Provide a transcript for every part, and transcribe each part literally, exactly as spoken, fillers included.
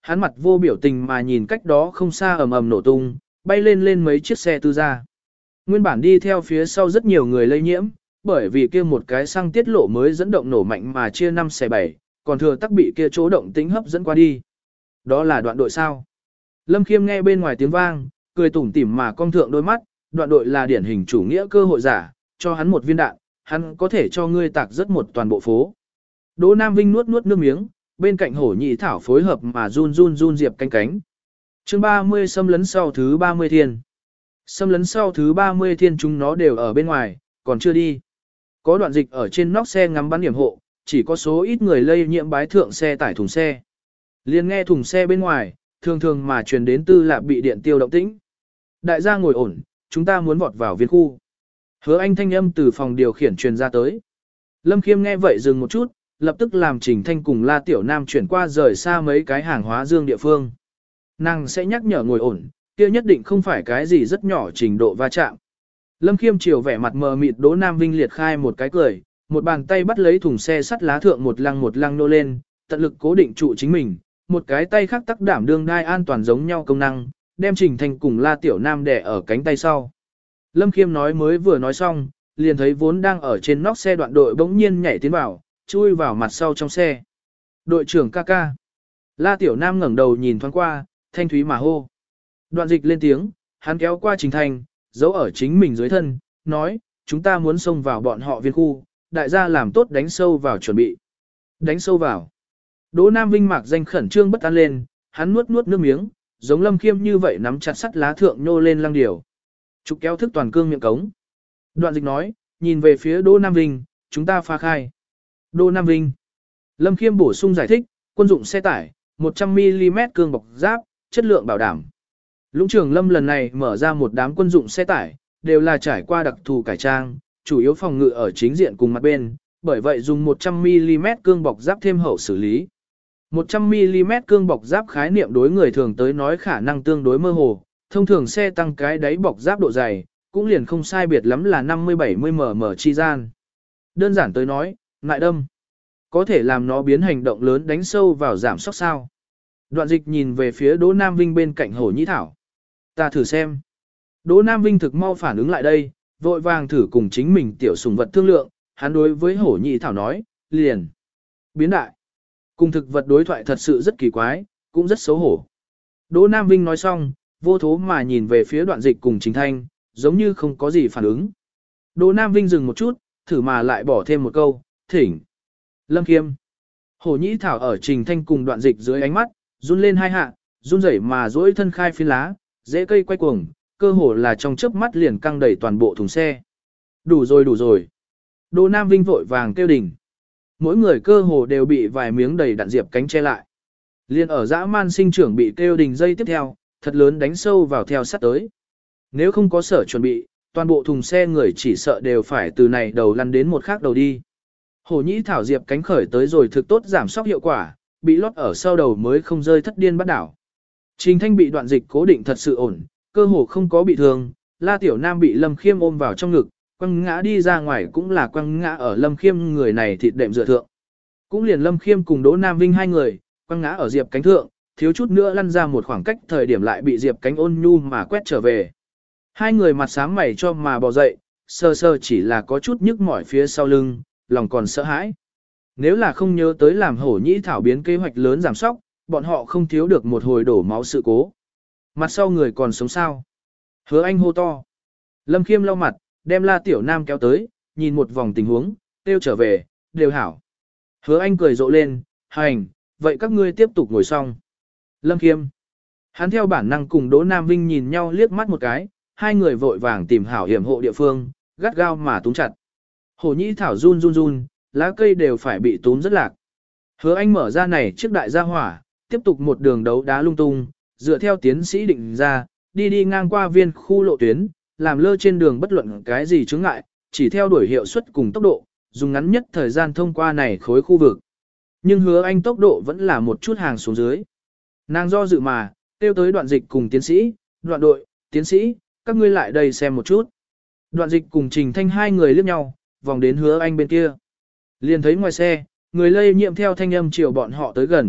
Hắn mặt vô biểu tình mà nhìn cách đó không xa ầm ầm nổ tung, bay lên lên mấy chiếc xe tư gia. Nguyên bản đi theo phía sau rất nhiều người lây nhiễm, bởi vì kia một cái xăng tiết lộ mới dẫn động nổ mạnh mà chia năm xẻ bảy, còn thừa tắc bị kia chỗ động tính hấp dẫn qua đi. Đó là đoạn đội sao? Lâm Khiêm nghe bên ngoài tiếng vang, cười tủm tỉm mà cong thượng đôi mắt, đoạn đội là điển hình chủ nghĩa cơ hội giả, cho hắn một viên đạn, hắn có thể cho ngươi tạc rất một toàn bộ phố. Đỗ Nam Vinh nuốt nuốt nước miếng, bên cạnh hổ nhị thảo phối hợp mà run run run diệp cánh cánh. Chương ba mươi xâm lấn sau thứ ba mươi thiên. Xâm lấn sau thứ ba mươi thiên chúng nó đều ở bên ngoài, còn chưa đi. Có đoạn dịch ở trên nóc xe ngắm bắn điểm hộ, chỉ có số ít người lây nhiễm bái thượng xe tải thùng xe. Liên nghe thùng xe bên ngoài, thường thường mà truyền đến tư lạp bị điện tiêu động tĩnh. Đại gia ngồi ổn, chúng ta muốn vọt vào viên khu. Hứa Anh thanh âm từ phòng điều khiển truyền ra tới. Lâm Khiêm nghe vậy dừng một chút, lập tức làm Trình Thanh cùng La Tiểu Nam chuyển qua rời xa mấy cái hàng hóa dương địa phương. Nàng sẽ nhắc nhở ngồi ổn, kia nhất định không phải cái gì rất nhỏ trình độ va chạm. Lâm Khiêm chiều vẻ mặt mờ mịt Đỗ Nam Vinh liệt khai một cái cười, một bàn tay bắt lấy thùng xe sắt lá thượng một lăng một lăng nô lên, tận lực cố định trụ chính mình, một cái tay khác tắc đảm đương đai an toàn giống nhau công năng, đem Trình Thanh cùng La Tiểu Nam đè ở cánh tay sau. Lâm Khiêm nói mới vừa nói xong, liền thấy vốn đang ở trên nóc xe đoạn đội bỗng nhiên nhảy tiến vào, chui vào mặt sau trong xe. Đội trưởng ca ca. La Tiểu Nam ngẩng đầu nhìn thoáng qua, thanh thúy mà hô. Đoạn dịch lên tiếng, hắn kéo qua Trình Thanh, giấu ở chính mình dưới thân, nói, chúng ta muốn xông vào bọn họ viên khu, đại gia làm tốt đánh sâu vào chuẩn bị. Đánh sâu vào. Đỗ Nam Vinh mạc danh khẩn trương bất an lên, hắn nuốt nuốt nước miếng, giống Lâm Khiêm như vậy nắm chặt sắt lá thượng nhô lên lăng điều. Trục kéo thức toàn cương miệng cống. Đoạn dịch nói, nhìn về phía Đỗ Nam Vinh, chúng ta phá khai. Đỗ Nam Vinh. Lâm Khiêm bổ sung giải thích, quân dụng xe tải, một trăm mi li mét cương bọc giáp, chất lượng bảo đảm. Lũng trưởng Lâm lần này mở ra một đám quân dụng xe tải, đều là trải qua đặc thù cải trang, chủ yếu phòng ngự ở chính diện cùng mặt bên, bởi vậy dùng một trăm mi li mét cương bọc giáp thêm hậu xử lý. một trăm mi li mét cương bọc giáp khái niệm đối người thường tới nói khả năng tương đối mơ hồ, thông thường xe tăng cái đáy bọc giáp độ dày, cũng liền không sai biệt lắm là năm mươi bảy mươi mm chi gian. Đơn giản tới nói, ngại đâm, có thể làm nó biến hành động lớn đánh sâu vào giảm sóc sao. Đoạn dịch nhìn về phía Đỗ Nam Vinh bên cạnh Hổ Nhĩ Thảo. Ta thử xem. Đỗ Nam Vinh thực mau phản ứng lại đây, vội vàng thử cùng chính mình tiểu sùng vật thương lượng, hắn đối với Hổ Nhĩ Thảo nói, liền. Biến đại. Cùng thực vật đối thoại thật sự rất kỳ quái, cũng rất xấu hổ. Đỗ Nam Vinh nói xong, vô thố mà nhìn về phía đoạn dịch cùng Trình Thanh, giống như không có gì phản ứng. Đỗ Nam Vinh dừng một chút, thử mà lại bỏ thêm một câu, thỉnh. Lâm Khiêm. Hổ Nhĩ Thảo ở Trình Thanh cùng đoạn dịch dưới ánh mắt, run lên hai hạ, run rẩy mà duỗi thân khai phiến lá, rễ cây quay cuồng, cơ hồ là trong chớp mắt liền căng đầy toàn bộ thùng xe. Đủ rồi đủ rồi. Đỗ Nam Vinh vội vàng kêu đỉnh. Mỗi người cơ hồ đều bị vài miếng đầy đạn diệp cánh che lại. Liên ở dã man sinh trưởng bị kêu đình dây tiếp theo, thật lớn đánh sâu vào theo sát tới. Nếu không có sở chuẩn bị, toàn bộ thùng xe người chỉ sợ đều phải từ này đầu lăn đến một khác đầu đi. Hổ Nhĩ Thảo diệp cánh khởi tới rồi thực tốt giảm sóc hiệu quả, bị lót ở sau đầu mới không rơi thất điên bắt đảo. Trình Thanh bị đoạn dịch cố định thật sự ổn, cơ hồ không có bị thương, La Tiểu Nam bị Lâm Khiêm ôm vào trong ngực, quăng ngã đi ra ngoài cũng là quăng ngã ở Lâm Khiêm người này thịt đệm dựa thượng. Cũng liền Lâm Khiêm cùng Đỗ Nam Vinh hai người, quăng ngã ở diệp cánh thượng, thiếu chút nữa lăn ra một khoảng cách thời điểm lại bị diệp cánh ôn nhu mà quét trở về. Hai người mặt sáng mày cho mà bò dậy, sơ sơ chỉ là có chút nhức mỏi phía sau lưng, lòng còn sợ hãi. Nếu là không nhớ tới làm Hổ Nhĩ Thảo biến kế hoạch lớn giảm sóc, bọn họ không thiếu được một hồi đổ máu sự cố. Mặt sau người còn sống sao? Hứa Anh hô to. Lâm Khiêm lau mặt, đem La Tiểu Nam kéo tới, nhìn một vòng tình huống, tiêu trở về, đều hảo. Hứa Anh cười rộ lên, hành, vậy các ngươi tiếp tục ngồi xong. Lâm Khiêm. Hắn theo bản năng cùng Đỗ Nam Vinh nhìn nhau liếc mắt một cái, hai người vội vàng tìm hảo hiểm hộ địa phương, gắt gao mà túm chặt. Hổ Nhĩ Thảo run run run, lá cây đều phải bị túm rất lạc. Hứa Anh mở ra này trước đại gia hỏa, tiếp tục một đường đấu đá lung tung, dựa theo tiến sĩ định ra, đi đi ngang qua viên khu lộ tuyến, làm lơ trên đường bất luận cái gì chướng ngại, chỉ theo đuổi hiệu suất cùng tốc độ, dùng ngắn nhất thời gian thông qua này khối khu vực. Nhưng Hứa Anh tốc độ vẫn là một chút hàng xuống dưới. Nàng do dự mà, tiêu tới đoạn dịch cùng tiến sĩ, đoạn đội, tiến sĩ, các ngươi lại đây xem một chút. Đoạn dịch cùng Trình Thanh hai người liếc nhau, vòng đến Hứa Anh bên kia. Liền thấy ngoài xe, người lây nhiễm theo thanh âm chiều bọn họ tới gần,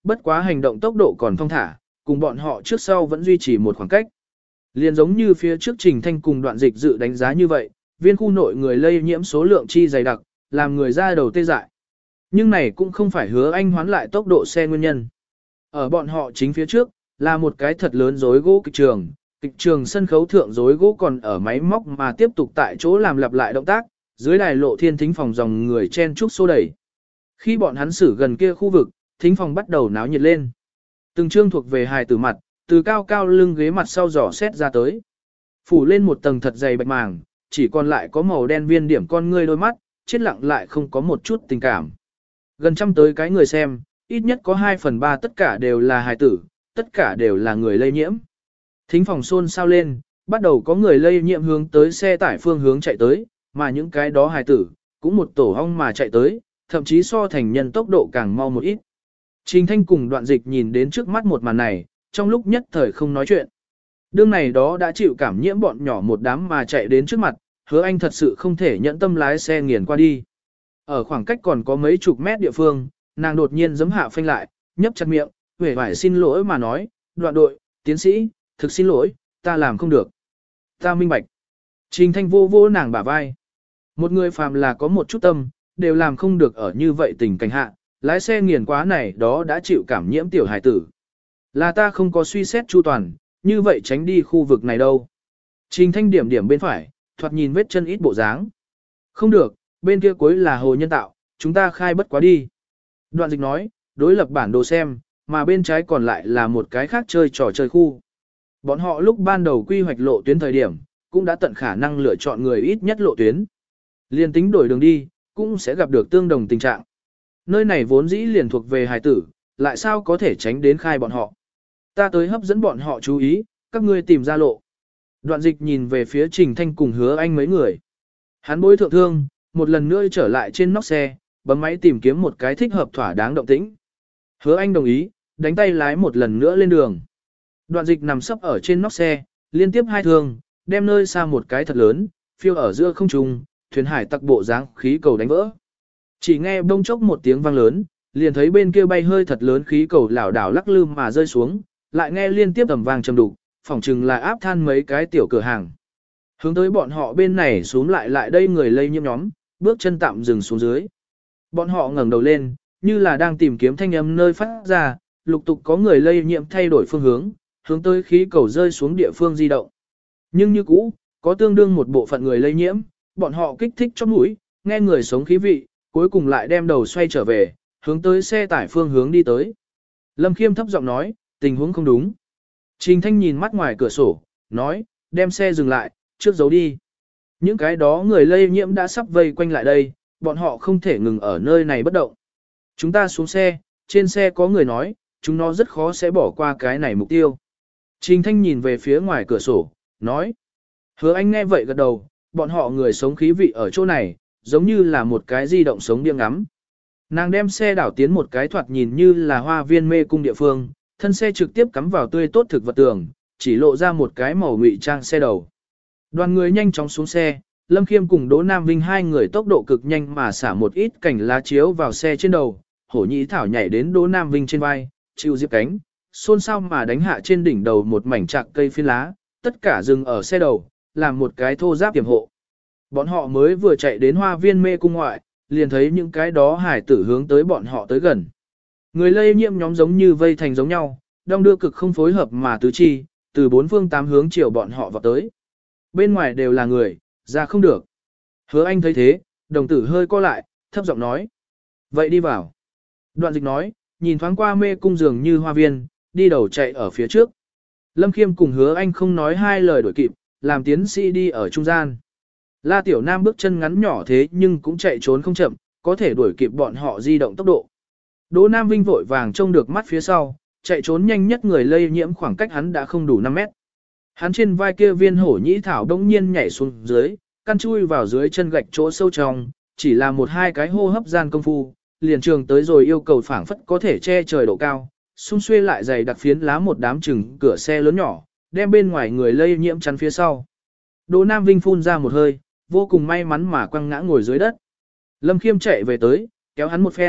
bất quá hành động tốc độ còn thong thả, cùng bọn họ trước sau vẫn duy trì một khoảng cách. Liền giống như phía trước Trình Thanh cùng Đoạn Dịch dự đánh giá như vậy, viên khu nội người lây nhiễm số lượng chi dày đặc, làm người ra đầu tê dại. Nhưng này cũng không phải Hứa Anh hoán lại tốc độ xe nguyên nhân. Ở bọn họ chính phía trước, là một cái thật lớn rối gỗ kịch trường, kịch trường sân khấu thượng rối gỗ còn ở máy móc mà tiếp tục tại chỗ làm lặp lại động tác, dưới đài lộ thiên thính phòng dòng người chen chúc xô đẩy. Khi bọn hắn xử gần kia khu vực, thính phòng bắt đầu náo nhiệt lên. Từng chương thuộc về hài tử mặt, từ cao cao lưng ghế mặt sau giỏ xét ra tới. Phủ lên một tầng thật dày bạch màng, chỉ còn lại có màu đen viên điểm con ngươi đôi mắt, chết lặng lại không có một chút tình cảm. Gần trăm tới cái người xem, ít nhất có hai phần ba tất cả đều là hài tử, tất cả đều là người lây nhiễm. Thính phòng xôn xao lên, bắt đầu có người lây nhiễm hướng tới xe tải phương hướng chạy tới, mà những cái đó hài tử, cũng một tổ hong mà chạy tới, thậm chí so thành nhân tốc độ càng mau một ít. Trình Thanh cùng Đoạn Dịch nhìn đến trước mắt một màn này, trong lúc nhất thời không nói chuyện. Đương này đó đã chịu cảm nhiễm bọn nhỏ một đám mà chạy đến trước mặt, Hứa Anh thật sự không thể nhẫn tâm lái xe nghiền qua đi. Ở khoảng cách còn có mấy chục mét địa phương, nàng đột nhiên giấm hạ phanh lại, nhấp chặt miệng, vẻ vải xin lỗi mà nói, Đoạn đội, tiến sĩ, thực xin lỗi, ta làm không được. Ta minh bạch. Trình Thanh vô vô nàng bả vai. Một người phàm là có một chút tâm, đều làm không được ở như vậy tình cảnh hạ, lái xe nghiền quá này đó đã chịu cảm nhiễm tiểu hải tử. Là ta không có suy xét chu toàn, như vậy tránh đi khu vực này đâu. Trình Thanh điểm điểm bên phải, thoạt nhìn vết chân ít bộ dáng. Không được, bên kia cuối là hồ nhân tạo, chúng ta khai bất quá đi. Đoạn Dịch nói, đối lập bản đồ xem, mà bên trái còn lại là một cái khác chơi trò chơi khu. Bọn họ lúc ban đầu quy hoạch lộ tuyến thời điểm, cũng đã tận khả năng lựa chọn người ít nhất lộ tuyến. Liên tính đổi đường đi, cũng sẽ gặp được tương đồng tình trạng. Nơi này vốn dĩ liền thuộc về hài tử, lại sao có thể tránh đến khai bọn họ. Ta tới hấp dẫn bọn họ chú ý, các ngươi tìm ra lộ. Đoạn Dịch nhìn về phía Trình Thanh cùng Hứa Anh mấy người. Hắn bối thượng thương, một lần nữa trở lại trên nóc xe, bấm máy tìm kiếm một cái thích hợp thỏa đáng động tĩnh. Hứa Anh đồng ý, đánh tay lái một lần nữa lên đường. Đoạn Dịch nằm sấp ở trên nóc xe, liên tiếp hai thương, đem nơi xa một cái thật lớn, phiêu ở giữa không trung, thuyền hải tặc bộ dáng khí cầu đánh vỡ. Chỉ nghe bông chốc một tiếng vang lớn, liền thấy bên kia bay hơi thật lớn khí cầu lảo đảo lắc lư mà rơi xuống, lại nghe liên tiếp tầm vang trầm đục, phỏng chừng là áp than mấy cái tiểu cửa hàng. Hướng tới bọn họ bên này xuống lại lại đây người lây nhiễm nhóm, bước chân tạm dừng xuống dưới. Bọn họ ngẩng đầu lên, như là đang tìm kiếm thanh âm nơi phát ra, lục tục có người lây nhiễm thay đổi phương hướng, hướng tới khí cầu rơi xuống địa phương di động. Nhưng như cũ, có tương đương một bộ phận người lây nhiễm, bọn họ kích thích chóp mũi, nghe người sống khí vị, cuối cùng lại đem đầu xoay trở về, hướng tới xe tải phương hướng đi tới. Lâm Khiêm thấp giọng nói, tình huống không đúng. Trình Thanh nhìn mắt ngoài cửa sổ, nói, đem xe dừng lại, trước giấu đi. Những cái đó người lây nhiễm đã sắp vây quanh lại đây, bọn họ không thể ngừng ở nơi này bất động. Chúng ta xuống xe, trên xe có người nói, chúng nó rất khó sẽ bỏ qua cái này mục tiêu. Trình Thanh nhìn về phía ngoài cửa sổ, nói. Hứa Anh nghe vậy gật đầu, bọn họ người sống khí vị ở chỗ này, giống như là một cái di động sống điên ngắm. Nàng đem xe đảo tiến một cái thoạt nhìn như là hoa viên mê cung địa phương, thân xe trực tiếp cắm vào tươi tốt thực vật tường, chỉ lộ ra một cái màu ngụy trang xe đầu. Đoàn người nhanh chóng xuống xe, Lâm Khiêm cùng Đỗ Nam Vinh hai người tốc độ cực nhanh mà xả một ít cảnh lá chiếu vào xe trên đầu, Hổ Nhĩ Thảo nhảy đến Đỗ Nam Vinh trên vai, chịu diệp cánh, xôn xao mà đánh hạ trên đỉnh đầu một mảnh trạc cây phiến lá, tất cả dừng ở xe đầu, làm một cái thô giáp tiềm hộ. Bọn họ mới vừa chạy đến hoa viên mê cung ngoại, liền thấy những cái đó hải tử hướng tới bọn họ tới gần. Người lây nhiễm nhóm giống như vây thành giống nhau, đong đưa cực không phối hợp mà tứ chi, từ bốn phương tám hướng chiều bọn họ vào tới. Bên ngoài đều là người, ra không được. Hứa Anh thấy thế, đồng tử hơi co lại, thấp giọng nói. Vậy đi vào. Đoạn Dịch nói, nhìn thoáng qua mê cung dường như hoa viên, đi đầu chạy ở phía trước. Lâm Khiêm cùng Hứa Anh không nói hai lời đổi kịp, làm tiến sĩ đi ở trung gian. La Tiểu Nam bước chân ngắn nhỏ thế nhưng cũng chạy trốn không chậm, có thể đuổi kịp bọn họ di động tốc độ. Đỗ Nam Vinh vội vàng trông được mắt phía sau, chạy trốn nhanh nhất người lây nhiễm khoảng cách hắn đã không đủ năm mét. Hắn trên vai kia viên hổ nhĩ thảo đông nhiên nhảy xuống dưới, căn chui vào dưới chân gạch chỗ sâu trong, chỉ là một hai cái hô hấp gian công phu, liền trường tới rồi yêu cầu phảng phất có thể che trời độ cao, xung xuê lại dày đặc phiến lá một đám chừng cửa xe lớn nhỏ, đem bên ngoài người lây nhiễm chắn phía sau. Đỗ Nam Vinh phun ra một hơi, vô cùng may mắn mà quăng ngã ngồi dưới đất. Lâm Khiêm chạy về tới, kéo hắn một phen,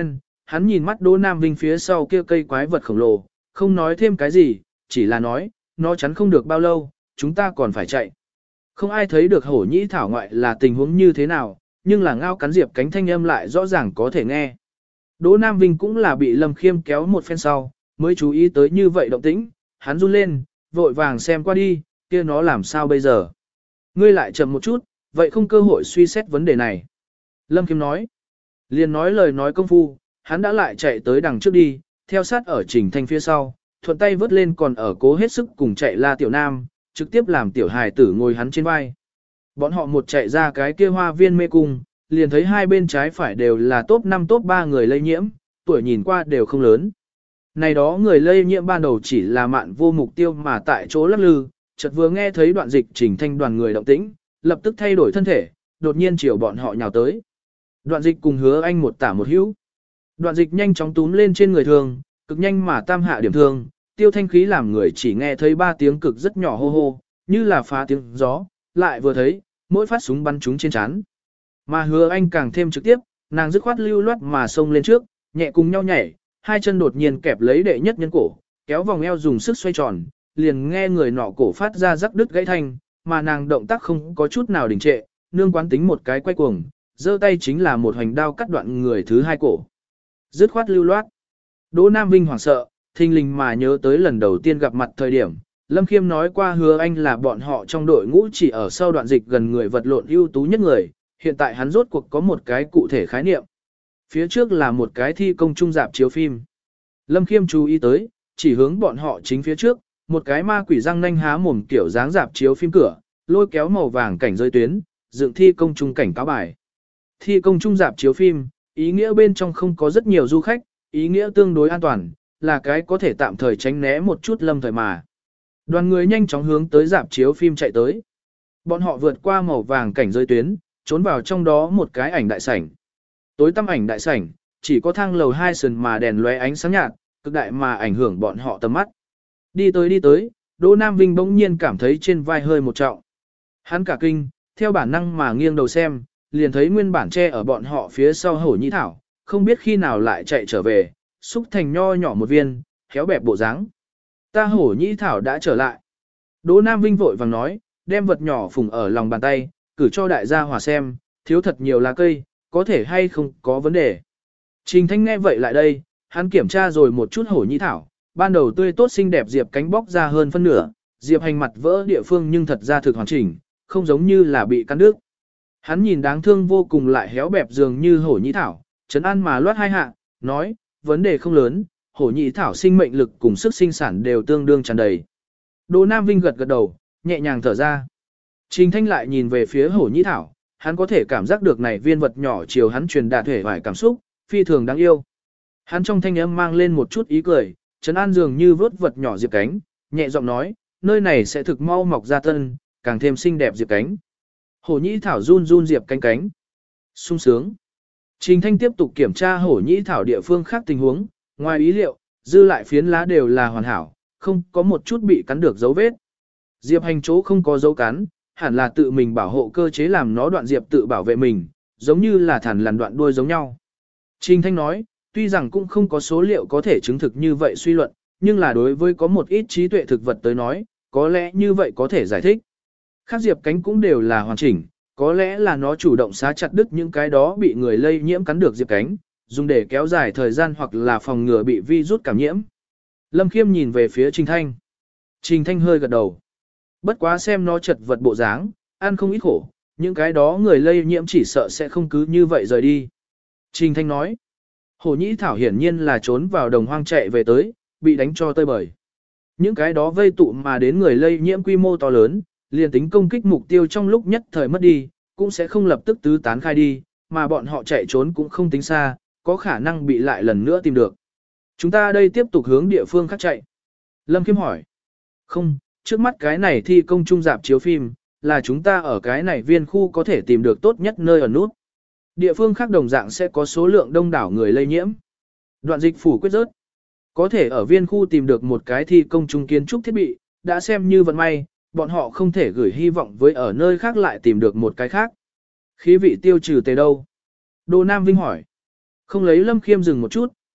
hắn nhìn mắt Đỗ Nam Vinh phía sau kia cây quái vật khổng lồ, không nói thêm cái gì, chỉ là nói, nó chắn không được bao lâu, chúng ta còn phải chạy. Không ai thấy được hổ nhĩ thảo ngoại là tình huống như thế nào, nhưng là ngao cắn diệp cánh thanh âm lại rõ ràng có thể nghe. Đỗ Nam Vinh cũng là bị Lâm Khiêm kéo một phen sau, mới chú ý tới như vậy động tĩnh, hắn run lên, vội vàng xem qua đi, kia nó làm sao bây giờ. Ngươi lại chậm một chút, vậy không cơ hội suy xét vấn đề này. Lâm Khiêm nói, liền nói lời nói công phu, hắn đã lại chạy tới đằng trước đi, theo sát ở Trình Thanh phía sau, thuận tay vớt lên còn ở cố hết sức cùng chạy La Tiểu Nam, trực tiếp làm Tiểu Hài tử ngồi hắn trên vai. Bọn họ một chạy ra cái kia hoa viên mê cung, liền thấy hai bên trái phải đều là top năm top ba người lây nhiễm, tuổi nhìn qua đều không lớn. Này đó người lây nhiễm ban đầu chỉ là mạn vô mục tiêu mà tại chỗ lắc lư, chợt vừa nghe thấy đoạn dịch Trình Thanh đoàn người động tĩnh, lập tức thay đổi thân thể, đột nhiên chiều bọn họ nhào tới. Đoạn dịch cùng Hứa Anh một tả một hữu. Đoạn dịch nhanh chóng túm lên trên người thường, cực nhanh mà tam hạ điểm thương, tiêu thanh khí làm người chỉ nghe thấy ba tiếng cực rất nhỏ hô hô, như là phá tiếng gió, lại vừa thấy, mỗi phát súng bắn trúng trên trán. Mà Hứa Anh càng thêm trực tiếp, nàng dứt khoát lưu loát mà xông lên trước, nhẹ cùng nhau nhảy, hai chân đột nhiên kẹp lấy đệ nhất nhân cổ, kéo vòng eo dùng sức xoay tròn, liền nghe người nọ cổ phát ra rắc đứt gãy thanh, mà nàng động tác không có chút nào đình trệ, nương quán tính một cái quay cuồng, giơ tay chính là một hoành đao cắt đoạn người thứ hai cổ. Dứt khoát lưu loát. Đỗ Nam Vinh hoảng sợ, thình lình mà nhớ tới lần đầu tiên gặp mặt thời điểm, Lâm Khiêm nói qua Hứa Anh là bọn họ trong đội ngũ chỉ ở sau đoạn dịch gần người vật lộn ưu tú nhất người, hiện tại hắn rốt cuộc có một cái cụ thể khái niệm. Phía trước là một cái thi công trung dạp chiếu phim. Lâm Khiêm chú ý tới, chỉ hướng bọn họ chính phía trước, một cái ma quỷ răng nanh há mồm kiểu dáng dạp chiếu phim cửa, lôi kéo màu vàng cảnh rơi tuyến, dựng thi công trung cảnh cáo bài. Thi công trung dạp chiếu phim, ý nghĩa bên trong không có rất nhiều du khách, ý nghĩa tương đối an toàn, là cái có thể tạm thời tránh né một chút lâm thời mà. Đoàn người nhanh chóng hướng tới dạp chiếu phim chạy tới. Bọn họ vượt qua màu vàng cảnh rơi tuyến, trốn vào trong đó một cái ảnh đại sảnh. Tối tăm ảnh đại sảnh, chỉ có thang lầu hai sườn mà đèn lóe ánh sáng nhạt, cực đại mà ảnh hưởng bọn họ tầm mắt. Đi tới đi tới, Đỗ Nam Vinh bỗng nhiên cảm thấy trên vai hơi một trọng. Hắn cả kinh, theo bản năng mà nghiêng đầu xem, liền thấy nguyên bản che ở bọn họ phía sau hổ nhĩ thảo, không biết khi nào lại chạy trở về, xúc thành nho nhỏ một viên, khéo bẹp bộ dáng. Ta hổ nhĩ thảo đã trở lại. Đỗ Nam Vinh vội vàng nói, đem vật nhỏ phùng ở lòng bàn tay, cử cho đại gia hòa xem, thiếu thật nhiều lá cây, có thể hay không có vấn đề. Trình Thanh nghe vậy lại đây, hắn kiểm tra rồi một chút hổ nhĩ thảo, ban đầu tươi tốt xinh đẹp diệp cánh bóc ra hơn phân nửa, diệp hành mặt vỡ địa phương nhưng thật ra thực hoàn chỉnh, không giống như là bị cắn đứt. Hắn nhìn đáng thương vô cùng lại héo bẹp dường như hổ nhĩ thảo, trấn an mà loát hai hạ, nói, vấn đề không lớn, hổ nhĩ thảo sinh mệnh lực cùng sức sinh sản đều tương đương tràn đầy. Đỗ Nam Vinh gật gật đầu, nhẹ nhàng thở ra. Trình Thanh lại nhìn về phía hổ nhĩ thảo, hắn có thể cảm giác được này viên vật nhỏ chiều hắn truyền đạt thể vài cảm xúc, phi thường đáng yêu. Hắn trong thanh âm mang lên một chút ý cười, trấn an dường như vớt vật nhỏ diệp cánh, nhẹ giọng nói, nơi này sẽ thực mau mọc ra tân, càng thêm xinh đẹp diệp cánh. Hổ nhĩ thảo run run diệp cánh cánh. Sung sướng. Trình Thanh tiếp tục kiểm tra hổ nhĩ thảo địa phương khác tình huống, ngoài ý liệu, dư lại phiến lá đều là hoàn hảo, không có một chút bị cắn được dấu vết. Diệp hành chỗ không có dấu cắn, hẳn là tự mình bảo hộ cơ chế làm nó đoạn diệp tự bảo vệ mình, giống như là thằn lằn đoạn đuôi giống nhau. Trình Thanh nói, tuy rằng cũng không có số liệu có thể chứng thực như vậy suy luận, nhưng là đối với có một ít trí tuệ thực vật tới nói, có lẽ như vậy có thể giải thích. Khác diệp cánh cũng đều là hoàn chỉnh, có lẽ là nó chủ động xá chặt đứt những cái đó bị người lây nhiễm cắn được diệp cánh, dùng để kéo dài thời gian hoặc là phòng ngừa bị virus cảm nhiễm. Lâm Khiêm nhìn về phía Trình Thanh. Trình Thanh hơi gật đầu. Bất quá xem nó chật vật bộ dáng, ăn không ít khổ, những cái đó người lây nhiễm chỉ sợ sẽ không cứ như vậy rời đi. Trình Thanh nói. Hổ nhĩ thảo hiển nhiên là trốn vào đồng hoang chạy về tới, bị đánh cho tơi bời. Những cái đó vây tụ mà đến người lây nhiễm quy mô to lớn, liền tính công kích mục tiêu trong lúc nhất thời mất đi, cũng sẽ không lập tức tứ tán khai đi, mà bọn họ chạy trốn cũng không tính xa, có khả năng bị lại lần nữa tìm được. Chúng ta đây tiếp tục hướng địa phương khác chạy. Lâm Khiêm hỏi. Không, trước mắt cái này thi công trung dạp chiếu phim, là chúng ta ở cái này viên khu có thể tìm được tốt nhất nơi ở nút. Địa phương khác đồng dạng sẽ có số lượng đông đảo người lây nhiễm. Đoạn dịch phủ quyết rớt. Có thể ở viên khu tìm được một cái thi công trung kiến trúc thiết bị, đã xem như vận may, bọn họ không thể gửi hy vọng với ở nơi khác lại tìm được một cái khác. Khí vị tiêu trừ tề đâu? Đỗ Nam Vinh hỏi. Không lấy Lâm Khiêm dừng một chút,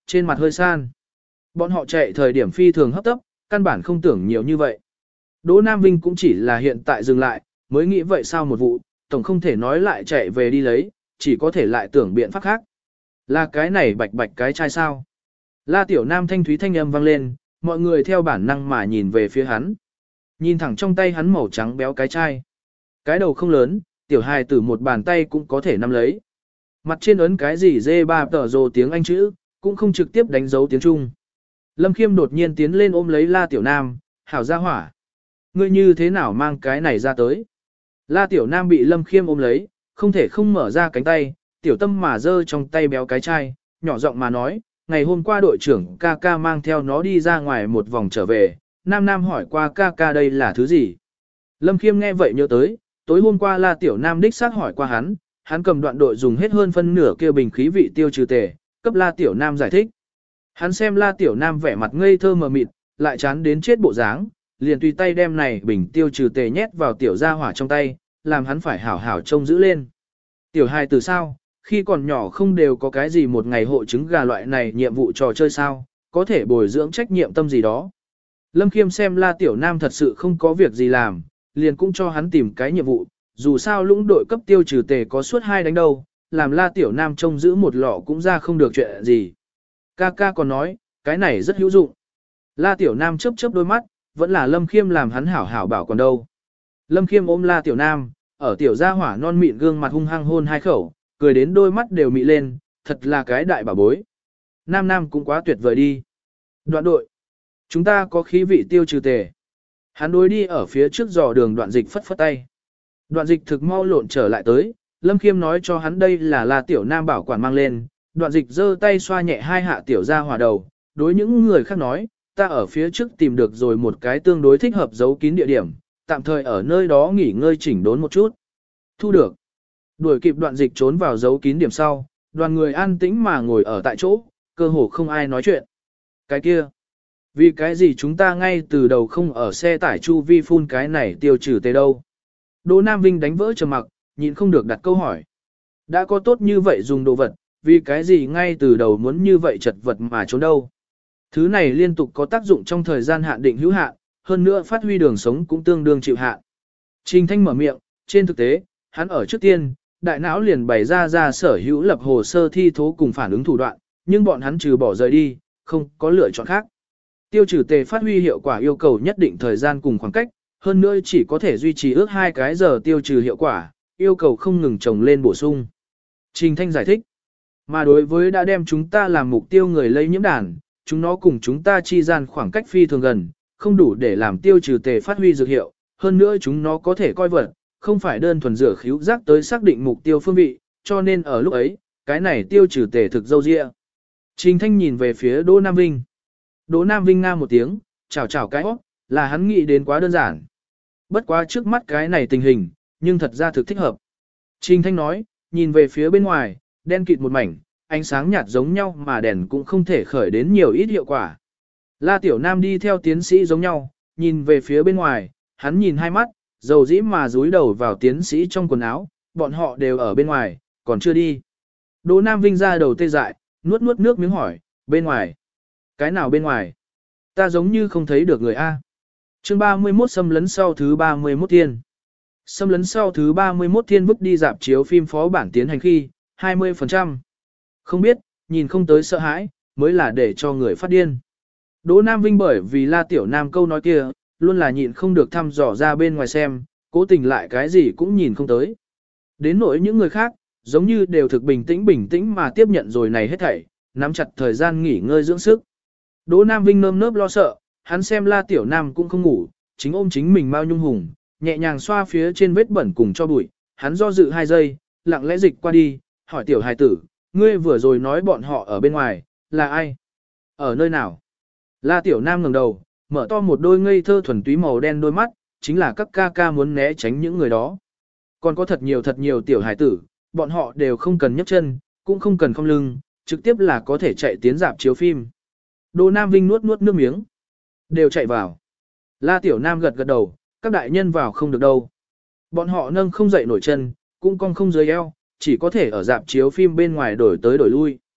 trên mặt hơi san. Bọn họ chạy thời điểm phi thường hấp tấp, căn bản không tưởng nhiều như vậy. Đỗ Nam Vinh cũng chỉ là hiện tại dừng lại, mới nghĩ vậy sao một vụ, tổng không thể nói lại chạy về đi lấy, chỉ có thể lại tưởng biện pháp khác. Là cái này bạch bạch cái chai sao? La Tiểu Nam thanh thúy thanh âm vang lên, mọi người theo bản năng mà nhìn về phía hắn. Nhìn thẳng trong tay hắn màu trắng béo cái chai. Cái đầu không lớn, tiểu hài tử một bàn tay cũng có thể nắm lấy. Mặt trên ấn cái gì dê ba tờ rồ tiếng Anh chữ, cũng không trực tiếp đánh dấu tiếng Trung. Lâm Khiêm đột nhiên tiến lên ôm lấy La Tiểu Nam, hảo ra hỏa. Ngươi như thế nào mang cái này ra tới? La Tiểu Nam bị Lâm Khiêm ôm lấy, không thể không mở ra cánh tay, tiểu tâm mà giơ trong tay béo cái chai, nhỏ giọng mà nói, ngày hôm qua đội trưởng ca ca mang theo nó đi ra ngoài một vòng trở về, Nam Nam hỏi qua ca ca đây là thứ gì? Lâm Khiêm nghe vậy nhớ tới, tối hôm qua La Tiểu Nam đích xác hỏi qua hắn, hắn cầm đoạn đội dùng hết hơn phân nửa kia bình khí vị tiêu trừ tề, cấp La Tiểu Nam giải thích. Hắn xem La Tiểu Nam vẻ mặt ngây thơ mờ mịt, lại chán đến chết bộ dáng, liền tùy tay đem này bình tiêu trừ tề nhét vào tiểu gia hỏa trong tay, làm hắn phải hảo hảo trông giữ lên. Tiểu hài từ sao, khi còn nhỏ không đều có cái gì một ngày hộ trứng gà loại này nhiệm vụ trò chơi sao, có thể bồi dưỡng trách nhiệm tâm gì đó. Lâm Khiêm xem La Tiểu Nam thật sự không có việc gì làm, liền cũng cho hắn tìm cái nhiệm vụ, dù sao lũng đội cấp tiêu trừ tề có suốt hai đánh đâu, làm La Tiểu Nam trông giữ một lọ cũng ra không được chuyện gì. Ca ca còn nói, cái này rất hữu dụng. La Tiểu Nam chớp chớp đôi mắt, vẫn là Lâm Khiêm làm hắn hảo hảo bảo còn đâu. Lâm Khiêm ôm La Tiểu Nam, ở tiểu gia hỏa non mịn gương mặt hung hăng hôn hai khẩu, cười đến đôi mắt đều mị lên, thật là cái đại bảo bối. Nam Nam cũng quá tuyệt vời đi. Đoạn đội, chúng ta có khí vị tiêu trừ tề. Hắn đối đi ở phía trước dò đường Đoạn Dịch phất phất tay. Đoạn Dịch thực mau lộn trở lại tới, Lâm Khiêm nói cho hắn đây là La Tiểu Nam bảo quản mang lên. Đoạn Dịch giơ tay xoa nhẹ hai hạ tiểu gia hỏa đầu, đối những người khác nói, ta ở phía trước tìm được rồi một cái tương đối thích hợp giấu kín địa điểm, tạm thời ở nơi đó nghỉ ngơi chỉnh đốn một chút. Thu được. Đuổi kịp Đoạn Dịch trốn vào giấu kín điểm sau, đoàn người an tĩnh mà ngồi ở tại chỗ, cơ hồ không ai nói chuyện. Cái kia, vì cái gì chúng ta ngay từ đầu không ở xe tải chu vi phun cái này tiêu trừ tê đâu? Đỗ Nam Vinh đánh vỡ trầm mặc, nhịn không được đặt câu hỏi. Đã có tốt như vậy dùng đồ vật, vì cái gì ngay từ đầu muốn như vậy chật vật mà trốn đâu? Thứ này liên tục có tác dụng trong thời gian hạn định hữu hạn, hơn nữa phát huy đường sống cũng tương đương chịu hạn. Trình Thanh mở miệng, trên thực tế, hắn ở trước tiên, đại não liền bày ra ra sở hữu lập hồ sơ thi thố cùng phản ứng thủ đoạn, nhưng bọn hắn trừ bỏ rời đi, không có lựa chọn khác. Tiêu trừ tề phát huy hiệu quả yêu cầu nhất định thời gian cùng khoảng cách, hơn nữa chỉ có thể duy trì ước hai cái giờ tiêu trừ hiệu quả, yêu cầu không ngừng trồng lên bổ sung. Trình Thanh giải thích, mà đối với đã đem chúng ta làm mục tiêu người lây nhiễm đàn, chúng nó cùng chúng ta chi gian khoảng cách phi thường gần, không đủ để làm tiêu trừ tề phát huy dược hiệu, hơn nữa chúng nó có thể coi vật, không phải đơn thuần rửa khíu giác tới xác định mục tiêu phương vị, cho nên ở lúc ấy, cái này tiêu trừ tề thực dâu dịa. Trình Thanh nhìn về phía Đỗ Nam Vinh. Đỗ Nam Vinh nga một tiếng, chào chào cái óc, là hắn nghĩ đến quá đơn giản. Bất quá trước mắt cái này tình hình, nhưng thật ra thực thích hợp. Trình Thanh nói, nhìn về phía bên ngoài, đen kịt một mảnh, ánh sáng nhạt giống nhau mà đèn cũng không thể khởi đến nhiều ít hiệu quả. La Tiểu Nam đi theo tiến sĩ giống nhau, nhìn về phía bên ngoài, hắn nhìn hai mắt, dầu dĩ mà dúi đầu vào tiến sĩ trong quần áo, bọn họ đều ở bên ngoài, còn chưa đi. Đỗ Nam Vinh ra đầu tê dại, nuốt nuốt nước miếng hỏi, bên ngoài? Cái nào bên ngoài? Ta giống như không thấy được người A. Chương ba mươi mốt xâm lấn sau thứ ba mươi mốt thiên. Xâm lấn sau thứ ba mươi mốt thiên vứt đi dạp chiếu phim phó bản tiến hành khi, hai mươi phần trăm. Không biết, nhìn không tới sợ hãi, mới là để cho người phát điên. Đỗ Nam Vinh bởi vì La Tiểu Nam câu nói kia, luôn là nhịn không được thăm dò ra bên ngoài xem, cố tình lại cái gì cũng nhìn không tới. Đến nỗi những người khác, giống như đều thực bình tĩnh bình tĩnh mà tiếp nhận rồi này hết thảy, nắm chặt thời gian nghỉ ngơi dưỡng sức. Đỗ Nam Vinh nơm nớp lo sợ, hắn xem La Tiểu Nam cũng không ngủ, chính ôm chính mình Mao Nhung Hùng, nhẹ nhàng xoa phía trên vết bẩn cùng cho bụi, hắn do dự hai giây, lặng lẽ dịch qua đi, hỏi tiểu hài tử, ngươi vừa rồi nói bọn họ ở bên ngoài, là ai? Ở nơi nào? La Tiểu Nam ngẩng đầu, mở to một đôi ngây thơ thuần túy màu đen đôi mắt, chính là các ca ca muốn né tránh những người đó. Còn có thật nhiều thật nhiều tiểu hài tử, bọn họ đều không cần nhấc chân, cũng không cần không lưng, trực tiếp là có thể chạy tiến dạp chiếu phim. Đỗ Nam Vinh nuốt nuốt nước miếng. Đều chạy vào. La Tiểu Nam gật gật đầu, các đại nhân vào không được đâu. Bọn họ nâng không dậy nổi chân, cũng cong không dưới eo, chỉ có thể ở dạp chiếu phim bên ngoài đổi tới đổi lui.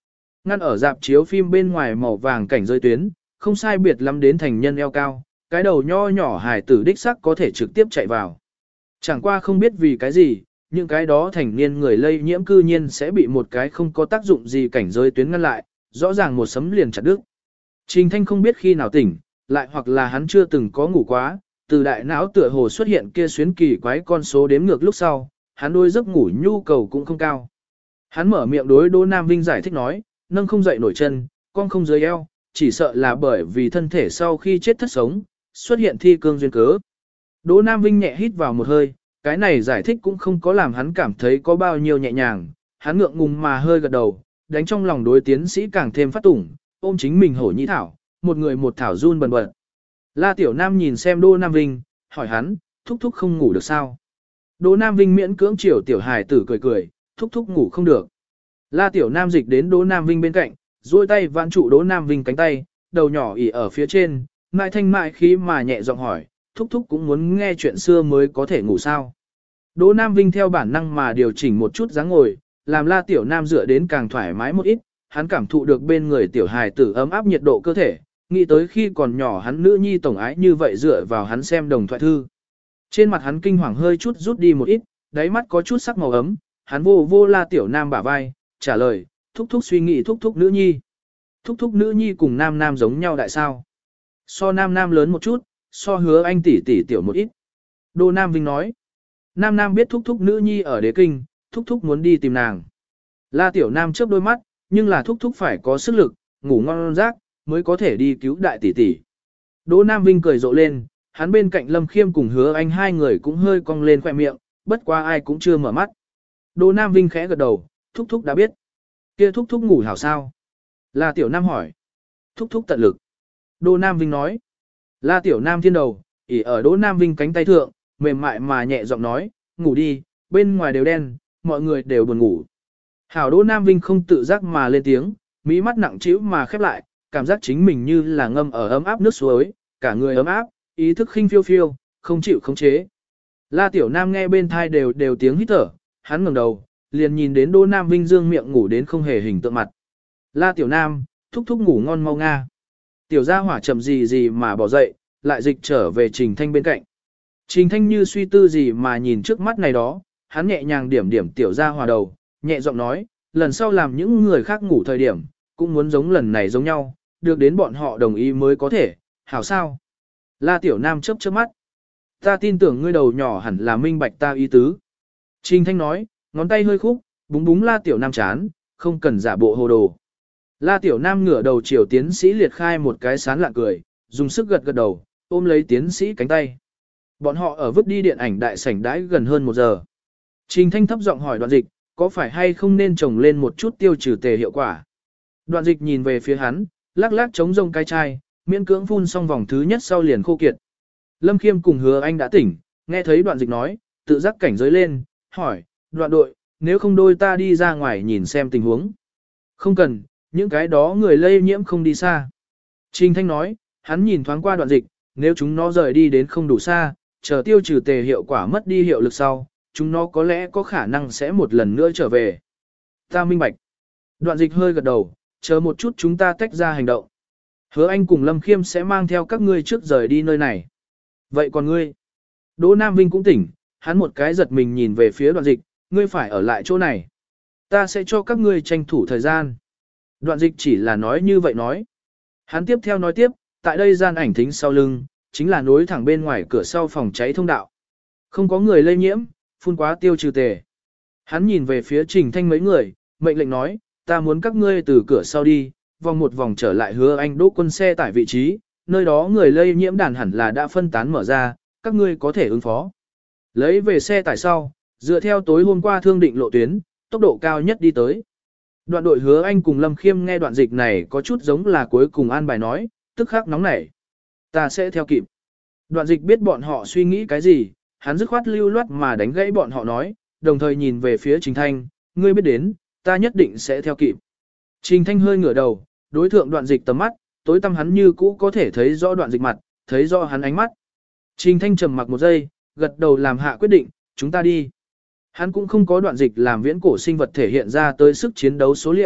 ngăn ở dạp chiếu phim bên ngoài màu vàng cảnh giới tuyến, không sai biệt lắm đến thành nhân eo cao, cái đầu nho nhỏ hài tử đích sắc có thể trực tiếp chạy vào. Chẳng qua không biết vì cái gì, những cái đó thành niên người lây nhiễm cư nhiên sẽ bị một cái không có tác dụng gì cảnh giới tuyến ngăn lại, rõ ràng một sấm liền chặt đứt. Trình Thanh không biết khi nào tỉnh, lại hoặc là hắn chưa từng có ngủ quá, từ đại não tựa hồ xuất hiện kia xuyến kỳ quái con số đếm ngược lúc sau, hắn đôi giấc ngủ nhu cầu cũng không cao. Hắn mở miệng đối Đỗ Nam Vinh giải thích nói, nâng không dậy nổi chân, con không dưới eo, chỉ sợ là bởi vì thân thể sau khi chết thất sống, xuất hiện thi cương duyên cớ. Đỗ Nam Vinh nhẹ hít vào một hơi, cái này giải thích cũng không có làm hắn cảm thấy có bao nhiêu nhẹ nhàng, hắn ngượng ngùng mà hơi gật đầu, đánh trong lòng đối tiến sĩ càng thêm phát tủng, ôm chính mình hổ nhĩ thảo, một người một thảo run bần bật. La Tiểu Nam nhìn xem Đỗ Nam Vinh, hỏi hắn, thúc thúc không ngủ được sao? Đỗ Nam Vinh miễn cưỡng chiều tiểu hài tử cười cười, thúc thúc ngủ không được. La Tiểu Nam dịch đến Đỗ Nam Vinh bên cạnh, duỗi tay vãn trụ Đỗ Nam Vinh cánh tay, đầu nhỏ ỉ ở phía trên, mại thanh mại khí mà nhẹ giọng hỏi, thúc thúc cũng muốn nghe chuyện xưa mới có thể ngủ sao? Đỗ Nam Vinh theo bản năng mà điều chỉnh một chút dáng ngồi, làm La Tiểu Nam dựa đến càng thoải mái một ít, hắn cảm thụ được bên người tiểu hài tử ấm áp nhiệt độ cơ thể, nghĩ tới khi còn nhỏ hắn nữ nhi tổng ái như vậy dựa vào hắn xem đồng thoại thư. Trên mặt hắn kinh hoàng hơi chút rút đi một ít, đáy mắt có chút sắc màu ấm, hắn vô vô La Tiểu Nam bả vai, trả lời, thúc thúc suy nghĩ thúc thúc nữ nhi. Thúc thúc nữ nhi cùng nam nam giống nhau đại sao? So nam nam lớn một chút, so hứa anh tỷ tỷ tiểu một ít. Đỗ Nam Vinh nói, nam nam biết thúc thúc nữ nhi ở đế kinh, thúc thúc muốn đi tìm nàng. La Tiểu Nam chớp đôi mắt, nhưng là thúc thúc phải có sức lực, ngủ ngon giấc mới có thể đi cứu đại tỷ tỷ. Đỗ Nam Vinh cười rộ lên, hắn bên cạnh Lâm Khiêm cùng hứa anh hai người cũng hơi cong lên khỏe miệng, bất quá ai cũng chưa mở mắt. Đỗ Nam Vinh khẽ gật đầu, thúc thúc đã biết. Kia thúc thúc ngủ hảo sao? La Tiểu Nam hỏi. Thúc thúc tận lực. Đỗ Nam Vinh nói. La Tiểu Nam thiên đầu, ỉ ở Đỗ Nam Vinh cánh tay thượng, mềm mại mà nhẹ giọng nói, ngủ đi, bên ngoài đều đen, mọi người đều buồn ngủ. Hảo Đỗ Nam Vinh không tự giác mà lên tiếng, mí mắt nặng trĩu mà khép lại, cảm giác chính mình như là ngâm ở ấm áp nước suối, cả người ấm áp, ý thức khinh phiêu phiêu, không chịu khống chế. La Tiểu Nam nghe bên thai đều đều tiếng hít thở, hắn ngẩng đầu, liền nhìn đến Đỗ Nam Vinh dương miệng ngủ đến không hề hình tượng mặt. La Tiểu Nam, thúc thúc ngủ ngon mau nga. Tiểu gia hỏa chậm gì gì mà bỏ dậy, lại dịch trở về Trình Thanh bên cạnh. Trình Thanh như suy tư gì mà nhìn trước mắt này đó, hắn nhẹ nhàng điểm điểm tiểu gia hỏa đầu, nhẹ giọng nói, lần sau làm những người khác ngủ thời điểm, cũng muốn giống lần này giống nhau, được đến bọn họ đồng ý mới có thể, hảo sao? La Tiểu Nam chớp chớp mắt. Ta tin tưởng ngươi đầu nhỏ hẳn là minh bạch ta ý tứ. Trình Thanh nói, ngón tay hơi khúc, búng búng La Tiểu Nam chán, không cần giả bộ hồ đồ. La Tiểu Nam ngửa đầu chiều tiến sĩ liệt khai một cái sán lạ cười, dùng sức gật gật đầu, ôm lấy tiến sĩ cánh tay. Bọn họ ở vứt đi điện ảnh đại sảnh đãi gần hơn một giờ. Trình Thanh thấp giọng hỏi Đoạn Dịch, có phải hay không nên trồng lên một chút tiêu trừ tề hiệu quả? Đoạn Dịch nhìn về phía hắn, lắc lắc chống rông cái chai, miễn cưỡng phun xong vòng thứ nhất sau liền khô kiệt. Lâm Khiêm cùng Hứa Anh đã tỉnh, nghe thấy Đoạn Dịch nói, tự giác cảnh giới lên, hỏi, Đoạn đội, nếu không đôi ta đi ra ngoài nhìn xem tình huống. Không cần, những cái đó người lây nhiễm không đi xa. Trình Thanh nói, hắn nhìn thoáng qua Đoạn Dịch, nếu chúng nó rời đi đến không đủ xa, chờ tiêu trừ tề hiệu quả mất đi hiệu lực sau, chúng nó có lẽ có khả năng sẽ một lần nữa trở về. Ta minh bạch. Đoạn Dịch hơi gật đầu, chờ một chút chúng ta tách ra hành động. Hứa Anh cùng Lâm Khiêm sẽ mang theo các ngươi trước rời đi nơi này. Vậy còn ngươi? Đỗ Nam Vinh cũng tỉnh, hắn một cái giật mình nhìn về phía Đoạn Dịch, ngươi phải ở lại chỗ này. Ta sẽ cho các ngươi tranh thủ thời gian. Đoạn Dịch chỉ là nói như vậy nói. Hắn tiếp theo nói tiếp, tại đây gian ảnh thính sau lưng, chính là nối thẳng bên ngoài cửa sau phòng cháy thông đạo. Không có người lây nhiễm, phun quá tiêu trừ tề. Hắn nhìn về phía Trình Thanh mấy người, mệnh lệnh nói, ta muốn các ngươi từ cửa sau đi, vòng một vòng trở lại Hứa Anh Đỗ quân xe tải vị trí, nơi đó người lây nhiễm đàn hẳn là đã phân tán mở ra, các ngươi có thể ứng phó. Lấy về xe tải sau, dựa theo tối hôm qua thương định lộ tuyến, tốc độ cao nhất đi tới. Đoạn đội Hứa Anh cùng Lâm Khiêm nghe đoạn dịch này có chút giống là cuối cùng an bài nói, tức khắc nóng nảy. Ta sẽ theo kịp. Đoạn dịch biết bọn họ suy nghĩ cái gì, hắn dứt khoát lưu loát mà đánh gãy bọn họ nói, đồng thời nhìn về phía Trình Thanh, ngươi biết đến, ta nhất định sẽ theo kịp. Trình Thanh hơi ngửa đầu, đối thượng đoạn dịch tầm mắt, tối tăm hắn như cũ có thể thấy rõ đoạn dịch mặt, thấy rõ hắn ánh mắt. Trình Thanh trầm mặc một giây, gật đầu làm hạ quyết định, chúng ta đi. Hắn cũng không có đoạn dịch làm viễn cổ sinh vật thể hiện ra tới sức chiến đấu số liệu,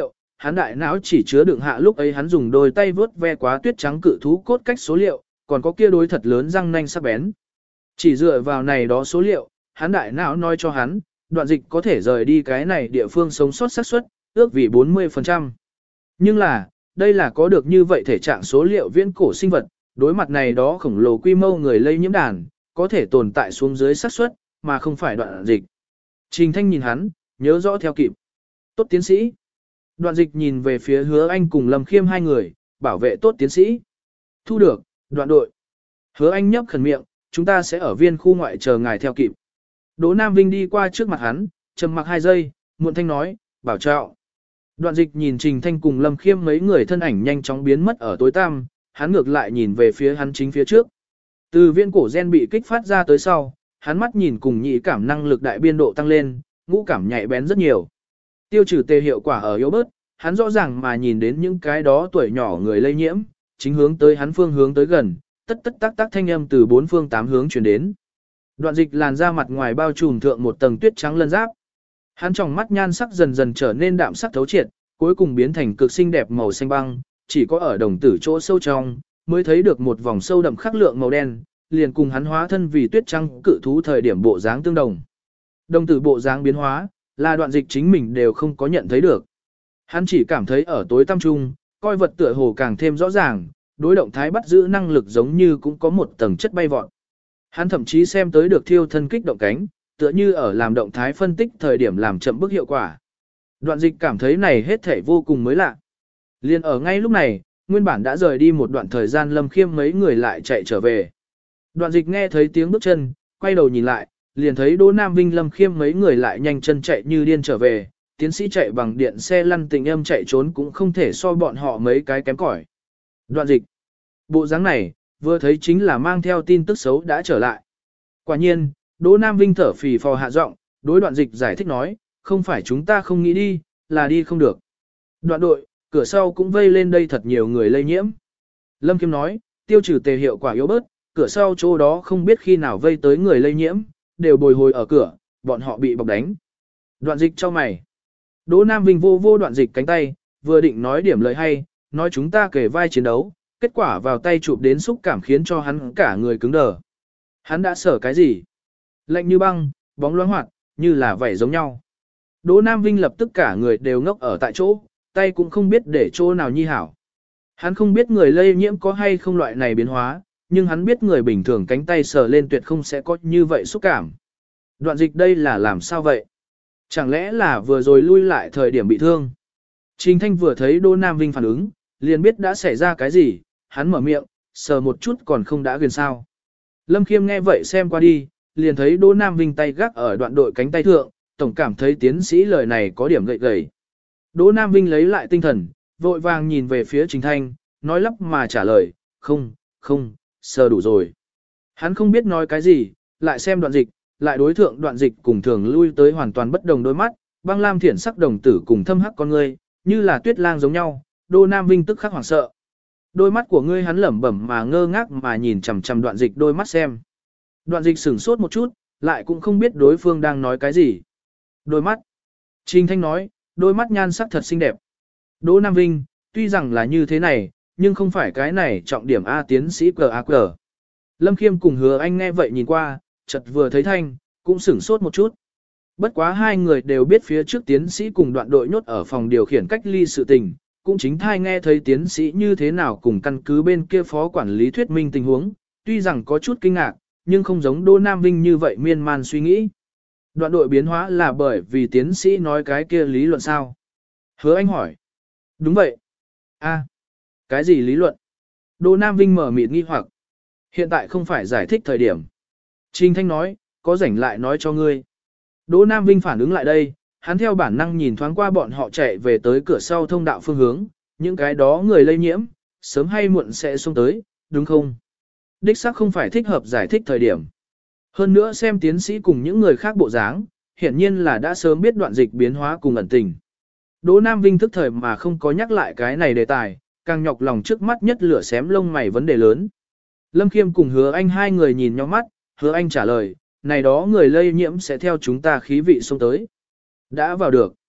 hắn đại não chỉ chứa đựng hạ lúc ấy hắn dùng đôi tay vớt ve quá tuyết trắng cự thú cốt cách số liệu, còn có kia đối thật lớn răng nanh sắc bén. Chỉ dựa vào này đó số liệu, hắn đại não nói cho hắn, đoạn dịch có thể rời đi cái này địa phương sống sót xác suất, ước vì bốn mươi phần trăm. Nhưng là, đây là có được như vậy thể trạng số liệu viễn cổ sinh vật, đối mặt này đó khổng lồ quy mô người lây nhiễm đàn, có thể tồn tại xuống dưới xác suất, mà không phải đoạn dịch. Trình Thanh nhìn hắn, nhớ rõ theo kịp. Tốt tiến sĩ. Đoạn dịch nhìn về phía Hứa Anh cùng Lâm Khiêm hai người, bảo vệ tốt tiến sĩ. Thu được, đoạn đội. Hứa Anh nhấp khẩn miệng, chúng ta sẽ ở viên khu ngoại chờ ngài theo kịp. Đỗ Nam Vinh đi qua trước mặt hắn, trầm mặc hai giây, muộn thanh nói, bảo trọng. Đoạn dịch nhìn Trình Thanh cùng Lâm Khiêm mấy người thân ảnh nhanh chóng biến mất ở tối tăm, hắn ngược lại nhìn về phía hắn chính phía trước. Từ viên cổ gen bị kích phát ra tới sau, hắn mắt nhìn cùng nhị cảm năng lực đại biên độ tăng lên, ngũ cảm nhạy bén rất nhiều. Tiêu trừ tê hiệu quả ở yếu bớt, hắn rõ ràng mà nhìn đến những cái đó tuổi nhỏ người lây nhiễm, chính hướng tới hắn phương hướng tới gần, tất tất tác tác thanh âm từ bốn phương tám hướng truyền đến. Đoạn dịch làn ra mặt ngoài bao trùm thượng một tầng tuyết trắng lân giáp. Hắn trong mắt nhan sắc dần dần trở nên đạm sắc thấu triệt, cuối cùng biến thành cực xinh đẹp màu xanh băng, chỉ có ở đồng tử chỗ sâu trong, mới thấy được một vòng sâu đậm khắc lượng màu đen, liền cùng hắn hóa thân vì tuyết trắng cự thú thời điểm bộ dáng tương đồng. Đồng tử bộ dáng biến hóa, là đoạn dịch chính mình đều không có nhận thấy được. Hắn chỉ cảm thấy ở tối tăm trung, coi vật tựa hồ càng thêm rõ ràng, đối động thái bắt giữ năng lực giống như cũng có một tầng chất bay vọt. Hắn thậm chí xem tới được thiêu thân kích động cánh, tựa như ở làm động thái phân tích thời điểm làm chậm bước hiệu quả. Đoạn dịch cảm thấy này hết thể vô cùng mới lạ. Liên ở ngay lúc này, nguyên bản đã rời đi một đoạn thời gian Lâm Khiêm mấy người lại chạy trở về. Đoạn dịch nghe thấy tiếng bước chân, quay đầu nhìn lại, liền thấy Đỗ Nam Vinh Lâm Khiêm mấy người lại nhanh chân chạy như điên trở về, tiến sĩ chạy bằng điện xe lăn tình âm chạy trốn cũng không thể so bọn họ mấy cái kém cỏi. Đoạn dịch. Bộ dáng này, vừa thấy chính là mang theo tin tức xấu đã trở lại. Quả nhiên, Đỗ Nam Vinh thở phì phò hạ giọng, đối đoạn dịch giải thích nói, không phải chúng ta không nghĩ đi, là đi không được. Đoạn đội, cửa sau cũng vây lên đây thật nhiều người lây nhiễm. Lâm Khiêm nói, tiêu trừ tề hiệu quả yếu bớt, cửa sau chỗ đó không biết khi nào vây tới người lây nhiễm, đều bồi hồi ở cửa, bọn họ bị bọc đánh. Đoạn dịch cho mày. Đỗ Nam Vinh vô vô đoạn dịch cánh tay, vừa định nói điểm lời hay, nói chúng ta kể vai chiến đấu, kết quả vào tay chụp đến xúc cảm khiến cho hắn cả người cứng đờ. Hắn đã sợ cái gì? Lạnh như băng, bóng loáng hoạt, như là vảy giống nhau. Đỗ Nam Vinh lập tức cả người đều ngốc ở tại chỗ, tay cũng không biết để chỗ nào nhi hảo. Hắn không biết người lây nhiễm có hay không loại này biến hóa, nhưng hắn biết người bình thường cánh tay sờ lên tuyệt không sẽ có như vậy xúc cảm. Đoạn dịch đây là làm sao vậy? Chẳng lẽ là vừa rồi lui lại thời điểm bị thương? Trình Thanh vừa thấy Đỗ Nam Vinh phản ứng, liền biết đã xảy ra cái gì, hắn mở miệng, sờ một chút còn không đã quyền sao. Lâm Khiêm nghe vậy xem qua đi, liền thấy Đỗ Nam Vinh tay gác ở đoạn đội cánh tay thượng, tổng cảm thấy tiến sĩ lời này có điểm gậy gầy. Đỗ Nam Vinh lấy lại tinh thần, vội vàng nhìn về phía Trình Thanh, nói lắp mà trả lời, không, không, sờ đủ rồi. Hắn không biết nói cái gì, lại xem đoạn dịch, lại đối thượng đoạn dịch cùng thường lui tới hoàn toàn bất đồng đôi mắt, băng lam thiển sắc đồng tử cùng thâm hắc con ngươi, như là tuyết lang giống nhau, Đỗ Nam Vinh tức khắc hoảng sợ. Đôi mắt của ngươi hắn lẩm bẩm mà ngơ ngác mà nhìn chằm chằm đoạn dịch đôi mắt xem. Đoạn dịch sửng sốt một chút, lại cũng không biết đối phương đang nói cái gì. Đôi mắt. Trình Thanh nói, đôi mắt nhan sắc thật xinh đẹp. Đỗ Nam Vinh, tuy rằng là như thế này, nhưng không phải cái này trọng điểm A tiến sĩ cờ A cờ. Lâm Khiêm cùng Hứa Anh nghe vậy nhìn qua, chợt vừa thấy Thanh, cũng sửng sốt một chút. Bất quá hai người đều biết phía trước tiến sĩ cùng đoạn đội nhốt ở phòng điều khiển cách ly sự tình, cũng chính thai nghe thấy tiến sĩ như thế nào cùng căn cứ bên kia phó quản lý thuyết minh tình huống, tuy rằng có chút kinh ngạc, nhưng không giống Đỗ Nam Vinh như vậy miên man suy nghĩ. Đoạn đội biến hóa là bởi vì tiến sĩ nói cái kia lý luận sao? Hứa Anh hỏi. Đúng vậy. A, cái gì lý luận? Đỗ Nam Vinh mở mịt nghi hoặc. Hiện tại không phải giải thích thời điểm. Trình Thanh nói, có rảnh lại nói cho ngươi. Đỗ Nam Vinh phản ứng lại đây, hắn theo bản năng nhìn thoáng qua bọn họ chạy về tới cửa sau thông đạo phương hướng, những cái đó người lây nhiễm, sớm hay muộn sẽ xuống tới, đúng không? Đích xác không phải thích hợp giải thích thời điểm. Hơn nữa xem tiến sĩ cùng những người khác bộ dáng, hiển nhiên là đã sớm biết đoạn dịch biến hóa cùng ẩn tình. Đỗ Nam Vinh thức thời mà không có nhắc lại cái này đề tài, càng nhọc lòng trước mắt nhất lửa xém lông mày vấn đề lớn. Lâm Khiêm cùng Hứa Anh hai người nhìn nhau mắt, Hứa Anh trả lời, này đó người lây nhiễm sẽ theo chúng ta khí vị xuống tới. Đã vào được.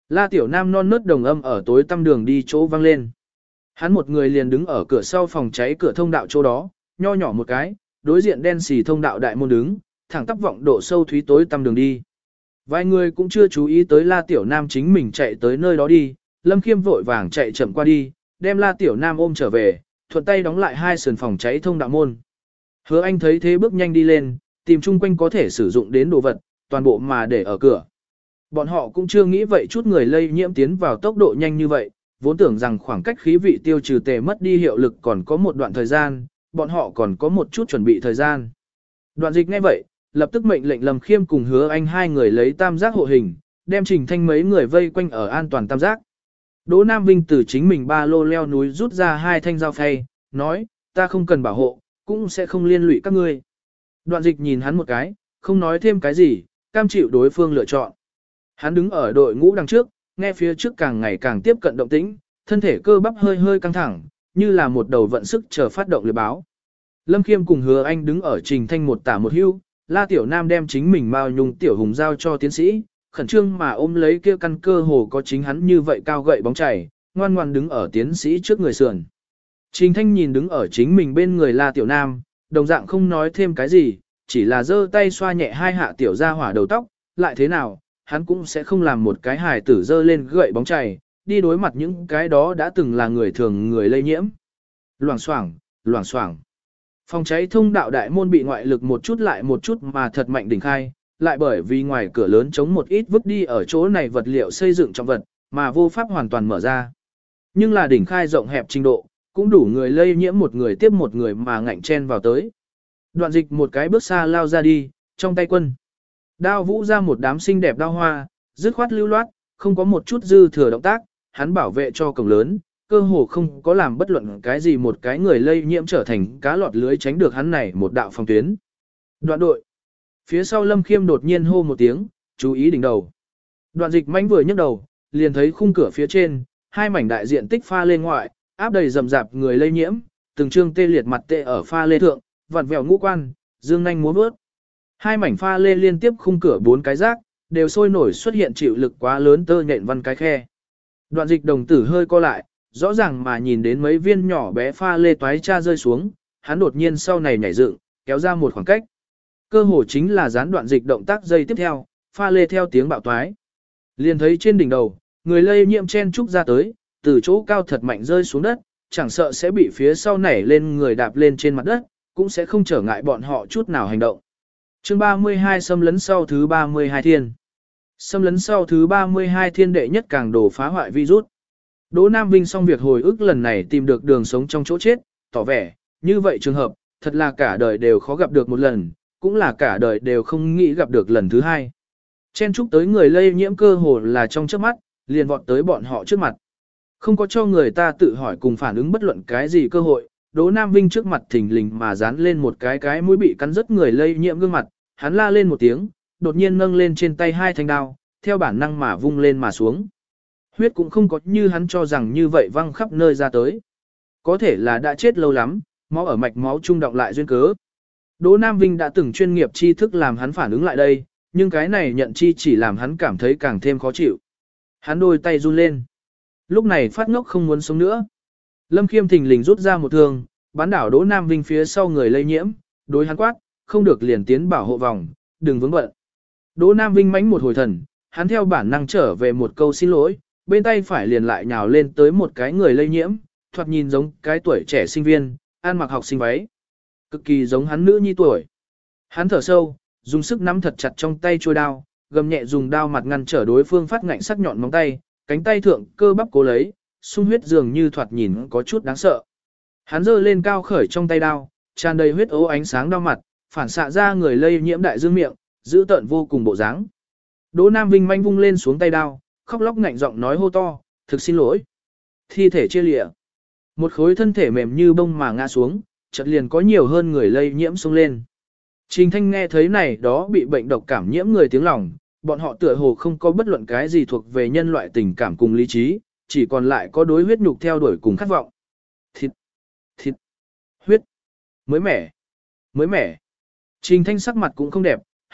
La Tiểu Nam non nớt đồng âm ở tối tăm đường đi chỗ vang lên. Hắn một người liền đứng ở cửa sau phòng cháy cửa thông đạo chỗ đó, nho nhỏ một cái, đối diện đen xì thông đạo đại môn đứng, thẳng tắp vọng độ sâu thúy tối tăm đường đi. Vài người cũng chưa chú ý tới La Tiểu Nam chính mình chạy tới nơi đó đi, Lâm Khiêm vội vàng chạy chậm qua đi, đem La Tiểu Nam ôm trở về, thuận tay đóng lại hai sườn phòng cháy thông đạo môn. Hứa Anh thấy thế bước nhanh đi lên, tìm chung quanh có thể sử dụng đến đồ vật, toàn bộ mà để ở cửa. Bọn họ cũng chưa nghĩ vậy chút người lây nhiễm tiến vào tốc độ nhanh như vậy, vốn tưởng rằng khoảng cách khí vị tiêu trừ tề mất đi hiệu lực còn có một đoạn thời gian, bọn họ còn có một chút chuẩn bị thời gian. Đoạn dịch ngay vậy, lập tức mệnh lệnh Lâm Khiêm cùng Hứa Anh hai người lấy tam giác hộ hình, đem Trình Thanh mấy người vây quanh ở an toàn tam giác. Đỗ Nam Vinh từ chính mình ba lô leo núi rút ra hai thanh dao phay, nói, ta không cần bảo hộ, cũng sẽ không liên lụy các ngươi. Đoạn dịch nhìn hắn một cái, không nói thêm cái gì, cam chịu đối phương lựa chọn. Hắn đứng ở đội ngũ đằng trước, nghe phía trước càng ngày càng tiếp cận động tĩnh, thân thể cơ bắp hơi hơi căng thẳng, như là một đầu vận sức chờ phát động liệp báo. Lâm Khiêm cùng Hứa Anh đứng ở Trình Thanh một tả một hưu, La Tiểu Nam đem chính mình Mao Nhung Tiểu Hùng giao cho tiến sĩ, khẩn trương mà ôm lấy kia căn cơ hồ có chính hắn như vậy cao gậy bóng chảy, ngoan ngoan đứng ở tiến sĩ trước người sườn. Trình Thanh nhìn đứng ở chính mình bên người La Tiểu Nam, đồng dạng không nói thêm cái gì, chỉ là giơ tay xoa nhẹ hai hạ tiểu ra hỏa đầu tóc, lại thế nào, hắn cũng sẽ không làm một cái hài tử giơ lên gậy bóng chảy, đi đối mặt những cái đó đã từng là người thường người lây nhiễm. Loảng xoảng, loảng xoảng. Phòng cháy thông đạo đại môn bị ngoại lực một chút lại một chút mà thật mạnh đỉnh khai, lại bởi vì ngoài cửa lớn chống một ít vứt đi ở chỗ này vật liệu xây dựng trong vật, mà vô pháp hoàn toàn mở ra. Nhưng là đỉnh khai rộng hẹp trình độ, cũng đủ người lây nhiễm một người tiếp một người mà ngạnh chen vào tới. Đoạn dịch một cái bước xa lao ra đi, trong tay quân. Đao vũ ra một đám xinh đẹp đao hoa, dứt khoát lưu loát, không có một chút dư thừa động tác, hắn bảo vệ cho cổng lớn, cơ hồ không có làm bất luận cái gì một cái người lây nhiễm trở thành cá lọt lưới tránh được hắn này một đạo phòng tuyến. Đoạn đội. Phía sau Lâm Khiêm đột nhiên hô một tiếng, chú ý đỉnh đầu. Đoạn dịch manh vừa nhấc đầu, liền thấy khung cửa phía trên, hai mảnh đại diện tích pha lên ngoại, áp đầy rầm rạp người lây nhiễm, từng trương tê liệt mặt tê ở pha lê thượng, vặn vẹo ngũ quan, dương nhanh múa bước. Hai mảnh pha lê liên tiếp khung cửa bốn cái rác, đều sôi nổi xuất hiện chịu lực quá lớn tơ nhện văn cái khe. Đoạn dịch đồng tử hơi co lại, rõ ràng mà nhìn đến mấy viên nhỏ bé pha lê toái cha rơi xuống, hắn đột nhiên sau này nhảy dựng, kéo ra một khoảng cách. Cơ hồ chính là gián đoạn dịch động tác dây tiếp theo, pha lê theo tiếng bạo toái. Liền thấy trên đỉnh đầu, người lây nhiễm chen trúc ra tới, từ chỗ cao thật mạnh rơi xuống đất, chẳng sợ sẽ bị phía sau nảy lên người đạp lên trên mặt đất, cũng sẽ không trở ngại bọn họ chút nào hành động. Chương ba mươi hai xâm lấn sau thứ ba mươi hai thiên. Xâm lấn sau thứ ba mươi hai thiên đệ nhất càng đổ phá hoại virus. Đỗ Nam Vinh xong việc hồi ức lần này tìm được đường sống trong chỗ chết, tỏ vẻ, như vậy trường hợp, thật là cả đời đều khó gặp được một lần, cũng là cả đời đều không nghĩ gặp được lần thứ hai. Chen chúc tới người lây nhiễm cơ hồ là trong trước mắt, liền vọt tới bọn họ trước mặt. Không có cho người ta tự hỏi cùng phản ứng bất luận cái gì cơ hội, Đỗ Nam Vinh trước mặt thình lình mà dán lên một cái cái mũi bị cắn rứt người lây nhiễm gương mặt, hắn la lên một tiếng, đột nhiên nâng lên trên tay hai thanh đao, theo bản năng mà vung lên mà xuống. Huyết cũng không có như hắn cho rằng như vậy văng khắp nơi ra tới. Có thể là đã chết lâu lắm, máu ở mạch máu trung động lại duyên cớ. Đỗ Nam Vinh đã từng chuyên nghiệp tri thức làm hắn phản ứng lại đây, nhưng cái này nhận chi chỉ làm hắn cảm thấy càng thêm khó chịu. Hắn đôi tay run lên. Lúc này phát ngốc không muốn sống nữa. Lâm Khiêm thình lình rút ra một thương, bắn đảo Đỗ Nam Vinh phía sau người lây nhiễm, đối hắn quát, không được liền tiến bảo hộ vòng, đừng vướng bận. Đỗ Nam Vinh mánh một hồi thần, hắn theo bản năng trở về một câu xin lỗi, bên tay phải liền lại nhào lên tới một cái người lây nhiễm, thoạt nhìn giống cái tuổi trẻ sinh viên, ăn mặc học sinh váy. Cực kỳ giống hắn nữ nhi tuổi. Hắn thở sâu, dùng sức nắm thật chặt trong tay chuôi đao, gầm nhẹ dùng đao mặt ngăn trở đối phương phát ngạnh sắc nhọn móng tay, cánh tay thượng cơ bắp cố lấy, sung huyết dường như thoạt nhìn có chút đáng sợ. Hắn giơ lên cao khởi trong tay đao, tràn đầy huyết ố ánh sáng đao mặt, phản xạ ra người lây nhiễm đại dương miệng, giữ tợn vô cùng bộ dáng. Đỗ Nam Vinh manh vung lên xuống tay đao, khóc lóc ngạnh giọng nói hô to, thực xin lỗi. Thi thể chia lịa. Một khối thân thể mềm như bông mà ngã xuống, chợt liền có nhiều hơn người lây nhiễm xông lên. Trình Thanh nghe thấy này đó bị bệnh độc cảm nhiễm người tiếng lòng, bọn họ tựa hồ không có bất luận cái gì thuộc về nhân loại tình cảm cùng lý trí, chỉ còn lại có đối huyết nhục theo đuổi cùng khát vọng. Thịt, thịt, huyết, mới mẻ, mới mẻ. Trình Thanh sắc mặt cũng không đẹp,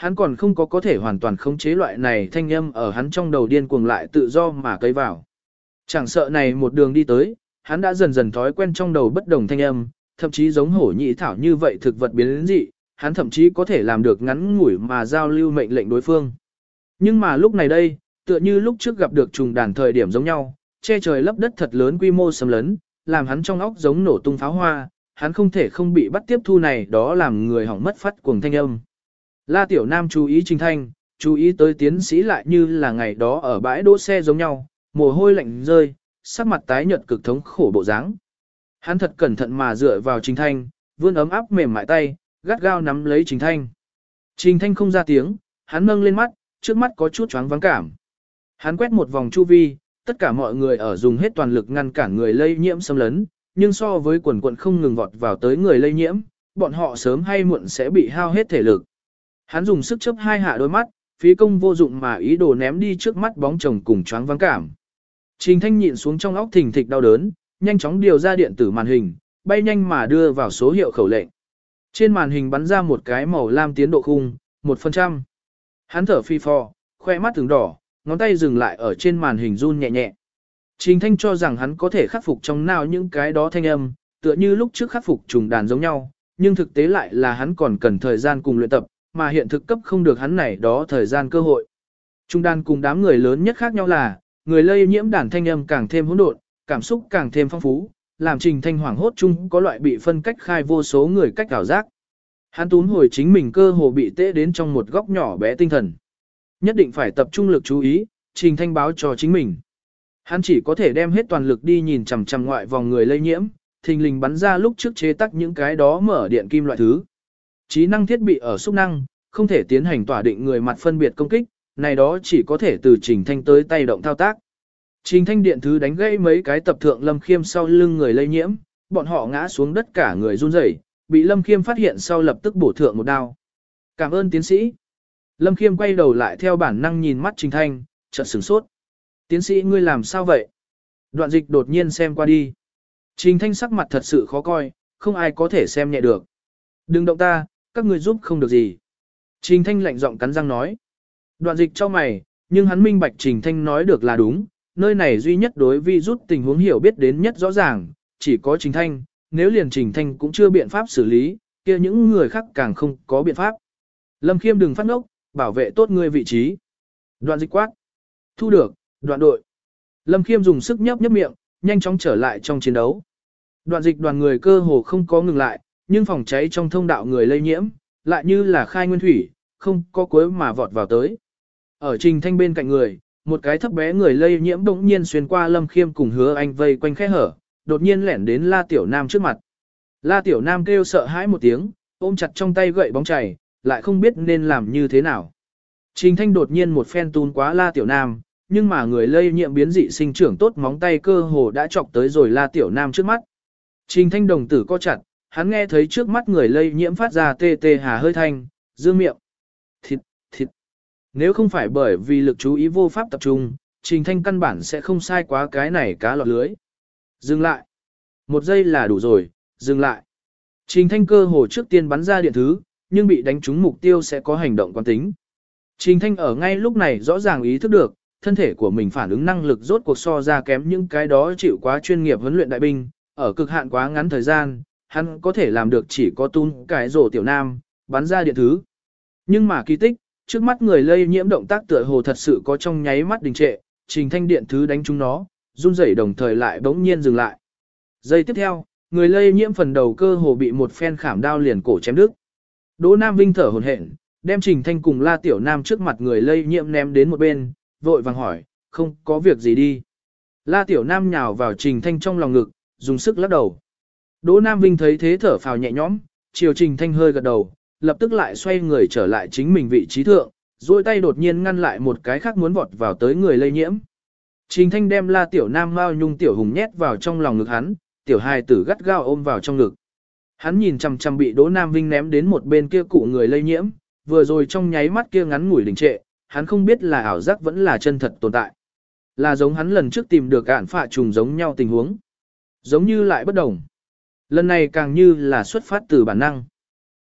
hắn còn không có có thể hoàn toàn khống chế loại này thanh âm ở hắn trong đầu điên cuồng lại tự do mà cấy vào. Chẳng sợ này một đường đi tới, hắn đã dần dần thói quen trong đầu bất đồng thanh âm, thậm chí giống hổ nhị thảo như vậy thực vật biến đến dị, hắn thậm chí có thể làm được ngắn ngủi mà giao lưu mệnh lệnh đối phương. Nhưng mà lúc này đây, tựa như lúc trước gặp được trùng đàn thời điểm giống nhau, che trời lấp đất thật lớn quy mô xâm lấn, làm hắn trong óc giống nổ tung pháo hoa, hắn không thể không bị bắt tiếp thu này đó làm người hỏng mất phát cuồng thanh âm. La Tiểu Nam chú ý Trình Thanh, chú ý tới tiến sĩ lại như là ngày đó ở bãi đỗ xe giống nhau, mồ hôi lạnh rơi, sắc mặt tái nhợt cực thống khổ bộ dáng. Hắn thật cẩn thận mà dựa vào Trình Thanh, vươn ấm áp mềm mại tay, gắt gao nắm lấy Trình Thanh. Trình Thanh không ra tiếng, hắn nâng lên mắt, trước mắt có chút choáng váng cảm. Hắn quét một vòng chu vi, tất cả mọi người ở dùng hết toàn lực ngăn cản người lây nhiễm xâm lấn, nhưng so với quần quận không ngừng vọt vào tới người lây nhiễm, bọn họ sớm hay muộn sẽ bị hao hết thể lực. Hắn dùng sức chớp hai hạ đôi mắt, phí công vô dụng mà ý đồ ném đi trước mắt bóng chồng cùng choáng váng cảm. Trình Thanh nhịn xuống trong óc thình thịch đau đớn, nhanh chóng điều ra điện tử màn hình, bay nhanh mà đưa vào số hiệu khẩu lệnh. Trên màn hình bắn ra một cái màu lam tiến độ khung, một phần trăm. Hắn thở phi phò, khoe mắt từng đỏ, ngón tay dừng lại ở trên màn hình run nhẹ nhẹ. Trình Thanh cho rằng hắn có thể khắc phục trong nào những cái đó thanh âm, tựa như lúc trước khắc phục trùng đàn giống nhau, nhưng thực tế lại là hắn còn cần thời gian cùng luyện tập, mà hiện thực cấp không được hắn này đó thời gian cơ hội. Trùng đàn cùng đám người lớn nhất khác nhau là, người lây nhiễm đàn thanh âm càng thêm hỗn độn, cảm xúc càng thêm phong phú, làm Trình Thanh hoảng hốt chung có loại bị phân cách khai vô số người cách ảo giác. Hắn túm hồi chính mình cơ hồ bị tễ đến trong một góc nhỏ bé tinh thần. Nhất định phải tập trung lực chú ý, Trình Thanh báo cho chính mình. Hắn chỉ có thể đem hết toàn lực đi nhìn chằm chằm ngoại vòng người lây nhiễm, thình lình bắn ra lúc trước chế tác những cái đó mở điện kim loại thứ. Trí năng thiết bị ở xúc năng, không thể tiến hành tỏa định người mặt phân biệt công kích, này đó chỉ có thể từ Trình Thanh tới tay động thao tác. Trình Thanh điện thứ đánh gãy mấy cái tập thượng Lâm Khiêm sau lưng người lây nhiễm, bọn họ ngã xuống đất cả người run rẩy, bị Lâm Khiêm phát hiện sau lập tức bổ thượng một đao. Cảm ơn tiến sĩ. Lâm Khiêm quay đầu lại theo bản năng nhìn mắt Trình Thanh, chợt sửng sốt. Tiến sĩ ngươi làm sao vậy? Đoạn dịch đột nhiên xem qua đi. Trình Thanh sắc mặt thật sự khó coi, không ai có thể xem nhẹ được. Đừng động ta, các ngươi giúp không được gì. Trình Thanh lạnh giọng cắn răng nói. Đoạn dịch cho mày, nhưng hắn minh bạch Trình Thanh nói được là đúng, nơi này duy nhất đối vi rút tình huống hiểu biết đến nhất rõ ràng, chỉ có Trình Thanh, nếu liền Trình Thanh cũng chưa biện pháp xử lý, kia những người khác càng không có biện pháp. Lâm Khiêm đừng phát ngốc, bảo vệ tốt ngươi vị trí. Đoạn dịch quát. Thu được, đoạn đội. Lâm Khiêm dùng sức nhấp nhấp miệng, nhanh chóng trở lại trong chiến đấu. Đoạn dịch đoàn người cơ hồ không có ngừng lại, nhưng phòng cháy trong thông đạo người lây nhiễm, lại như là khai nguyên thủy, không có cuối mà vọt vào tới. Ở Trình Thanh bên cạnh người, một cái thấp bé người lây nhiễm bỗng nhiên xuyên qua Lâm Khiêm cùng Hứa Anh vây quanh khe hở, đột nhiên lẻn đến La Tiểu Nam trước mặt. La Tiểu Nam kêu sợ hãi một tiếng, ôm chặt trong tay gậy bóng chảy, lại không biết nên làm như thế nào. Trình Thanh đột nhiên một phen tún quá La Tiểu Nam, nhưng mà người lây nhiễm biến dị sinh trưởng tốt móng tay cơ hồ đã chọc tới rồi La Tiểu Nam trước mắt. Trình Thanh đồng tử co chặt, hắn nghe thấy trước mắt người lây nhiễm phát ra tê tê hà hơi thanh, dương miệng. Thịt, thịt. Nếu không phải bởi vì lực chú ý vô pháp tập trung, Trình Thanh căn bản sẽ không sai quá cái này cá lọt lưới. Dừng lại. Một giây là đủ rồi, dừng lại. Trình Thanh cơ hồ trước tiên bắn ra điện thứ, nhưng bị đánh trúng mục tiêu sẽ có hành động quán tính. Trình Thanh ở ngay lúc này rõ ràng ý thức được, thân thể của mình phản ứng năng lực rốt cuộc so ra kém những cái đó chịu quá chuyên nghiệp huấn luyện đại binh, ở cực hạn quá ngắn thời gian, hắn có thể làm được chỉ có tun cái rổ tiểu nam, bắn ra điện thứ. Nhưng mà kỳ tích, trước mắt người lây nhiễm động tác tựa hồ thật sự có trong nháy mắt đình trệ, Trình Thanh điện thứ đánh trúng nó, run rẩy đồng thời lại bỗng nhiên dừng lại. Giây tiếp theo, người lây nhiễm phần đầu cơ hồ bị một phen khảm đao liền cổ chém đứt. Đỗ Nam Vinh thở hổn hển, đem Trình Thanh cùng La Tiểu Nam trước mặt người lây nhiễm ném đến một bên, vội vàng hỏi, không có việc gì đi. La Tiểu Nam nhào vào Trình Thanh trong lòng ngực, dùng sức lắc đầu. Đỗ Nam Vinh thấy thế thở phào nhẹ nhõm, chiều Trình Thanh hơi gật đầu, lập tức lại xoay người trở lại chính mình vị trí thượng, duỗi tay đột nhiên ngăn lại một cái khác muốn vọt vào tới người lây nhiễm. Trình Thanh đem La Tiểu Nam Mao Nhung Tiểu Hùng nhét vào trong lòng ngực hắn, Tiểu hài tử gắt gao ôm vào trong ngực. Hắn nhìn chằm chằm bị Đỗ Nam Vinh ném đến một bên kia cụ người lây nhiễm, vừa rồi trong nháy mắt kia ngắn ngủi đình trệ, hắn không biết là ảo giác vẫn là chân thật tồn tại. Là giống hắn lần trước tìm được ản phạ trùng giống nhau tình huống. Giống như lại bất đồng. Lần này càng như là xuất phát từ bản năng.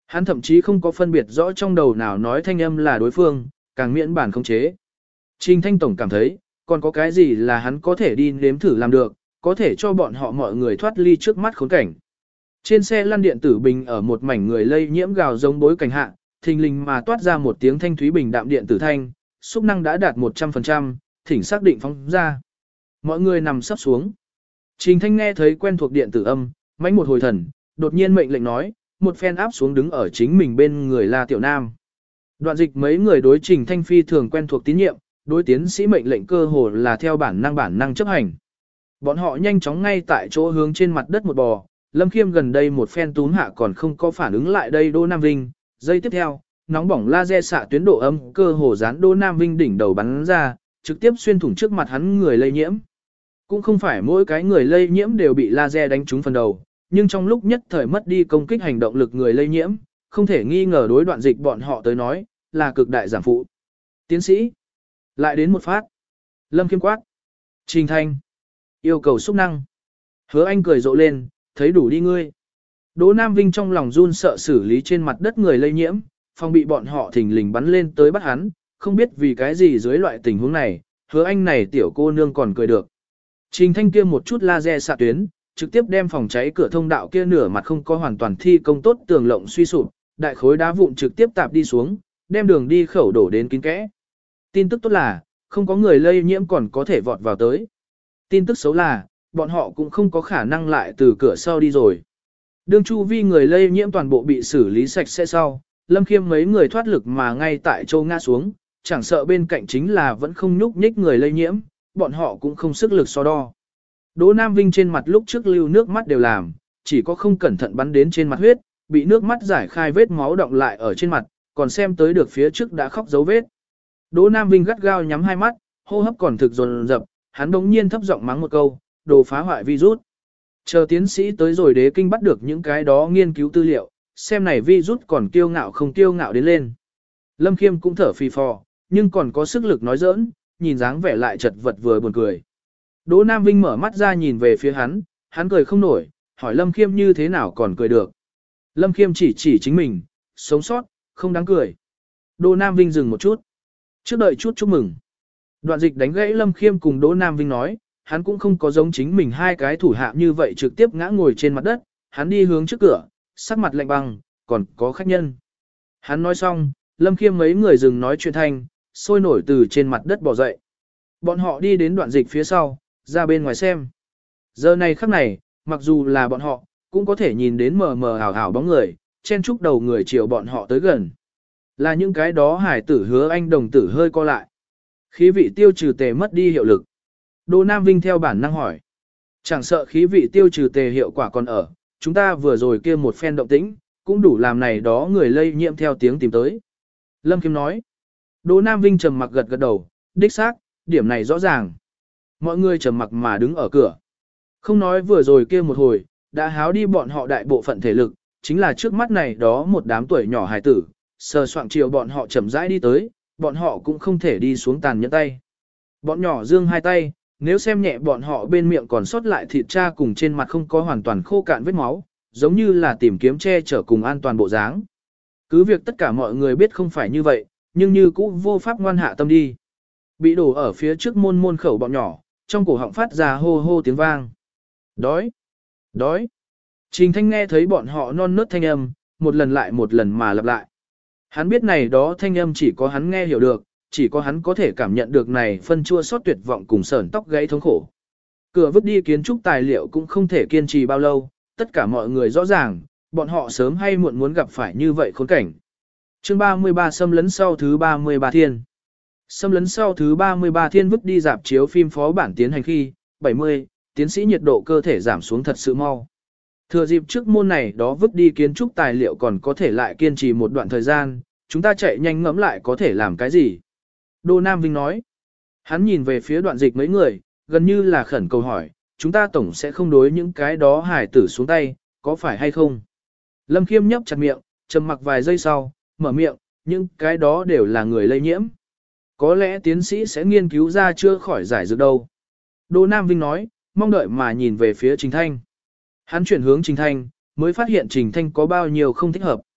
Hắn thậm chí không có phân biệt rõ trong đầu nào nói thanh âm là đối phương, càng miễn bản không chế. Trình Thanh Tổng cảm thấy, còn có cái gì là hắn có thể đi nếm thử làm được, có thể cho bọn họ mọi người thoát ly trước mắt khốn cảnh. Trên xe lăn điện tử bình ở một mảnh người lây nhiễm gào giống bối cảnh hạ, thình lình mà toát ra một tiếng thanh thúy bình đạm điện tử thanh, xúc năng đã đạt một trăm phần trăm, thỉnh xác định phóng ra. Mọi người nằm sấp xuống. Trình Thanh nghe thấy quen thuộc điện tử âm, mãnh một hồi thần, đột nhiên mệnh lệnh nói, một phen áp xuống đứng ở chính mình bên người là Tiểu Nam. Đoạn dịch mấy người đối Trình Thanh phi thường quen thuộc tín nhiệm, đối tiến sĩ mệnh lệnh cơ hồ là theo bản năng bản năng chấp hành. Bọn họ nhanh chóng ngay tại chỗ hướng trên mặt đất một bò, Lâm Khiêm gần đây một phen túm hạ còn không có phản ứng lại đây Đỗ Nam Vinh, giây tiếp theo, nóng bỏng laser xạ tuyến độ âm cơ hồ dán Đỗ Nam Vinh đỉnh đầu bắn ra, trực tiếp xuyên thủng trước mặt hắn người lây nhiễm. Cũng không phải mỗi cái người lây nhiễm đều bị laser đánh trúng phần đầu, nhưng trong lúc nhất thời mất đi công kích hành động lực người lây nhiễm, không thể nghi ngờ đối đoạn dịch bọn họ tới nói, là cực đại giảm phụ. Tiến sĩ, lại đến một phát. Lâm Khiêm quát. Trình Thanh, yêu cầu xúc năng. Hứa Anh cười rộ lên, thấy đủ đi ngươi. Đỗ Nam Vinh trong lòng run sợ xử lý trên mặt đất người lây nhiễm, phòng bị bọn họ thình lình bắn lên tới bắt hắn, không biết vì cái gì dưới loại tình huống này, Hứa Anh này tiểu cô nương còn cười được. Trình Thanh kia một chút laser xạ tuyến, trực tiếp đem phòng cháy cửa thông đạo kia nửa mặt không có hoàn toàn thi công tốt tường lộng suy sụp, đại khối đá vụn trực tiếp tạp đi xuống, đem đường đi khẩu đổ đến kín kẽ. Tin tức tốt là, không có người lây nhiễm còn có thể vọt vào tới. Tin tức xấu là, bọn họ cũng không có khả năng lại từ cửa sau đi rồi. Đương chu vi người lây nhiễm toàn bộ bị xử lý sạch sẽ sau, Lâm Khiêm mấy người thoát lực mà ngay tại châu ngã xuống, chẳng sợ bên cạnh chính là vẫn không nhúc nhích người lây nhiễm, bọn họ cũng không sức lực so đo. Đỗ Nam Vinh trên mặt lúc trước lưu nước mắt đều làm, chỉ có không cẩn thận bắn đến trên mặt huyết, bị nước mắt giải khai vết máu đọng lại ở trên mặt, còn xem tới được phía trước đã khóc dấu vết. Đỗ Nam Vinh gắt gao nhắm hai mắt, hô hấp còn thực dồn dập, hắn đống nhiên thấp giọng mắng một câu, đồ phá hoại virus. Chờ tiến sĩ tới rồi đế kinh bắt được những cái đó nghiên cứu tư liệu, xem này virus còn kiêu ngạo không kiêu ngạo đến lên. Lâm Khiêm cũng thở phì phò, nhưng còn có sức lực nói giỡn, nhìn dáng vẻ lại chật vật vừa buồn cười. Đỗ Nam Vinh mở mắt ra nhìn về phía hắn, hắn cười không nổi, hỏi Lâm Khiêm như thế nào còn cười được. Lâm Khiêm chỉ chỉ chính mình, sống sót, không đáng cười. Đỗ Nam Vinh dừng một chút. Trước đợi chút chúc mừng. Đoạn dịch đánh gãy Lâm Khiêm cùng Đỗ Nam Vinh nói, hắn cũng không có giống chính mình hai cái thủ hạ như vậy trực tiếp ngã ngồi trên mặt đất, hắn đi hướng trước cửa, sắc mặt lạnh băng, còn có khách nhân. Hắn nói xong, Lâm Khiêm mấy người dừng nói chuyện thanh, sôi nổi từ trên mặt đất bò dậy. Bọn họ đi đến đoạn dịch phía sau, ra bên ngoài xem. Giờ này khắc này, mặc dù là bọn họ, cũng có thể nhìn đến mờ mờ ảo ảo bóng người, chen chúc đầu người chiều bọn họ tới gần. Là những cái đó hải tử Hứa Anh đồng tử hơi co lại. Khí vị tiêu trừ tề mất đi hiệu lực. Đỗ Nam Vinh theo bản năng hỏi. Chẳng sợ khí vị tiêu trừ tề hiệu quả còn ở, chúng ta vừa rồi kia một phen động tĩnh, cũng đủ làm này đó người lây nhiễm theo tiếng tìm tới. Lâm Khiêm nói. Đỗ Nam Vinh trầm mặc gật gật đầu, đích xác, điểm này rõ ràng. Mọi người trầm mặc mà đứng ở cửa. Không nói vừa rồi kia một hồi, đã háo đi bọn họ đại bộ phận thể lực, chính là trước mắt này đó một đám tuổi nhỏ hài tử, sờ soạng chiều bọn họ chậm rãi đi tới, bọn họ cũng không thể đi xuống tàn nhẫn tay. Bọn nhỏ dương hai tay, nếu xem nhẹ bọn họ bên miệng còn sót lại thịt cha cùng trên mặt không có hoàn toàn khô cạn vết máu, giống như là tìm kiếm che chở cùng an toàn bộ dáng. Cứ việc tất cả mọi người biết không phải như vậy, nhưng như cũ vô pháp ngoan hạ tâm đi. Bị đổ ở phía trước môn môn khẩu bọn nhỏ, trong cổ họng phát ra hô hô tiếng vang. Đói! Đói! Trình Thanh nghe thấy bọn họ non nớt thanh âm, một lần lại một lần mà lặp lại. Hắn biết này đó thanh âm chỉ có hắn nghe hiểu được, chỉ có hắn có thể cảm nhận được này phân chua xót tuyệt vọng cùng sởn tóc gáy thống khổ. Cửa vứt đi kiến trúc tài liệu cũng không thể kiên trì bao lâu, tất cả mọi người rõ ràng, bọn họ sớm hay muộn muốn gặp phải như vậy khốn cảnh. Chương ba mươi ba xâm lấn sau thứ ba mươi ba thiên. Xâm lấn sau thứ ba mươi ba thiên vứt đi dạp chiếu phim phó bản tiến hành khi, bảy mươi, tiến sĩ nhiệt độ cơ thể giảm xuống thật sự mau. Thừa dịp trước môn này đó vứt đi kiến trúc tài liệu còn có thể lại kiên trì một đoạn thời gian, chúng ta chạy nhanh ngẫm lại có thể làm cái gì. Đô Nam Vinh nói. Hắn nhìn về phía đoạn dịch mấy người, gần như là khẩn cầu hỏi, chúng ta tổng sẽ không đối những cái đó hài tử xuống tay, có phải hay không? Lâm Khiêm nhấp chặt miệng, trầm mặc vài giây sau, mở miệng, những cái đó đều là người lây nhiễm. Có lẽ tiến sĩ sẽ nghiên cứu ra chưa khỏi giải dược đâu. Đô Nam Vinh nói, mong đợi mà nhìn về phía Trình Thanh. Hắn chuyển hướng Trình Thanh, mới phát hiện Trình Thanh có bao nhiêu không thích hợp.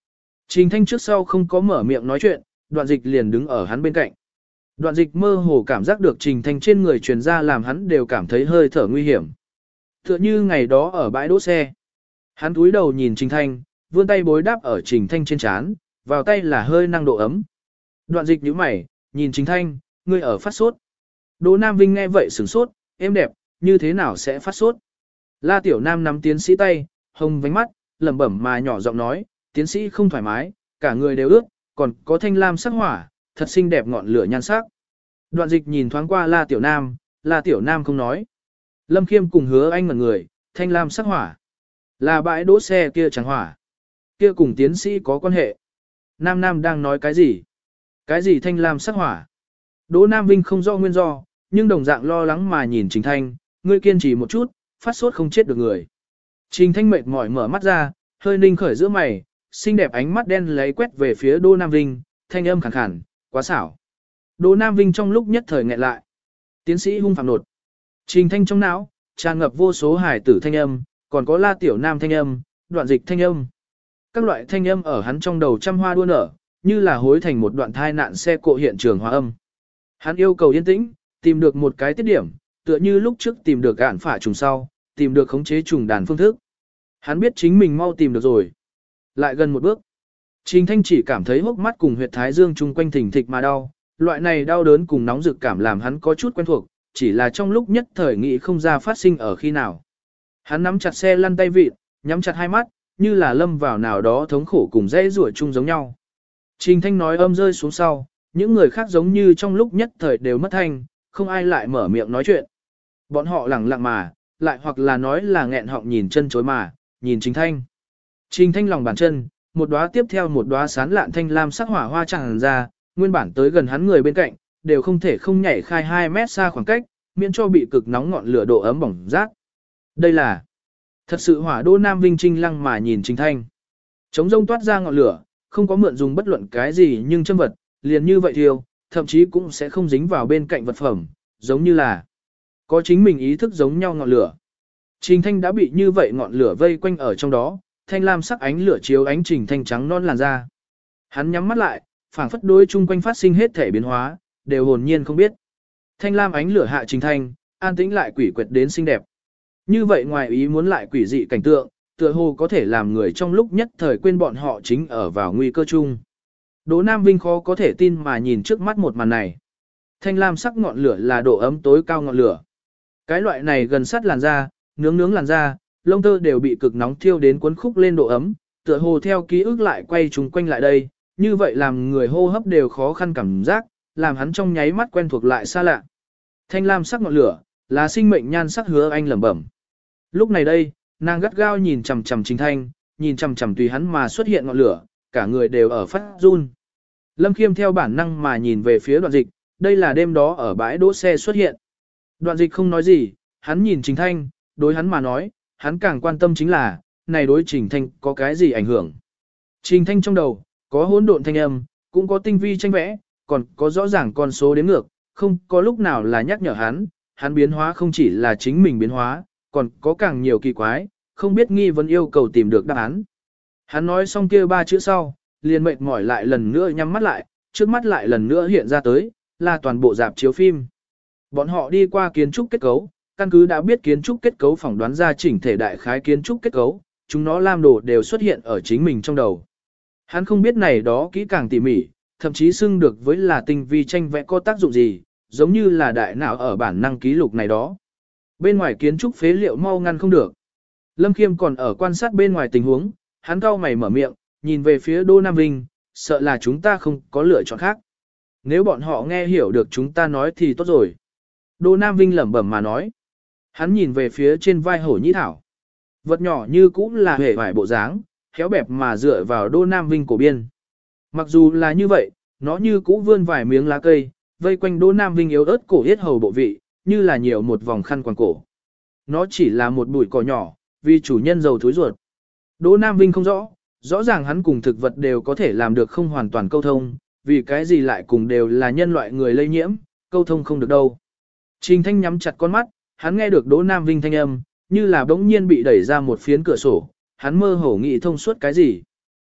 Trình Thanh trước sau không có mở miệng nói chuyện, Đoạn Dịch liền đứng ở hắn bên cạnh. Đoạn Dịch mơ hồ cảm giác được Trình Thanh trên người truyền ra làm hắn đều cảm thấy hơi thở nguy hiểm. Tựa như ngày đó ở bãi đỗ xe. Hắn cúi đầu nhìn Trình Thanh, vươn tay bối đáp ở Trình Thanh trên trán, vào tay là hơi năng độ ấm. Đoạn Dịch nhíu mày, nhìn Trình Thanh, ngươi ở phát sốt. Đỗ Nam Vinh nghe vậy sửng sốt, êm đẹp, như thế nào sẽ phát sốt? La Tiểu Nam nắm tiến sĩ tay, hồng vánh mắt, lẩm bẩm mà nhỏ giọng nói, tiến sĩ không thoải mái, cả người đều ướt, còn có thanh lam sắc hỏa, thật xinh đẹp ngọn lửa nhan sắc. Đoạn Dịch nhìn thoáng qua La Tiểu Nam, La Tiểu Nam không nói. Lâm Khiêm cùng Hứa Anh ngẩn người, thanh lam sắc hỏa. Là bãi đỗ xe kia chẳng hỏa. Kia cùng tiến sĩ có quan hệ. Nam Nam đang nói cái gì? Cái gì thanh lam sắc hỏa? Đỗ Nam Vinh không rõ nguyên do, nhưng đồng dạng lo lắng mà nhìn Trình Thanh, ngươi kiên trì một chút, phát sốt không chết được người. Trình Thanh mệt mỏi mở mắt ra, hơi ninh khởi giữa mày, xinh đẹp ánh mắt đen lấy quét về phía Đỗ Nam Vinh, thanh âm khàn khàn, quá xảo. Đỗ Nam Vinh trong lúc nhất thời nghẹn lại. Tiến sĩ hung phạm nột. Trình Thanh trong não, tràn ngập vô số hải tử thanh âm, còn có La Tiểu Nam thanh âm, Đoạn Dịch thanh âm. Các loại thanh âm ở hắn trong đầu trăm hoa đua nở, như là hối thành một đoạn thai nạn xe cộ hiện trường hòa âm. Hắn yêu cầu yên tĩnh, tìm được một cái tiết điểm, tựa như lúc trước tìm được gạn phả trùng sau, tìm được khống chế trùng đàn phương thức. Hắn biết chính mình mau tìm được rồi. Lại gần một bước. Trình Thanh chỉ cảm thấy hốc mắt cùng huyệt thái dương chung quanh thình thịch mà đau, loại này đau đớn cùng nóng rực cảm làm hắn có chút quen thuộc, chỉ là trong lúc nhất thời nghĩ không ra phát sinh ở khi nào. Hắn nắm chặt xe lăn tay vịt, nhắm chặt hai mắt, như là lâm vào nào đó thống khổ cùng dễ rủa chung giống nhau. Trình Thanh nói âm rơi xuống sau, những người khác giống như trong lúc nhất thời đều mất thanh, không ai lại mở miệng nói chuyện. Bọn họ lẳng lặng mà, lại hoặc là nói là nghẹn họng nhìn chân chối mà, nhìn Trình Thanh. Trình Thanh lòng bàn chân, một đóa tiếp theo một đóa sán lạn thanh lam sắc hỏa hoa tràn ra, nguyên bản tới gần hắn người bên cạnh, đều không thể không nhảy khai hai mét xa khoảng cách, miễn cho bị cực nóng ngọn lửa độ ấm bỏng rát. Đây là thật sự hỏa. Đỗ Nam Vinh trinh lăng mà nhìn Trình Thanh. Trống rông toát ra ngọn lửa, không có mượn dùng bất luận cái gì nhưng châm vật, liền như vậy thiêu, thậm chí cũng sẽ không dính vào bên cạnh vật phẩm, giống như là có chính mình ý thức giống nhau ngọn lửa. Trình Thanh đã bị như vậy ngọn lửa vây quanh ở trong đó, thanh lam sắc ánh lửa chiếu ánh Trình Thanh trắng non làn da. Hắn nhắm mắt lại, phảng phất đối chung quanh phát sinh hết thể biến hóa, đều hồn nhiên không biết. Thanh lam ánh lửa hạ Trình Thanh, an tĩnh lại quỷ quyệt đến xinh đẹp. Như vậy ngoài ý muốn lại quỷ dị cảnh tượng, tựa hồ có thể làm người trong lúc nhất thời quên bọn họ chính ở vào nguy cơ chung. Đỗ Nam Vinh khó có thể tin mà nhìn trước mắt một màn này. Thanh lam sắc ngọn lửa là độ ấm tối cao ngọn lửa. Cái loại này gần sát làn da, nướng nướng làn da, lông tơ đều bị cực nóng thiêu đến cuốn khúc lên độ ấm, tựa hồ theo ký ức lại quay chúng quanh lại đây, như vậy làm người hô hấp đều khó khăn cảm giác, làm hắn trong nháy mắt quen thuộc lại xa lạ. Thanh lam sắc ngọn lửa, là sinh mệnh nhan sắc. Hứa Anh lẩm bẩm. Lúc này đây, nàng gắt gao nhìn chằm chằm Trình Thanh, nhìn chằm chằm tùy hắn mà xuất hiện ngọn lửa, cả người đều ở phát run. Lâm Khiêm theo bản năng mà nhìn về phía Đoạn Dịch, đây là đêm đó ở bãi đỗ xe xuất hiện. Đoạn Dịch không nói gì, hắn nhìn Trình Thanh, đối hắn mà nói, hắn càng quan tâm chính là, này đối Trình Thanh có cái gì ảnh hưởng. Trình Thanh trong đầu, có hỗn độn thanh âm, cũng có tinh vi tranh vẽ, còn có rõ ràng con số đếm ngược, không có lúc nào là nhắc nhở hắn, hắn biến hóa không chỉ là chính mình biến hóa, còn có càng nhiều kỳ quái, không biết nghi vấn yêu cầu tìm được đáp án. Hắn nói xong kia ba chữ sau, liền mệt mỏi lại lần nữa nhắm mắt lại, trước mắt lại lần nữa hiện ra tới, là toàn bộ rạp chiếu phim. Bọn họ đi qua kiến trúc kết cấu, căn cứ đã biết kiến trúc kết cấu phỏng đoán ra chỉnh thể đại khái kiến trúc kết cấu, chúng nó lam đồ đều xuất hiện ở chính mình trong đầu. Hắn không biết này đó kỹ càng tỉ mỉ, thậm chí xưng được với là tinh vi tranh vẽ có tác dụng gì, giống như là đại não ở bản năng ký lục này đó. Bên ngoài kiến trúc phế liệu mau ngăn không được. Lâm Khiêm còn ở quan sát bên ngoài tình huống, hắn cau mày mở miệng, nhìn về phía Đỗ Nam Vinh, sợ là chúng ta không có lựa chọn khác. Nếu bọn họ nghe hiểu được chúng ta nói thì tốt rồi. Đỗ Nam Vinh lẩm bẩm mà nói. Hắn nhìn về phía trên vai hổ nhĩ thảo. Vật nhỏ như cũng là hề vải bộ dáng, khéo bẹp mà dựa vào Đỗ Nam Vinh cổ biên. Mặc dù là như vậy, nó như cũ vươn vài miếng lá cây, vây quanh Đỗ Nam Vinh yếu ớt cổ yết hầu bộ vị, như là nhiều một vòng khăn quàng cổ. Nó chỉ là một bụi cỏ nhỏ, vì chủ nhân giàu thối ruột. Đỗ Nam Vinh không rõ, rõ ràng hắn cùng thực vật đều có thể làm được không hoàn toàn câu thông, vì cái gì lại cùng đều là nhân loại người lây nhiễm, câu thông không được đâu. Trình Thanh nhắm chặt con mắt, hắn nghe được Đỗ Nam Vinh thanh âm, như là bỗng nhiên bị đẩy ra một phiến cửa sổ, hắn mơ hồ nghĩ thông suốt cái gì.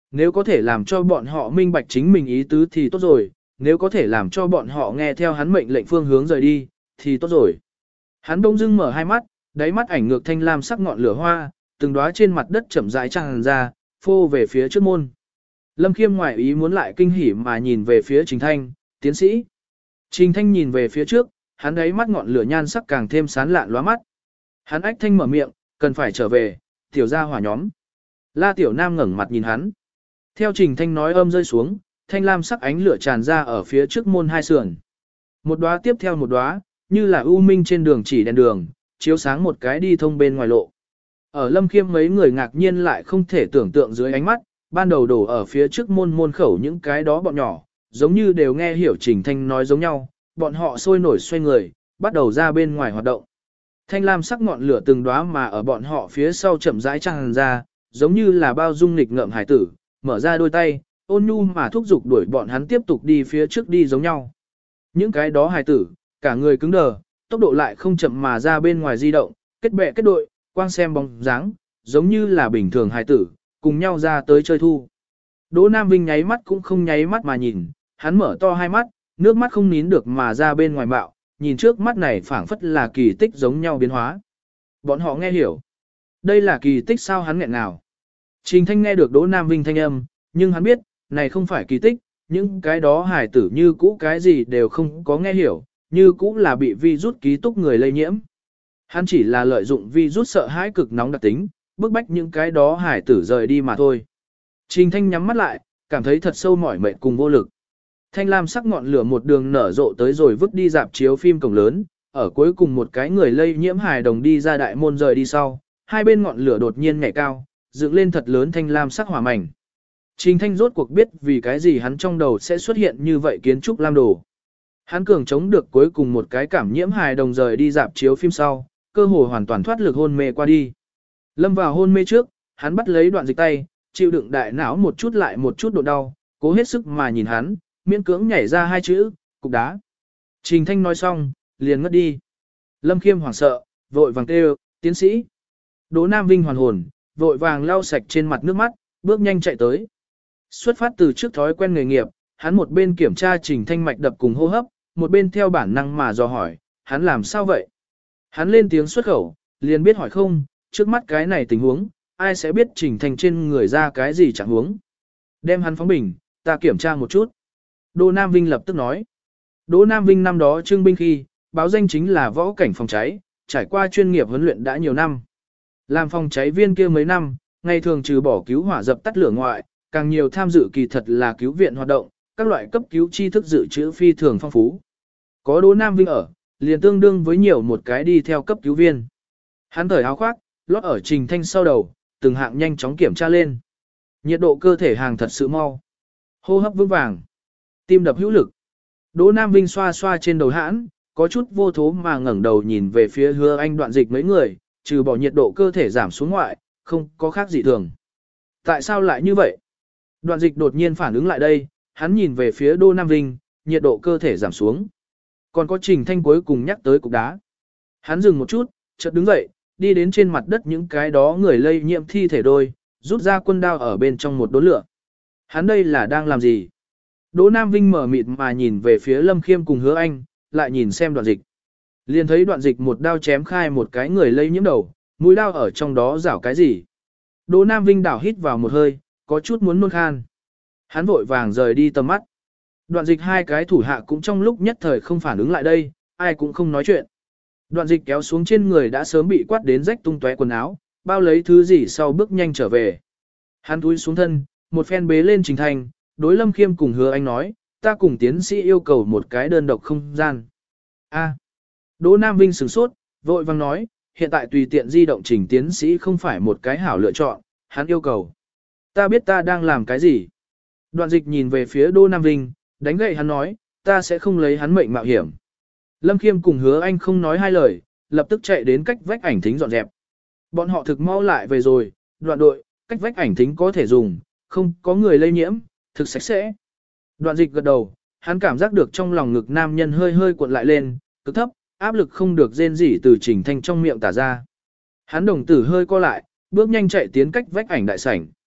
Nếu có thể làm cho bọn họ minh bạch chính mình ý tứ thì tốt rồi, nếu có thể làm cho bọn họ nghe theo hắn mệnh lệnh phương hướng rời đi, thì tốt rồi. Hắn bỗng dưng mở hai mắt, đáy mắt ảnh ngược thanh lam sắc ngọn lửa hoa, từng đóa trên mặt đất chậm rãi tràn ra, phô về phía trước môn. Lâm Khiêm ngoại ý muốn lại kinh hỉ mà nhìn về phía Trình Thanh, tiến sĩ. Trình Thanh nhìn về phía trước, hắn đáy mắt ngọn lửa nhan sắc càng thêm sán lạn lóa mắt. Hắn ách thanh mở miệng, cần phải trở về, tiểu gia hỏa nhóm. La Tiểu Nam ngẩng mặt nhìn hắn. Theo Trình Thanh nói âm rơi xuống, thanh lam sắc ánh lửa tràn ra ở phía trước môn hai sườn. Một đóa tiếp theo một đóa, như là u minh trên đường chỉ đèn đường, chiếu sáng một cái đi thông bên ngoài lộ. Ở Lâm Khiêm mấy người ngạc nhiên lại không thể tưởng tượng dưới ánh mắt, ban đầu đổ ở phía trước môn môn khẩu những cái đó bọn nhỏ, giống như đều nghe hiểu Trình Thanh nói giống nhau, bọn họ sôi nổi xoay người, bắt đầu ra bên ngoài hoạt động. Thanh lam sắc ngọn lửa từng đóa mà ở bọn họ phía sau chậm rãi tràn ra, giống như là bao dung nghịch ngợm hải tử, mở ra đôi tay, ôn nhu mà thúc giục đuổi bọn hắn tiếp tục đi phía trước đi giống nhau. Những cái đó hải tử, cả người cứng đờ, tốc độ lại không chậm mà ra bên ngoài di động, kết bè kết đội, quang xem bóng dáng, giống như là bình thường hải tử, cùng nhau ra tới chơi thu. Đỗ Nam Vinh nháy mắt cũng không nháy mắt mà nhìn, hắn mở to hai mắt, nước mắt không nín được mà ra bên ngoài bạo, nhìn trước mắt này phảng phất là kỳ tích giống nhau biến hóa. Bọn họ nghe hiểu. Đây là kỳ tích sao hắn nghẹn nào. Trình Thanh nghe được Đỗ Nam Vinh thanh âm, nhưng hắn biết, này không phải kỳ tích, những cái đó hài tử như cũ cái gì đều không có nghe hiểu, như cũ là bị virus ký túc người lây nhiễm. Hắn chỉ là lợi dụng virus sợ hãi cực nóng đặc tính, bức bách những cái đó hài tử rời đi mà thôi. Trình Thanh nhắm mắt lại, cảm thấy thật sâu mỏi mệt cùng vô lực. Thanh lam sắc ngọn lửa một đường nở rộ tới rồi vứt đi dạp chiếu phim cổng lớn, ở cuối cùng một cái người lây nhiễm hài đồng đi ra đại môn rời đi sau, hai bên ngọn lửa đột nhiên nhảy cao, dựng lên thật lớn thanh lam sắc hỏa mảnh. Trình Thanh rốt cuộc biết vì cái gì hắn trong đầu sẽ xuất hiện như vậy kiến trúc lam đồ. Hắn cường chống được cuối cùng một cái cảm nhiễm hài đồng rời đi dạp chiếu phim sau, cơ hồ hoàn toàn thoát lực hôn mê qua đi. Lâm vào hôn mê trước, hắn bắt lấy đoạn dịch tay, chịu đựng đại não một chút lại một chút độ đau, cố hết sức mà nhìn hắn, miễn cưỡng nhảy ra hai chữ, cục đá. Trình Thanh nói xong, liền ngất đi. Lâm Khiêm hoảng sợ, vội vàng kêu, tiến sĩ. Đỗ Nam Vinh hoàn hồn, vội vàng lau sạch trên mặt nước mắt, bước nhanh chạy tới. Xuất phát từ trước thói quen nghề nghiệp, hắn một bên kiểm tra Trình Thanh mạch đập cùng hô hấp, một bên theo bản năng mà dò hỏi, hắn làm sao vậy? Hắn lên tiếng xuất khẩu, liền biết hỏi không, trước mắt cái này tình huống, ai sẽ biết Trình Thanh trên người ra cái gì chẳng huống. Đem hắn phóng bình, ta kiểm tra một chút. Đỗ Nam Vinh lập tức nói. Đỗ Nam Vinh năm đó trưng binh khi, báo danh chính là võ cảnh phòng cháy, trải qua chuyên nghiệp huấn luyện đã nhiều năm. Làm phòng cháy viên kia mấy năm, ngày thường trừ bỏ cứu hỏa dập tắt lửa ngoại, càng nhiều tham dự kỳ thật là cứu viện hoạt động, các loại cấp cứu tri thức dự trữ phi thường phong phú. Có Đỗ Nam Vinh ở, liền tương đương với nhiều một cái đi theo cấp cứu viên. Hắn thời áo khoác, lót ở Trình Thanh sau đầu, từng hạng nhanh chóng kiểm tra lên. Nhiệt độ cơ thể hàng thật sự mau. Hô hấp vững vàng. Tim đập hữu lực. Đỗ Nam Vinh xoa xoa trên đầu hãn, có chút vô thố mà ngẩng đầu nhìn về phía Hứa Anh Đoạn Dịch mấy người, trừ bỏ nhiệt độ cơ thể giảm xuống ngoại, không có khác gì thường. Tại sao lại như vậy? Đoạn Dịch đột nhiên phản ứng lại đây, hắn nhìn về phía Đỗ Nam Vinh, nhiệt độ cơ thể giảm xuống. Còn có Trình Thanh cuối cùng nhắc tới cục đá. Hắn dừng một chút, chợt đứng dậy, đi đến trên mặt đất những cái đó người lây nhiễm thi thể đôi, rút ra quân đao ở bên trong một đốn lửa. Hắn đây là đang làm gì? Đỗ Nam Vinh mở mịt mà nhìn về phía Lâm Khiêm cùng Hứa Anh, lại nhìn xem Đoạn Dịch. Liền thấy Đoạn Dịch một đao chém khai một cái người lây nhiễm đầu, mũi đao ở trong đó rảo cái gì. Đỗ Nam Vinh đảo hít vào một hơi, có chút muốn nôn khan. Hắn vội vàng rời đi tầm mắt. Đoạn Dịch hai cái thủ hạ cũng trong lúc nhất thời không phản ứng lại đây, ai cũng không nói chuyện. Đoạn Dịch kéo xuống trên người đã sớm bị quát đến rách tung tóe quần áo, bao lấy thứ gì sau bước nhanh trở về. Hắn túi xuống thân, một phen bế lên Trình Thanh, đối Lâm Khiêm cùng Hứa Anh nói, ta cùng tiến sĩ yêu cầu một cái đơn độc không gian. A. Đỗ Nam Vinh sửng sốt, vội vàng nói, hiện tại tùy tiện di động Trình tiến sĩ không phải một cái hảo lựa chọn, hắn yêu cầu. Ta biết ta đang làm cái gì. Đoạn Dịch nhìn về phía Đỗ Nam Vinh, đánh gậy hắn nói, ta sẽ không lấy hắn mệnh mạo hiểm. Lâm Khiêm cùng Hứa Anh không nói hai lời, lập tức chạy đến cách vách ảnh thính dọn dẹp. Bọn họ thực mau lại về rồi, Đoạn đội, cách vách ảnh thính có thể dùng, không có người lây nhiễm, thực sạch sẽ. Đoạn Dịch gật đầu, hắn cảm giác được trong lòng ngực nam nhân hơi hơi cuộn lại lên, cực thấp, áp lực không được rên rỉ từ Trình Thanh trong miệng tả ra. Hắn đồng tử hơi co lại, bước nhanh chạy tiến cách vách ảnh đại sảnh.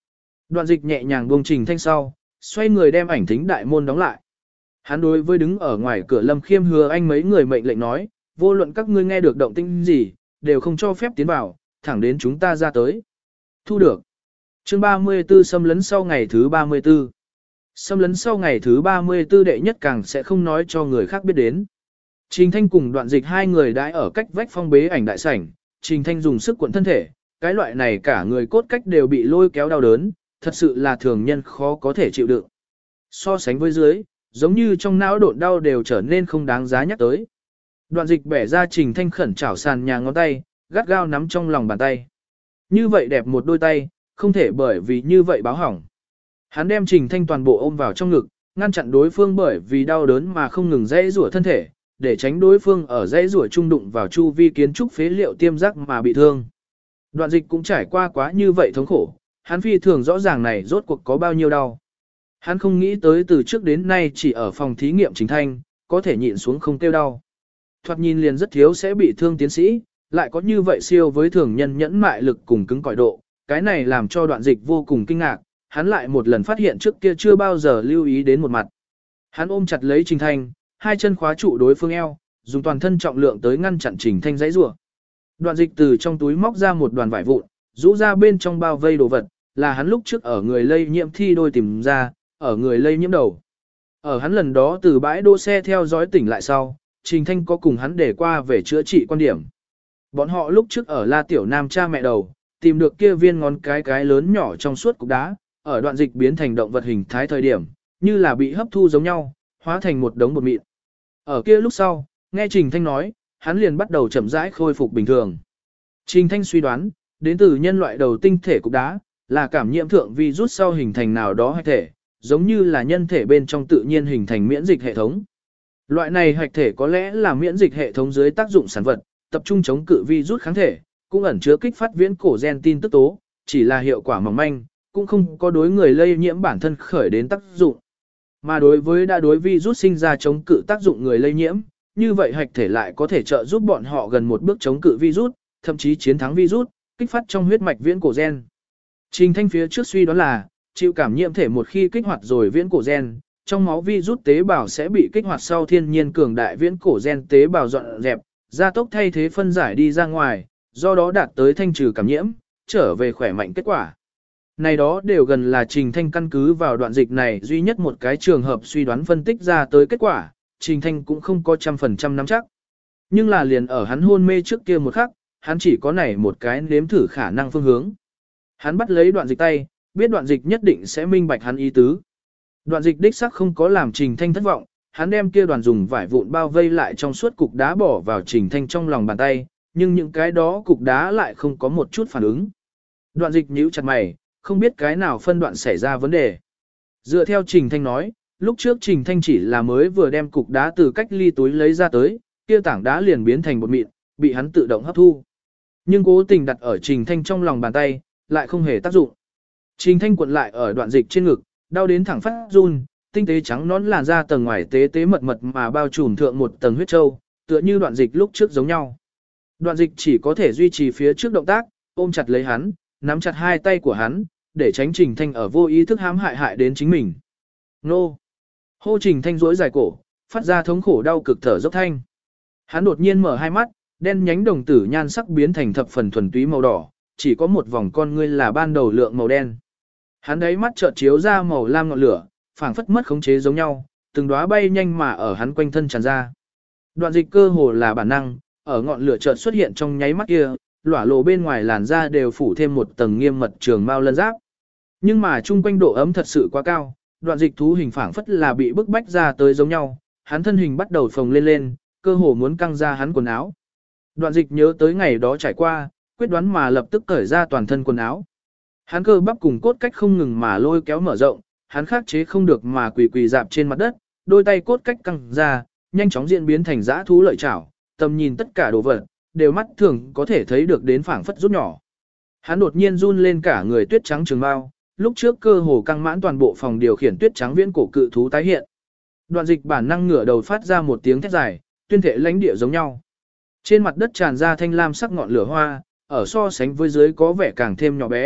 Đoạn dịch nhẹ nhàng buông Trình Thanh sau, xoay người đem ảnh thính đại môn đóng lại. Hắn đối với đứng ở ngoài cửa Lâm Khiêm Hứa Anh mấy người mệnh lệnh nói, vô luận các ngươi nghe được động tĩnh gì, đều không cho phép tiến vào, thẳng đến chúng ta ra tới. Thu được. Chương ba mươi tư xâm lấn sau ngày thứ ba mươi tư. Xâm lấn sau ngày thứ ba mươi tư đệ nhất càng sẽ không nói cho người khác biết đến. Trình Thanh cùng Đoạn Dịch hai người đãi ở cách vách phong bế ảnh đại sảnh, Trình Thanh dùng sức cuộn thân thể, cái loại này cả người cốt cách đều bị lôi kéo đau đớn, thật sự là thường nhân khó có thể chịu đựng. So sánh với dưới, giống như trong não độn đau đều trở nên không đáng giá nhắc tới. Đoạn Dịch bẻ ra Trình Thanh khẩn chảo sàn nhà ngón tay, gắt gao nắm trong lòng bàn tay. Như vậy đẹp một đôi tay, không thể bởi vì như vậy báo hỏng. Hắn đem Trình Thanh toàn bộ ôm vào trong ngực, ngăn chặn đối phương bởi vì đau đớn mà không ngừng dãy rủa thân thể, để tránh đối phương ở dãy rủa trung đụng vào chu vi kiến trúc phế liệu tiêm giác mà bị thương. Đoạn Dịch cũng trải qua quá như vậy thống khổ, hắn phi thường rõ ràng này rốt cuộc có bao nhiêu đau. Hắn không nghĩ tới từ trước đến nay chỉ ở phòng thí nghiệm Trình Thanh, có thể nhịn xuống không kêu đau. Thoạt nhìn liền rất thiếu sẽ bị thương tiến sĩ, lại có như vậy siêu với thường nhân nhẫn mại lực cùng cứng cỏi độ, cái này làm cho Đoạn Dịch vô cùng kinh ngạc, hắn lại một lần phát hiện trước kia chưa bao giờ lưu ý đến một mặt. Hắn ôm chặt lấy Trình Thanh, hai chân khóa trụ đối phương eo, dùng toàn thân trọng lượng tới ngăn chặn Trình Thanh giãy giụa. Đoạn Dịch từ trong túi móc ra một đoàn vải vụn, rũ ra bên trong bao vây đồ vật, là hắn lúc trước ở người lây nhiễm thi đôi tìm ra, ở người lây nhiễm đầu. Ở hắn lần đó từ bãi đỗ xe theo dõi tỉnh lại sau, Trình Thanh có cùng hắn để qua về chữa trị quan điểm. Bọn họ lúc trước ở La Tiểu Nam cha mẹ đầu, tìm được kia viên ngón cái cái lớn nhỏ trong suốt cục đá, ở Đoạn Dịch biến thành động vật hình thái thời điểm, như là bị hấp thu giống nhau, hóa thành một đống bột mịn. Ở kia lúc sau, nghe Trình Thanh nói, hắn liền bắt đầu chậm rãi khôi phục bình thường. Trình Thanh suy đoán, đến từ nhân loại đầu tinh thể cục đá, là cảm nhiễm thượng virus sau hình thành nào đó hạch thể, giống như là nhân thể bên trong tự nhiên hình thành miễn dịch hệ thống. Loại này hạch thể có lẽ là miễn dịch hệ thống dưới tác dụng sản vật, tập trung chống cự virus kháng thể, cũng ẩn chứa kích phát viễn cổ gen tin tức tố, chỉ là hiệu quả mỏng manh, cũng không có đối người lây nhiễm bản thân khởi đến tác dụng. Mà đối với đã đối virus sinh ra chống cự tác dụng người lây nhiễm, như vậy hạch thể lại có thể trợ giúp bọn họ gần một bước chống cự virus, thậm chí chiến thắng virus, kích phát trong huyết mạch viễn cổ gen. Trình Thanh phía trước suy đoán là, chịu cảm nhiễm thể một khi kích hoạt rồi viễn cổ gen, trong máu virus tế bào sẽ bị kích hoạt sau thiên nhiên cường đại viễn cổ gen tế bào dọn dẹp, gia tốc thay thế phân giải đi ra ngoài, do đó đạt tới thanh trừ cảm nhiễm, trở về khỏe mạnh kết quả. Này đó đều gần là Trình Thanh căn cứ vào đoạn dịch này duy nhất một cái trường hợp suy đoán phân tích ra tới kết quả, Trình Thanh cũng không có trăm phần trăm nắm chắc. Nhưng là liền ở hắn hôn mê trước kia một khắc, hắn chỉ có này một cái nếm thử khả năng phương hướng. Hắn bắt lấy đoạn dịch tay, biết đoạn dịch nhất định sẽ minh bạch hắn ý tứ. Đoạn dịch đích sắc không có làm Trình Thanh thất vọng, hắn đem kia đoàn dùng vải vụn bao vây lại trong suốt cục đá bỏ vào Trình Thanh trong lòng bàn tay, nhưng những cái đó cục đá lại không có một chút phản ứng. Đoạn dịch nhíu chặt mày, không biết cái nào phân đoạn xảy ra vấn đề. Dựa theo Trình Thanh nói, lúc trước Trình Thanh chỉ là mới vừa đem cục đá từ cách ly túi lấy ra tới, kia tảng đá liền biến thành bột mịn, bị hắn tự động hấp thu. Nhưng cố tình đặt ở Trình Thanh trong lòng bàn tay, lại không hề tác dụng. Trình Thanh cuộn lại ở đoạn dịch trên ngực, đau đến thẳng phát run, tinh tế trắng nón làn da tầng ngoài tế tế mật mật mà bao trùm thượng một tầng huyết châu, tựa như đoạn dịch lúc trước giống nhau. Đoạn dịch chỉ có thể duy trì phía trước động tác, ôm chặt lấy hắn, nắm chặt hai tay của hắn, để tránh Trình Thanh ở vô ý thức hãm hại hại đến chính mình. Nô! Hô Trình Thanh duỗi dài cổ, phát ra thống khổ đau cực thở dốc thanh. Hắn đột nhiên mở hai mắt, đen nhánh đồng tử nhan sắc biến thành thập phần thuần túy màu đỏ, chỉ có một vòng con ngươi là ban đầu lượng màu đen. Hắn đấy mắt chợt chiếu ra màu lam ngọn lửa, phảng phất mất khống chế giống nhau, từng đóa bay nhanh mà ở hắn quanh thân tràn ra. Đoạn dịch cơ hồ là bản năng, ở ngọn lửa chợt xuất hiện trong nháy mắt kia, lỏa lộ bên ngoài làn da đều phủ thêm một tầng nghiêm mật trường mao lân giáp. Nhưng mà chung quanh độ ấm thật sự quá cao, đoạn dịch thú hình phảng phất là bị bức bách ra tới giống nhau, hắn thân hình bắt đầu phồng lên lên, cơ hồ muốn căng ra hắn quần áo. Đoạn dịch nhớ tới ngày đó trải qua, quyết đoán mà lập tức cởi ra toàn thân quần áo. Hắn cơ bắp cùng cốt cách không ngừng mà lôi kéo mở rộng, hắn khắc chế không được mà quỳ quỳ dạp trên mặt đất, đôi tay cốt cách căng ra, nhanh chóng diễn biến thành dã thú lợi chảo, tầm nhìn tất cả đồ vật, đều mắt thường có thể thấy được đến phảng phất rút nhỏ. Hắn đột nhiên run lên cả người tuyết trắng trường bao, lúc trước cơ hồ căng mãn toàn bộ phòng điều khiển tuyết trắng viễn cổ cự thú tái hiện. Đoạn dịch bản năng ngửa đầu phát ra một tiếng thét dài, tuyên thể lãnh địa giống nhau. Trên mặt đất tràn ra thanh lam sắc ngọn lửa hoa, ở so sánh với dưới có vẻ càng thêm nhỏ bé,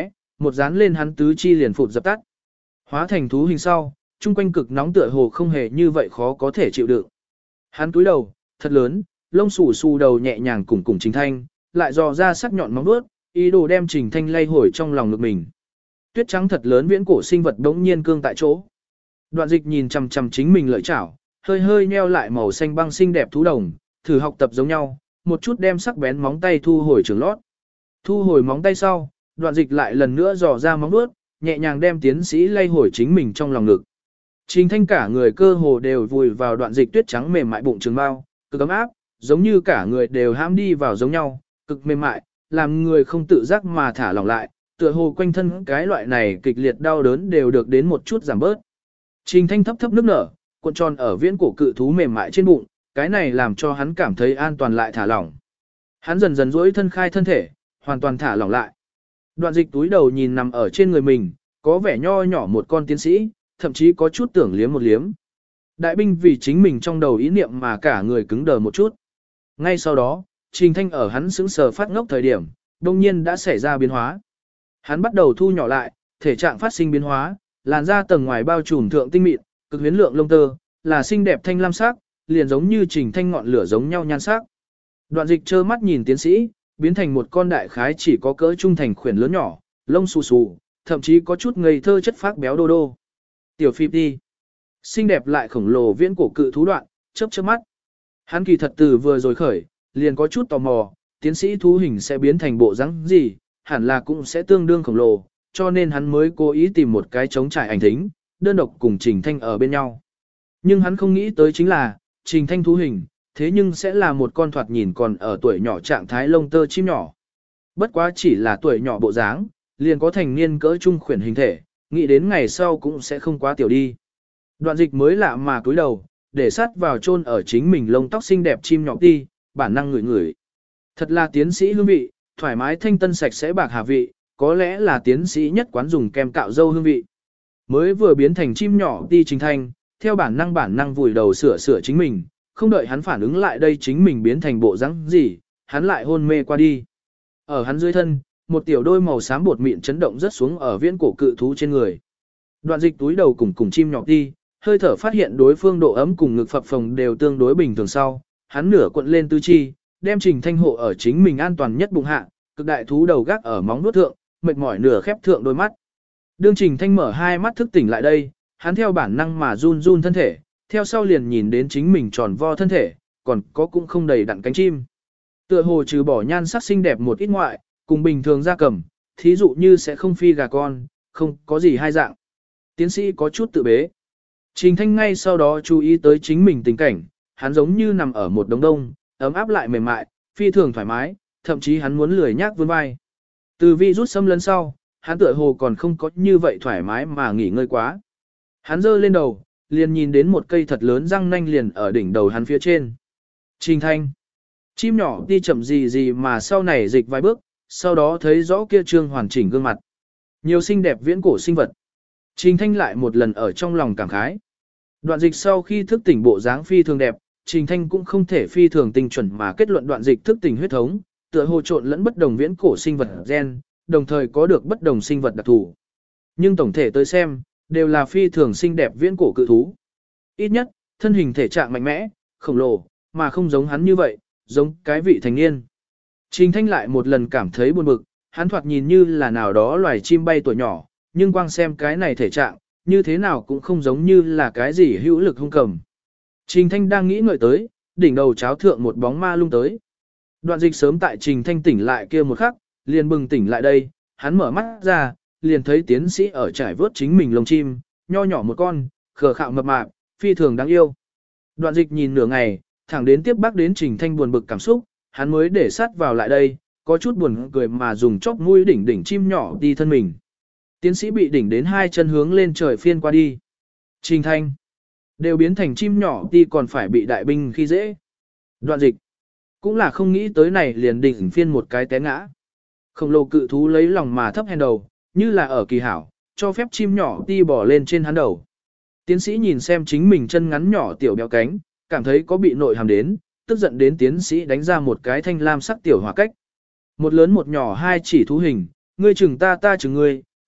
một dán lên hắn tứ chi liền phụt dập tắt. Hóa thành thú hình sau, chung quanh cực nóng tựa hồ không hề như vậy khó có thể chịu đựng. Hắn cúi đầu, thật lớn, lông xù xù đầu nhẹ nhàng cùng cùng Trình Thanh, lại dò ra sắc nhọn móng vuốt, ý đồ đem Trình Thanh lay hồi trong lòng ngực mình. Tuyết trắng thật lớn viễn cổ sinh vật đống nhiên cương tại chỗ. Đoạn Dịch nhìn chằm chằm chính mình lợi chảo, hơi hơi nheo lại màu xanh băng xinh đẹp thú đồng, thử học tập giống nhau, một chút đem sắc bén móng tay thu hồi trường lót. Thu hồi móng tay sau, Đoạn Dịch lại lần nữa dò ra móng vuốt, nhẹ nhàng đem tiến sĩ lay hồi chính mình trong lòng ngực. Trình Thanh cả người cơ hồ đều vùi vào Đoạn Dịch tuyết trắng mềm mại bụng trường bao, cực ấm áp, giống như cả người đều hãm đi vào giống nhau, cực mềm mại, làm người không tự giác mà thả lỏng lại, tựa hồ quanh thân cái loại này kịch liệt đau đớn đều được đến một chút giảm bớt. Trình Thanh thấp thấp nước nở, cuộn tròn ở viễn cổ cự thú mềm mại trên bụng, cái này làm cho hắn cảm thấy an toàn lại thả lỏng. Hắn dần dần duỗi thân khai thân thể, hoàn toàn thả lỏng lại. Đoạn Dịch túi đầu nhìn nằm ở trên người mình, có vẻ nho nhỏ một con tiến sĩ, thậm chí có chút tưởng liếm một liếm. Đại binh vì chính mình trong đầu ý niệm mà cả người cứng đờ một chút. Ngay sau đó, Trình Thanh ở hắn sững sờ phát ngốc thời điểm, đông nhiên đã xảy ra biến hóa. Hắn bắt đầu thu nhỏ lại, thể trạng phát sinh biến hóa, làn da tầng ngoài bao trùm thượng tinh mịn, cực huyến lượng lông tơ, là xinh đẹp thanh lam sắc, liền giống như Trình Thanh ngọn lửa giống nhau nhan sắc. Đoạn Dịch trơ mắt nhìn tiến sĩ, biến thành một con đại khái chỉ có cỡ trung thành khuyển lớn nhỏ, lông xù xù, thậm chí có chút ngây thơ chất phác béo đô đô. Tiểu Phi đi. Xinh đẹp lại khổng lồ viễn cổ cự thú đoạn, chớp chớp mắt. Hắn kỳ thật từ vừa rồi khởi, liền có chút tò mò, tiến sĩ thú hình sẽ biến thành bộ dáng gì, hẳn là cũng sẽ tương đương khổng lồ, cho nên hắn mới cố ý tìm một cái trống trải ảnh thính, đơn độc cùng Trình Thanh ở bên nhau. Nhưng hắn không nghĩ tới chính là, Trình Thanh thú hình, thế nhưng sẽ là một con thoạt nhìn còn ở tuổi nhỏ trạng thái lông tơ chim nhỏ. Bất quá chỉ là tuổi nhỏ bộ dáng, liền có thành niên cỡ trung khuyển hình thể, nghĩ đến ngày sau cũng sẽ không quá tiểu đi. Đoạn Dịch mới lạ mà cúi đầu, để sát vào chôn ở chính mình lông tóc xinh đẹp chim nhỏ đi, bản năng ngửi ngửi. Thật là tiến sĩ hương vị, thoải mái thanh tân sạch sẽ bạc hà vị, có lẽ là tiến sĩ nhất quán dùng kem cạo dâu hương vị. Mới vừa biến thành chim nhỏ đi Trình Thanh, theo bản năng bản năng vùi đầu sửa sửa chính mình, không đợi hắn phản ứng lại đây chính mình biến thành bộ dáng gì, hắn lại hôn mê qua đi. Ở hắn dưới thân, một tiểu đôi màu xám bột mịn chấn động rất xuống ở viễn cổ cự thú trên người. Đoạn Dịch túi đầu cùng cùng chim nhỏ đi, hơi thở phát hiện đối phương độ ấm cùng ngực phập phồng đều tương đối bình thường sau, hắn nửa cuộn lên tứ chi, đem Trình Thanh hộ ở chính mình an toàn nhất bụng hạ, cực đại thú đầu gác ở móng nuốt thượng, mệt mỏi nửa khép thượng đôi mắt. Đương Trình Thanh mở hai mắt thức tỉnh lại đây, hắn theo bản năng mà run run thân thể, theo sau liền nhìn đến chính mình tròn vo thân thể, còn có cũng không đầy đặn cánh chim. Tựa hồ trừ bỏ nhan sắc xinh đẹp một ít ngoại, cùng bình thường gia cầm, thí dụ như sẽ không phi gà con, không có gì hai dạng. Tiến sĩ có chút tự bế. Trình Thanh ngay sau đó chú ý tới chính mình tình cảnh, hắn giống như nằm ở một đống đông, ấm áp lại mềm mại, phi thường thoải mái, thậm chí hắn muốn lười nhác vươn vai. Từ vi rút xâm lấn sau, hắn tựa hồ còn không có như vậy thoải mái mà nghỉ ngơi quá. Hắn giơ lên đầu, liền nhìn đến một cây thật lớn răng nanh liền ở đỉnh đầu hắn phía trên. Trình Thanh. Chim nhỏ đi chậm gì gì mà sau này dịch vài bước, sau đó thấy rõ kia trương hoàn chỉnh gương mặt. Nhiều xinh đẹp viễn cổ sinh vật. Trình Thanh lại một lần ở trong lòng cảm khái. Đoạn Dịch sau khi thức tỉnh bộ dáng phi thường đẹp, Trình Thanh cũng không thể phi thường tinh chuẩn mà kết luận Đoạn Dịch thức tỉnh huyết thống, tựa hồ trộn lẫn bất đồng viễn cổ sinh vật gen, đồng thời có được bất đồng sinh vật đặc thù. Nhưng tổng thể tới xem, đều là phi thường xinh đẹp viễn cổ cự thú. Ít nhất, thân hình thể trạng mạnh mẽ, khổng lồ, mà không giống hắn như vậy, giống cái vị thành niên. Trình Thanh lại một lần cảm thấy buồn bực, hắn thoạt nhìn như là nào đó loài chim bay tuổi nhỏ, nhưng quang xem cái này thể trạng, như thế nào cũng không giống như là cái gì hữu lực hung cầm. Trình Thanh đang nghĩ ngợi tới, đỉnh đầu cháo thượng một bóng ma lung tới. Đoạn Dịch sớm tại Trình Thanh tỉnh lại kia một khắc, liền bừng tỉnh lại đây, hắn mở mắt ra, liền thấy tiến sĩ ở trải vớt chính mình lông chim, nho nhỏ một con, khờ khạo mập mạp, phi thường đáng yêu. Đoạn Dịch nhìn nửa ngày, thẳng đến tiếp bác đến Trình Thanh buồn bực cảm xúc, hắn mới để sát vào lại đây, có chút buồn cười mà dùng chóp mũi đỉnh đỉnh chim nhỏ đi thân mình. Tiến sĩ bị đỉnh đến hai chân hướng lên trời phiên qua đi. Trình Thanh đều biến thành chim nhỏ đi còn phải bị đại binh khi dễ. Đoạn Dịch cũng là không nghĩ tới này liền đỉnh phiên một cái té ngã. Khổng lồ cự thú lấy lòng mà thấp hèn đầu, như là ở kỳ hảo, cho phép chim nhỏ đi bỏ lên trên hắn đầu. Tiến sĩ nhìn xem chính mình chân ngắn nhỏ tiểu béo cánh, cảm thấy có bị nội hàm đến, tức giận đến tiến sĩ đánh ra một cái thanh lam sắc tiểu hỏa cách. Một lớn một nhỏ hai chỉ thú hình, ngươi chừng ta ta chừng ngươi,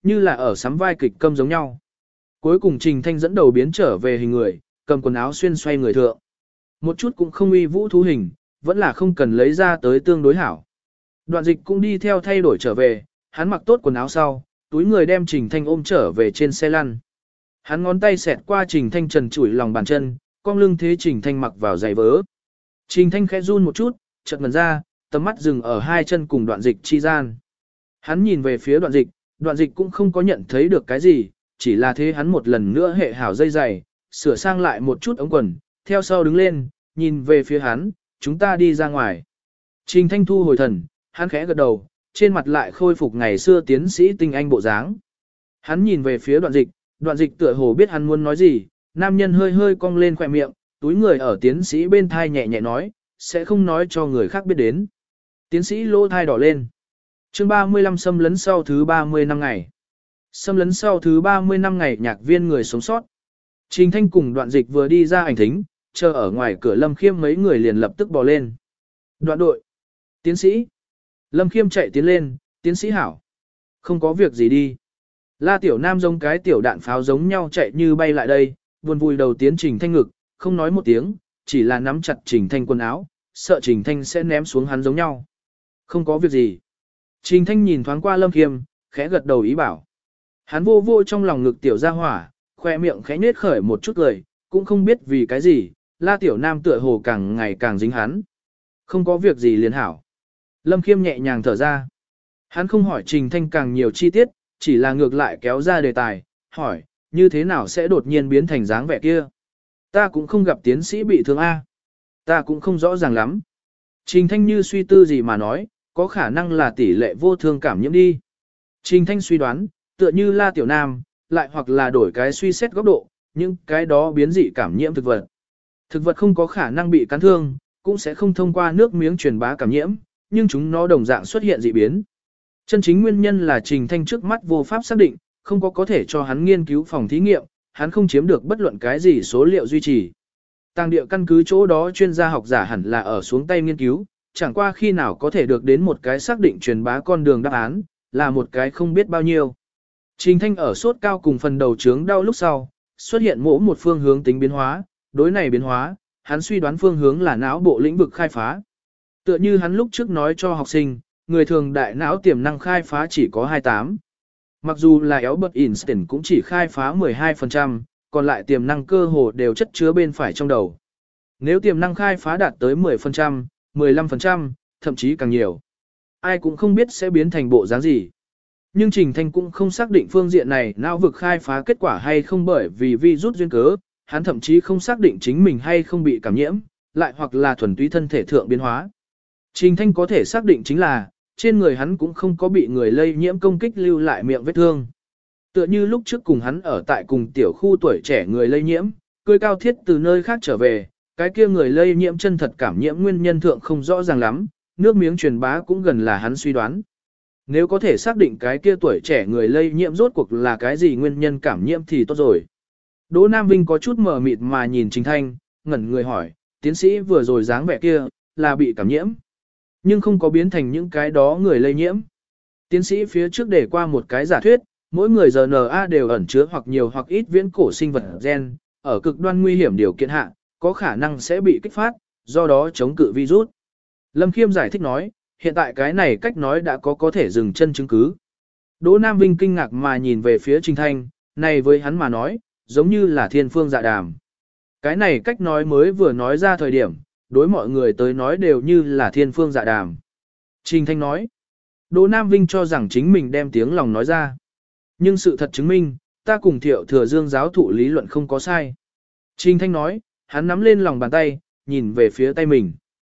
như là ở sắm vai kịch câm giống nhau. Cuối cùng Trình Thanh dẫn đầu biến trở về hình người, cầm quần áo xuyên xoay người thượng. Một chút cũng không uy vũ thú hình, vẫn là không cần lấy ra tới tương đối hảo. Đoạn dịch cũng đi theo thay đổi trở về, hắn mặc tốt quần áo sau, túi người đem Trình Thanh ôm trở về trên xe lăn. Hắn ngón tay xẹt qua Trình Thanh trần trụi lòng bàn chân, cong lưng thế Trình Thanh mặc vào giày vớ. Trình Thanh khẽ run một chút, chợt ngẩn ra, tầm mắt dừng ở hai chân cùng đoạn dịch chi gian. Hắn nhìn về phía đoạn dịch, đoạn dịch cũng không có nhận thấy được cái gì, chỉ là thế hắn một lần nữa hệ hảo dây giày, sửa sang lại một chút ống quần, theo sau đứng lên, nhìn về phía hắn, chúng ta đi ra ngoài. Trình Thanh thu hồi thần, hắn khẽ gật đầu, trên mặt lại khôi phục ngày xưa tiến sĩ tinh anh bộ dáng. Hắn nhìn về phía đoạn dịch, đoạn dịch tựa hồ biết hắn muốn nói gì, nam nhân hơi hơi cong lên khỏe miệng, túi người ở tiến sĩ bên thai nhẹ nhẹ nói, sẽ không nói cho người khác biết đến. Tiến sĩ lỗ thai đỏ lên. Chương ba mươi lăm xâm lấn sau thứ ba mươi năm ngày. Xâm lấn sau thứ ba mươi năm ngày nhạc viên người sống sót. Trình Thanh cùng đoạn dịch vừa đi ra ảnh thính, chờ ở ngoài cửa Lâm Khiêm mấy người liền lập tức bò lên. Đoạn đội. Tiến sĩ. Lâm Khiêm chạy tiến lên, tiến sĩ hảo. Không có việc gì đi. La Tiểu Nam giống cái tiểu đạn pháo giống nhau chạy như bay lại đây, buồn vùi đầu tiến Trình Thanh ngực, không nói một tiếng, chỉ là nắm chặt Trình Thanh quần áo, sợ Trình Thanh sẽ ném xuống hắn giống nhau. Không có việc gì. Trình Thanh nhìn thoáng qua Lâm Khiêm, khẽ gật đầu ý bảo. Hắn vô vô trong lòng ngực tiểu gia hỏa, khoe miệng khẽ nết khởi một chút cười, cũng không biết vì cái gì, La Tiểu Nam tựa hồ càng ngày càng dính hắn. Không có việc gì liền hảo. Lâm Khiêm nhẹ nhàng thở ra. Hắn không hỏi Trình Thanh càng nhiều chi tiết, chỉ là ngược lại kéo ra đề tài, hỏi, như thế nào sẽ đột nhiên biến thành dáng vẻ kia? Ta cũng không gặp tiến sĩ bị thương A. Ta cũng không rõ ràng lắm. Trình Thanh như suy tư gì mà nói, có khả năng là tỷ lệ vô thương cảm nhiễm đi. Trình Thanh suy đoán, tựa như La Tiểu Nam, lại hoặc là đổi cái suy xét góc độ, nhưng cái đó biến dị cảm nhiễm thực vật. Thực vật không có khả năng bị cắn thương, cũng sẽ không thông qua nước miếng truyền bá cảm nhiễm, nhưng chúng nó đồng dạng xuất hiện dị biến. Chân chính nguyên nhân là Trình Thanh trước mắt vô pháp xác định, không có có thể cho hắn nghiên cứu phòng thí nghiệm, hắn không chiếm được bất luận cái gì số liệu duy trì. Tàng địa căn cứ chỗ đó chuyên gia học giả hẳn là ở xuống tay nghiên cứu, chẳng qua khi nào có thể được đến một cái xác định truyền bá con đường đáp án, là một cái không biết bao nhiêu. Trình Thanh ở sốt cao cùng phần đầu trướng đau lúc sau, xuất hiện mỗi một phương hướng tính biến hóa, đối này biến hóa, hắn suy đoán phương hướng là não bộ lĩnh vực khai phá. Tựa như hắn lúc trước nói cho học sinh, người thường đại não tiềm năng khai phá chỉ có hai mươi tám. Mặc dù là Albert Einstein cũng chỉ khai phá mười hai phần trăm, còn lại tiềm năng cơ hồ đều chất chứa bên phải trong đầu. Nếu tiềm năng khai phá đạt tới mười phần trăm, mười lăm phần trăm, thậm chí càng nhiều, ai cũng không biết sẽ biến thành bộ dáng gì. Nhưng Trình Thanh cũng không xác định phương diện này não vực khai phá kết quả hay không bởi vì virus duyên cớ, hắn thậm chí không xác định chính mình hay không bị cảm nhiễm, lại hoặc là thuần túy thân thể thượng biến hóa. Trình Thanh có thể xác định chính là, trên người hắn cũng không có bị người lây nhiễm công kích lưu lại miệng vết thương. Tựa như lúc trước cùng hắn ở tại cùng tiểu khu tuổi trẻ người lây nhiễm, cười cao thiết từ nơi khác trở về, cái kia người lây nhiễm chân thật cảm nhiễm nguyên nhân thượng không rõ ràng lắm, nước miếng truyền bá cũng gần là hắn suy đoán. Nếu có thể xác định cái kia tuổi trẻ người lây nhiễm rốt cuộc là cái gì nguyên nhân cảm nhiễm thì tốt rồi. Đỗ Nam Vinh có chút mờ mịt mà nhìn Trình Thanh, ngẩn người hỏi, tiến sĩ vừa rồi dáng vẻ kia, là bị cảm nhiễm, nhưng không có biến thành những cái đó người lây nhiễm. Tiến sĩ phía trước để qua một cái giả thuyết, mỗi người rờ en a đều ẩn chứa hoặc nhiều hoặc ít viễn cổ sinh vật gen, ở cực đoan nguy hiểm điều kiện hạ, có khả năng sẽ bị kích phát, do đó chống cự virus. Lâm Khiêm giải thích nói, hiện tại cái này cách nói đã có có thể dừng chân chứng cứ. Đỗ Nam Vinh kinh ngạc mà nhìn về phía Trình Thanh, này với hắn mà nói, giống như là thiên phương dạ đàm. Cái này cách nói mới vừa nói ra thời điểm, đối mọi người tới nói đều như là thiên phương dạ đàm. Trình Thanh nói, Đỗ Nam Vinh cho rằng chính mình đem tiếng lòng nói ra. Nhưng sự thật chứng minh, ta cùng Thiệu Thừa Dương giáo thụ lý luận không có sai. Trình Thanh nói, hắn nắm lên lòng bàn tay, nhìn về phía tay mình.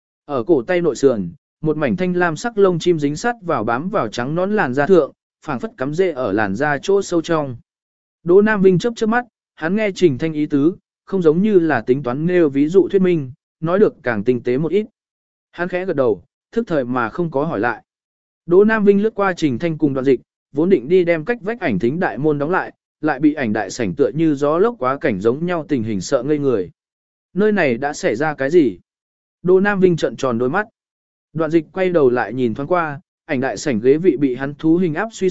Ở cổ tay nội sườn, một mảnh thanh lam sắc lông chim dính sắt vào bám vào trắng nón làn da thượng, phảng phất cắm rễ ở làn da chỗ sâu trong. Đỗ Nam Vinh chớp chớp mắt, hắn nghe Trình Thanh ý tứ, không giống như là tính toán nêu ví dụ thuyết minh, nói được càng tinh tế một ít. Hắn khẽ gật đầu, thức thời mà không có hỏi lại. Đỗ Nam Vinh lướt qua Trình Thanh cùng Đoạn Dịch, vốn định đi đem cách vách ảnh thính đại môn đóng lại, lại bị ảnh đại sảnh tựa như gió lốc quá cảnh giống nhau tình hình sợ ngây người. Nơi này đã xảy ra cái gì? Đỗ Nam Vinh trợn tròn đôi mắt. Đoạn Dịch quay đầu lại nhìn thoáng qua, ảnh đại sảnh ghế vị bị hắn thú hình áp suy sụp,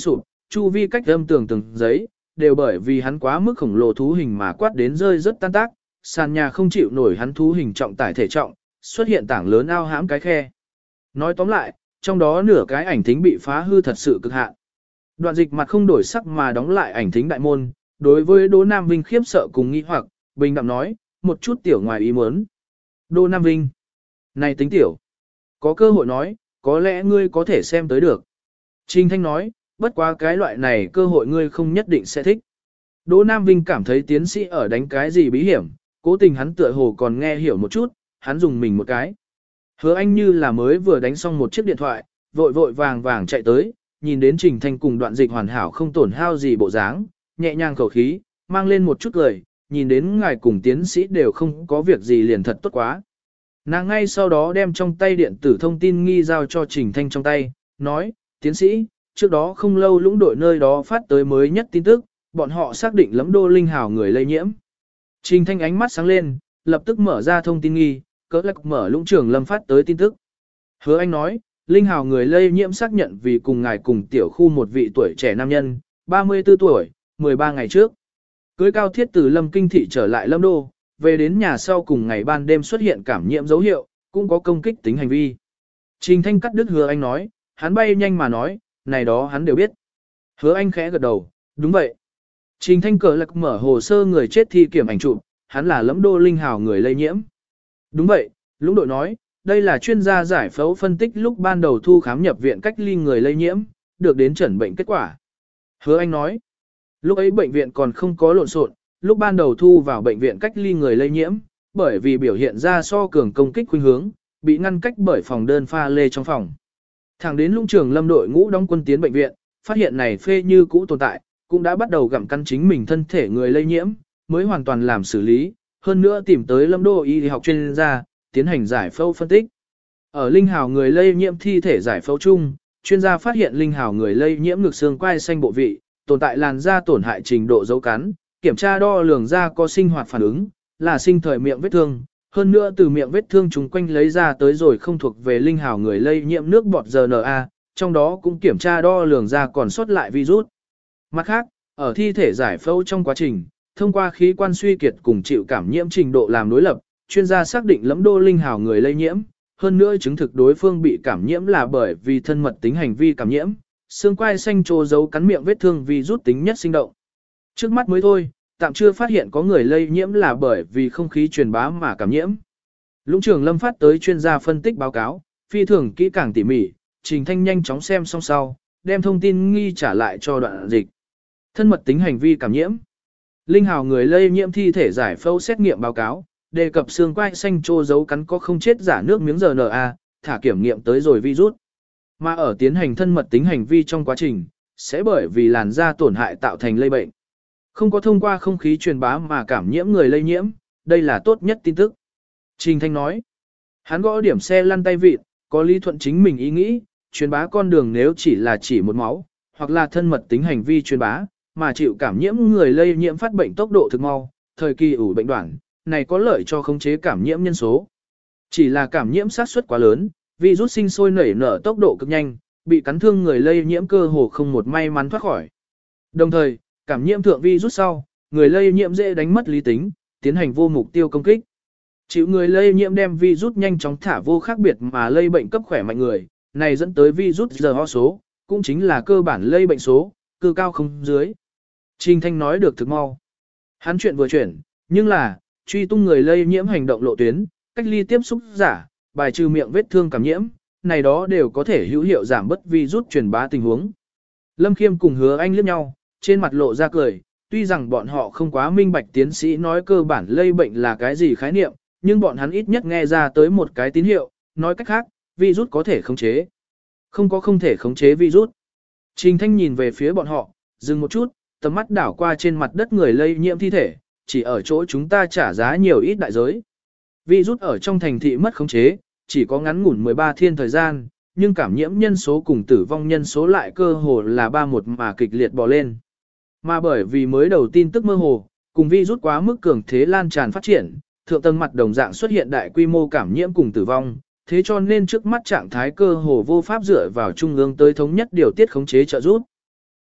chu vi cách âm tường từng giấy, đều bởi vì hắn quá mức khổng lồ thú hình mà quát đến rơi rất tan tác, sàn nhà không chịu nổi hắn thú hình trọng tải thể trọng, xuất hiện tảng lớn ao hãm cái khe. Nói tóm lại, trong đó nửa cái ảnh thính bị phá hư thật sự cực hạn. Đoạn dịch mặt không đổi sắc mà đóng lại ảnh thính đại môn, đối với Đỗ Nam Vinh khiếp sợ cùng nghi hoặc, bình đạm nói, một chút tiểu ngoài ý muốn. Đỗ Nam Vinh, này tính tiểu, có cơ hội nói, có lẽ ngươi có thể xem tới được. Trình Thanh nói, bất quá cái loại này cơ hội ngươi không nhất định sẽ thích. Đỗ Nam Vinh cảm thấy tiến sĩ ở đánh cái gì bí hiểm, cố tình hắn tựa hồ còn nghe hiểu một chút, hắn dùng mình một cái. Hứa Anh như là mới vừa đánh xong một chiếc điện thoại, vội vội vàng vàng chạy tới, nhìn đến Trình Thanh cùng Đoạn Dịch hoàn hảo không tổn hao gì bộ dáng, nhẹ nhàng khẩu khí, mang lên một chút cười, nhìn đến ngài cùng tiến sĩ đều không có việc gì liền thật tốt quá. Nàng ngay sau đó đem trong tay điện tử thông tin nghi giao cho Trình Thanh trong tay, nói, tiến sĩ, trước đó không lâu lũng đội nơi đó phát tới mới nhất tin tức, bọn họ xác định lẫm đô linh hào người lây nhiễm. Trình Thanh ánh mắt sáng lên, lập tức mở ra thông tin nghi, cỡ lạc mở lũng trưởng lâm phát tới tin tức. Hứa Anh nói, linh hào người lây nhiễm xác nhận vì cùng ngài cùng tiểu khu một vị tuổi trẻ nam nhân, ba mươi tư tuổi, mười ba ngày trước. Cưới cao thiết từ Lâm Kinh thị trở lại Lâm Đô, về đến nhà sau cùng ngày ban đêm xuất hiện cảm nhiễm dấu hiệu, cũng có công kích tính hành vi. Trình Thanh cắt đứt Hứa Anh nói, hắn bay nhanh mà nói, này đó hắn đều biết. Hứa Anh khẽ gật đầu, đúng vậy. Trình Thanh cờ lạc mở hồ sơ người chết thi kiểm ảnh chụp, hắn là lẫm đô linh hào người lây nhiễm. Đúng vậy, lũng đội nói, đây là chuyên gia giải phẫu phân tích lúc ban đầu thu khám nhập viện cách ly người lây nhiễm, được đến chẩn bệnh kết quả. Hứa Anh nói, lúc ấy bệnh viện còn không có lộn xộn, lúc ban đầu thu vào bệnh viện cách ly người lây nhiễm, bởi vì biểu hiện ra so cường công kích khuynh hướng, bị ngăn cách bởi phòng đơn pha lê trong phòng. Thẳng đến lũng trường lâm đội ngũ đóng quân tiến bệnh viện, phát hiện này phê như cũ tồn tại, cũng đã bắt đầu gặm căn chính mình thân thể người lây nhiễm, mới hoàn toàn làm xử lý, hơn nữa tìm tới Lâm Đô y học chuyên gia, tiến hành giải phẫu phân tích. Ở linh hào người lây nhiễm thi thể giải phẫu chung, chuyên gia phát hiện linh hào người lây nhiễm ngực xương quai xanh bộ vị, tồn tại làn da tổn hại trình độ dấu cắn, kiểm tra đo lường da có sinh hoạt phản ứng, là sinh thời miệng vết thương, hơn nữa từ miệng vết thương chúng quanh lấy ra tới rồi không thuộc về linh hào người lây nhiễm nước bọt rờ en a, trong đó cũng kiểm tra đo lường ra còn sót lại virus. Mặt khác, ở thi thể giải phẫu trong quá trình, thông qua khí quan suy kiệt cùng chịu cảm nhiễm trình độ làm đối lập, chuyên gia xác định lẫm đô linh hào người lây nhiễm, hơn nữa chứng thực đối phương bị cảm nhiễm là bởi vì thân mật tính hành vi cảm nhiễm, xương quai xanh trô dấu cắn miệng vết thương virus tính nhất sinh động. Trước mắt mới thôi, tạm chưa phát hiện có người lây nhiễm là bởi vì không khí truyền bá mà cảm nhiễm. Lũng trưởng Lâm phát tới chuyên gia phân tích báo cáo, phi thường kỹ càng tỉ mỉ, Trình Thanh nhanh chóng xem xong sau, đem thông tin nghi trả lại cho Đoạn Dịch. Thân mật tính hành vi cảm nhiễm. Linh hào người lây nhiễm thi thể giải phẫu xét nghiệm báo cáo, đề cập xương quai xanh trô dấu cắn có không chết giả nước miếng rờ en a, thả kiểm nghiệm tới rồi virus. Mà ở tiến hành thân mật tính hành vi trong quá trình, sẽ bởi vì làn da tổn hại tạo thành lây bệnh. Không có thông qua không khí truyền bá mà cảm nhiễm người lây nhiễm, đây là tốt nhất tin tức. Trình Thanh nói, hắn gõ điểm xe lăn tay vịt, có lý thuận chính mình ý nghĩ, truyền bá con đường nếu chỉ là chỉ một máu, hoặc là thân mật tính hành vi truyền bá, mà chịu cảm nhiễm người lây nhiễm phát bệnh tốc độ thực mau, thời kỳ ủ bệnh đoạn, này có lợi cho khống chế cảm nhiễm nhân số. Chỉ là cảm nhiễm sát suất quá lớn, virus sinh sôi nảy nở tốc độ cực nhanh, bị cắn thương người lây nhiễm cơ hồ không một may mắn thoát khỏi. Đồng thời, cảm nhiễm thượng virus sau, người lây nhiễm dễ đánh mất lý tính, tiến hành vô mục tiêu công kích. Chịu người lây nhiễm đem virus nhanh chóng thả vô khác biệt mà lây bệnh cấp khỏe mạnh người, này dẫn tới virus giờ ho số, cũng chính là cơ bản lây bệnh số, cư cao không dưới. Trình Thanh nói được thực mau. Hắn chuyện vừa chuyển, nhưng là, truy tung người lây nhiễm hành động lộ tuyến, cách ly tiếp xúc giả, bài trừ miệng vết thương cảm nhiễm, này đó đều có thể hữu hiệu giảm bớt virus truyền bá tình huống. Lâm Khiêm cùng Hứa Anh liếc nhau, trên mặt lộ ra cười, tuy rằng bọn họ không quá minh bạch tiến sĩ nói cơ bản lây bệnh là cái gì khái niệm, nhưng bọn hắn ít nhất nghe ra tới một cái tín hiệu, nói cách khác, virus có thể khống chế. Không có không thể khống chế virus. Trình Thanh nhìn về phía bọn họ, dừng một chút, tầm mắt đảo qua trên mặt đất người lây nhiễm thi thể, chỉ ở chỗ chúng ta trả giá nhiều ít đại giới. Virus ở trong thành thị mất khống chế, chỉ có ngắn ngủn mười ba thiên thời gian, nhưng cảm nhiễm nhân số cùng tử vong nhân số lại cơ hồ là ba một mà kịch liệt bò lên. Mà bởi vì mới đầu tin tức mơ hồ, cùng virus quá mức cường thế lan tràn phát triển, thượng tầng mặt đồng dạng xuất hiện đại quy mô cảm nhiễm cùng tử vong, thế cho nên trước mắt trạng thái cơ hồ vô pháp dựa vào trung ương tới thống nhất điều tiết khống chế trợ giúp.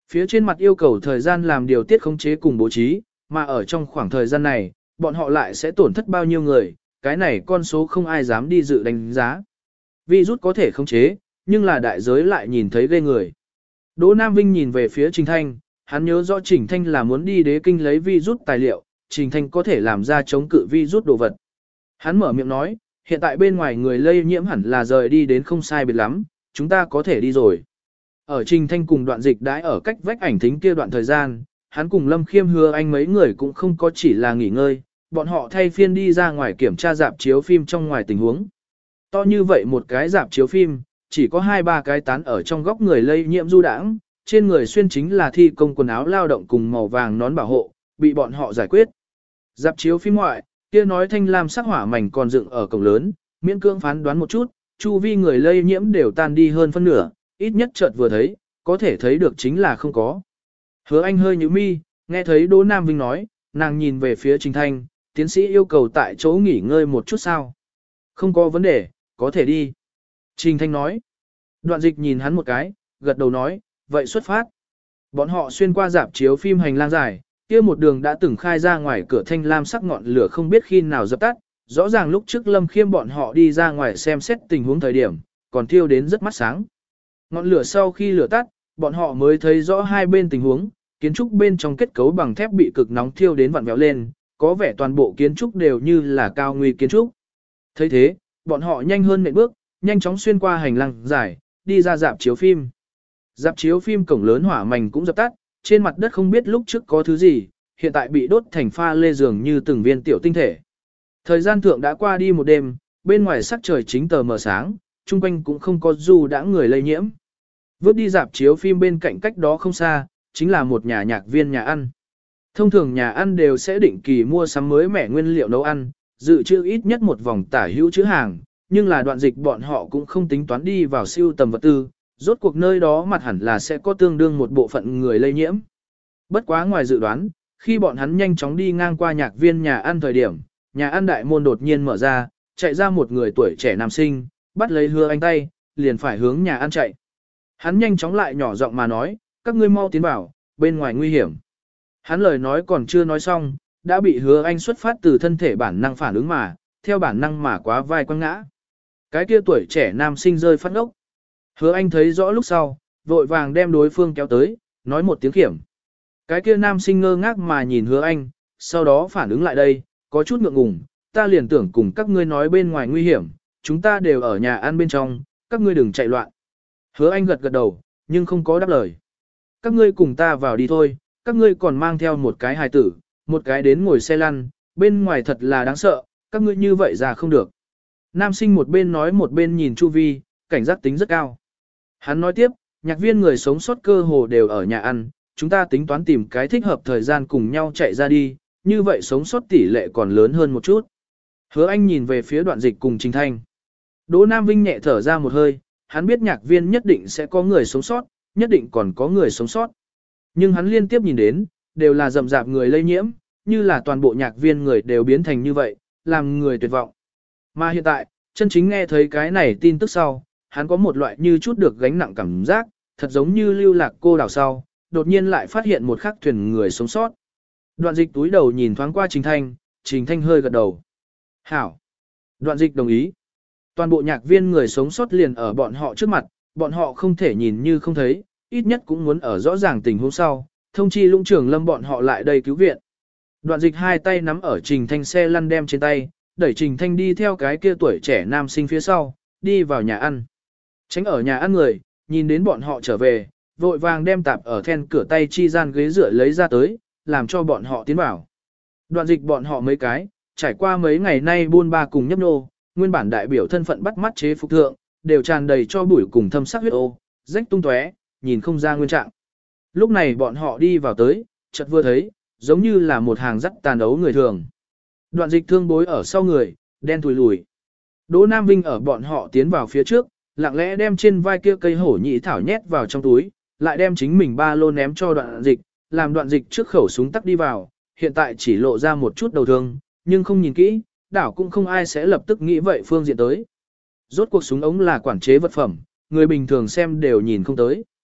Phía trên mặt yêu cầu thời gian làm điều tiết khống chế cùng bố trí, mà ở trong khoảng thời gian này, bọn họ lại sẽ tổn thất bao nhiêu người, cái này con số không ai dám đi dự đánh giá. Virus có thể khống chế, nhưng là đại giới lại nhìn thấy ghê người. Đỗ Nam Vinh nhìn về phía Trình Thanh, hắn nhớ rõ Trình Thanh là muốn đi đế kinh lấy virus tài liệu, Trình Thanh có thể làm ra chống cự virus đồ vật. Hắn mở miệng nói, hiện tại bên ngoài người lây nhiễm hẳn là rời đi đến không sai biệt lắm, chúng ta có thể đi rồi. Ở Trình Thanh cùng đoạn dịch đãi ở cách vách ảnh thính kia đoạn thời gian, hắn cùng Lâm Khiêm Hứa Anh mấy người cũng không có chỉ là nghỉ ngơi, bọn họ thay phiên đi ra ngoài kiểm tra rạp chiếu phim trong ngoài tình huống. To như vậy một cái rạp chiếu phim, chỉ có hai ba cái tán ở trong góc người lây nhiễm du đãng, trên người xuyên chính là thi công quần áo lao động cùng màu vàng nón bảo hộ, bị bọn họ giải quyết. Rạp chiếu phim ngoại, kia nói thanh lam sắc hỏa mảnh còn dựng ở cổng lớn, miễn cưỡng phán đoán một chút, chu vi người lây nhiễm đều tan đi hơn phân nửa, ít nhất chợt vừa thấy, có thể thấy được chính là không có. Hứa Anh hơi nhíu mi, nghe thấy Đỗ Nam Vinh nói, nàng nhìn về phía Trình Thanh, tiến sĩ yêu cầu tại chỗ nghỉ ngơi một chút sao. Không có vấn đề, có thể đi. Trình Thanh nói. Đoạn dịch nhìn hắn một cái, gật đầu nói, vậy xuất phát. Bọn họ xuyên qua rạp chiếu phim hành lang dài, kia một đường đã từng khai ra ngoài cửa thanh lam sắc ngọn lửa không biết khi nào dập tắt. Rõ ràng lúc trước Lâm Khiêm bọn họ đi ra ngoài xem xét tình huống thời điểm, còn thiêu đến rất mắt sáng. Ngọn lửa sau khi lửa tắt, bọn họ mới thấy rõ hai bên tình huống, kiến trúc bên trong kết cấu bằng thép bị cực nóng thiêu đến vặn vẹo lên, có vẻ toàn bộ kiến trúc đều như là cao nguy kiến trúc. Thấy thế, bọn họ nhanh hơn nệm bước, nhanh chóng xuyên qua hành lang dài, đi ra rạp chiếu phim. Rạp chiếu phim cổng lớn hỏa mảnh cũng dập tắt, trên mặt đất không biết lúc trước có thứ gì, hiện tại bị đốt thành pha lê dường như từng viên tiểu tinh thể. Thời gian thượng đã qua đi một đêm, bên ngoài sắc trời chính tờ mờ sáng, chung quanh cũng không có dù đã người lây nhiễm. Vớt đi rạp chiếu phim bên cạnh cách đó không xa, chính là một nhà nhạc viên nhà ăn. Thông thường nhà ăn đều sẽ định kỳ mua sắm mới mẻ nguyên liệu nấu ăn, dự trữ ít nhất một vòng tả hữu chữ hàng, nhưng là đoạn dịch bọn họ cũng không tính toán đi vào siêu tầm vật tư, rốt cuộc nơi đó mặt hẳn là sẽ có tương đương một bộ phận người lây nhiễm. Bất quá ngoài dự đoán, khi bọn hắn nhanh chóng đi ngang qua nhạc viên nhà ăn thời điểm, nhà ăn đại môn đột nhiên mở ra, chạy ra một người tuổi trẻ nam sinh, bắt lấy Hứa Anh tay, liền phải hướng nhà ăn chạy. Hắn nhanh chóng lại nhỏ giọng mà nói, các ngươi mau tiến vào, bên ngoài nguy hiểm. Hắn lời nói còn chưa nói xong, đã bị Hứa Anh xuất phát từ thân thể bản năng phản ứng mà, theo bản năng mà quá vai quăng ngã. Cái kia tuổi trẻ nam sinh rơi phát ốc. Hứa Anh thấy rõ lúc sau, vội vàng đem đối phương kéo tới, nói một tiếng kiểm. Cái kia nam sinh ngơ ngác mà nhìn Hứa Anh, sau đó phản ứng lại đây, có chút ngượng ngùng, ta liền tưởng cùng các ngươi nói bên ngoài nguy hiểm, chúng ta đều ở nhà ăn bên trong, các ngươi đừng chạy loạn. Hứa Anh gật gật đầu, nhưng không có đáp lời. Các ngươi cùng ta vào đi thôi, các ngươi còn mang theo một cái hài tử, một cái đến ngồi xe lăn, bên ngoài thật là đáng sợ, các ngươi như vậy ra không được. Nam sinh một bên nói một bên nhìn chu vi, cảnh giác tính rất cao. Hắn nói tiếp, nhạc viên người sống sót cơ hồ đều ở nhà ăn, chúng ta tính toán tìm cái thích hợp thời gian cùng nhau chạy ra đi, như vậy sống sót tỷ lệ còn lớn hơn một chút. Hứa Anh nhìn về phía đoạn dịch cùng Trình Thanh. Đỗ Nam Vinh nhẹ thở ra một hơi, hắn biết nhạc viên nhất định sẽ có người sống sót, nhất định còn có người sống sót. Nhưng hắn liên tiếp nhìn đến, đều là rầm rạp người lây nhiễm, như là toàn bộ nhạc viên người đều biến thành như vậy, làm người tuyệt vọng. Mà hiện tại, chân chính nghe thấy cái này tin tức sau, hắn có một loại như chút được gánh nặng cảm giác, thật giống như lưu lạc cô đảo sau, đột nhiên lại phát hiện một khắc thuyền người sống sót. Đoạn dịch túi đầu nhìn thoáng qua Trình Thanh, Trình Thanh hơi gật đầu. Hảo. Đoạn dịch đồng ý. Toàn bộ nhạc viên người sống sót liền ở bọn họ trước mặt, bọn họ không thể nhìn như không thấy, ít nhất cũng muốn ở rõ ràng tình huống sau, thông chi lũng trưởng lâm bọn họ lại đây cứu viện. Đoạn dịch hai tay nắm ở Trình Thanh xe lăn đem trên tay, đẩy Trình Thanh đi theo cái kia tuổi trẻ nam sinh phía sau, đi vào nhà ăn. Tránh ở nhà ăn người, nhìn đến bọn họ trở về, vội vàng đem tạp ở then cửa tay chi gian ghế rửa lấy ra tới, làm cho bọn họ tiến vào. Đoạn dịch bọn họ mấy cái, trải qua mấy ngày nay buôn ba cùng nhấp nô, nguyên bản đại biểu thân phận bắt mắt chế phục thượng, đều tràn đầy cho bụi cùng thâm sắc huyết ô, rách tung tóe, nhìn không ra nguyên trạng. Lúc này bọn họ đi vào tới, chợt vừa thấy, giống như là một hàng dắt tàn ấu người thường. Đoạn dịch thương bối ở sau người, đen thùi lùi. Đỗ Nam Vinh ở bọn họ tiến vào phía trước, lặng lẽ đem trên vai kia cây hổ nhị thảo nhét vào trong túi, lại đem chính mình ba lô ném cho đoạn dịch, làm đoạn dịch trước khẩu súng tắc đi vào, hiện tại chỉ lộ ra một chút đầu thương, nhưng không nhìn kỹ, đảo cũng không ai sẽ lập tức nghĩ vậy phương diện tới. Rốt cuộc súng ống là quản chế vật phẩm, người bình thường xem đều nhìn không tới.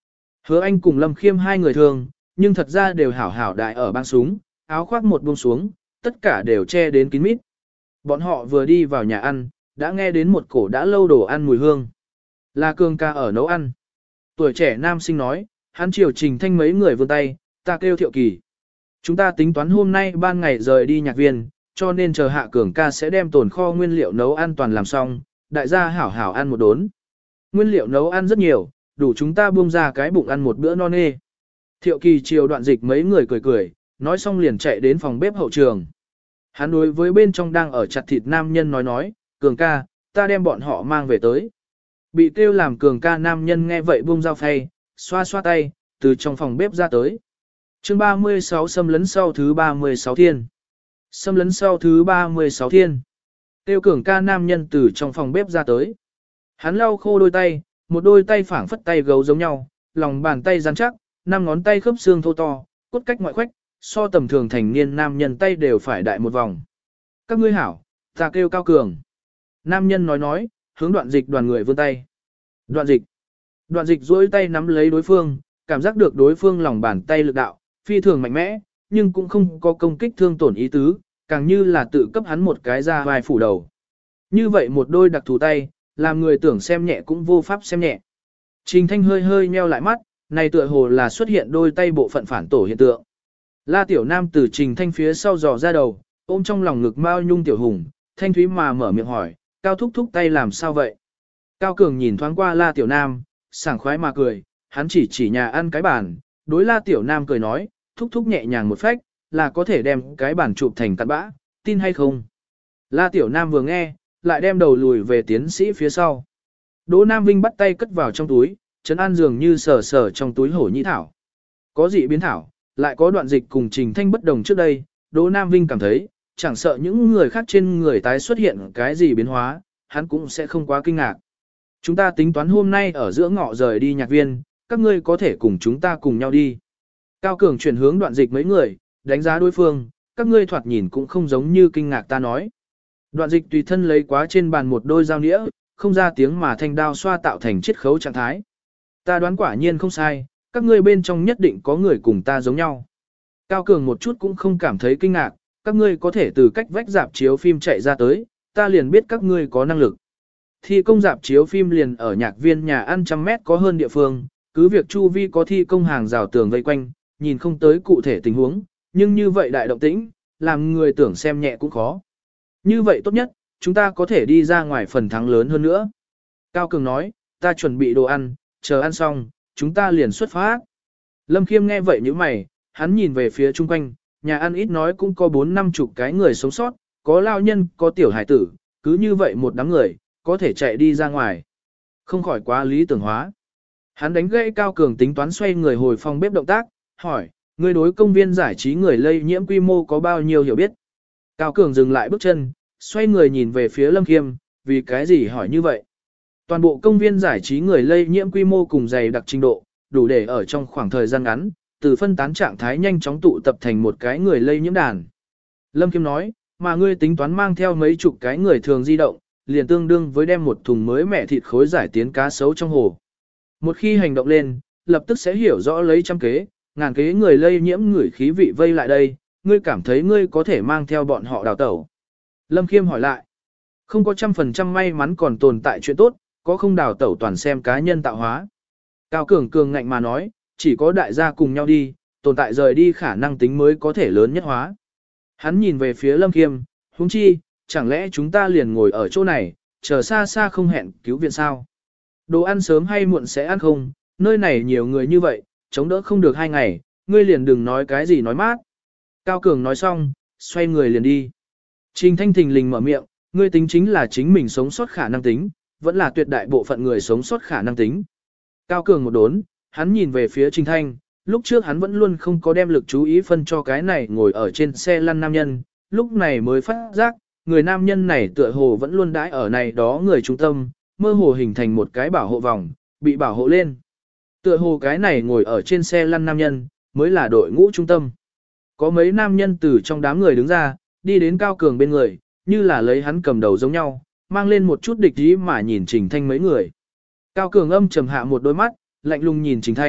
Hứa Anh cùng Lâm Khiêm hai người thường, nhưng thật ra đều hảo hảo đại ở băng súng, áo khoác một buông xuống, tất cả đều che đến kín mít. Bọn họ vừa đi vào nhà ăn, đã nghe đến một cổ đã lâu đồ ăn mùi hương. Là Cường ca ở nấu ăn. Tuổi trẻ nam sinh nói, hắn chiều Trình Thanh mấy người vươn tay, ta kêu Thiệu Kỳ. Chúng ta tính toán hôm nay ban ngày rời đi nhạc viên, cho nên chờ hạ Cường ca sẽ đem tồn kho nguyên liệu nấu ăn toàn làm xong, đại gia hảo hảo ăn một đốn. Nguyên liệu nấu ăn rất nhiều, đủ chúng ta buông ra cái bụng ăn một bữa no nê. Thiệu Kỳ chiều Đoạn Dịch mấy người cười cười, nói xong liền chạy đến phòng bếp hậu trường. Hắn đối với bên trong đang ở chặt thịt nam nhân nói nói, Cường ca, ta đem bọn họ mang về tới. Bị kêu làm Cường ca nam nhân nghe vậy buông dao phay, xoa xoa tay, từ trong phòng bếp ra tới. Chương ba mươi sáu xâm lấn sau thứ ba mươi sáu thiên. Xâm lấn sau thứ ba mươi sáu thiên. Tiêu Cường ca nam nhân từ trong phòng bếp ra tới. Hắn lau khô đôi tay, một đôi tay phảng phất tay gấu giống nhau, lòng bàn tay rắn chắc, năm ngón tay khớp xương thô to, cốt cách ngoại khoách, so tầm thường thành niên nam nhân tay đều phải đại một vòng. Các ngươi hảo, ta kêu Cao Cường. Nam nhân nói nói, hướng Đoạn Dịch đoàn người vươn tay. Đoạn Dịch. Đoạn Dịch duỗi tay nắm lấy đối phương, cảm giác được đối phương lòng bàn tay lực đạo, phi thường mạnh mẽ, nhưng cũng không có công kích thương tổn ý tứ, càng như là tự cấp hắn một cái ra vai phủ đầu. Như vậy một đôi đặc thù tay, làm người tưởng xem nhẹ cũng vô pháp xem nhẹ. Trình Thanh hơi hơi nheo lại mắt, này tựa hồ là xuất hiện đôi tay bộ phận phản tổ hiện tượng. La Tiểu Nam từ Trình Thanh phía sau dò ra đầu, ôm trong lòng ngực Mao Nhung Tiểu Hùng, Thanh Thúy mà mở miệng hỏi, Cao thúc thúc tay làm sao vậy? Cao Cường nhìn thoáng qua La Tiểu Nam, sảng khoái mà cười, hắn chỉ chỉ nhà ăn cái bàn, đối La Tiểu Nam cười nói, thúc thúc nhẹ nhàng một phách, là có thể đem cái bàn chụp thành cặn bã, tin hay không? La Tiểu Nam vừa nghe, lại đem đầu lùi về tiến sĩ phía sau. Đỗ Nam Vinh bắt tay cất vào trong túi, Trấn An dường như sờ sờ trong túi hổ nhĩ thảo. Có dị biến thảo, lại có Đoạn Dịch cùng Trình Thanh bất đồng trước đây, Đỗ Nam Vinh cảm thấy, chẳng sợ những người khác trên người tái xuất hiện cái gì biến hóa, hắn cũng sẽ không quá kinh ngạc. Chúng ta tính toán hôm nay ở giữa ngọ rời đi nhạc viên, các ngươi có thể cùng chúng ta cùng nhau đi. Cao Cường chuyển hướng Đoạn Dịch mấy người, đánh giá đối phương, các ngươi thoạt nhìn cũng không giống như kinh ngạc ta nói. Đoạn Dịch tùy thân lấy quá trên bàn một đôi dao nĩa, không ra tiếng mà thanh đao xoa tạo thành chiết khấu trạng thái. Ta đoán quả nhiên không sai, các ngươi bên trong nhất định có người cùng ta giống nhau. Cao Cường một chút cũng không cảm thấy kinh ngạc, các ngươi có thể từ cách vách rạp chiếu phim chạy ra tới, ta liền biết các ngươi có năng lực. Thi công rạp chiếu phim liền ở nhạc viên nhà ăn trăm mét có hơn địa phương, cứ việc chu vi có thi công hàng rào tường vây quanh, nhìn không tới cụ thể tình huống, nhưng như vậy đại động tĩnh, làm người tưởng xem nhẹ cũng khó. Như vậy tốt nhất, chúng ta có thể đi ra ngoài phần thắng lớn hơn nữa. Cao Cường nói, ta chuẩn bị đồ ăn, chờ ăn xong, chúng ta liền xuất phát. Lâm Khiêm nghe vậy như mày, hắn nhìn về phía chung quanh, nhà ăn ít nói cũng có bốn năm chục cái người sống sót, có lao nhân, có tiểu hải tử, cứ như vậy một đám người, có thể chạy đi ra ngoài. Không khỏi quá lý tưởng hóa. Hắn đánh gãy Cao Cường tính toán xoay người hồi phòng bếp động tác, hỏi, người đối công viên giải trí người lây nhiễm quy mô có bao nhiêu hiểu biết? Cao Cường dừng lại bước chân, xoay người nhìn về phía Lâm Khiêm, vì cái gì hỏi như vậy? Toàn bộ công viên giải trí người lây nhiễm quy mô cùng dày đặc trình độ, đủ để ở trong khoảng thời gian ngắn, từ phân tán trạng thái nhanh chóng tụ tập thành một cái người lây nhiễm đàn. Lâm Khiêm nói, mà ngươi tính toán mang theo mấy chục cái người thường di động, liền tương đương với đem một thùng mới mẻ thịt khối giải tiến cá sấu trong hồ. Một khi hành động lên, lập tức sẽ hiểu rõ lấy trăm kế, ngàn kế người lây nhiễm người khí vị vây lại đây, ngươi cảm thấy ngươi có thể mang theo bọn họ đào tẩu. Lâm Khiêm hỏi lại, không có trăm phần trăm may mắn còn tồn tại chuyện tốt, có không đào tẩu toàn xem cá nhân tạo hóa. Cao Cường cường ngạnh mà nói, chỉ có đại gia cùng nhau đi, tồn tại rời đi khả năng tính mới có thể lớn nhất hóa. Hắn nhìn về phía Lâm Khiêm, huống chi, chẳng lẽ chúng ta liền ngồi ở chỗ này, chờ xa xa không hẹn cứu viện sao? Đồ ăn sớm hay muộn sẽ ăn không, nơi này nhiều người như vậy, chống đỡ không được hai ngày, ngươi liền đừng nói cái gì nói mát. Cao Cường nói xong, xoay người liền đi. Trình Thanh thình lình mở miệng, ngươi tính chính là chính mình sống sót khả năng tính, vẫn là tuyệt đại bộ phận người sống sót khả năng tính. Cao Cường một đốn, hắn nhìn về phía Trình Thanh, lúc trước hắn vẫn luôn không có đem lực chú ý phân cho cái này ngồi ở trên xe lăn nam nhân, lúc này mới phát giác, người nam nhân này tựa hồ vẫn luôn đãi ở này đó người trung tâm, mơ hồ hình thành một cái bảo hộ vòng, bị bảo hộ lên. Tựa hồ cái này ngồi ở trên xe lăn nam nhân, mới là đội ngũ trung tâm. Có mấy nam nhân từ trong đám người đứng ra, đi đến Cao Cường bên người, như là lấy hắn cầm đầu giống nhau, mang lên một chút địch ý mà nhìn Trình Thanh mấy người. Cao Cường âm trầm hạ một đôi mắt, lạnh lùng nhìn Trình Thanh,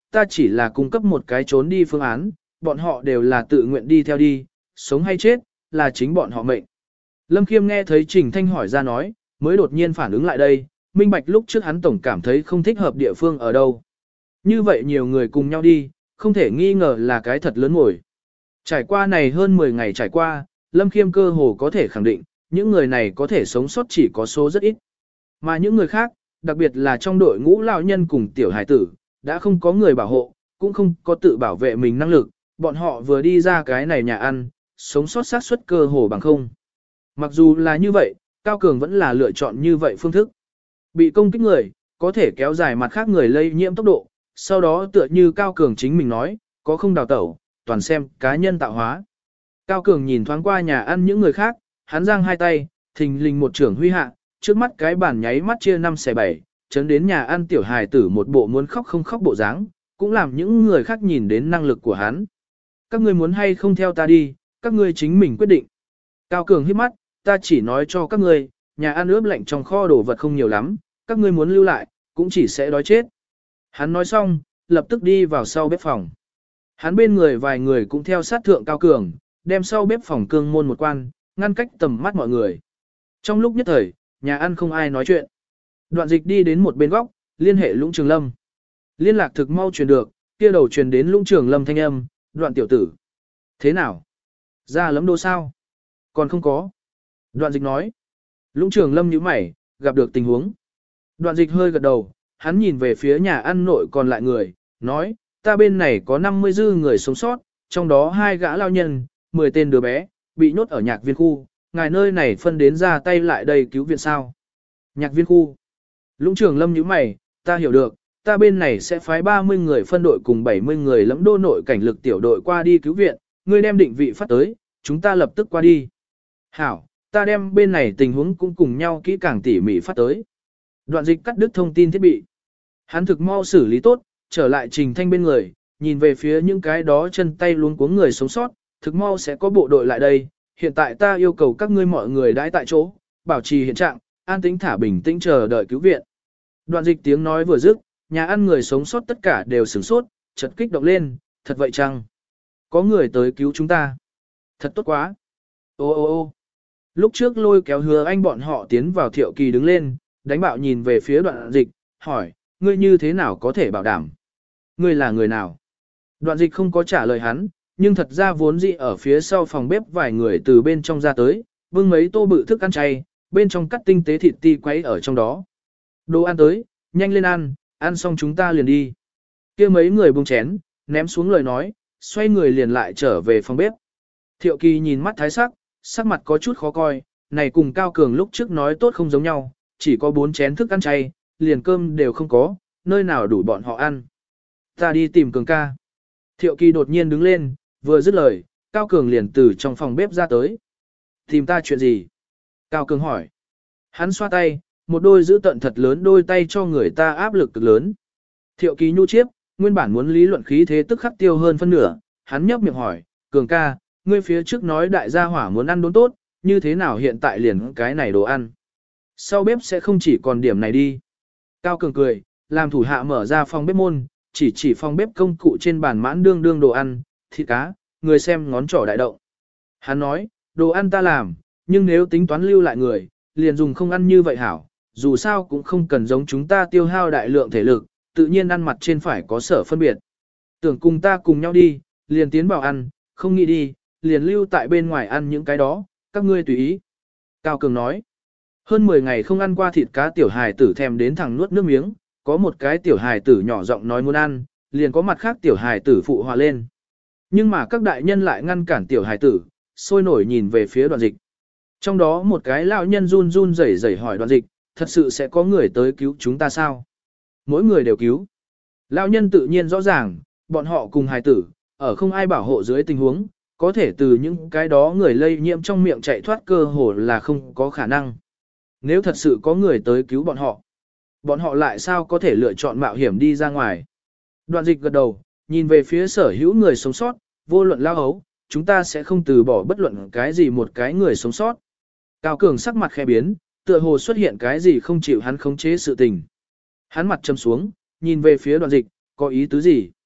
ta chỉ là cung cấp một cái trốn đi phương án, bọn họ đều là tự nguyện đi theo đi, sống hay chết, là chính bọn họ mệnh. Lâm Khiêm nghe thấy Trình Thanh hỏi ra nói, mới đột nhiên phản ứng lại đây, minh bạch lúc trước hắn tổng cảm thấy không thích hợp địa phương ở đâu. Như vậy nhiều người cùng nhau đi, không thể nghi ngờ là cái thật lớn ngồi. Trải qua này hơn mười ngày trải qua, Lâm Khiêm cơ hồ có thể khẳng định, những người này có thể sống sót chỉ có số rất ít. Mà những người khác, đặc biệt là trong đội ngũ lão nhân cùng tiểu hải tử, đã không có người bảo hộ, cũng không có tự bảo vệ mình năng lực, bọn họ vừa đi ra cái này nhà ăn, sống sót xác suất cơ hồ bằng không. Mặc dù là như vậy, Cao Cường vẫn là lựa chọn như vậy phương thức. Bị công kích người, có thể kéo dài mặt khác người lây nhiễm tốc độ, sau đó tựa như Cao Cường chính mình nói, có không đào tẩu, toàn xem cá nhân tạo hóa. Cao Cường nhìn thoáng qua nhà ăn những người khác, hắn giang hai tay, thình lình một trưởng huy hạ, trước mắt cái bàn nháy mắt chia năm xẻ bảy, chấn đến nhà ăn tiểu hài tử một bộ muốn khóc không khóc bộ dáng, cũng làm những người khác nhìn đến năng lực của hắn. Các ngươi muốn hay không theo ta đi, các ngươi chính mình quyết định. Cao Cường hít mắt, ta chỉ nói cho các ngươi, nhà ăn ướp lạnh trong kho đồ vật không nhiều lắm, các ngươi muốn lưu lại, cũng chỉ sẽ đói chết. Hắn nói xong, lập tức đi vào sau bếp phòng. Hắn bên người vài người cũng theo sát thượng Cao Cường, đem sau bếp phòng cương môn một quan, ngăn cách tầm mắt mọi người. Trong lúc nhất thời, nhà ăn không ai nói chuyện. Đoạn Dịch đi đến một bên góc, liên hệ Lũng Trường Lâm. Liên lạc thực mau truyền được, kia đầu truyền đến Lũng Trường Lâm thanh âm, Đoạn tiểu tử. Thế nào? Ra lấm đô sao? Còn không có. Đoạn Dịch nói. Lũng Trường Lâm nhíu mày, gặp được tình huống. Đoạn Dịch hơi gật đầu, hắn nhìn về phía nhà ăn nội còn lại người, nói, ta bên này có năm mươi dư người sống sót, trong đó hai gã lao nhân, mười tên đứa bé, bị nhốt ở nhạc viên khu, ngài nơi này phân đến ra tay lại đây cứu viện sao. Nhạc viên khu. Lũng Trường Lâm nhíu mày, ta hiểu được, ta bên này sẽ phái ba mươi người phân đội cùng bảy mươi người lẫm đô nội cảnh lực tiểu đội qua đi cứu viện, ngươi đem định vị phát tới, chúng ta lập tức qua đi. Hảo, ta đem bên này tình huống cũng cùng nhau kỹ càng tỉ mỉ phát tới. Đoạn Dịch cắt đứt thông tin thiết bị. Hắn thực mau xử lý tốt, trở lại Trình Thanh bên người, nhìn về phía những cái đó chân tay luống cuống người sống sót, thực mau sẽ có bộ đội lại đây, hiện tại ta yêu cầu các ngươi mọi người đãi tại chỗ, bảo trì hiện trạng, an tĩnh thả bình tĩnh chờ đợi cứu viện. Đoạn Dịch tiếng nói vừa dứt, nhà ăn người sống sót tất cả đều sửng sốt, chợt kích động lên, thật vậy chăng? Có người tới cứu chúng ta. Thật tốt quá. Ô ô ô lúc trước lôi kéo Hứa Anh bọn họ tiến vào Thiệu Kỳ đứng lên, đánh bạo nhìn về phía Đoạn Dịch, hỏi, ngươi như thế nào có thể bảo đảm? Ngươi là người nào? Đoạn Dịch không có trả lời hắn, nhưng thật ra vốn dĩ ở phía sau phòng bếp vài người từ bên trong ra tới, bưng mấy tô bự thức ăn chay, bên trong cắt tinh tế thịt ti quấy ở trong đó. Đồ ăn tới, nhanh lên ăn, ăn xong chúng ta liền đi. Kia mấy người buông chén, ném xuống lời nói, xoay người liền lại trở về phòng bếp. Thiệu Kỳ nhìn mắt thái sắc, sắc mặt có chút khó coi, này cùng Cao Cường lúc trước nói tốt không giống nhau, chỉ có bốn chén thức ăn chay, liền cơm đều không có, nơi nào đủ bọn họ ăn. Ta đi tìm Cường ca. Thiệu Kỳ đột nhiên đứng lên, vừa dứt lời, Cao Cường liền từ trong phòng bếp ra tới. Tìm ta chuyện gì? Cao Cường hỏi. Hắn xoa tay, một đôi giữ tận thật lớn đôi tay cho người ta áp lực cực lớn. Thiệu Kỳ nhu chiếp, nguyên bản muốn lý luận khí thế tức khắc tiêu hơn phân nửa, hắn nhấp miệng hỏi, Cường ca, ngươi phía trước nói đại gia hỏa muốn ăn đốn tốt, như thế nào hiện tại liền cái này đồ ăn? Sau bếp sẽ không chỉ còn điểm này đi. Cao Cường cười, làm thủ hạ mở ra phòng bếp môn, chỉ chỉ phòng bếp công cụ trên bàn mãn đương đương đồ ăn, thịt cá, người xem ngón trỏ đại động. Hắn nói, đồ ăn ta làm, nhưng nếu tính toán lưu lại người, liền dùng không ăn như vậy hảo, dù sao cũng không cần giống chúng ta tiêu hao đại lượng thể lực, tự nhiên ăn mặt trên phải có sở phân biệt. Tưởng cùng ta cùng nhau đi, liền tiến vào ăn, không nghĩ đi, liền lưu tại bên ngoài ăn những cái đó, các ngươi tùy ý. Cao Cường nói, hơn mười ngày không ăn qua thịt cá tiểu hài tử thèm đến thẳng nuốt nước miếng, có một cái tiểu hài tử nhỏ giọng nói muốn ăn, liền có mặt khác tiểu hài tử phụ hòa lên. Nhưng mà các đại nhân lại ngăn cản tiểu hài tử, sôi nổi nhìn về phía Đoạn Dịch. Trong đó một cái lão nhân run run rẩy rẩy hỏi Đoạn Dịch, thật sự sẽ có người tới cứu chúng ta sao? Mỗi người đều cứu. Lão nhân tự nhiên rõ ràng, bọn họ cùng hài tử, ở không ai bảo hộ dưới tình huống, có thể từ những cái đó người lây nhiễm trong miệng chạy thoát cơ hồ là không có khả năng. Nếu thật sự có người tới cứu bọn họ, bọn họ lại sao có thể lựa chọn mạo hiểm đi ra ngoài? Đoạn Dịch gật đầu, nhìn về phía sở hữu người sống sót, vô luận lao hấu, chúng ta sẽ không từ bỏ bất luận cái gì một cái người sống sót. Cao Cường sắc mặt khẽ biến, tựa hồ xuất hiện cái gì không chịu hắn khống chế sự tình. Hắn mặt trầm xuống, nhìn về phía Đoạn Dịch, có ý tứ gì?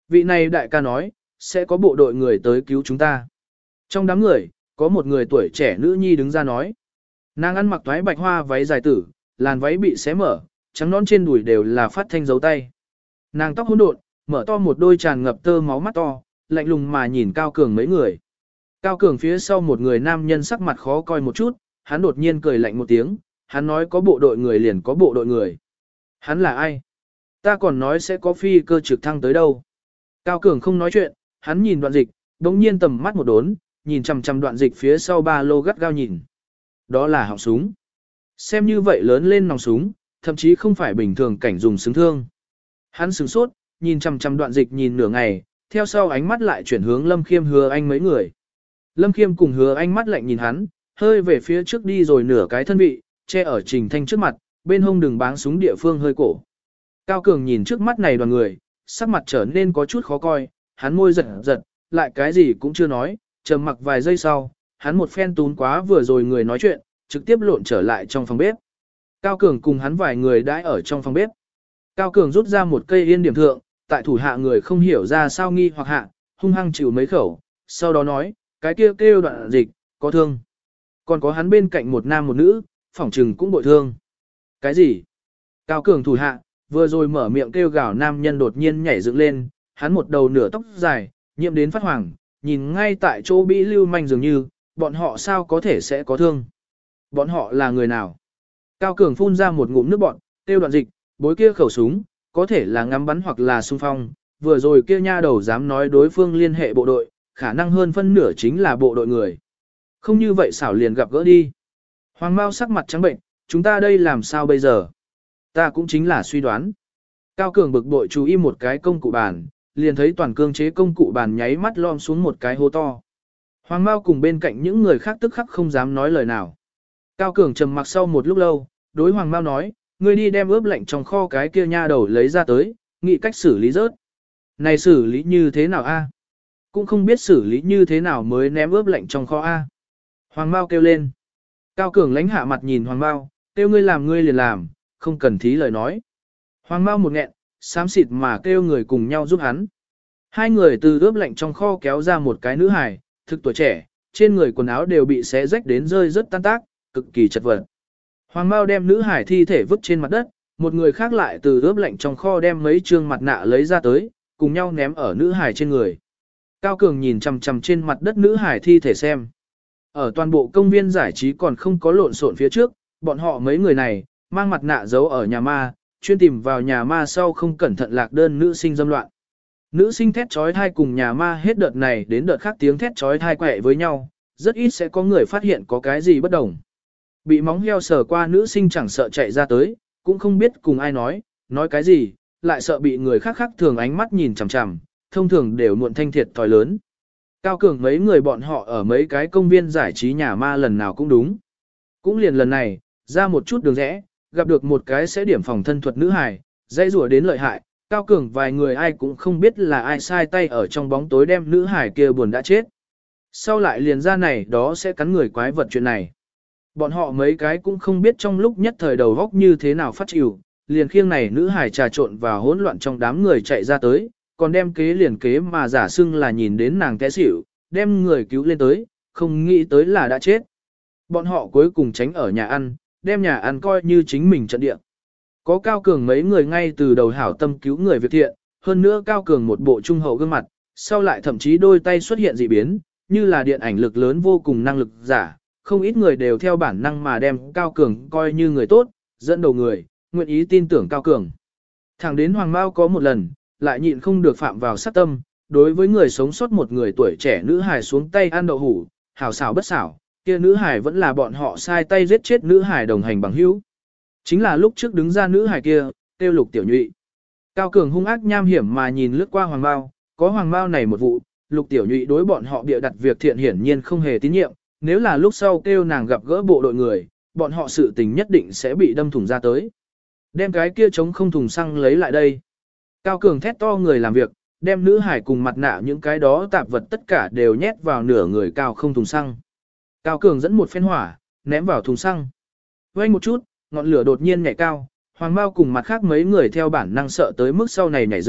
Vị này đại ca nói, sẽ có bộ đội người tới cứu chúng ta. Trong đám người, có một người tuổi trẻ nữ nhi đứng ra nói. Nàng ăn mặc toái bạch hoa váy dài tử, làn váy bị xé mở, trắng nón trên đùi đều là phát thanh dấu tay. Nàng tóc hỗn độn, mở to một đôi tràn ngập tơ máu mắt to, lạnh lùng mà nhìn Cao Cường mấy người. Cao Cường phía sau một người nam nhân sắc mặt khó coi một chút, hắn đột nhiên cười lạnh một tiếng, hắn nói có bộ đội người liền có bộ đội người. Hắn là ai? Ta còn nói sẽ có phi cơ trực thăng tới đâu. Cao Cường không nói chuyện, hắn nhìn Đoạn Dịch, đống nhiên tầm mắt một đốn, nhìn chằm chằm Đoạn Dịch phía sau ba lô gắt gao nhìn. Đó là họng súng. Xem như vậy lớn lên nòng súng, thậm chí không phải bình thường cảnh dùng súng thương. Hắn sửng sốt, nhìn chằm chằm Đoạn Dịch nhìn nửa ngày, theo sau ánh mắt lại chuyển hướng Lâm Khiêm Hứa Anh mấy người. Lâm Khiêm cùng Hứa Anh mắt lạnh nhìn hắn, hơi về phía trước đi rồi nửa cái thân vị, che ở Trình Thanh trước mặt, bên hông đường báng súng địa phương hơi cổ. Cao Cường nhìn trước mắt này đoàn người, sắc mặt trở nên có chút khó coi, hắn môi giật giật, lại cái gì cũng chưa nói, trầm mặc vài giây sau, hắn một phen tún quá vừa rồi người nói chuyện, trực tiếp lộn trở lại trong phòng bếp. Cao Cường cùng hắn vài người đãi ở trong phòng bếp. Cao Cường rút ra một cây yên điểm thượng, tại thủ hạ người không hiểu ra sao nghi hoặc hạ, hung hăng chịu mấy khẩu, sau đó nói, cái kia kêu, kêu Đoạn Dịch, có thương. Còn có hắn bên cạnh một nam một nữ, phỏng trừng cũng bội thương. Cái gì? Cao Cường thủ hạ, vừa rồi mở miệng kêu gào nam nhân đột nhiên nhảy dựng lên, hắn một đầu nửa tóc dài, nhiễm đến phát hoàng, nhìn ngay tại chỗ bị lưu manh dường như, bọn họ sao có thể sẽ có thương? Bọn họ là người nào? Cao Cường phun ra một ngụm nước bọn, kêu Đoạn Dịch, bối kia khẩu súng, có thể là ngắm bắn hoặc là xung phong, vừa rồi kia nha đầu dám nói đối phương liên hệ bộ đội, khả năng hơn phân nửa chính là bộ đội người. Không như vậy xảo liền gặp gỡ đi. Hoàng Mao sắc mặt trắng bệnh, chúng ta đây làm sao bây giờ? Ta cũng chính là suy đoán. Cao Cường bực bội chú ý một cái công cụ bàn, liền thấy toàn cương chế công cụ bàn nháy mắt lom xuống một cái hố to. Hoàng Mao cùng bên cạnh những người khác tức khắc không dám nói lời nào. Cao Cường trầm mặc sau một lúc lâu, đối Hoàng Mao nói, ngươi đi đem ướp lạnh trong kho cái kia nha đầu lấy ra tới, nghĩ cách xử lý rớt. Này xử lý như thế nào a? Cũng không biết xử lý như thế nào mới ném ướp lạnh trong kho a. Hoàng Mao kêu lên. Cao Cường lánh hạ mặt nhìn Hoàng Mao, kêu ngươi làm ngươi liền làm, không cần thí lời nói. Hoàng Mao một nghẹn, xám xịt mà kêu người cùng nhau giúp hắn. Hai người từ ướp lạnh trong kho kéo ra một cái nữ hài, thực tuổi trẻ, trên người quần áo đều bị xé rách đến rơi rất tan tác, cực kỳ chật vật. Hoàng Mao đem nữ hải thi thể vứt trên mặt đất, một người khác lại từ ướp lạnh trong kho đem mấy trương mặt nạ lấy ra tới, cùng nhau ném ở nữ hải trên người. Cao Cường nhìn chằm chằm trên mặt đất nữ hải thi thể xem. Ở toàn bộ công viên giải trí còn không có lộn xộn phía trước, bọn họ mấy người này, mang mặt nạ giấu ở nhà ma, chuyên tìm vào nhà ma sau không cẩn thận lạc đơn nữ sinh dâm loạn. Nữ sinh thét trói thai cùng nhà ma hết đợt này đến đợt khác tiếng thét trói thai quẹ với nhau, rất ít sẽ có người phát hiện có cái gì bất đồng. Bị móng heo sờ qua nữ sinh chẳng sợ chạy ra tới, cũng không biết cùng ai nói, nói cái gì, lại sợ bị người khác khác thường ánh mắt nhìn chằm chằm, thông thường đều muộn thanh thiệt thòi lớn. Cao Cường mấy người bọn họ ở mấy cái công viên giải trí nhà ma lần nào cũng đúng. Cũng liền lần này, ra một chút đường rẽ, gặp được một cái sẽ điểm phòng thân thuật nữ hài, dây rùa đến lợi hại, Cao Cường vài người ai cũng không biết là ai sai tay ở trong bóng tối đem nữ hài kia buồn đã chết. Sau lại liền ra này đó sẽ cắn người quái vật chuyện này. Bọn họ mấy cái cũng không biết trong lúc nhất thời đầu góc như thế nào phát chịu, liền khiêng này nữ hài trà trộn và hỗn loạn trong đám người chạy ra tới, còn đem kế liền kế mà giả xưng là nhìn đến nàng té xỉu, đem người cứu lên tới, không nghĩ tới là đã chết. Bọn họ cuối cùng tránh ở nhà ăn, đem nhà ăn coi như chính mình trận địa. Có Cao Cường mấy người ngay từ đầu hảo tâm cứu người việc thiện, hơn nữa Cao Cường một bộ trung hậu gương mặt, sau lại thậm chí đôi tay xuất hiện dị biến, như là điện ảnh lực lớn vô cùng năng lực giả, không ít người đều theo bản năng mà đem Cao Cường coi như người tốt, dẫn đầu người, nguyện ý tin tưởng Cao Cường. Thẳng đến Hoàng Mao có một lần, lại nhịn không được phạm vào sát tâm, đối với người sống sót một người tuổi trẻ nữ hài xuống tay ăn đậu hủ, hảo xảo bất xảo, kia nữ hài vẫn là bọn họ sai tay giết chết nữ hài đồng hành bằng hữu. Chính là lúc trước đứng ra nữ hài kia, tiêu Lục Tiểu Nhụy. Cao Cường hung ác nham hiểm mà nhìn lướt qua Hoàng Mao, có Hoàng Mao này một vụ, Lục Tiểu Nhụy đối bọn họ bịa đặt việc thiện hiển nhiên không hề tín nhiệm, nếu là lúc sau kêu nàng gặp gỡ bộ đội người, bọn họ sự tình nhất định sẽ bị đâm thủng ra tới. Đem cái kia chống không thùng xăng lấy lại đây. Cao Cường thét to người làm việc, đem nữ hải cùng mặt nạ những cái đó tạp vật tất cả đều nhét vào nửa người cao không thùng xăng. Cao Cường dẫn một phen hỏa, ném vào thùng xăng. Vây một chút, ngọn lửa đột nhiên nhảy cao, Hoàng Mao cùng mặt khác mấy người theo bản năng sợ tới mức sau này nhảy dựng,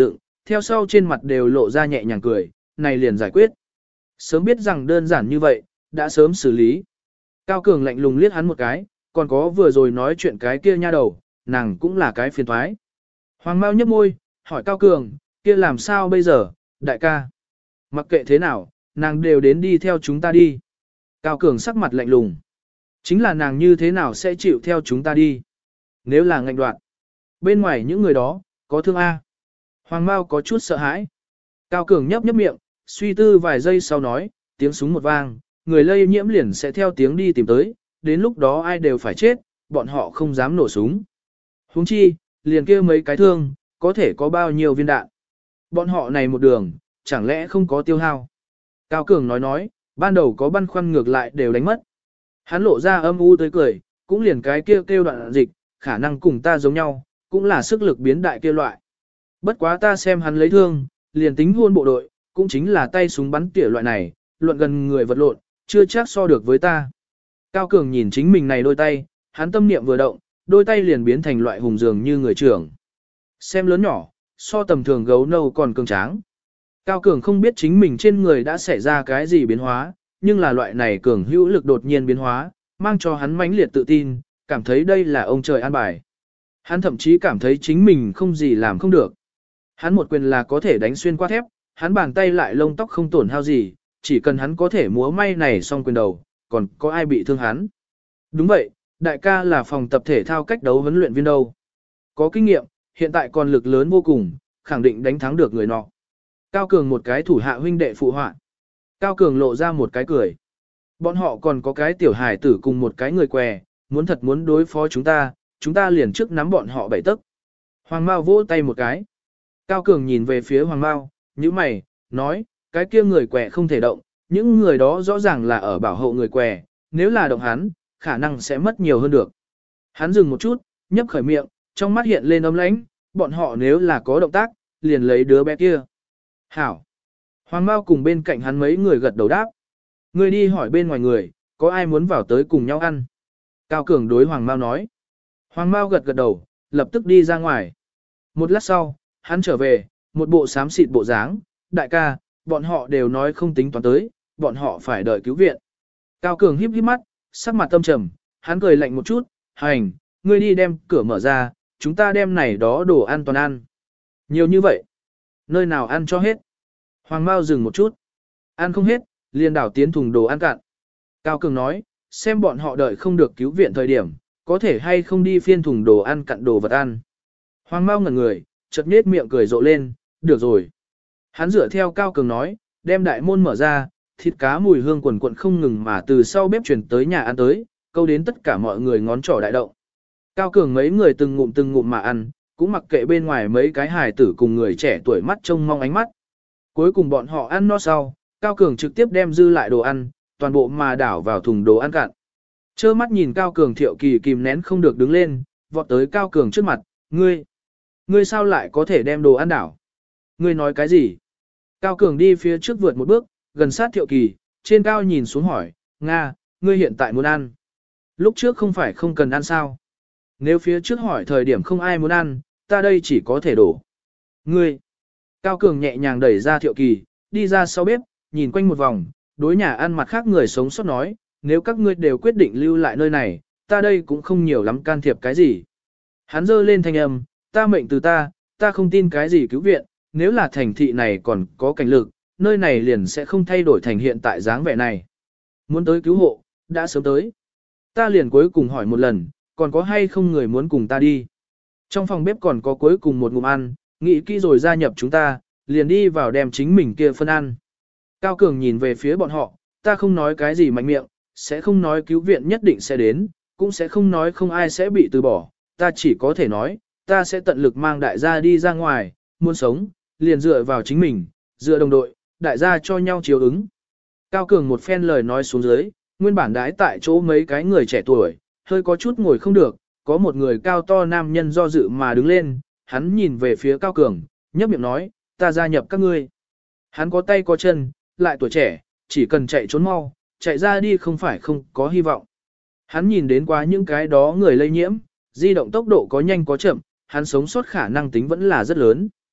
theo sau trên mặt đều lộ ra nhẹ nhàng cười, này liền giải quyết. Sớm biết rằng đơn giản như vậy, đã sớm xử lý. Cao Cường lạnh lùng liếc hắn một cái, còn có vừa rồi nói chuyện cái kia nha đầu, nàng cũng là cái phiền toái. Hoàng Mao nhấp môi, hỏi Cao Cường, kia làm sao bây giờ, đại ca? Mặc kệ thế nào, nàng đều đến đi theo chúng ta đi. Cao Cường sắc mặt lạnh lùng. Chính là nàng như thế nào sẽ chịu theo chúng ta đi? Nếu là ngạnh đoạn. Bên ngoài những người đó, có thương A. Hoàng Mao có chút sợ hãi. Cao Cường nhấp nhấp miệng, suy tư vài giây sau nói, tiếng súng một vang, người lây nhiễm liền sẽ theo tiếng đi tìm tới, đến lúc đó ai đều phải chết, bọn họ không dám nổ súng. Huống chi, liền kia mấy cái thương, có thể có bao nhiêu viên đạn. Bọn họ này một đường, chẳng lẽ không có tiêu hao. Cao Cường nói nói, ban đầu có băn khoăn ngược lại đều đánh mất. Hắn lộ ra âm u tới cười, cũng liền cái kia kêu, kêu đoạn dịch, khả năng cùng ta giống nhau, cũng là sức lực biến đại kia loại. Bất quá ta xem hắn lấy thương, liền tính hôn bộ đội, cũng chính là tay súng bắn tỉa loại này, luận gần người vật lộn, chưa chắc so được với ta. Cao Cường nhìn chính mình này đôi tay, hắn tâm niệm vừa động, đôi tay liền biến thành loại hùng dường như người trưởng. Xem lớn nhỏ, so tầm thường gấu nâu còn cường tráng. Cao Cường không biết chính mình trên người đã xảy ra cái gì biến hóa, nhưng là loại này cường hữu lực đột nhiên biến hóa, mang cho hắn mãnh liệt tự tin, cảm thấy đây là ông trời an bài. Hắn thậm chí cảm thấy chính mình không gì làm không được. Hắn một quyền là có thể đánh xuyên qua thép, hắn bàn tay lại lông tóc không tổn hao gì, chỉ cần hắn có thể múa may này xong quyền đầu, còn có ai bị thương hắn. Đúng vậy, đại ca là phòng tập thể thao cách đấu huấn luyện viên đâu. Có kinh nghiệm, hiện tại còn lực lớn vô cùng, khẳng định đánh thắng được người nọ. Cao Cường một cái thủ hạ huynh đệ phụ họa. Cao Cường lộ ra một cái cười. Bọn họ còn có cái tiểu hài tử cùng một cái người què, muốn thật muốn đối phó chúng ta, chúng ta liền trước nắm bọn họ bảy tấc. Hoàng Mao vỗ tay một cái. Cao Cường nhìn về phía Hoàng Mao, nhíu mày, nói, cái kia người què không thể động, những người đó rõ ràng là ở bảo hộ người què, nếu là động hắn, khả năng sẽ mất nhiều hơn được. Hắn dừng một chút, nhấp khởi miệng, trong mắt hiện lên ấm lãnh, bọn họ nếu là có động tác, liền lấy đứa bé kia. Hảo. Hoàng Mao cùng bên cạnh hắn mấy người gật đầu đáp. Người đi hỏi bên ngoài người, có ai muốn vào tới cùng nhau ăn. Cao Cường đối Hoàng Mao nói. Hoàng Mao gật gật đầu, lập tức đi ra ngoài. Một lát sau, hắn trở về, một bộ xám xịt bộ dáng, đại ca, bọn họ đều nói không tính toán tới, bọn họ phải đợi cứu viện. Cao Cường híp híp mắt, sắc mặt tâm trầm, hắn cười lạnh một chút, hành, ngươi đi đem cửa mở ra, chúng ta đem này đó đồ ăn toàn ăn. Nhiều như vậy, nơi nào ăn cho hết. Hoàng Mao dừng một chút, ăn không hết, liền đảo tiến thùng đồ ăn cạn. Cao Cường nói, xem bọn họ đợi không được cứu viện thời điểm, có thể hay không đi phiên thùng đồ ăn cặn đồ vật ăn. Hoàng Mao ngẩn người, chợt nhếch miệng cười rộ lên, được rồi. Hắn dựa theo Cao Cường nói, đem đại môn mở ra, thịt cá mùi hương quần quận không ngừng mà từ sau bếp chuyển tới nhà ăn tới, câu đến tất cả mọi người ngón trỏ đại động. Cao Cường mấy người từng ngụm từng ngụm mà ăn, cũng mặc kệ bên ngoài mấy cái hài tử cùng người trẻ tuổi mắt trông mong ánh mắt. Cuối cùng bọn họ ăn no sau, Cao Cường trực tiếp đem dư lại đồ ăn, toàn bộ mà đảo vào thùng đồ ăn cạn. Chơ mắt nhìn Cao Cường Thiệu Kỳ kìm nén không được đứng lên, vọt tới Cao Cường trước mặt, ngươi, ngươi sao lại có thể đem đồ ăn đảo? Ngươi nói cái gì? Cao Cường đi phía trước vượt một bước, gần sát Thiệu Kỳ, trên cao nhìn xuống hỏi, Nga, ngươi hiện tại muốn ăn. Lúc trước không phải không cần ăn sao? Nếu phía trước hỏi thời điểm không ai muốn ăn, ta đây chỉ có thể đổ. Ngươi, Cao Cường nhẹ nhàng đẩy ra Thiệu Kỳ, đi ra sau bếp, nhìn quanh một vòng, đối nhà ăn mặt khác người sống sót nói, nếu các ngươi đều quyết định lưu lại nơi này, ta đây cũng không nhiều lắm can thiệp cái gì. Hắn giơ lên thanh âm, ta mệnh từ ta, ta không tin cái gì cứu viện, nếu là thành thị này còn có cảnh lực, nơi này liền sẽ không thay đổi thành hiện tại dáng vẻ này. Muốn tới cứu hộ, đã sớm tới. Ta liền cuối cùng hỏi một lần, còn có hay không người muốn cùng ta đi. Trong phòng bếp còn có cuối cùng một ngụm ăn, nghĩ kỹ rồi gia nhập chúng ta, liền đi vào đem chính mình kia phân ăn. Cao Cường nhìn về phía bọn họ, ta không nói cái gì mạnh miệng, sẽ không nói cứu viện nhất định sẽ đến, cũng sẽ không nói không ai sẽ bị từ bỏ, ta chỉ có thể nói, ta sẽ tận lực mang đại gia đi ra ngoài, muốn sống, liền dựa vào chính mình, dựa đồng đội, đại gia cho nhau chiếu ứng. Cao Cường một phen lời nói xuống dưới, nguyên bản đái tại chỗ mấy cái người trẻ tuổi, hơi có chút ngồi không được, có một người cao to nam nhân do dự mà đứng lên, hắn nhìn về phía Cao Cường, nhấp miệng nói, ta gia nhập các ngươi. Hắn có tay có chân, lại tuổi trẻ, chỉ cần chạy trốn mau, chạy ra đi không phải không có hy vọng. Hắn nhìn đến qua những cái đó người lây nhiễm, di động tốc độ có nhanh có chậm, hắn sống sót khả năng tính vẫn là rất lớn.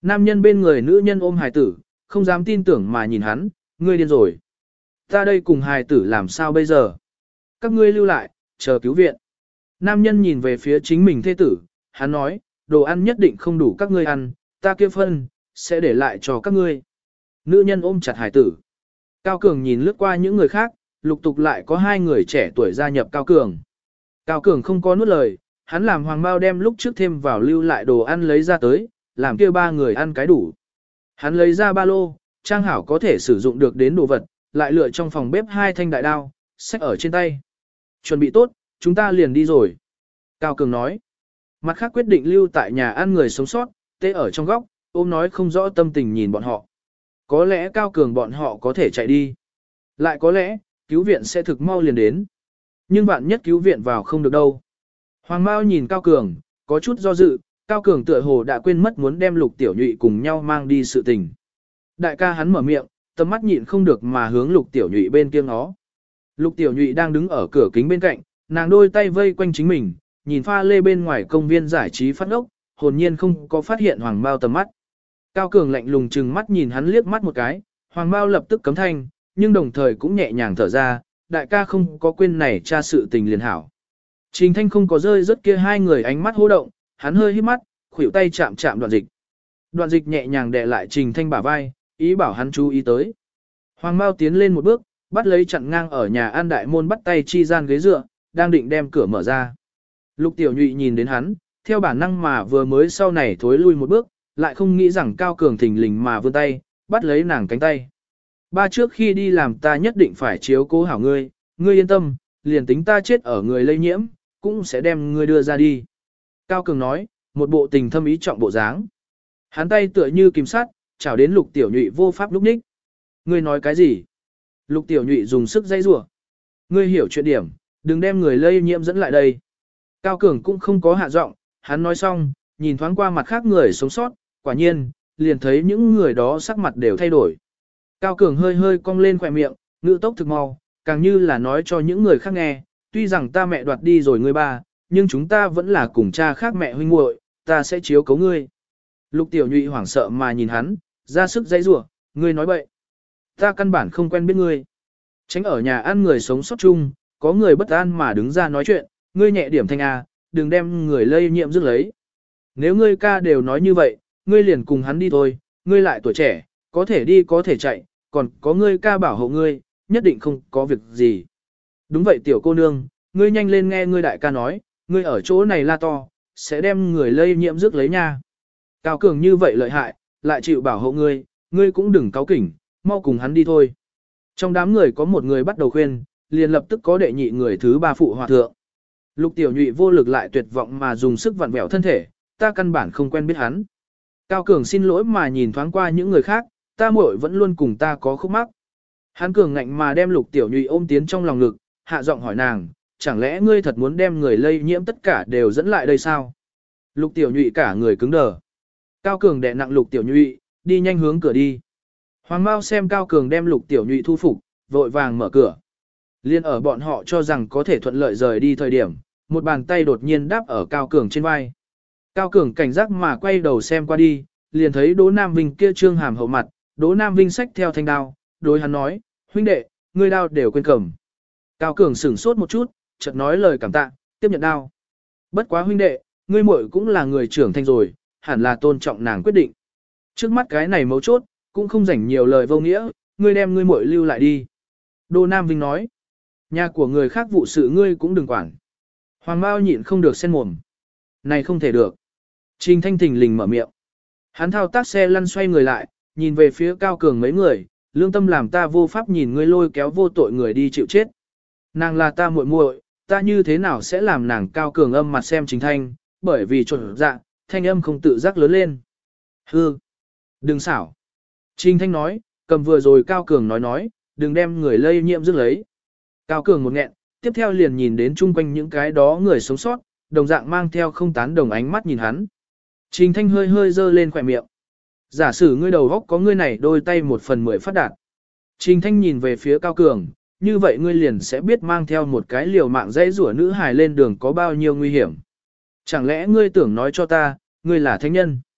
Nam nhân bên người nữ nhân ôm hài tử, không dám tin tưởng mà nhìn hắn, ngươi điên rồi. Ta đây cùng hài tử làm sao bây giờ? Các ngươi lưu lại, chờ cứu viện. Nam nhân nhìn về phía chính mình thê tử, hắn nói, đồ ăn nhất định không đủ các ngươi ăn, ta kia phân, sẽ để lại cho các ngươi. Nữ nhân ôm chặt hài tử. Cao Cường nhìn lướt qua những người khác, lục tục lại có hai người trẻ tuổi gia nhập Cao Cường. Cao Cường không có nuốt lời, hắn làm Hoàng Mao đem lúc trước thêm vào lưu lại đồ ăn lấy ra tới, làm kia ba người ăn cái đủ. Hắn lấy ra ba lô, trang hảo có thể sử dụng được đến đồ vật, lại lựa trong phòng bếp hai thanh đại đao, xách ở trên tay. Chuẩn bị tốt, chúng ta liền đi rồi. Cao Cường nói. Mặt khác quyết định lưu tại nhà ăn người sống sót, tê ở trong góc, ôm nói không rõ tâm tình nhìn bọn họ. Có lẽ Cao Cường bọn họ có thể chạy đi. Lại có lẽ, cứu viện sẽ thực mau liền đến. Nhưng bạn nhất cứu viện vào không được đâu. Hoàng Mao nhìn Cao Cường, có chút do dự, Cao Cường tựa hồ đã quên mất muốn đem Lục Tiểu Nhụy cùng nhau mang đi sự tình. Đại ca hắn mở miệng, tầm mắt nhịn không được mà hướng Lục Tiểu Nhụy bên kia ngó. Lục Tiểu Nhụy đang đứng ở cửa kính bên cạnh, nàng đôi tay vây quanh chính mình, nhìn pha lê bên ngoài công viên giải trí phát ốc, hồn nhiên không có phát hiện Hoàng Mao tầm mắt. Cao Cường lạnh lùng trừng mắt nhìn hắn liếc mắt một cái, Hoàng Mao lập tức cấm thanh, nhưng đồng thời cũng nhẹ nhàng thở ra, đại ca không có quên này tra sự tình liền hảo. Trình Thanh không có rơi rớt kia hai người ánh mắt hô động, hắn hơi hít mắt, khuỷu tay chạm chạm Đoạn Dịch. Đoạn Dịch nhẹ nhàng đè lại Trình Thanh bả vai, ý bảo hắn chú ý tới. Hoàng Mao tiến lên một bước, bắt lấy chặn ngang ở nhà an đại môn bắt tay chi gian ghế dựa, đang định đem cửa mở ra. Lục Tiểu Nhụy nhìn đến hắn, theo bản năng mà vừa mới sau này thối lui một bước, lại không nghĩ rằng Cao Cường thình lình mà vươn tay, bắt lấy nàng cánh tay. Ba trước khi đi làm ta nhất định phải chiếu cố hảo ngươi, ngươi yên tâm, liền tính ta chết ở người lây nhiễm, cũng sẽ đem ngươi đưa ra đi. Cao Cường nói, một bộ tình thâm ý trọng bộ dáng. Hắn tay tựa như kìm sắt, chảo đến Lục Tiểu Nhụy vô pháp lúc ních. Ngươi nói cái gì? Lục Tiểu Nhụy dùng sức dây rủa. Ngươi hiểu chuyện điểm, đừng đem người lây nhiễm dẫn lại đây. Cao Cường cũng không có hạ giọng, hắn nói xong, nhìn thoáng qua mặt khác người sống sót, quả nhiên, liền thấy những người đó sắc mặt đều thay đổi. Cao Cường hơi hơi cong lên khỏe miệng, ngữ tốc thực mau, càng như là nói cho những người khác nghe, tuy rằng ta mẹ đoạt đi rồi ngươi ba, nhưng chúng ta vẫn là cùng cha khác mẹ huynh muội, ta sẽ chiếu cố ngươi. Lục Tiểu Nhụy hoảng sợ mà nhìn hắn, ra sức dãy rủa, ngươi nói bậy. Ta căn bản không quen biết ngươi. Tránh ở nhà ăn người sống sót chung, có người bất an mà đứng ra nói chuyện, ngươi nhẹ điểm thanh A, đừng đem người lây nhiễm rước lấy. Nếu ngươi ca đều nói như vậy, ngươi liền cùng hắn đi thôi, ngươi lại tuổi trẻ, có thể đi có thể chạy, còn có ngươi ca bảo hộ ngươi, nhất định không có việc gì. Đúng vậy tiểu cô nương, ngươi nhanh lên nghe ngươi đại ca nói, ngươi ở chỗ này la to, sẽ đem người lây nhiễm rước lấy nha. Cao Cường như vậy lợi hại, lại chịu bảo hộ ngươi, ngươi cũng đừng cáu kỉnh, mau cùng hắn đi thôi. Trong đám người có một người bắt đầu khuyên, liền lập tức có đệ nhị người thứ ba phụ hòa thượng. Lục Tiểu Nhụy vô lực lại tuyệt vọng mà dùng sức vặn vẹo thân thể, ta căn bản không quen biết hắn. Cao Cường xin lỗi mà nhìn thoáng qua những người khác, ta muội vẫn luôn cùng ta có khúc mắc. Hắn cường ngạnh mà đem Lục Tiểu Nhụy ôm tiến trong lòng ngực, hạ giọng hỏi nàng, chẳng lẽ ngươi thật muốn đem người lây nhiễm tất cả đều dẫn lại đây sao? Lục Tiểu Nhụy cả người cứng đờ. Cao Cường đè nặng Lục Tiểu Nhụy, đi nhanh hướng cửa đi. Hoàng Mao xem Cao Cường đem Lục Tiểu Nhụy thu phục, vội vàng mở cửa. Liên ở bọn họ cho rằng có thể thuận lợi rời đi thời điểm, một bàn tay đột nhiên đáp ở Cao Cường trên vai. Cao Cường cảnh giác mà quay đầu xem qua đi, liền thấy Đỗ Nam Vinh kia trương hàm hậu mặt, Đỗ Nam Vinh xách theo thanh đao, đối hắn nói, huynh đệ, ngươi đao đều quên cầm. Cao Cường sửng sốt một chút, chợt nói lời cảm tạ, tiếp nhận đao. Bất quá huynh đệ, ngươi muội cũng là người trưởng thành rồi, hẳn là tôn trọng nàng quyết định. Trước mắt cái này mấu chốt, cũng không rảnh nhiều lời vô nghĩa, ngươi đem ngươi muội lưu lại đi. Đỗ Nam Vinh nói, nhà của người khác vụ sự ngươi cũng đừng quản. Hoàng Mao nhịn không được sen mồm. Này không thể được. Trình Thanh thình lình mở miệng. Hắn thao tác xe lăn xoay người lại, nhìn về phía Cao Cường mấy người, lương tâm làm ta vô pháp nhìn ngươi lôi kéo vô tội người đi chịu chết. Nàng là ta muội muội, ta như thế nào sẽ làm nàng Cao Cường âm mặt xem Trình Thanh, bởi vì trộn dạ, thanh âm không tự giác lớn lên. Hư! Đừng xảo! Trình Thanh nói, cầm vừa rồi Cao Cường nói nói, đừng đem người lây nhiễm rước lấy. Cao Cường một nghẹn, tiếp theo liền nhìn đến chung quanh những cái đó người sống sót, đồng dạng mang theo không tán đồng ánh mắt nhìn hắn. Trình Thanh hơi hơi dơ lên khỏe miệng. Giả sử ngươi đầu góc có ngươi này đôi tay một phần mười phát đạt. Trình Thanh nhìn về phía Cao Cường, như vậy ngươi liền sẽ biết mang theo một cái liều mạng dãy rủa nữ hài lên đường có bao nhiêu nguy hiểm. Chẳng lẽ ngươi tưởng nói cho ta, ngươi là thánh nhân?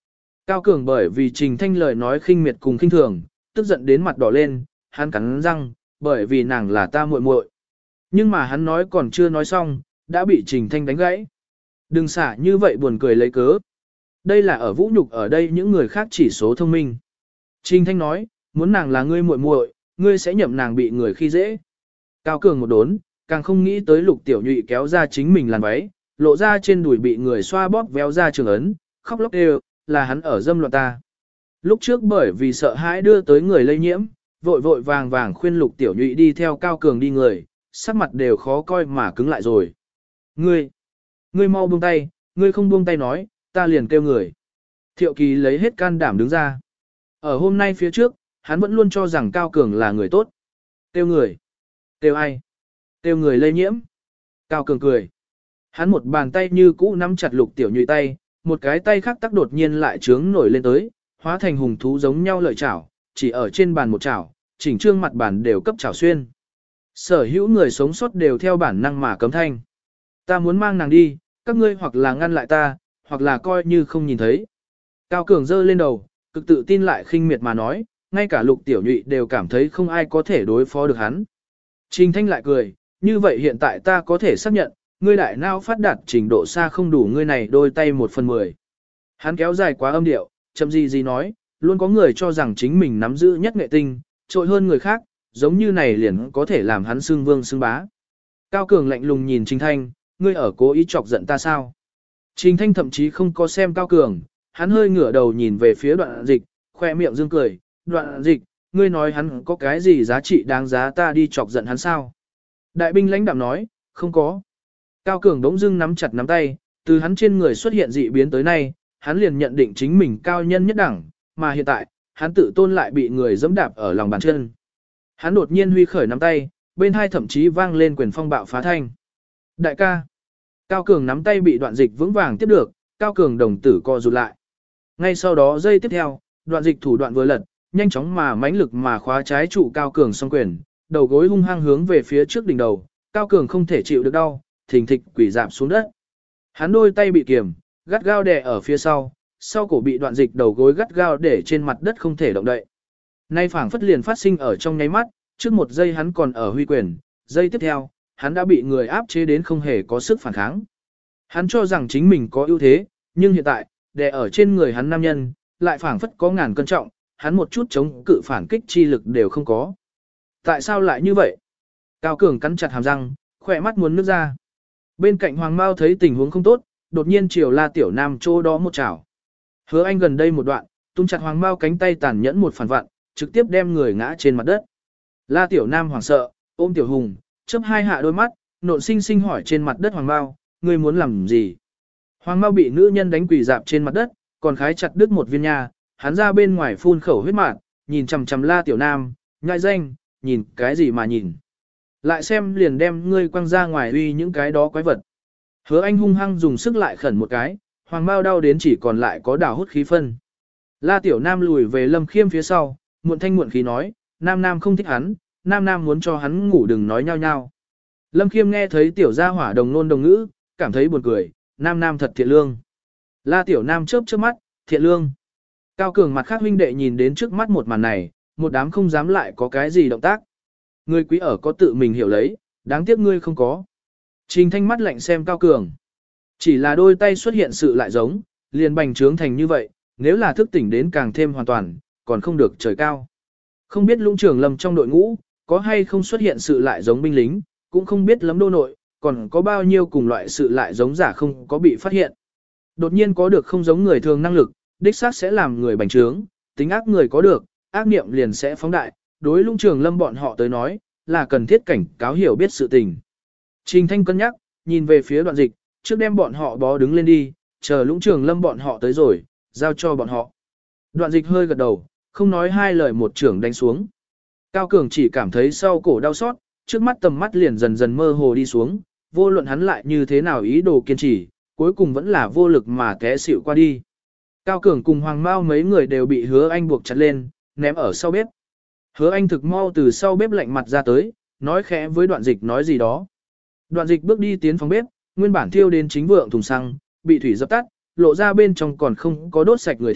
Cao Cường bởi vì Trình Thanh lời nói khinh miệt cùng khinh thường, tức giận đến mặt đỏ lên, hắn cắn răng, bởi vì nàng là ta muội muội. Nhưng mà hắn nói còn chưa nói xong, đã bị Trình Thanh đánh gãy. Đừng xả như vậy buồn cười lấy cớ. Đây là ở vũ nhục ở đây những người khác chỉ số thông minh. Trình Thanh nói, muốn nàng là ngươi muội muội, ngươi sẽ nhậm nàng bị người khi dễ. Cao Cường một đốn, càng không nghĩ tới Lục Tiểu Nhụy kéo ra chính mình làn váy, lộ ra trên đùi bị người xoa bóp véo ra trường ấn, khóc lóc đều, là hắn ở dâm loạn ta. Lúc trước bởi vì sợ hãi đưa tới người lây nhiễm, vội vội vàng vàng khuyên Lục Tiểu Nhụy đi theo Cao Cường đi người, sắc mặt đều khó coi mà cứng lại rồi. Ngươi, ngươi mau buông tay, ngươi không buông tay nói, ta liền kêu người. Thiệu Kỳ lấy hết can đảm đứng ra. Ở hôm nay phía trước, hắn vẫn luôn cho rằng Cao Cường là người tốt. Kêu người. Kêu ai? Kêu người lây nhiễm. Cao Cường cười. Hắn một bàn tay như cũ nắm chặt Lục Tiểu Nhụy tay, một cái tay khác tắc đột nhiên lại trướng nổi lên tới, hóa thành hùng thú giống nhau lợi chảo, chỉ ở trên bàn một chảo, chỉnh trương mặt bàn đều cấp chảo xuyên. Sở hữu người sống sót đều theo bản năng mà cấm thanh. Ta muốn mang nàng đi, các ngươi hoặc là ngăn lại ta, hoặc là coi như không nhìn thấy. Cao Cường giơ lên đầu, cực tự tin lại khinh miệt mà nói, ngay cả Lục Tiểu Nhụy đều cảm thấy không ai có thể đối phó được hắn. Trình Thanh lại cười, như vậy hiện tại ta có thể xác nhận, ngươi đại não phát đạt trình độ xa không đủ ngươi này đôi tay một phần mười. Hắn kéo dài quá âm điệu, chậm gì gì nói, luôn có người cho rằng chính mình nắm giữ nhất nghệ tinh, trội hơn người khác, giống như này liền có thể làm hắn xưng vương xưng bá. Cao Cường lạnh lùng nhìn Trình Thanh, ngươi ở cố ý chọc giận ta sao? Trình Thanh thậm chí không có xem Cao Cường, hắn hơi ngửa đầu nhìn về phía Đoạn Dịch, khoe miệng dương cười, Đoạn Dịch, ngươi nói hắn có cái gì giá trị đáng giá ta đi chọc giận hắn sao? Đại binh lãnh đạm nói, không có. Cao Cường đống dưng nắm chặt nắm tay, từ hắn trên người xuất hiện dị biến tới nay, hắn liền nhận định chính mình cao nhân nhất đẳng, mà hiện tại, hắn tự tôn lại bị người dẫm đạp ở lòng bàn chân. Hắn đột nhiên huy khởi nắm tay, bên hai thậm chí vang lên quyền phong bạo phá thanh. Đại ca. Cao Cường nắm tay bị Đoạn Dịch vững vàng tiếp được, Cao Cường đồng tử co rụt lại. Ngay sau đó giây tiếp theo, Đoạn Dịch thủ đoạn vừa lật, nhanh chóng mà mãnh lực mà khóa trái trụ Cao Cường song quyền, đầu gối hung hăng hướng về phía trước đỉnh đầu, Cao Cường không thể chịu được đau, thình thịch quỳ dạp xuống đất. Hắn đôi tay bị kiềm, gắt gao đè ở phía sau, sau cổ bị Đoạn Dịch đầu gối gắt gao để trên mặt đất không thể động đậy. Nay phảng phất liền phát sinh ở trong nháy mắt, trước một giây hắn còn ở huy quyền, giây tiếp theo, hắn đã bị người áp chế đến không hề có sức phản kháng. Hắn cho rằng chính mình có ưu thế, nhưng hiện tại, đè ở trên người hắn nam nhân, lại phảng phất có ngàn cân trọng, hắn một chút chống cự phản kích chi lực đều không có. Tại sao lại như vậy? Cao Cường cắn chặt hàm răng, khỏe mắt muốn nước ra. Bên cạnh Hoàng Mao thấy tình huống không tốt, đột nhiên chiều La Tiểu Nam chỗ đó một chảo. Hứa Anh gần đây một đoạn, tung chặt Hoàng Mao cánh tay tàn nhẫn một phản vặn, trực tiếp đem người ngã trên mặt đất. La Tiểu Nam hoảng sợ, ôm Tiểu Hùng, chớp hai hạ đôi mắt, nộn sinh sinh hỏi trên mặt đất Hoàng Mao, ngươi muốn làm gì? Hoàng Mao bị nữ nhân đánh quỳ dạp trên mặt đất, còn khái chặt đứt một viên nha, hắn ra bên ngoài phun khẩu huyết mạt, nhìn chằm chằm La Tiểu Nam, nhại danh, nhìn cái gì mà nhìn? Lại xem liền đem ngươi quăng ra ngoài uy những cái đó quái vật. Hứa Anh hung hăng dùng sức lại khẩn một cái, Hoàng Mao đau đến chỉ còn lại có đảo hút khí phân. La Tiểu Nam lùi về Lâm Khiêm phía sau, muộn thanh muộn khí nói, Nam Nam không thích hắn, Nam Nam muốn cho hắn ngủ đừng nói nhau nhau. Lâm Khiêm nghe thấy Tiểu gia hỏa đồng nôn đồng ngữ, cảm thấy buồn cười, Nam Nam thật thiện lương. La Tiểu Nam chớp chớp mắt, thiện lương. Cao Cường mặt khác huynh đệ nhìn đến trước mắt một màn này, một đám không dám lại có cái gì động tác. Ngươi quý ở có tự mình hiểu lấy, đáng tiếc ngươi không có. Trình Thanh mắt lạnh xem Cao Cường. Chỉ là đôi tay xuất hiện sự lại giống, liền bành trướng thành như vậy, nếu là thức tỉnh đến càng thêm hoàn toàn, còn không được trời cao. Không biết Lũng Trường Lâm trong đội ngũ, có hay không xuất hiện sự lại giống binh lính, cũng không biết lắm đô nội, còn có bao nhiêu cùng loại sự lại giống giả không có bị phát hiện. Đột nhiên có được không giống người thường năng lực, đích xác sẽ làm người bành trướng, tính ác người có được, ác niệm liền sẽ phóng đại, đối Lũng Trường Lâm bọn họ tới nói, là cần thiết cảnh cáo hiểu biết sự tình. Trình Thanh cân nhắc, nhìn về phía Đoạn Dịch, trước đem bọn họ bó đứng lên đi, chờ Lũng Trường Lâm bọn họ tới rồi, giao cho bọn họ. Đoạn Dịch hơi gật đầu, không nói hai lời một trưởng đánh xuống. Cao Cường chỉ cảm thấy sau cổ đau xót, trước mắt tầm mắt liền dần dần mơ hồ đi xuống, vô luận hắn lại như thế nào ý đồ kiên trì, cuối cùng vẫn là vô lực mà té xỉu qua đi. Cao Cường cùng Hoàng Mao mấy người đều bị Hứa Anh buộc chặt lên, ném ở sau bếp. Hứa Anh thực mau từ sau bếp lạnh mặt ra tới, nói khẽ với Đoạn Dịch nói gì đó. Đoạn Dịch bước đi tiến phòng bếp, nguyên bản thiêu đến chính vượng thùng xăng, bị thủy dập tắt, lộ ra bên trong còn không có đốt sạch người thi,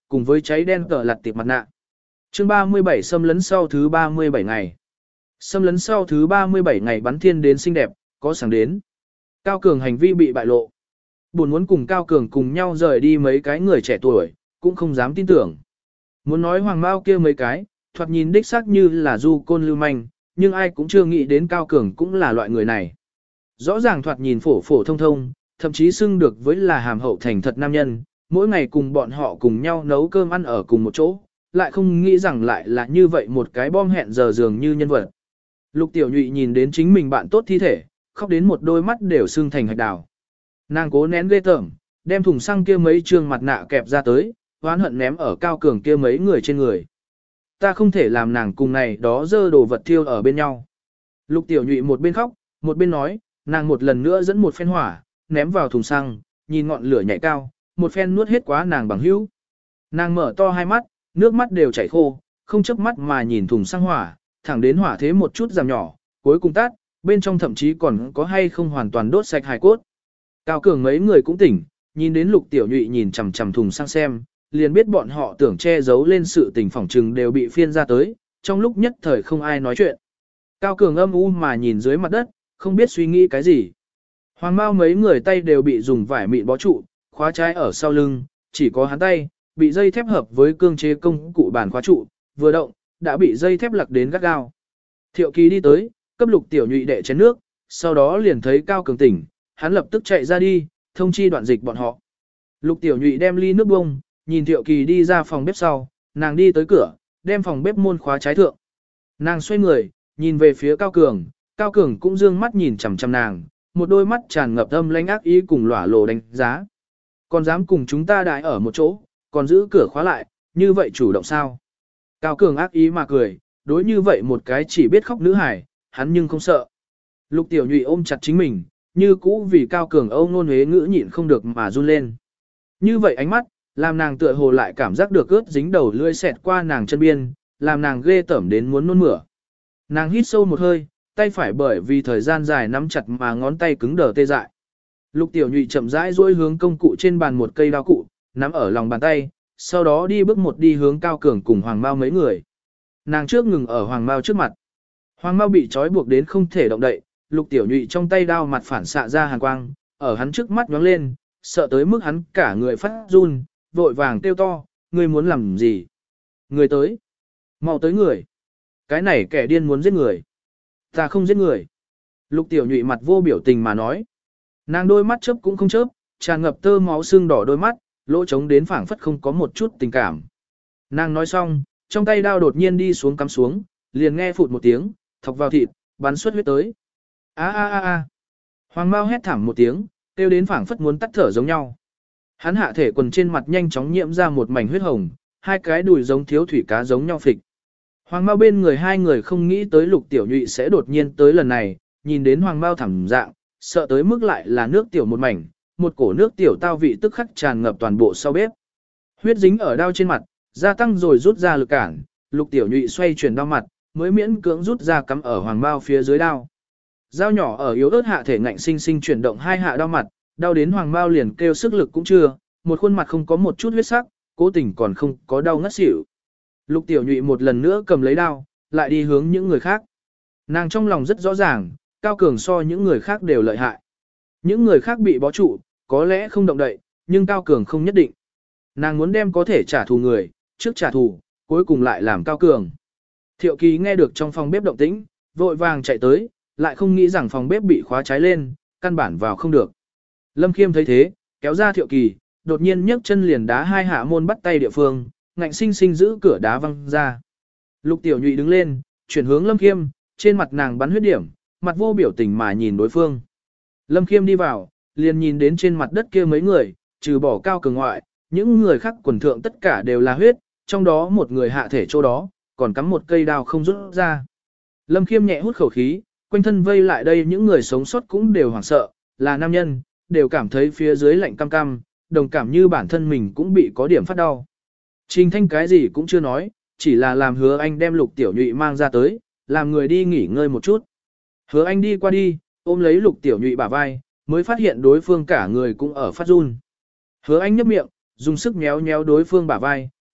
cùng với cháy đen cờ lặt tiệp mặt nạ. Chương ba mươi bảy xâm lấn sau thứ ba mươi bảy ngày. Xâm lấn sau thứ ba mươi bảy ngày bắn thiên đến xinh đẹp, có sáng đến. Cao Cường hành vi bị bại lộ. Buồn muốn cùng Cao Cường cùng nhau rời đi mấy cái người trẻ tuổi, cũng không dám tin tưởng. Muốn nói hoàng mao kia mấy cái, thoạt nhìn đích xác như là du côn lưu manh, nhưng ai cũng chưa nghĩ đến Cao Cường cũng là loại người này. Rõ ràng thoạt nhìn phổ phổ thông thông, thậm chí xưng được với là hàm hậu thành thật nam nhân, mỗi ngày cùng bọn họ cùng nhau nấu cơm ăn ở cùng một chỗ, lại không nghĩ rằng lại là như vậy một cái bom hẹn giờ dường như nhân vật. Lục Tiểu Nhụy nhìn đến chính mình bạn tốt thi thể, khóc đến một đôi mắt đều sưng thành hạch đào. Nàng cố nén ghê tởm, đem thùng xăng kia mấy trương mặt nạ kẹp ra tới, oán hận ném ở Cao Cường kia mấy người trên người. Ta không thể làm nàng cùng này đó dơ đồ vật thiêu ở bên nhau. Lục Tiểu Nhụy một bên khóc, một bên nói, nàng một lần nữa dẫn một phen hỏa, ném vào thùng xăng, nhìn ngọn lửa nhảy cao, một phen nuốt hết quá nàng bằng hữu. Nàng mở to hai mắt, nước mắt đều chảy khô, không chớp mắt mà nhìn thùng xăng hỏa, thẳng đến hỏa thế một chút giảm nhỏ, cuối cùng tắt, bên trong thậm chí còn có hay không hoàn toàn đốt sạch hài cốt. Cao Cường mấy người cũng tỉnh, nhìn đến Lục Tiểu Nhụy nhìn chằm chằm thùng xăng xem, liền biết bọn họ tưởng che giấu lên sự tình phỏng trừng đều bị phiên ra tới, trong lúc nhất thời không ai nói chuyện. Cao Cường âm u mà nhìn dưới mặt đất, không biết suy nghĩ cái gì. Hoàng Mao mấy người tay đều bị dùng vải mịn bó trụ, khóa trái ở sau lưng, chỉ có hắn tay, bị dây thép hợp với cương chế công cụ bàn khóa trụ, vừa động, đã bị dây thép lặc đến gắt gao. Thiệu Kỳ đi tới, cấp Lục Tiểu Nhụy đệ chén nước, sau đó liền thấy Cao Cường tỉnh, hắn lập tức chạy ra đi, thông chi đoạn dịch bọn họ. Lục Tiểu Nhụy đem ly nước bông, nhìn Thiệu Kỳ đi ra phòng bếp sau, nàng đi tới cửa, đem phòng bếp môn khóa trái thượng. Nàng xoay người, nhìn về phía Cao Cường, Cao Cường cũng dương mắt nhìn chằm chằm nàng, một đôi mắt tràn ngập âm lãnh ác ý cùng lỏa lồ đánh giá. Còn dám cùng chúng ta đại ở một chỗ, còn giữ cửa khóa lại, như vậy chủ động sao? Cao Cường ác ý mà cười, đối như vậy một cái chỉ biết khóc nữ hải, hắn nhưng không sợ. Lục Tiểu Nhụy ôm chặt chính mình, như cũ vì Cao Cường âu nôn huế ngữ nhịn không được mà run lên. Như vậy ánh mắt, làm nàng tựa hồ lại cảm giác được ướt dính đầu lưỡi xẹt qua nàng chân biên, làm nàng ghê tởm đến muốn nôn mửa. Nàng hít sâu một hơi, tay phải bởi vì thời gian dài nắm chặt mà ngón tay cứng đờ tê dại. Lục Tiểu Nhụy chậm rãi duỗi hướng công cụ trên bàn một cây đao cụ, nắm ở lòng bàn tay, sau đó đi bước một đi hướng Cao Cường cùng Hoàng Mao mấy người. Nàng trước ngừng ở Hoàng Mao trước mặt. Hoàng Mao bị trói buộc đến không thể động đậy, Lục Tiểu Nhụy trong tay đao mặt phản xạ ra hàn quang, ở hắn trước mắt nhoáng lên, sợ tới mức hắn cả người phát run, vội vàng kêu to, ngươi muốn làm gì? Người tới. Mau tới người. Cái này kẻ điên muốn giết người. Ta không giết người. Lục Tiểu Nhụy mặt vô biểu tình mà nói. Nàng đôi mắt chớp cũng không chớp, tràn ngập tơ máu sưng đỏ đôi mắt, lỗ trống đến phảng phất không có một chút tình cảm. Nàng nói xong, trong tay đao đột nhiên đi xuống cắm xuống, liền nghe phụt một tiếng, thọc vào thịt, bắn xuất huyết tới. A a a a. Hoàng Mao hét thảm một tiếng, kêu đến phảng phất muốn tắt thở giống nhau. Hắn hạ thể quần trên mặt nhanh chóng nhiễm ra một mảnh huyết hồng, hai cái đùi giống thiếu thủy cá giống nhau phịch. Hoàng Mao bên người hai người không nghĩ tới Lục Tiểu Nhụy sẽ đột nhiên tới lần này, nhìn đến Hoàng Mao thảm dạng, sợ tới mức lại là nước tiểu một mảnh, một cổ nước tiểu tao vị tức khắc tràn ngập toàn bộ sau bếp. Huyết dính ở đao trên mặt, gia tăng rồi rút ra lực cản, Lục Tiểu Nhụy xoay chuyển đao mặt, mới miễn cưỡng rút ra cắm ở Hoàng Mao phía dưới đao. Dao nhỏ ở yếu ớt hạ thể ngạnh sinh sinh chuyển động hai hạ đao mặt, đau đến Hoàng Mao liền kêu sức lực cũng chưa, một khuôn mặt không có một chút huyết sắc, cố tình còn không có đau ngất xỉu. Lục Tiểu Nhụy một lần nữa cầm lấy đao, lại đi hướng những người khác. Nàng trong lòng rất rõ ràng, Cao Cường so những người khác đều lợi hại. Những người khác bị bó trụ, có lẽ không động đậy, nhưng Cao Cường không nhất định. Nàng muốn đem có thể trả thù người, trước trả thù, cuối cùng lại làm Cao Cường. Thiệu Kỳ nghe được trong phòng bếp động tĩnh, vội vàng chạy tới, lại không nghĩ rằng phòng bếp bị khóa trái lên, căn bản vào không được. Lâm Khiêm thấy thế, kéo ra Thiệu Kỳ, đột nhiên nhấc chân liền đá hai hạ môn bắt tay địa phương, ngạnh sinh sinh giữ cửa đá văng ra. Lục Tiểu Nhụy đứng lên, chuyển hướng Lâm Khiêm, trên mặt nàng bắn huyết điểm, mặt vô biểu tình mà nhìn đối phương. Lâm Khiêm đi vào, liền nhìn đến trên mặt đất kia mấy người, trừ bỏ Cao Cường ngoại, những người khác quần thượng tất cả đều là huyết, trong đó một người hạ thể chỗ đó, còn cắm một cây đao không rút ra. Lâm Khiêm nhẹ hút khẩu khí, quanh thân vây lại đây những người sống sót cũng đều hoảng sợ, là nam nhân, đều cảm thấy phía dưới lạnh cam cam, đồng cảm như bản thân mình cũng bị có điểm phát đau. Trình Thanh cái gì cũng chưa nói, chỉ là làm Hứa Anh đem Lục Tiểu Nhụy mang ra tới, làm người đi nghỉ ngơi một chút. Hứa Anh đi qua đi, ôm lấy Lục Tiểu Nhụy bả vai, mới phát hiện đối phương cả người cũng ở phát run. Hứa Anh nhấp miệng, dùng sức méo méo đối phương bả vai,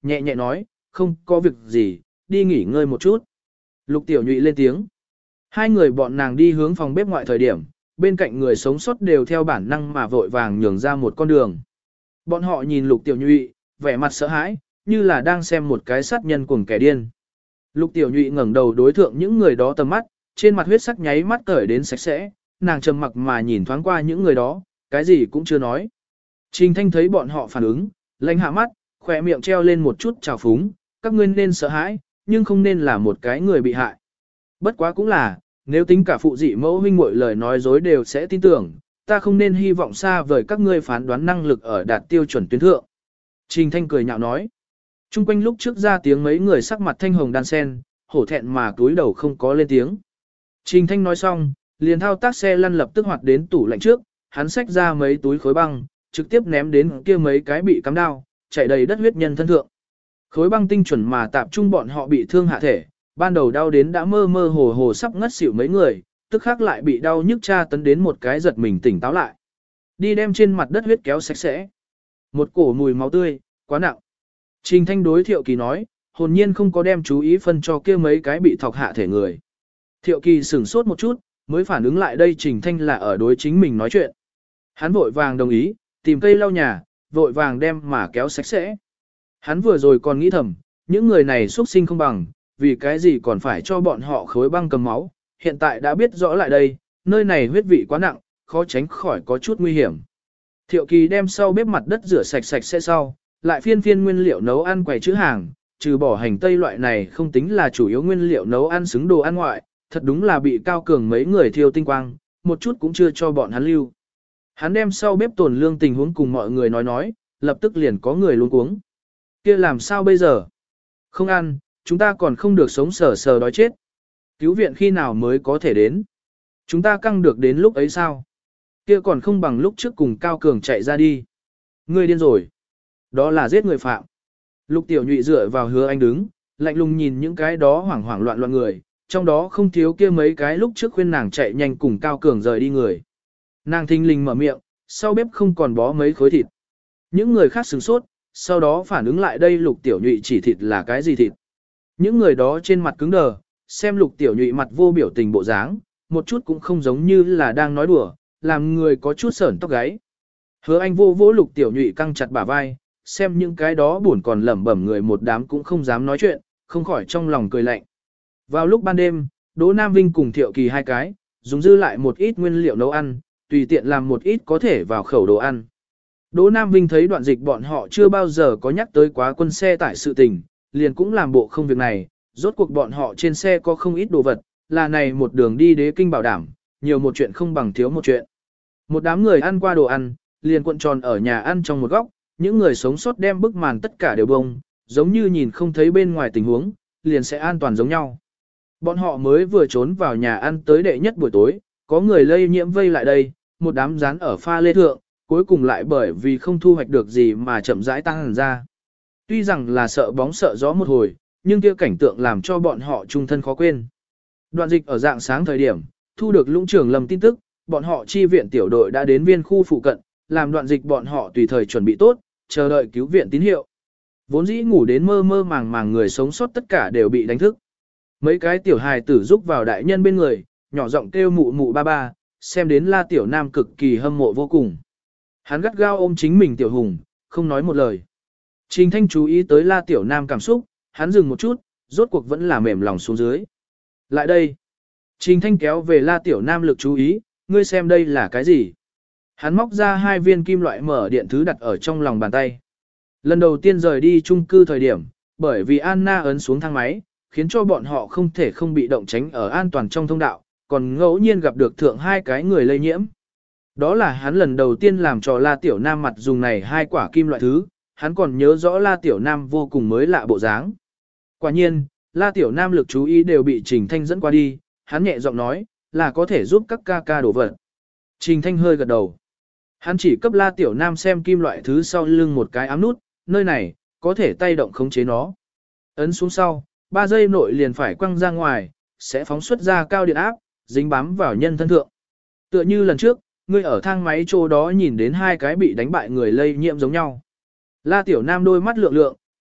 nhẹ nhẹ nói, không có việc gì, đi nghỉ ngơi một chút. Lục Tiểu Nhụy lên tiếng. Hai người bọn nàng đi hướng phòng bếp ngoại thời điểm, bên cạnh người sống sót đều theo bản năng mà vội vàng nhường ra một con đường. Bọn họ nhìn Lục Tiểu Nhụy, vẻ mặt sợ hãi, như là đang xem một cái sát nhân cuồng kẻ điên. Lục Tiểu Nhụy ngẩng đầu đối thượng những người đó tầm mắt, trên mặt huyết sắc nháy mắt cởi đến sạch sẽ, nàng trầm mặc mà nhìn thoáng qua những người đó, cái gì cũng chưa nói. Trình Thanh thấy bọn họ phản ứng, lạnh hạ mắt, khỏe miệng treo lên một chút trào phúng, các ngươi nên sợ hãi, nhưng không nên là một cái người bị hại. Bất quá cũng là, nếu tính cả phụ dị mẫu huynh muội lời nói dối đều sẽ tin tưởng, ta không nên hy vọng xa vời các ngươi phán đoán năng lực ở đạt tiêu chuẩn tuyến thượng. Trình Thanh cười nhạo nói. Trung quanh lúc trước ra tiếng mấy người sắc mặt thanh hồng đan sen, hổ thẹn mà túi đầu không có lên tiếng. Trình Thanh nói xong, liền thao tác xe lăn lập tức hoạt đến tủ lạnh trước, hắn xách ra mấy túi khối băng, trực tiếp ném đến kia mấy cái bị cắm đao, chảy đầy đất huyết nhân thân thượng. Khối băng tinh chuẩn mà tạp trung bọn họ bị thương hạ thể, ban đầu đau đến đã mơ mơ hồ hồ sắp ngất xỉu mấy người, tức khắc lại bị đau nhức tra tấn đến một cái giật mình tỉnh táo lại. Đi đem trên mặt đất huyết kéo sạch sẽ. Một cổ mùi máu tươi, quá nặng. Trình Thanh đối Thiệu Kỳ nói, hồn nhiên không có đem chú ý phân cho kia mấy cái bị thọc hạ thể người. Thiệu Kỳ sửng sốt một chút, mới phản ứng lại đây Trình Thanh là ở đối chính mình nói chuyện. Hắn vội vàng đồng ý, tìm cây lau nhà, vội vàng đem mà kéo sạch sẽ. Hắn vừa rồi còn nghĩ thầm, những người này xuất sinh không bằng, vì cái gì còn phải cho bọn họ khối băng cầm máu, hiện tại đã biết rõ lại đây, nơi này huyết vị quá nặng, khó tránh khỏi có chút nguy hiểm. Thiệu Kỳ đem sau bếp mặt đất rửa sạch sạch sẽ sau, lại phiên phiên nguyên liệu nấu ăn quầy chữ hàng, trừ bỏ hành tây loại này không tính là chủ yếu nguyên liệu nấu ăn xứng đồ ăn ngoại, thật đúng là bị cao cường mấy người thiêu tinh quang, một chút cũng chưa cho bọn hắn lưu. Hắn đem sau bếp tồn lương tình huống cùng mọi người nói nói, lập tức liền có người luống cuống. Kia làm sao bây giờ? Không ăn, chúng ta còn không được sống sờ sờ đói chết. Cứu viện khi nào mới có thể đến? Chúng ta căng được đến lúc ấy sao? Kia còn không bằng lúc trước cùng Cao Cường chạy ra đi. Ngươi điên rồi. Đó là giết người phạm. Lục Tiểu Nhụy dựa vào Hứa Anh đứng, lạnh lùng nhìn những cái đó hoảng hoảng loạn loạn người, trong đó không thiếu kia mấy cái lúc trước khuyên nàng chạy nhanh cùng Cao Cường rời đi người. Nàng thình lình mở miệng, sau bếp không còn bó mấy khối thịt. Những người khác sửng sốt, sau đó phản ứng lại đây Lục Tiểu Nhụy chỉ thịt là cái gì thịt. Những người đó trên mặt cứng đờ, xem Lục Tiểu Nhụy mặt vô biểu tình bộ dáng, một chút cũng không giống như là đang nói đùa, làm người có chút sởn tóc gáy. Hứa Anh vô vỗ Lục Tiểu Nhụy căng chặt bả vai, xem những cái đó buồn còn lẩm bẩm người một đám cũng không dám nói chuyện, không khỏi trong lòng cười lạnh. Vào lúc ban đêm, Đỗ Nam Vinh cùng Thiệu Kỳ hai cái, dùng dư lại một ít nguyên liệu nấu ăn, tùy tiện làm một ít có thể vào khẩu đồ ăn. Đỗ Nam Vinh thấy đoạn dịch bọn họ chưa bao giờ có nhắc tới quá quân xe tải sự tình, liền cũng làm bộ không việc này, rốt cuộc bọn họ trên xe có không ít đồ vật, là này một đường đi đế kinh bảo đảm, nhiều một chuyện không bằng thiếu một chuyện. Một đám người ăn qua đồ ăn, liền cuộn tròn ở nhà ăn trong một góc, những người sống sót đem bức màn tất cả đều bông, giống như nhìn không thấy bên ngoài tình huống, liền sẽ an toàn giống nhau. Bọn họ mới vừa trốn vào nhà ăn tới đệ nhất buổi tối, có người lây nhiễm vây lại đây, một đám rán ở pha lê thượng, cuối cùng lại bởi vì không thu hoạch được gì mà chậm rãi tăng hẳn ra. Tuy rằng là sợ bóng sợ gió một hồi, nhưng kia cảnh tượng làm cho bọn họ trung thân khó quên. Đoạn dịch ở dạng sáng thời điểm, thu được lũng trưởng lầm tin tức, bọn họ chi viện tiểu đội đã đến viên khu phụ cận, làm đoạn dịch bọn họ tùy thời chuẩn bị tốt, chờ đợi cứu viện tín hiệu. Vốn dĩ ngủ đến mơ mơ màng màng người sống sót tất cả đều bị đánh thức. Mấy cái tiểu hài tử giúp vào đại nhân bên người, nhỏ giọng kêu mụ mụ ba ba, xem đến La Tiểu Nam cực kỳ hâm mộ vô cùng. Hắn gắt gao ôm chính mình Tiểu Hùng, không nói một lời. Trình Thanh chú ý tới La Tiểu Nam cảm xúc, hắn dừng một chút, rốt cuộc vẫn là mềm lòng xuống dưới. Lại đây. Trình Thanh kéo về La Tiểu Nam lực chú ý, ngươi xem đây là cái gì? Hắn móc ra hai viên kim loại mở điện thứ đặt ở trong lòng bàn tay. Lần đầu tiên rời đi chung cư thời điểm, bởi vì Anna ấn xuống thang máy, khiến cho bọn họ không thể không bị động tránh ở an toàn trong thông đạo, còn ngẫu nhiên gặp được thượng hai cái người lây nhiễm. Đó là hắn lần đầu tiên làm cho La Tiểu Nam mặt dùng này hai quả kim loại thứ, hắn còn nhớ rõ La Tiểu Nam vô cùng mới lạ bộ dáng. Quả nhiên, La Tiểu Nam lực chú ý đều bị Trình Thanh dẫn qua đi, hắn nhẹ giọng nói, là có thể giúp các ca ca đổ vật. Trình Thanh hơi gật đầu. Hắn chỉ cấp La Tiểu Nam xem kim loại thứ sau lưng một cái ám nút, nơi này, có thể tay động khống chế nó. Ấn xuống sau, ba giây nội liền phải quăng ra ngoài, sẽ phóng xuất ra cao điện áp, dính bám vào nhân thân thượng. Tựa như lần trước, ngươi ở thang máy chỗ đó nhìn đến hai cái bị đánh bại người lây nhiễm giống nhau. La Tiểu Nam đôi mắt lượng lượng,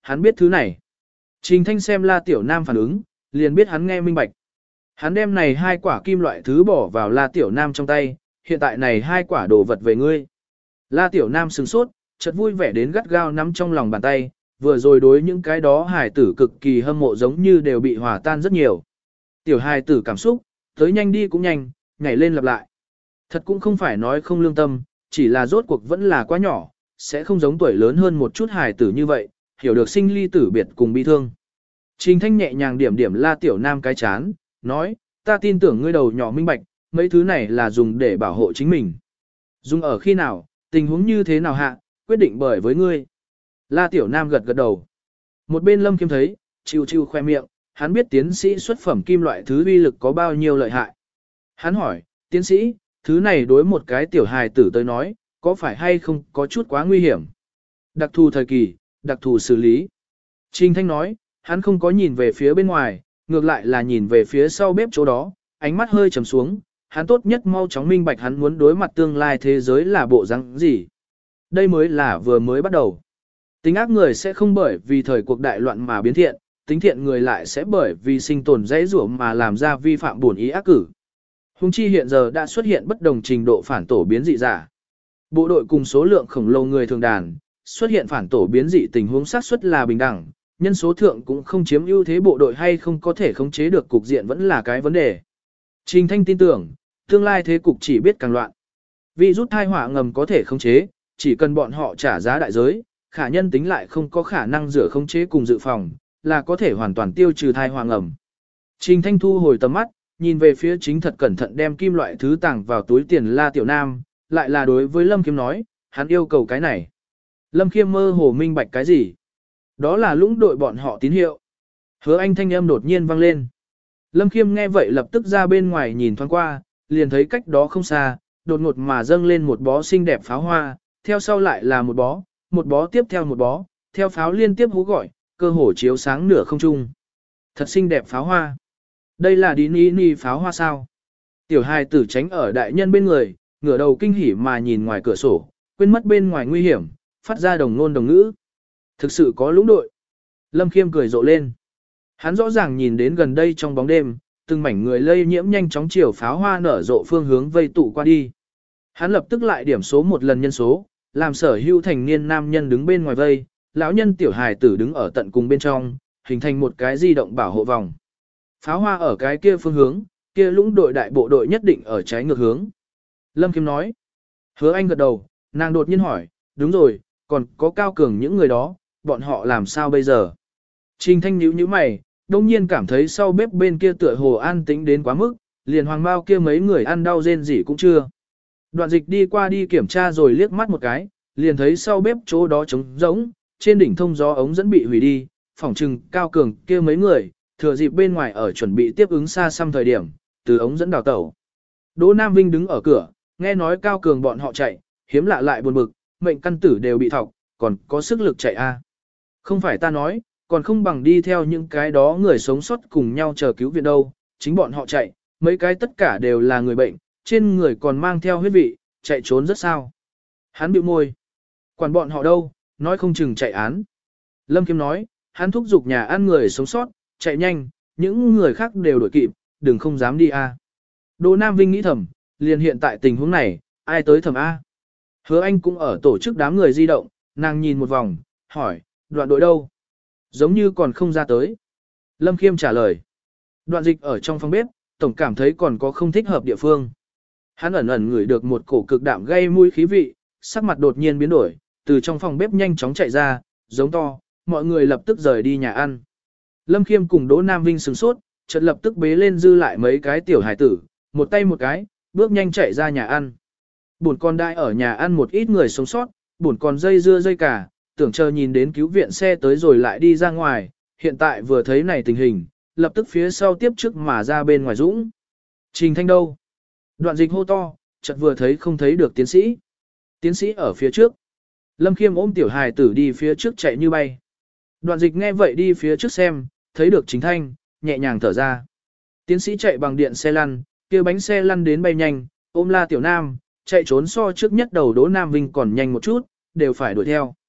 hắn biết thứ này. Trình Thanh xem La Tiểu Nam phản ứng, liền biết hắn nghe minh bạch. Hắn đem này hai quả kim loại thứ bỏ vào La Tiểu Nam trong tay, hiện tại này hai quả đồ vật về ngươi. La Tiểu Nam sừng sốt, chợt vui vẻ đến gắt gao nắm trong lòng bàn tay, vừa rồi đối những cái đó hài tử cực kỳ hâm mộ giống như đều bị hòa tan rất nhiều. Tiểu hài tử cảm xúc, tới nhanh đi cũng nhanh, nhảy lên lặp lại. Thật cũng không phải nói không lương tâm, chỉ là rốt cuộc vẫn là quá nhỏ, sẽ không giống tuổi lớn hơn một chút hài tử như vậy, hiểu được sinh ly tử biệt cùng bi thương. Trình Thanh nhẹ nhàng điểm điểm La Tiểu Nam cái chán, nói, ta tin tưởng ngươi đầu nhỏ minh bạch, mấy thứ này là dùng để bảo hộ chính mình. Dùng ở khi nào, tình huống như thế nào hạ, quyết định bởi với ngươi. La Tiểu Nam gật gật đầu. Một bên Lâm Khiêm thấy, chiêu chiêu khoe miệng, hắn biết tiến sĩ xuất phẩm kim loại thứ uy lực có bao nhiêu lợi hại. Hắn hỏi, tiến sĩ, thứ này đối một cái tiểu hài tử tới nói, có phải hay không có chút quá nguy hiểm? Đặc thù thời kỳ, đặc thù xử lý. Trình Thanh nói, hắn không có nhìn về phía bên ngoài, ngược lại là nhìn về phía sau bếp chỗ đó, ánh mắt hơi trầm xuống, hắn tốt nhất mau chóng minh bạch hắn muốn đối mặt tương lai thế giới là bộ rắn gì. Đây mới là vừa mới bắt đầu. Tính ác người sẽ không bởi vì thời cuộc đại loạn mà biến thiện, tính thiện người lại sẽ bởi vì sinh tồn dãy rủa mà làm ra vi phạm bổn ý ác cử. Hùng chi hiện giờ đã xuất hiện bất đồng trình độ phản tổ biến dị giả. Bộ đội cùng số lượng khổng lồ người thường đàn, xuất hiện phản tổ biến dị tình huống xác suất là bình đẳng, nhân số thượng cũng không chiếm ưu thế, bộ đội hay không có thể khống chế được cục diện vẫn là cái vấn đề. Trình Thanh tin tưởng, tương lai thế cục chỉ biết càng loạn. Vì rút thai hỏa ngầm có thể khống chế, chỉ cần bọn họ trả giá đại giới, khả nhân tính lại không có khả năng rửa khống chế cùng dự phòng, là có thể hoàn toàn tiêu trừ thai hỏa ngầm. Trình Thanh thu hồi tầm mắt, nhìn về phía chính thật cẩn thận đem kim loại thứ tàng vào túi tiền La Tiểu Nam, lại là đối với Lâm Khiêm nói, hắn yêu cầu cái này. Lâm Khiêm mơ hồ minh bạch cái gì? Đó là lũng đội bọn họ tín hiệu. Hứa Anh thanh âm đột nhiên vang lên. Lâm Khiêm nghe vậy lập tức ra bên ngoài nhìn thoáng qua, liền thấy cách đó không xa, đột ngột mà dâng lên một bó xinh đẹp pháo hoa, theo sau lại là một bó, một bó tiếp theo một bó, theo pháo liên tiếp hú gọi, cơ hồ chiếu sáng nửa không trung. Thật xinh đẹp pháo hoa. Đây là đi ni ni pháo hoa sao? Tiểu hài tử tránh ở đại nhân bên người, ngửa đầu kinh hỉ mà nhìn ngoài cửa sổ, quên mất bên ngoài nguy hiểm, phát ra đồng ngôn đồng ngữ. Thực sự có lũng đội. Lâm Khiêm cười rộ lên. Hắn rõ ràng nhìn đến gần đây trong bóng đêm, từng mảnh người lây nhiễm nhanh chóng chiều pháo hoa nở rộ phương hướng vây tụ qua đi. Hắn lập tức lại điểm số một lần nhân số, làm sở hữu thành niên nam nhân đứng bên ngoài vây, lão nhân tiểu hài tử đứng ở tận cùng bên trong, hình thành một cái di động bảo hộ vòng. Pháo hoa ở cái kia phương hướng, kia lũng đội đại bộ đội nhất định ở trái ngược hướng. Lâm Khiêm nói. Hứa Anh gật đầu, nàng đột nhiên hỏi, đúng rồi, còn có cao cường những người đó, bọn họ làm sao bây giờ? Trình Thanh nhíu nhíu mày, đông nhiên cảm thấy sau bếp bên kia tựa hồ an tĩnh đến quá mức, liền hoàng bao kia mấy người ăn đau rên gì cũng chưa. Đoạn dịch đi qua đi kiểm tra rồi liếc mắt một cái, liền thấy sau bếp chỗ đó trống rỗng, trên đỉnh thông gió ống dẫn bị hủy đi, phỏng chừng cao cường kia mấy người, thừa dịp bên ngoài ở chuẩn bị tiếp ứng xa xăm thời điểm, từ ống dẫn đào tẩu. Đỗ Nam Vinh đứng ở cửa, nghe nói cao cường bọn họ chạy, hiếm lạ lại buồn bực, mệnh căn tử đều bị thọc, còn có sức lực chạy a. À. Không phải ta nói, còn không bằng đi theo những cái đó người sống sót cùng nhau chờ cứu viện đâu, chính bọn họ chạy, mấy cái tất cả đều là người bệnh, trên người còn mang theo huyết vị, chạy trốn rất sao. Hắn bĩu môi. Quản bọn họ đâu, nói không chừng chạy án. Lâm Khiêm nói, hắn thúc giục nhà ăn người sống sót, chạy nhanh, những người khác đều đuổi kịp, đừng không dám đi a. Đỗ Nam Vinh nghĩ thầm, liền hiện tại tình huống này, ai tới thầm A. Hứa Anh cũng ở tổ chức đám người di động, nàng nhìn một vòng, hỏi, đoạn đội đâu? Giống như còn không ra tới. Lâm Khiêm trả lời. Đoạn dịch ở trong phòng bếp, tổng cảm thấy còn có không thích hợp địa phương. Hắn ẩn ẩn ngửi được một cổ cực đạm gây mũi khí vị, sắc mặt đột nhiên biến đổi, từ trong phòng bếp nhanh chóng chạy ra, giống to, mọi người lập tức rời đi nhà ăn. Lâm Khiêm cùng Đỗ Nam Vinh sửng sốt, chợt lập tức bế lên dư lại mấy cái tiểu hải tử, một tay một cái, bước nhanh chạy ra nhà ăn. Buồn con đại ở nhà ăn một ít người sống sót, buồn con dây dưa dây cả, tưởng chờ nhìn đến cứu viện xe tới rồi lại đi ra ngoài, hiện tại vừa thấy này tình hình, lập tức phía sau tiếp trước mà ra bên ngoài dũng. Trình Thanh đâu? Đoạn dịch hô to, chợt vừa thấy không thấy được tiến sĩ. Tiến sĩ ở phía trước. Lâm Khiêm ôm tiểu hài tử đi phía trước chạy như bay. Đoạn dịch nghe vậy đi phía trước xem, thấy được Trình Thanh, nhẹ nhàng thở ra. Tiến sĩ chạy bằng điện xe lăn, kia bánh xe lăn đến bay nhanh, ôm La Tiểu Nam, chạy trốn so trước nhất đầu Đỗ Nam Vinh còn nhanh một chút, đều phải đuổi theo.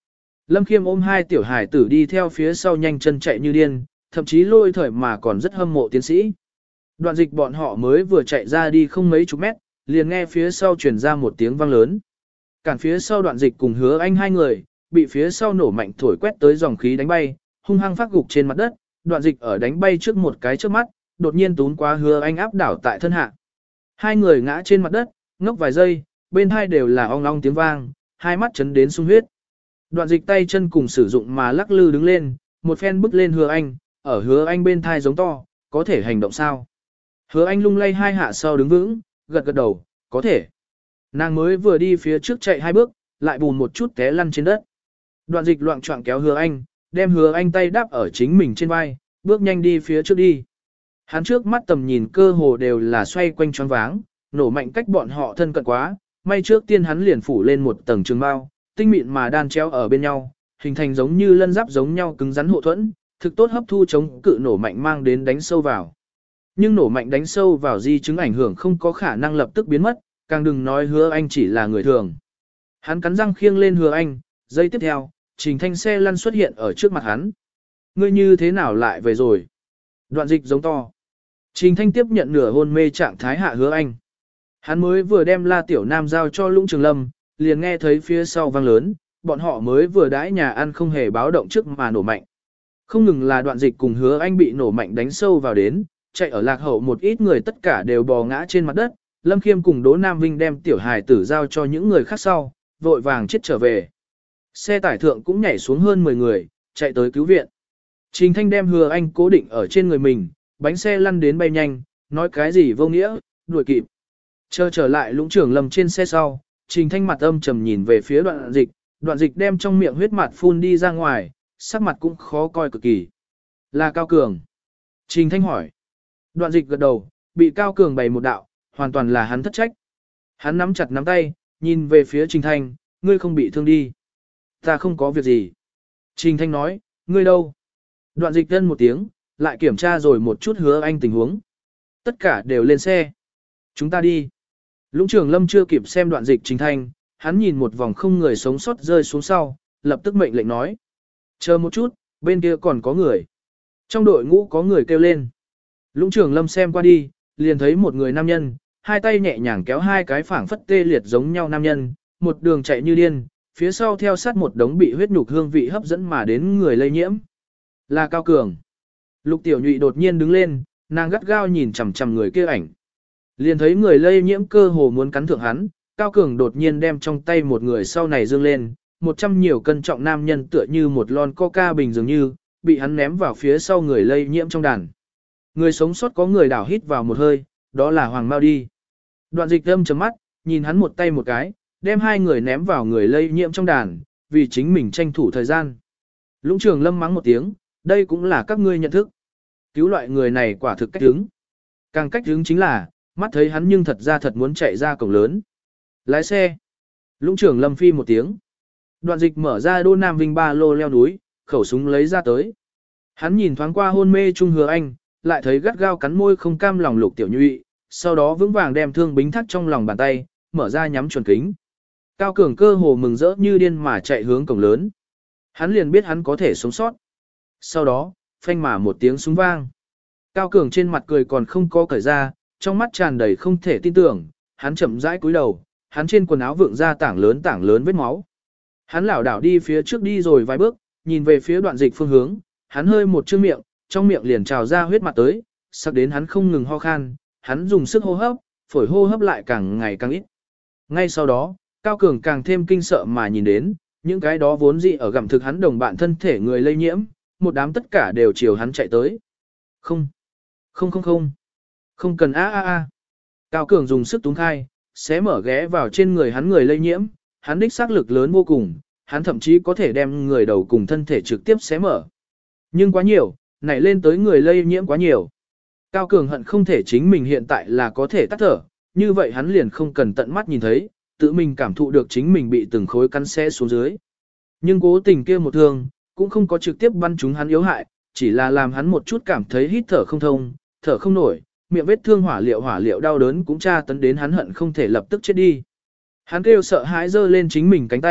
Lâm Khiêm ôm hai tiểu hải tử đi theo phía sau nhanh chân chạy như điên, thậm chí lôi thời mà còn rất hâm mộ tiến sĩ. Đoạn dịch bọn họ mới vừa chạy ra đi không mấy chục mét, liền nghe phía sau truyền ra một tiếng vang lớn. Cản phía sau đoạn dịch cùng Hứa Anh hai người, bị phía sau nổ mạnh thổi quét tới dòng khí đánh bay, hung hăng phát gục trên mặt đất, đoạn dịch ở đánh bay trước một cái trước mắt, đột nhiên tún qua Hứa Anh áp đảo tại thân hạ. Hai người ngã trên mặt đất, ngốc vài giây, bên hai đều là ong ong tiếng vang, hai mắt chấn đến sung huyết. Đoạn dịch tay chân cùng sử dụng mà lắc lư đứng lên, một phen bước lên Hứa Anh, ở Hứa Anh bên thai giống to, có thể hành động sao? Hứa Anh lung lay hai hạ sau đứng vững, gật gật đầu, có thể. Nàng mới vừa đi phía trước chạy hai bước, lại bùn một chút té lăn trên đất. Đoạn dịch loạn choạng kéo Hứa Anh, đem Hứa Anh tay đáp ở chính mình trên vai, bước nhanh đi phía trước đi. Hắn trước mắt tầm nhìn cơ hồ đều là xoay quanh choáng váng, nổ mạnh cách bọn họ thân cận quá, may trước tiên hắn liền phủ lên một tầng trường bao, tinh mịn mà đan treo ở bên nhau, hình thành giống như lân giáp giống nhau cứng rắn hộ thuẫn, thực tốt hấp thu chống cự nổ mạnh mang đến đánh sâu vào. Nhưng nổ mạnh đánh sâu vào di chứng ảnh hưởng không có khả năng lập tức biến mất, càng đừng nói Hứa Anh chỉ là người thường. Hắn cắn răng khiêng lên Hứa Anh, giây tiếp theo, Trình Thanh xe lăn xuất hiện ở trước mặt hắn. Ngươi như thế nào lại về rồi? Đoạn dịch giống to. Trình Thanh tiếp nhận nửa hôn mê trạng thái hạ Hứa Anh. Hắn mới vừa đem La Tiểu Nam giao cho Lũng Trường Lâm, liền nghe thấy phía sau vang lớn, bọn họ mới vừa đãi nhà ăn không hề báo động trước mà nổ mạnh. Không ngừng là đoạn dịch cùng Hứa Anh bị nổ mạnh đánh sâu vào đến, chạy ở lạc hậu một ít người tất cả đều bò ngã trên mặt đất, Lâm Khiêm cùng Đỗ Nam Vinh đem tiểu hài tử giao cho những người khác sau, vội vàng chết trở về. Xe tải thượng cũng nhảy xuống hơn mười người, chạy tới cứu viện. Trình Thanh đem Hứa Anh cố định ở trên người mình, bánh xe lăn đến bay nhanh, nói cái gì vô nghĩa, đuổi kịp. Chờ trở lại Lũng Trường Lâm trên xe sau, Trình Thanh mặt âm trầm nhìn về phía đoạn dịch, đoạn dịch đem trong miệng huyết mặt phun đi ra ngoài, sắc mặt cũng khó coi cực kỳ. Là Cao Cường. Trình Thanh hỏi. Đoạn dịch gật đầu, bị Cao Cường bày một đạo, hoàn toàn là hắn thất trách. Hắn nắm chặt nắm tay, nhìn về phía Trình Thanh, ngươi không bị thương đi. Ta không có việc gì. Trình Thanh nói, ngươi đâu? Đoạn dịch thân một tiếng, lại kiểm tra rồi một chút Hứa Anh tình huống. Tất cả đều lên xe. Chúng ta đi. Lũng Trường Lâm chưa kịp xem đoạn dịch Trình Thanh, hắn nhìn một vòng không người sống sót rơi xuống sau, lập tức mệnh lệnh nói. Chờ một chút, bên kia còn có người. Trong đội ngũ có người kêu lên. Lũng Trường Lâm xem qua đi, liền thấy một người nam nhân, hai tay nhẹ nhàng kéo hai cái phảng phất tê liệt giống nhau nam nhân, một đường chạy như điên, phía sau theo sát một đống bị huyết nhục hương vị hấp dẫn mà đến người lây nhiễm. Là Cao Cường. Lục Tiểu Nhụy đột nhiên đứng lên, nàng gắt gao nhìn chằm chằm người kia ảnh. Liền thấy người lây nhiễm cơ hồ muốn cắn thượng hắn, Cao Cường đột nhiên đem trong tay một người sau này dương lên, một trăm nhiều cân trọng nam nhân tựa như một lon coca bình dường như, bị hắn ném vào phía sau người lây nhiễm trong đàn. Người sống sót có người đảo hít vào một hơi, đó là Hoàng Mao đi. Đoạn dịch âm chấm mắt, nhìn hắn một tay một cái, đem hai người ném vào người lây nhiễm trong đàn, vì chính mình tranh thủ thời gian. Lũng Trường Lâm mắng một tiếng, đây cũng là các ngươi nhận thức. Cứu loại người này quả thực cách hứng. Càng cách hứng chính là, mắt thấy hắn nhưng thật ra thật muốn chạy ra cổng lớn. Lái xe. Lũng Trường Lâm phi một tiếng. Đoạn dịch mở ra Đô Nam Vinh ba lô leo núi, khẩu súng lấy ra tới. Hắn nhìn thoáng qua hôn mê Trung Hứa Anh, lại thấy gắt gao cắn môi không cam lòng Lục Tiểu Nhụy, sau đó vững vàng đem thương bính thắt trong lòng bàn tay, mở ra nhắm chuẩn kính. Cao Cường cơ hồ mừng rỡ như điên mà chạy hướng cổng lớn. Hắn liền biết hắn có thể sống sót. Sau đó, phanh mà một tiếng súng vang. Cao Cường trên mặt cười còn không có cởi ra, trong mắt tràn đầy không thể tin tưởng, hắn chậm rãi cúi đầu, hắn trên quần áo vượng ra tảng lớn tảng lớn vết máu. Hắn lảo đảo đi phía trước đi rồi vài bước, nhìn về phía đoạn dịch phương hướng, hắn hơi một chữ miệng, trong miệng liền trào ra huyết mặt tới, sắc đến hắn không ngừng ho khan, hắn dùng sức hô hấp, phổi hô hấp lại càng ngày càng ít. Ngay sau đó, Cao Cường càng thêm kinh sợ mà nhìn đến, những cái đó vốn dị ở gặm thực hắn đồng bạn thân thể người lây nhiễm, một đám tất cả đều chiều hắn chạy tới. Không, không không không, không cần a a a. Cao Cường dùng sức túng khai, xé mở ghé vào trên người hắn người lây nhiễm, hắn đích xác lực lớn vô cùng, hắn thậm chí có thể đem người đầu cùng thân thể trực tiếp xé mở. Nhưng quá nhiều, nảy lên tới người lây nhiễm quá nhiều. Cao Cường hận không thể chính mình hiện tại là có thể tắt thở, như vậy hắn liền không cần tận mắt nhìn thấy, tự mình cảm thụ được chính mình bị từng khối cắn xé xuống dưới. Nhưng cố tình kia một thương, cũng không có trực tiếp bắn trúng hắn yếu hại, chỉ là làm hắn một chút cảm thấy hít thở không thông, thở không nổi, miệng vết thương hỏa liệu hỏa liệu đau đớn cũng tra tấn đến hắn hận không thể lập tức chết đi. Hắn kêu sợ hãi giơ lên chính mình cánh tay,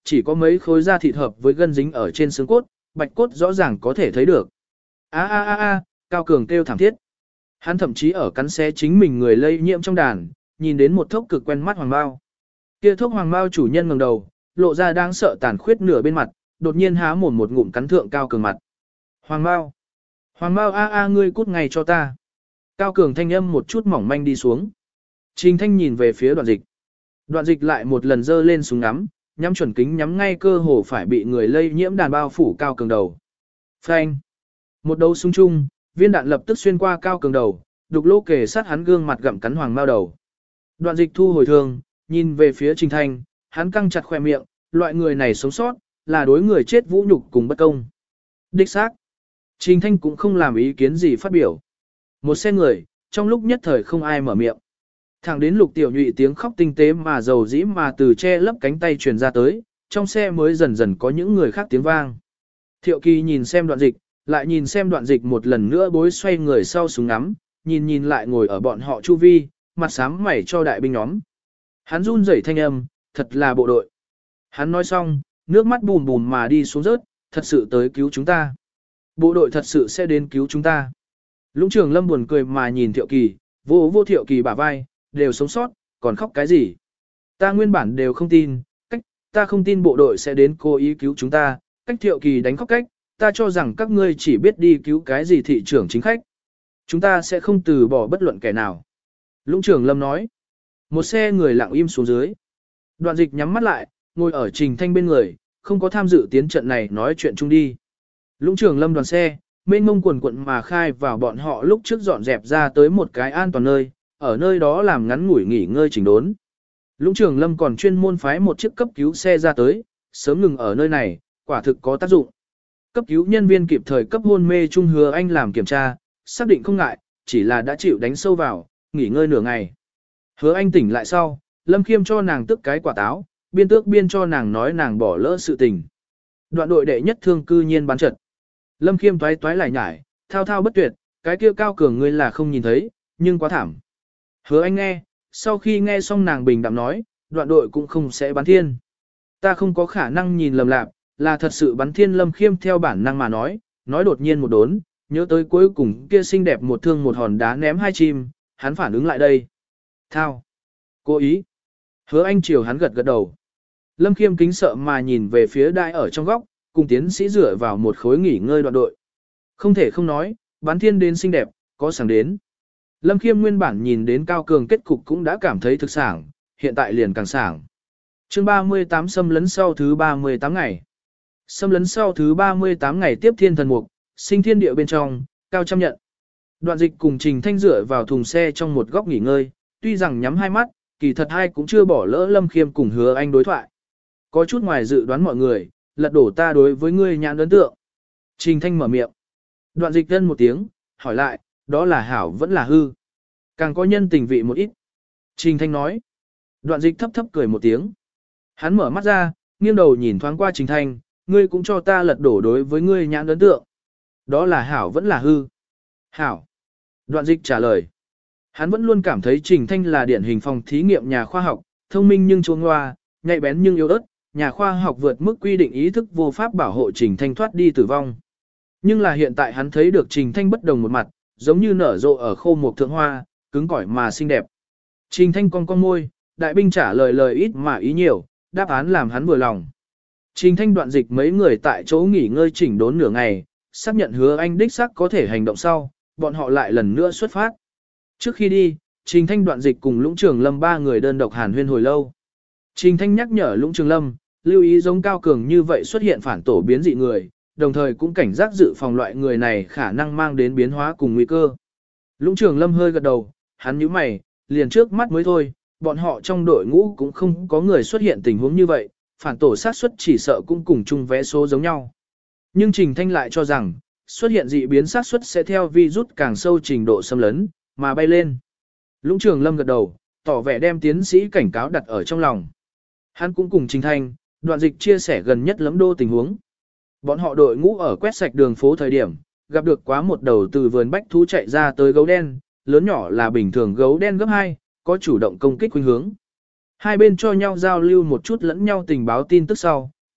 chỉ có mấy khối da thịt hợp với gân dính ở trên xương cốt, bạch cốt rõ ràng có thể thấy được. A a a a, Cao Cường kêu thảm thiết. Hắn thậm chí ở cắn xé chính mình người lây nhiễm trong đàn, nhìn đến một thốc cực quen mắt hoàng bao. Kia thốc hoàng bao chủ nhân ngẩng đầu, lộ ra đang sợ tàn khuyết nửa bên mặt, đột nhiên há mồm một ngụm cắn thượng Cao Cường mặt. Hoàng bao, Hoàng bao a a ngươi cút ngay cho ta. Cao Cường thanh âm một chút mỏng manh đi xuống. Trình Thanh nhìn về phía Đoạn Dịch. Đoạn Dịch lại một lần giơ lên súng ngắm, nhắm chuẩn kính nhắm ngay cơ hồ phải bị người lây nhiễm đàn bao phủ Cao Cường đầu. Phanh. Một đầu súng chung, viên đạn lập tức xuyên qua Cao Cường đầu, đục lỗ kề sát hắn gương mặt gặm cắn Hoàng bao đầu. Đoạn Dịch thu hồi thương, nhìn về phía Trình Thanh, hắn căng chặt khoe miệng, loại người này sống sót, là đối người chết vũ nhục cùng bất công. Đích xác. Trình Thanh cũng không làm ý kiến gì phát biểu. Một xe người, trong lúc nhất thời không ai mở miệng. Thẳng đến Lục Tiểu Nhụy tiếng khóc tinh tế mà dầu dĩ mà từ che lấp cánh tay truyền ra tới, trong xe mới dần dần có những người khác tiếng vang. Thiệu Kỳ nhìn xem Đoạn Dịch, lại nhìn xem Đoạn Dịch một lần nữa bối xoay người sau súng ngắm, nhìn nhìn lại ngồi ở bọn họ chu vi, mặt xám mày cho đại binh nhóm. Hắn run rẩy thanh âm, thật là bộ đội. Hắn nói xong, nước mắt bùm bùm mà đi xuống rớt, thật sự tới cứu chúng ta. Bộ đội thật sự sẽ đến cứu chúng ta. Lũng Trường Lâm buồn cười mà nhìn Thiệu Kỳ, vô vô Thiệu Kỳ bả vai, đều sống sót, còn khóc cái gì? Ta nguyên bản đều không tin, cách, ta không tin bộ đội sẽ đến cố ý cứu chúng ta, cách Thiệu Kỳ đánh khóc cách, ta cho rằng các ngươi chỉ biết đi cứu cái gì thị trưởng chính khách. Chúng ta sẽ không từ bỏ bất luận kẻ nào. Lũng Trường Lâm nói. Một xe người lặng im xuống dưới. Đoạn Dịch nhắm mắt lại, ngồi ở Trình Thanh bên người, không có tham dự tiến trận này nói chuyện chung đi. Lũng Trường Lâm đoàn xe, mênh mông quần quận mà khai vào bọn họ lúc trước dọn dẹp ra tới một cái an toàn nơi, ở nơi đó làm ngắn ngủi nghỉ ngơi chỉnh đốn. Lũng Trường Lâm còn chuyên môn phái một chiếc cấp cứu xe ra tới, sớm ngừng ở nơi này, quả thực có tác dụng. Cấp cứu nhân viên kịp thời cấp hôn mê Trung Hứa Anh làm kiểm tra, xác định không ngại, chỉ là đã chịu đánh sâu vào, nghỉ ngơi nửa ngày. Hứa Anh tỉnh lại sau, Lâm Khiêm cho nàng tức cái quả táo, biên tước biên cho nàng nói nàng bỏ lỡ sự tình. Đoạn đội đệ nhất thương cư nhiên bán trật. Lâm Khiêm toái toái lại nhải, thao thao bất tuyệt, cái kia Cao Cường ngươi là không nhìn thấy, nhưng quá thảm. Hứa Anh nghe, sau khi nghe xong nàng bình đạm nói, đoạn đội cũng không sẽ bắn thiên. Ta không có khả năng nhìn lầm lạc, là thật sự bắn thiên. Lâm Khiêm theo bản năng mà nói, nói đột nhiên một đốn, nhớ tới cuối cùng kia xinh đẹp một thương một hòn đá ném hai chim, hắn phản ứng lại đây. Thao. Cố ý. Hứa Anh chiều hắn gật gật đầu. Lâm Khiêm kính sợ mà nhìn về phía đại ở trong góc, cùng tiến sĩ dựa vào một khối nghỉ ngơi đoạn đội. Không thể không nói, bắn thiên đến xinh đẹp, có sảng đến. Lâm Khiêm nguyên bản nhìn đến Cao Cường kết cục cũng đã cảm thấy thực sảng, hiện tại liền càng sảng. Chương ba mươi tám xâm lấn sau thứ ba mươi tám ngày. Xâm lấn sau thứ ba mươi tám ngày tiếp thiên thần mục, sinh thiên địa bên trong, Cao Trăm nhận. Đoạn Dịch cùng Trình Thanh dựa vào thùng xe trong một góc nghỉ ngơi, tuy rằng nhắm hai mắt, kỳ thật hai cũng chưa bỏ lỡ Lâm Khiêm cùng Hứa Anh đối thoại. Có chút ngoài dự đoán mọi người, lật đổ ta đối với ngươi nhãn ấn tượng. Trình Thanh mở miệng. Đoạn Dịch thân một tiếng, hỏi lại, đó là hảo vẫn là hư. Càng có nhân tình vị một ít. Trình Thanh nói. Đoạn Dịch thấp thấp cười một tiếng. Hắn mở mắt ra, nghiêng đầu nhìn thoáng qua Trình Thanh, ngươi cũng cho ta lật đổ đối với ngươi nhãn ấn tượng. Đó là hảo vẫn là hư. Hảo. Đoạn Dịch trả lời. Hắn vẫn luôn cảm thấy Trình Thanh là điển hình phòng thí nghiệm nhà khoa học, thông minh nhưng chuông hoa, nhạy bén nhưng yếu ớt, nhà khoa học vượt mức quy định ý thức vô pháp bảo hộ Trình Thanh thoát đi tử vong. Nhưng là hiện tại hắn thấy được Trình Thanh bất đồng một mặt, giống như nở rộ ở khô một thượng hoa, cứng cỏi mà xinh đẹp. Trình Thanh cong cong môi, đại binh trả lời lời ít mà ý nhiều, đáp án làm hắn vừa lòng. Trình Thanh Đoạn Dịch mấy người tại chỗ nghỉ ngơi chỉnh đốn nửa ngày, xác nhận Hứa Anh đích xác có thể hành động sau, bọn họ lại lần nữa xuất phát. Trước khi đi, Trình Thanh Đoạn Dịch cùng Lũng Trường Lâm ba người đơn độc hàn huyên hồi lâu. Trình Thanh nhắc nhở Lũng Trường Lâm, lưu ý giống Cao Cường như vậy xuất hiện phản tổ biến dị người, đồng thời cũng cảnh giác dự phòng loại người này khả năng mang đến biến hóa cùng nguy cơ. Lũng Trường Lâm hơi gật đầu, hắn nhíu mày, liền trước mắt mới thôi, bọn họ trong đội ngũ cũng không có người xuất hiện tình huống như vậy, phản tổ sát suất chỉ sợ cũng cùng chung vé số giống nhau. Nhưng Trình Thanh lại cho rằng, xuất hiện dị biến sát suất sẽ theo virus càng sâu trình độ xâm lấn, mà bay lên. Lũng Trường Lâm gật đầu, tỏ vẻ đem tiến sĩ cảnh cáo đặt ở trong lòng. Hắn cũng cùng Trình Thanh, Đoạn Dịch chia sẻ gần nhất lẫm đô tình huống. Bọn họ đội ngũ ở quét sạch đường phố thời điểm, gặp được quá một đầu từ vườn bách thú chạy ra tới gấu đen, lớn nhỏ là bình thường gấu đen gấp hai, có chủ động công kích khuynh hướng. Hai bên cho nhau giao lưu một chút lẫn nhau tình báo tin tức sau,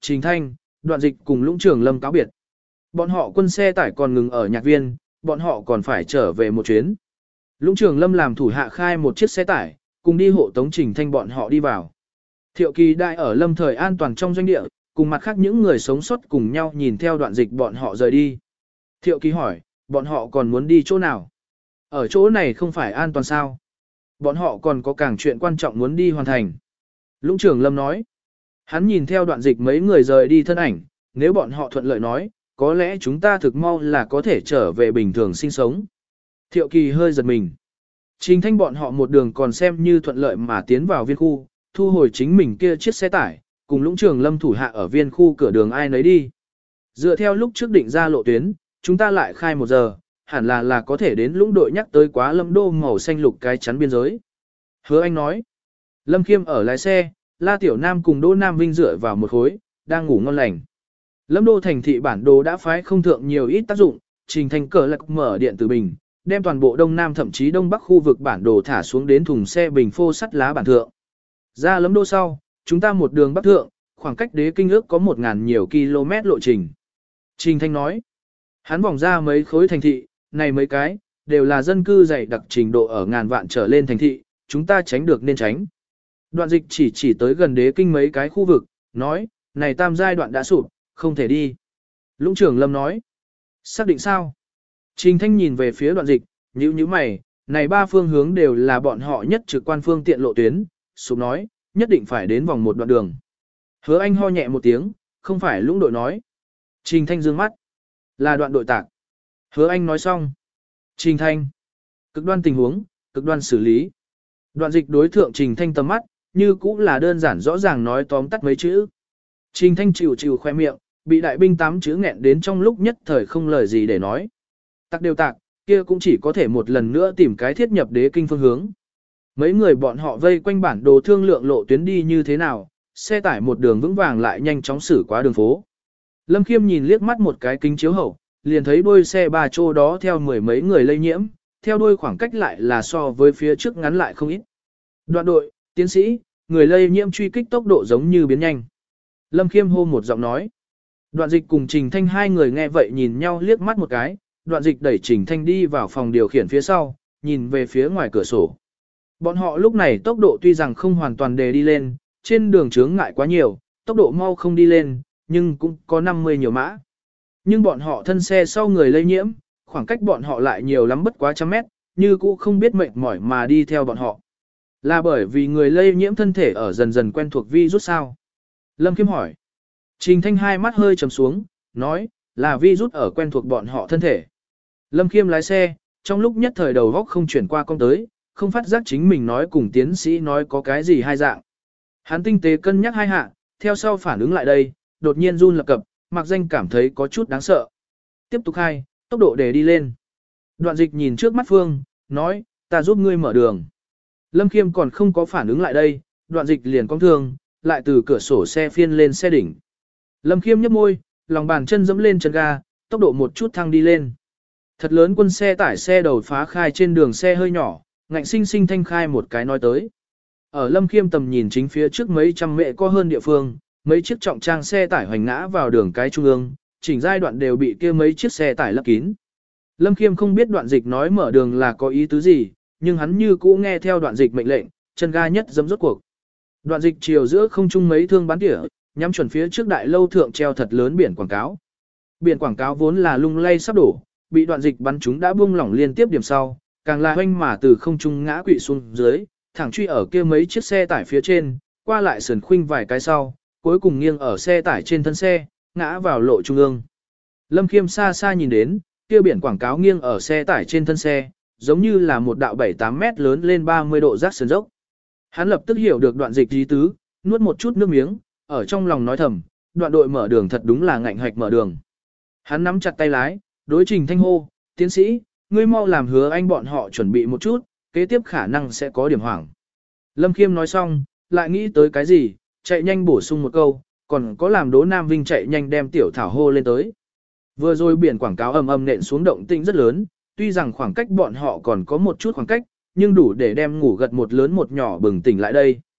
Trình Thanh, Đoạn Dịch cùng Lũng Trường Lâm cáo biệt. Bọn họ quân xe tải còn ngừng ở nhạc viên, bọn họ còn phải trở về một chuyến. Lũng Trường Lâm làm thủ hạ khai một chiếc xe tải, cùng đi hộ tống Trình Thanh bọn họ đi vào. Thiệu Kỳ đại ở Lâm Thời an toàn trong doanh địa, cùng mặt khác những người sống sót cùng nhau nhìn theo Đoạn Dịch bọn họ rời đi. Thiệu Kỳ hỏi, bọn họ còn muốn đi chỗ nào? Ở chỗ này không phải an toàn sao? Bọn họ còn có càng chuyện quan trọng muốn đi hoàn thành. Lũng Trường Lâm nói, hắn nhìn theo Đoạn Dịch mấy người rời đi thân ảnh, nếu bọn họ thuận lợi nói, có lẽ chúng ta thực mau là có thể trở về bình thường sinh sống. Thiệu Kỳ hơi giật mình. Trình Thanh bọn họ một đường còn xem như thuận lợi mà tiến vào viên khu, thu hồi chính mình kia chiếc xe tải, cùng Lũng Trường Lâm thủ hạ ở viên khu cửa đường ai nấy đi. Dựa theo lúc trước định ra lộ tuyến, chúng ta lại khai một giờ, hẳn là là có thể đến Lũng đội nhắc tới quá Lâm Đô màu xanh lục cái chắn biên giới. Hứa Anh nói, Lâm Khiêm ở lái xe, La Tiểu Nam cùng Đỗ Nam Vinh dựa vào một khối, đang ngủ ngon lành. Lâm Đô thành thị bản đồ đã phái không thượng nhiều ít tác dụng, Trình Thanh cờ lạc mở điện tử bình, đem toàn bộ Đông Nam thậm chí Đông Bắc khu vực bản đồ thả xuống đến thùng xe bình phô sắt lá bản thượng. Ra Lâm Đô sau, chúng ta một đường bắc thượng, khoảng cách đế kinh ước có một ngàn nhiều km lộ trình. Trình Thanh nói, hắn vòng ra mấy khối thành thị, này mấy cái, đều là dân cư dày đặc trình độ ở ngàn vạn trở lên thành thị, chúng ta tránh được nên tránh. Đoạn Dịch chỉ chỉ tới gần đế kinh mấy cái khu vực, nói, này tam giai đoạn đã sụp, không thể đi. Lũng Trường Lâm nói, xác định sao? Trình Thanh nhìn về phía Đoạn Dịch, nhíu nhíu mày, này ba phương hướng đều là bọn họ nhất trực quan phương tiện lộ tuyến, sụp nói, nhất định phải đến vòng một đoạn đường. Hứa Anh ho nhẹ một tiếng, không phải Lũng đội nói. Trình Thanh dương mắt, là Đoạn đội tạc. Hứa Anh nói xong. Trình Thanh, cực đoan tình huống, cực đoan xử lý. Đoạn Dịch đối thượng Trình Thanh tầm mắt, như cũng là đơn giản rõ ràng nói tóm tắt mấy chữ. Trình Thanh chịu chịu khoe miệng, bị đại binh tám chữ nghẹn đến trong lúc nhất thời không lời gì để nói. Tạc đều tạc, kia cũng chỉ có thể một lần nữa tìm cái thiết nhập đế kinh phương hướng. Mấy người bọn họ vây quanh bản đồ thương lượng lộ tuyến đi như thế nào, xe tải một đường vững vàng lại nhanh chóng xử qua đường phố. Lâm Khiêm nhìn liếc mắt một cái kính chiếu hậu, liền thấy đuôi xe ba chỗ đó theo mười mấy người lây nhiễm, theo đuôi khoảng cách lại là so với phía trước ngắn lại không ít. Đoạn đội, tiến sĩ, người lây nhiễm truy kích tốc độ giống như biến nhanh. Lâm Khiêm hô một giọng nói. Đoạn Dịch cùng Trình Thanh hai người nghe vậy nhìn nhau liếc mắt một cái, Đoạn Dịch đẩy Trình Thanh đi vào phòng điều khiển phía sau, nhìn về phía ngoài cửa sổ. Bọn họ lúc này tốc độ tuy rằng không hoàn toàn đề đi lên, trên đường chướng ngại quá nhiều, tốc độ mau không đi lên, nhưng cũng có năm mươi nhiều mã. Nhưng bọn họ thân xe sau người lây nhiễm, khoảng cách bọn họ lại nhiều lắm bất quá trăm mét, như cũ không biết mệt mỏi mà đi theo bọn họ. Là bởi vì người lây nhiễm thân thể ở dần dần quen thuộc virus sao? Lâm Khiêm hỏi. Trình Thanh hai mắt hơi trầm xuống, nói, là virus ở quen thuộc bọn họ thân thể. Lâm Khiêm lái xe, trong lúc nhất thời đầu góc không chuyển qua con tới, không phát giác chính mình nói cùng tiến sĩ nói có cái gì hai dạng. Hắn tinh tế cân nhắc hai hạ, theo sau phản ứng lại đây, đột nhiên run lập cập, mặc danh cảm thấy có chút đáng sợ. Tiếp tục khai, tốc độ để đi lên. Đoạn Dịch nhìn trước mắt Phương, nói, ta giúp ngươi mở đường. Lâm Khiêm còn không có phản ứng lại đây, Đoạn Dịch liền cong thương, lại từ cửa sổ xe phiên lên xe đỉnh. Lâm Khiêm nhếch môi, lòng bàn chân dẫm lên chân ga, tốc độ một chút thăng đi lên. Thật lớn quân xe tải xe đầu phá khai trên đường xe hơi nhỏ, ngạnh sinh sinh thanh khai một cái nói tới. Ở Lâm Khiêm tầm nhìn chính phía trước mấy trăm mệ có hơn địa phương, mấy chiếc trọng trang xe tải hoành ngã vào đường cái trung ương, chỉnh giai đoạn đều bị kia mấy chiếc xe tải lấp kín. Lâm Khiêm không biết Đoạn Dịch nói mở đường là có ý tứ gì, nhưng hắn như cũ nghe theo Đoạn Dịch mệnh lệnh, chân ga nhất dẫm rốt cuộc. Đoạn Dịch chiều giữa không trung mấy thương bắn tỉa, nhắm chuẩn phía trước đại lâu thượng treo thật lớn biển quảng cáo. Biển quảng cáo vốn là lung lay sắp đổ, bị Đoạn Dịch bắn chúng đã buông lỏng liên tiếp điểm sau, càng là hoanh mà từ không trung ngã quỵ xuống dưới, thẳng truy ở kia mấy chiếc xe tải phía trên, qua lại sườn khuynh vài cái sau, cuối cùng nghiêng ở xe tải trên thân xe, ngã vào lộ trung ương. Lâm Khiêm xa xa nhìn đến, kia biển quảng cáo nghiêng ở xe tải trên thân xe, giống như là một đạo bảy tám mét lớn lên ba mươi độ rác sườn dốc. Hắn lập tức hiểu được Đoạn Dịch ý tứ, nuốt một chút nước miếng, ở trong lòng nói thầm, Đoạn đội mở đường thật đúng là ngạnh hoạch mở đường. Hắn nắm chặt tay lái, đối Trình Thanh hô, tiến sĩ, ngươi mau làm Hứa Anh bọn họ chuẩn bị một chút, kế tiếp khả năng sẽ có điểm hoảng. Lâm Khiêm nói xong, lại nghĩ tới cái gì, chạy nhanh bổ sung một câu, còn có làm Đỗ Nam Vinh chạy nhanh đem Tiểu Thảo hô lên tới. Vừa rồi biển quảng cáo ầm ầm nện xuống động tĩnh rất lớn, tuy rằng khoảng cách bọn họ còn có một chút khoảng cách, nhưng đủ để đem ngủ gật một lớn một nhỏ bừng tỉnh lại đây.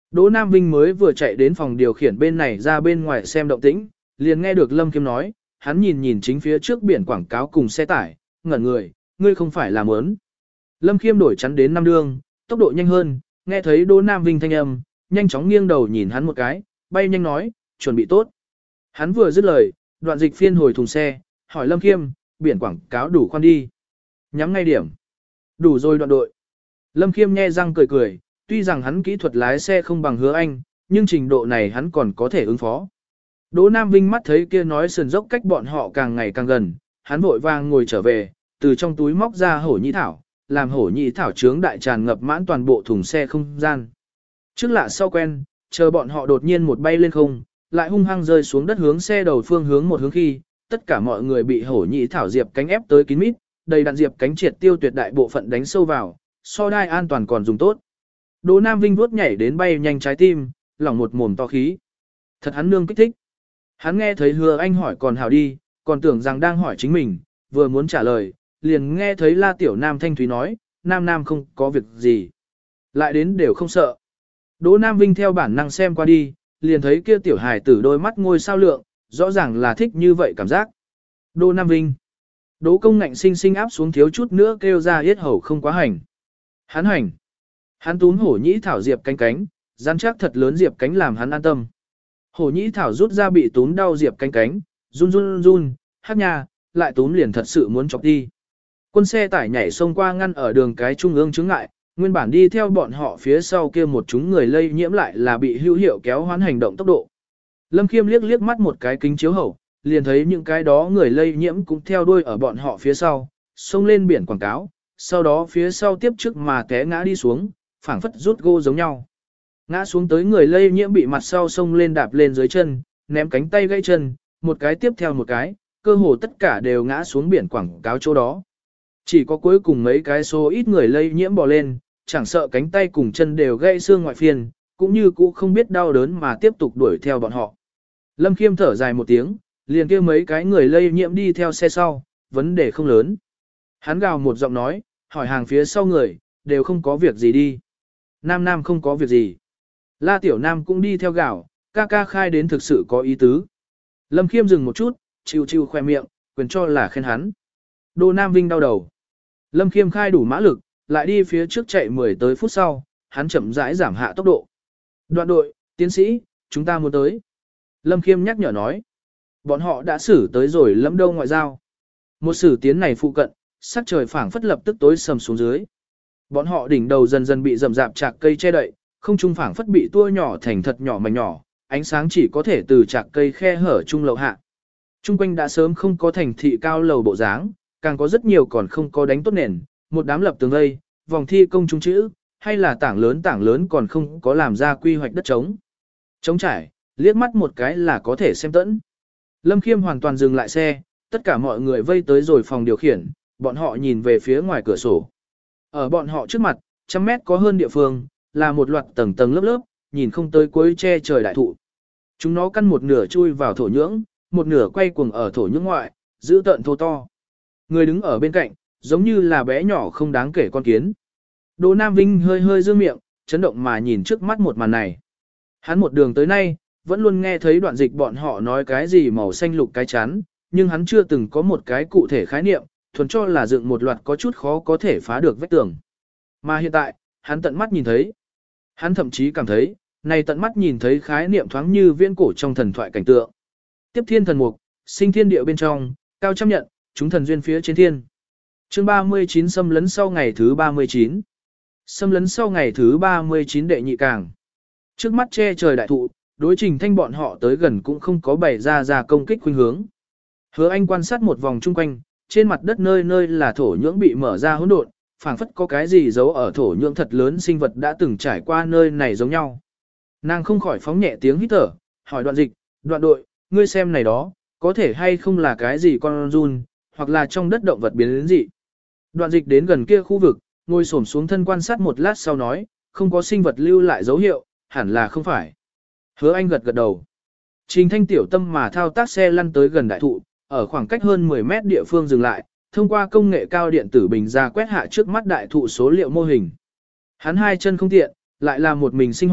Đỗ Nam Vinh mới vừa chạy đến phòng điều khiển bên này ra bên ngoài xem động tĩnh, liền nghe được Lâm Khiêm nói, hắn nhìn nhìn chính phía trước biển quảng cáo cùng xe tải, ngẩn người, ngươi không phải là mớn. Lâm Khiêm đổi chắn đến năm đường, tốc độ nhanh hơn, nghe thấy Đỗ Nam Vinh thanh âm, nhanh chóng nghiêng đầu nhìn hắn một cái, bay nhanh nói, chuẩn bị tốt. Hắn vừa dứt lời, Đoạn Dịch phiên hồi thùng xe, hỏi Lâm Khiêm, biển quảng cáo đủ khoan đi. Nhắm ngay điểm. Đủ rồi Đoạn đội. Lâm Khiêm nhe răng cười cười, tuy rằng hắn kỹ thuật lái xe không bằng Hứa Anh, nhưng trình độ này hắn còn có thể ứng phó. Đỗ Nam Vinh mắt thấy kia nói sườn dốc cách bọn họ càng ngày càng gần, hắn vội vàng ngồi trở về, từ trong túi móc ra hổ nhĩ thảo, làm hổ nhĩ thảo trướng đại tràn ngập mãn toàn bộ thùng xe không gian. Trước lạ sau quen, chờ bọn họ đột nhiên một bay lên không, lại hung hăng rơi xuống đất hướng xe đầu phương hướng một hướng khi, tất cả mọi người bị hổ nhĩ thảo diệp cánh ép tới kín mít, đầy đạn diệp cánh triệt tiêu tuyệt đại bộ phận đánh sâu vào, so đai an toàn còn dùng tốt. Đỗ Nam Vinh vuốt nhảy đến bay nhanh trái tim, lỏng một mồm to khí. Thật hắn nương kích thích. Hắn nghe thấy Hứa Anh hỏi còn hảo đi, còn tưởng rằng đang hỏi chính mình, vừa muốn trả lời, liền nghe thấy La Tiểu Nam thanh thúy nói, Nam Nam không có việc gì. Lại đến đều không sợ. Đỗ Nam Vinh theo bản năng xem qua đi, liền thấy kia tiểu hài tử đôi mắt ngôi sao lượng, rõ ràng là thích như vậy cảm giác. Đỗ Nam Vinh. Đỗ Công Ngạnh sinh sinh áp xuống thiếu chút nữa kêu ra yết hầu không quá hành. Hắn hành. Hắn túm hổ nhĩ thảo diệp cánh cánh, rắn chắc thật lớn diệp cánh làm hắn an tâm. Hổ nhĩ thảo rút ra bị túm đau diệp cánh cánh, run run run, hát nha, lại túm liền thật sự muốn chọc đi. Quân xe tải nhảy xông qua ngăn ở đường cái trung ương chướng ngại, nguyên bản đi theo bọn họ phía sau kia một chúng người lây nhiễm lại là bị hữu hiệu kéo hoán hành động tốc độ. Lâm Khiêm liếc liếc mắt một cái kính chiếu hậu, liền thấy những cái đó người lây nhiễm cũng theo đuôi ở bọn họ phía sau, xông lên biển quảng cáo, sau đó phía sau tiếp trước mà té ngã đi xuống, phảng phất rút gô giống nhau. Ngã xuống tới người lây nhiễm bị mặt sau xông lên đạp lên dưới chân, ném cánh tay gãy chân, một cái tiếp theo một cái, cơ hồ tất cả đều ngã xuống biển quảng cáo chỗ đó. Chỉ có cuối cùng mấy cái số ít người lây nhiễm bò lên, chẳng sợ cánh tay cùng chân đều gãy xương ngoại phiền, cũng như cũ không biết đau đớn mà tiếp tục đuổi theo bọn họ. Lâm Khiêm thở dài một tiếng, liền kêu mấy cái người lây nhiễm đi theo xe sau, vấn đề không lớn. Hắn gào một giọng nói, hỏi hàng phía sau người, đều không có việc gì đi. Nam Nam không có việc gì. La Tiểu Nam cũng đi theo gào, ca ca khai đến thực sự có ý tứ. Lâm Khiêm dừng một chút, chiều chiều khoe miệng, quyền cho là khen hắn. Đỗ Nam Vinh đau đầu. Lâm Khiêm khai đủ mã lực, lại đi phía trước chạy mười tới phút sau, hắn chậm rãi giảm hạ tốc độ. Đoạn đội, tiến sĩ, chúng ta muốn tới. Lâm Khiêm nhắc nhở nói. Bọn họ đã xử tới rồi Lâm Đông ngoại giao. Một xử tiến này phụ cận, sắc trời phảng phất lập tức tối sầm xuống dưới. Bọn họ đỉnh đầu dần dần bị rậm rạp chạc cây che đậy, không trung phảng phất bị tua nhỏ thành thật nhỏ mảnh nhỏ, ánh sáng chỉ có thể từ chạc cây khe hở trung lậu hạ. Trung quanh đã sớm không có thành thị cao lầu bộ dáng, càng có rất nhiều còn không có đánh tốt nền, một đám lập tường vây, vòng thi công trung chữ, hay là tảng lớn tảng lớn còn không có làm ra quy hoạch đất trống. Trống trải, liếc mắt một cái là có thể xem tẫn. Lâm Khiêm hoàn toàn dừng lại xe, tất cả mọi người vây tới rồi phòng điều khiển, bọn họ nhìn về phía ngoài cửa sổ. Ở bọn họ trước mặt, trăm mét có hơn địa phương, là một loạt tầng tầng lớp lớp, nhìn không tới cuối che trời đại thụ. Chúng nó căn một nửa chui vào thổ nhưỡng, một nửa quay cuồng ở thổ nhưỡng ngoại, giữ tợn thô to. Người đứng ở bên cạnh, giống như là bé nhỏ không đáng kể con kiến. Đỗ Nam Vinh hơi hơi dương miệng, chấn động mà nhìn trước mắt một màn này. Hắn một đường tới nay, vẫn luôn nghe thấy Đoạn Dịch bọn họ nói cái gì màu xanh lục cái chán, nhưng hắn chưa từng có một cái cụ thể khái niệm, thuần cho là dựng một loạt có chút khó có thể phá được vách tường. Mà hiện tại, hắn tận mắt nhìn thấy. Hắn thậm chí cảm thấy, này tận mắt nhìn thấy khái niệm thoáng như viễn cổ trong thần thoại cảnh tượng. Tiếp thiên thần mục, sinh thiên địa bên trong, cao trăm nhận, chúng thần duyên phía trên thiên. Chương ba mươi chín xâm lấn sau ngày thứ ba mươi chín. Xâm lấn sau ngày thứ ba mươi chín đệ nhị càng. Trước mắt che trời đại thụ, đối Trình Thanh bọn họ tới gần cũng không có bày ra ra công kích khuynh hướng. Hứa Anh quan sát một vòng chung quanh, trên mặt đất nơi nơi là thổ nhưỡng bị mở ra hỗn độn, phảng phất có cái gì giấu ở thổ nhưỡng thật lớn sinh vật đã từng trải qua nơi này giống nhau. Nàng không khỏi phóng nhẹ tiếng hít thở, hỏi Đoạn Dịch, Đoạn đội, ngươi xem này đó, có thể hay không là cái gì con run, hoặc là trong đất động vật biến đến dị. Đoạn Dịch đến gần kia khu vực, ngồi xổm xuống thân quan sát một lát sau nói, không có sinh vật lưu lại dấu hiệu, hẳn là không phải. Hứa Anh gật gật đầu. Trình Thanh tiểu tâm mà thao tác xe lăn tới gần đại thụ, ở khoảng cách hơn mười mét địa phương dừng lại, thông qua công nghệ cao điện tử bình ra quét hạ trước mắt đại thụ số liệu mô hình. Hắn hai chân không tiện, lại là một mình sinh hoạt,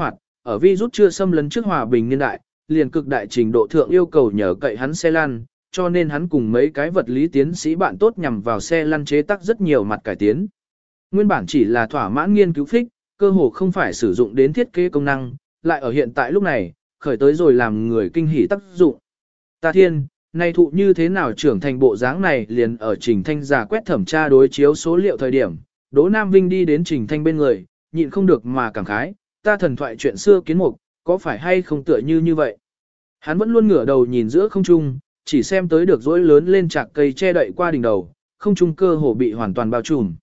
ở virus chưa xâm lấn trước hòa bình niên đại, liền cực đại trình độ thượng yêu cầu nhờ cậy hắn xe lăn, cho nên hắn cùng mấy cái vật lý tiến sĩ bạn tốt nhằm vào xe lăn chế tác rất nhiều mặt cải tiến. Nguyên bản chỉ là thỏa mãn nghiên cứu phích, cơ hồ không phải sử dụng đến thiết kế công năng, lại ở hiện tại lúc này, khởi tới rồi làm người kinh hỉ tác dụng. Ta thiên, này thụ như thế nào trưởng thành bộ dáng này liền ở Trình Thanh giả quét thẩm tra đối chiếu số liệu thời điểm, Đỗ Nam Vinh đi đến Trình Thanh bên người, nhịn không được mà cảm khái, ta thần thoại chuyện xưa kiến mục, có phải hay không tựa như như vậy. Hắn vẫn luôn ngửa đầu nhìn giữa không trung, chỉ xem tới được rỗi lớn lên chạc cây che đậy qua đỉnh đầu, không trung cơ hồ bị hoàn toàn bao trùm.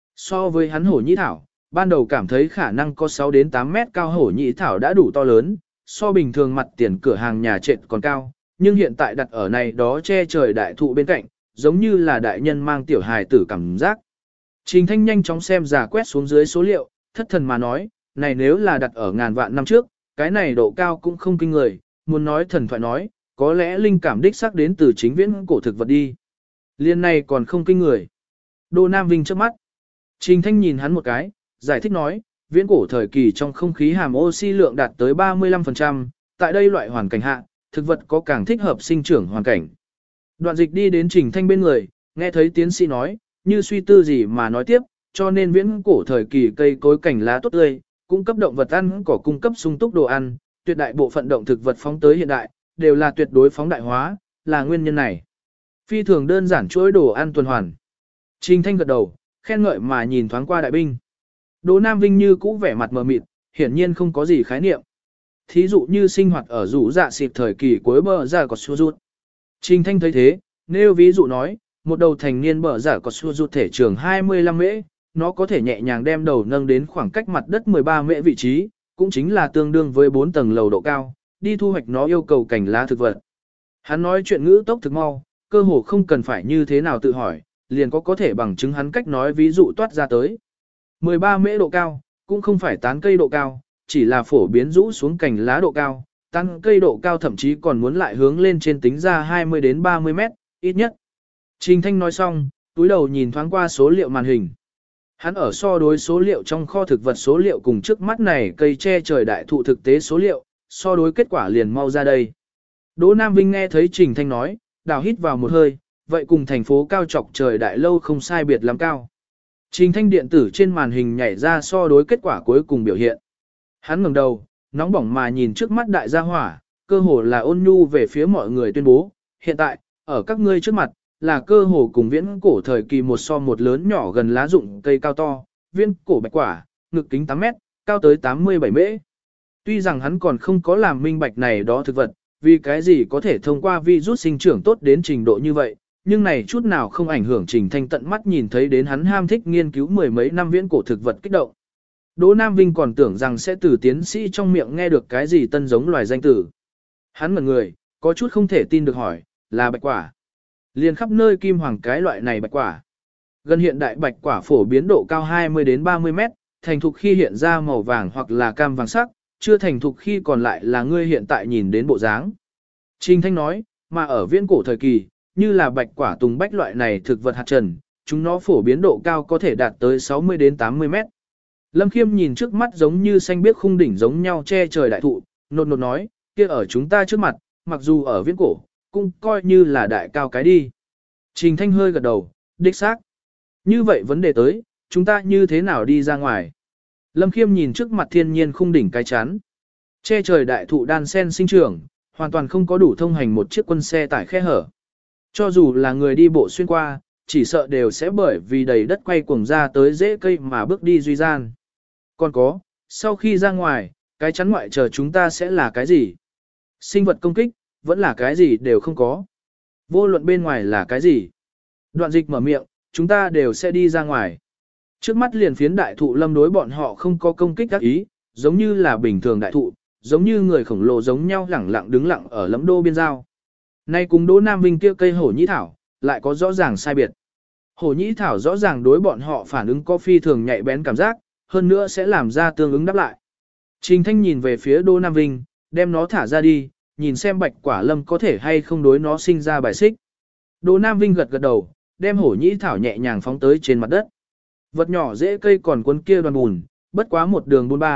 So với hắn hổ nhĩ thảo, ban đầu cảm thấy khả năng có sáu đến tám mét cao hổ nhĩ thảo đã đủ to lớn, so bình thường mặt tiền cửa hàng nhà trệt còn cao, nhưng hiện tại đặt ở này đó che trời đại thụ bên cạnh, giống như là đại nhân mang tiểu hài tử cảm giác. Trình Thanh nhanh chóng xem giả quét xuống dưới số liệu, thất thần mà nói, này nếu là đặt ở ngàn vạn năm trước, cái này độ cao cũng không kinh người, muốn nói thần thoại nói, có lẽ linh cảm đích xác đến từ chính viễn cổ thực vật đi. Liên này còn không kinh người. Đỗ Nam Vinh trước mắt. Trình Thanh nhìn hắn một cái, giải thích nói, viễn cổ thời kỳ trong không khí hàm oxy lượng đạt tới ba mươi lăm phần trăm, tại đây loại hoàn cảnh hạ, thực vật có càng thích hợp sinh trưởng hoàn cảnh. Đoạn dịch đi đến Trình Thanh bên người, nghe thấy tiến sĩ nói, như suy tư gì mà nói tiếp, cho nên viễn cổ thời kỳ cây cối cảnh lá tốt tươi, cung cấp động vật ăn cỏ cung cấp sung túc đồ ăn, tuyệt đại bộ phận động thực vật phóng tới hiện đại, đều là tuyệt đối phóng đại hóa, là nguyên nhân này. Phi thường đơn giản chuỗi đồ ăn tuần hoàn. Trình Thanh gật đầu, khen ngợi mà nhìn thoáng qua đại binh. Đỗ Nam Vinh như cũ vẻ mặt mờ mịt, hiển nhiên không có gì khái niệm. Thí dụ như sinh hoạt ở rủ dạ xịp thời kỳ cuối bờ giả có xua rút. Trình Thanh thấy thế, nêu ví dụ nói, một đầu thành niên bờ giả có xua rút thể trường hai mươi lăm mễ, nó có thể nhẹ nhàng đem đầu nâng đến khoảng cách mặt đất mười ba mễ vị trí, cũng chính là tương đương với bốn tầng lầu độ cao, đi thu hoạch nó yêu cầu cành lá thực vật. Hắn nói chuyện ngữ tốc thực mau, cơ hồ không cần phải như thế nào tự hỏi, liền có có thể bằng chứng hắn cách nói ví dụ toát ra tới. mười ba mễ độ cao, cũng không phải tán cây độ cao, chỉ là phổ biến rũ xuống cành lá độ cao, tán cây độ cao thậm chí còn muốn lại hướng lên trên tính ra hai mươi đến ba mươi mét, ít nhất. Trình Thanh nói xong, túi đầu nhìn thoáng qua số liệu màn hình. Hắn ở so đối số liệu trong kho thực vật số liệu cùng trước mắt này cây che trời đại thụ thực tế số liệu, so đối kết quả liền mau ra đây. Đỗ Nam Vinh nghe thấy Trình Thanh nói, đào hít vào một hơi, vậy cùng thành phố cao trọc trời đại lâu không sai biệt lắm cao. Trình Thanh điện tử trên màn hình nhảy ra so đối kết quả cuối cùng biểu hiện. Hắn ngẩng đầu, nóng bỏng mà nhìn trước mắt đại gia hỏa, cơ hồ là ôn nhu về phía mọi người tuyên bố, hiện tại, ở các ngươi trước mặt, là cơ hồ cùng viễn cổ thời kỳ một so một lớn nhỏ gần lá rụng cây cao to, viễn cổ bạch quả, ngực kính tám mét, cao tới tám mươi bảy mễ. Tuy rằng hắn còn không có làm minh bạch này đó thực vật, vì cái gì có thể thông qua virus sinh trưởng tốt đến trình độ như vậy, nhưng này chút nào không ảnh hưởng Trình Thanh tận mắt nhìn thấy đến hắn ham thích nghiên cứu mười mấy năm viễn cổ thực vật kích động. Đỗ Nam Vinh còn tưởng rằng sẽ từ tiến sĩ trong miệng nghe được cái gì tân giống loài danh tử. Hắn ngẩn người, có chút không thể tin được hỏi, là bạch quả. Liền khắp nơi kim hoàng cái loại này bạch quả. Gần hiện đại bạch quả phổ biến độ cao hai mươi đến ba mươi mét, thành thục khi hiện ra màu vàng hoặc là cam vàng sắc, chưa thành thục khi còn lại là ngươi hiện tại nhìn đến bộ dáng. Trình Thanh nói, mà ở viễn cổ thời kỳ, như là bạch quả tùng bách loại này thực vật hạt trần, chúng nó phổ biến độ cao có thể đạt tới sáu mươi đến tám mươi mét. Lâm Khiêm nhìn trước mắt giống như xanh biếc khung đỉnh giống nhau che trời đại thụ, nột nột nói, kia ở chúng ta trước mặt, mặc dù ở viễn cổ, cũng coi như là đại cao cái đi. Trình Thanh hơi gật đầu, đích xác. Như vậy vấn đề tới, chúng ta như thế nào đi ra ngoài? Lâm Khiêm nhìn trước mặt thiên nhiên khung đỉnh cái chắn. Che trời đại thụ đan sen sinh trưởng, hoàn toàn không có đủ thông hành một chiếc quân xe tải khe hở. Cho dù là người đi bộ xuyên qua, chỉ sợ đều sẽ bởi vì đầy đất quay cuồng ra tới rễ cây mà bước đi duy gian. Còn có, sau khi ra ngoài, cái chắn ngoại chờ chúng ta sẽ là cái gì? Sinh vật công kích, vẫn là cái gì đều không có. Vô luận bên ngoài là cái gì? Đoạn dịch mở miệng, chúng ta đều sẽ đi ra ngoài. Trước mắt liền phiến đại thụ lâm đối bọn họ không có công kích ác ý, giống như là bình thường đại thụ, giống như người khổng lồ giống nhau lẳng lặng đứng lặng ở lẫm đô biên giao. Nay cùng Đỗ Nam Vinh kia cây hổ nhĩ thảo, lại có rõ ràng sai biệt. Hổ nhĩ thảo rõ ràng đối bọn họ phản ứng có phi thường nhạy bén cảm giác, hơn nữa sẽ làm ra tương ứng đáp lại. Trình Thanh nhìn về phía Đỗ Nam Vinh, đem nó thả ra đi, nhìn xem bạch quả lâm có thể hay không đối nó sinh ra bài xích. Đỗ Nam Vinh gật gật đầu, đem hổ nhĩ thảo nhẹ nhàng phóng tới trên mặt đất. Vật nhỏ dễ cây còn cuốn kia đoàn bùn, bất quá một đường buôn ba,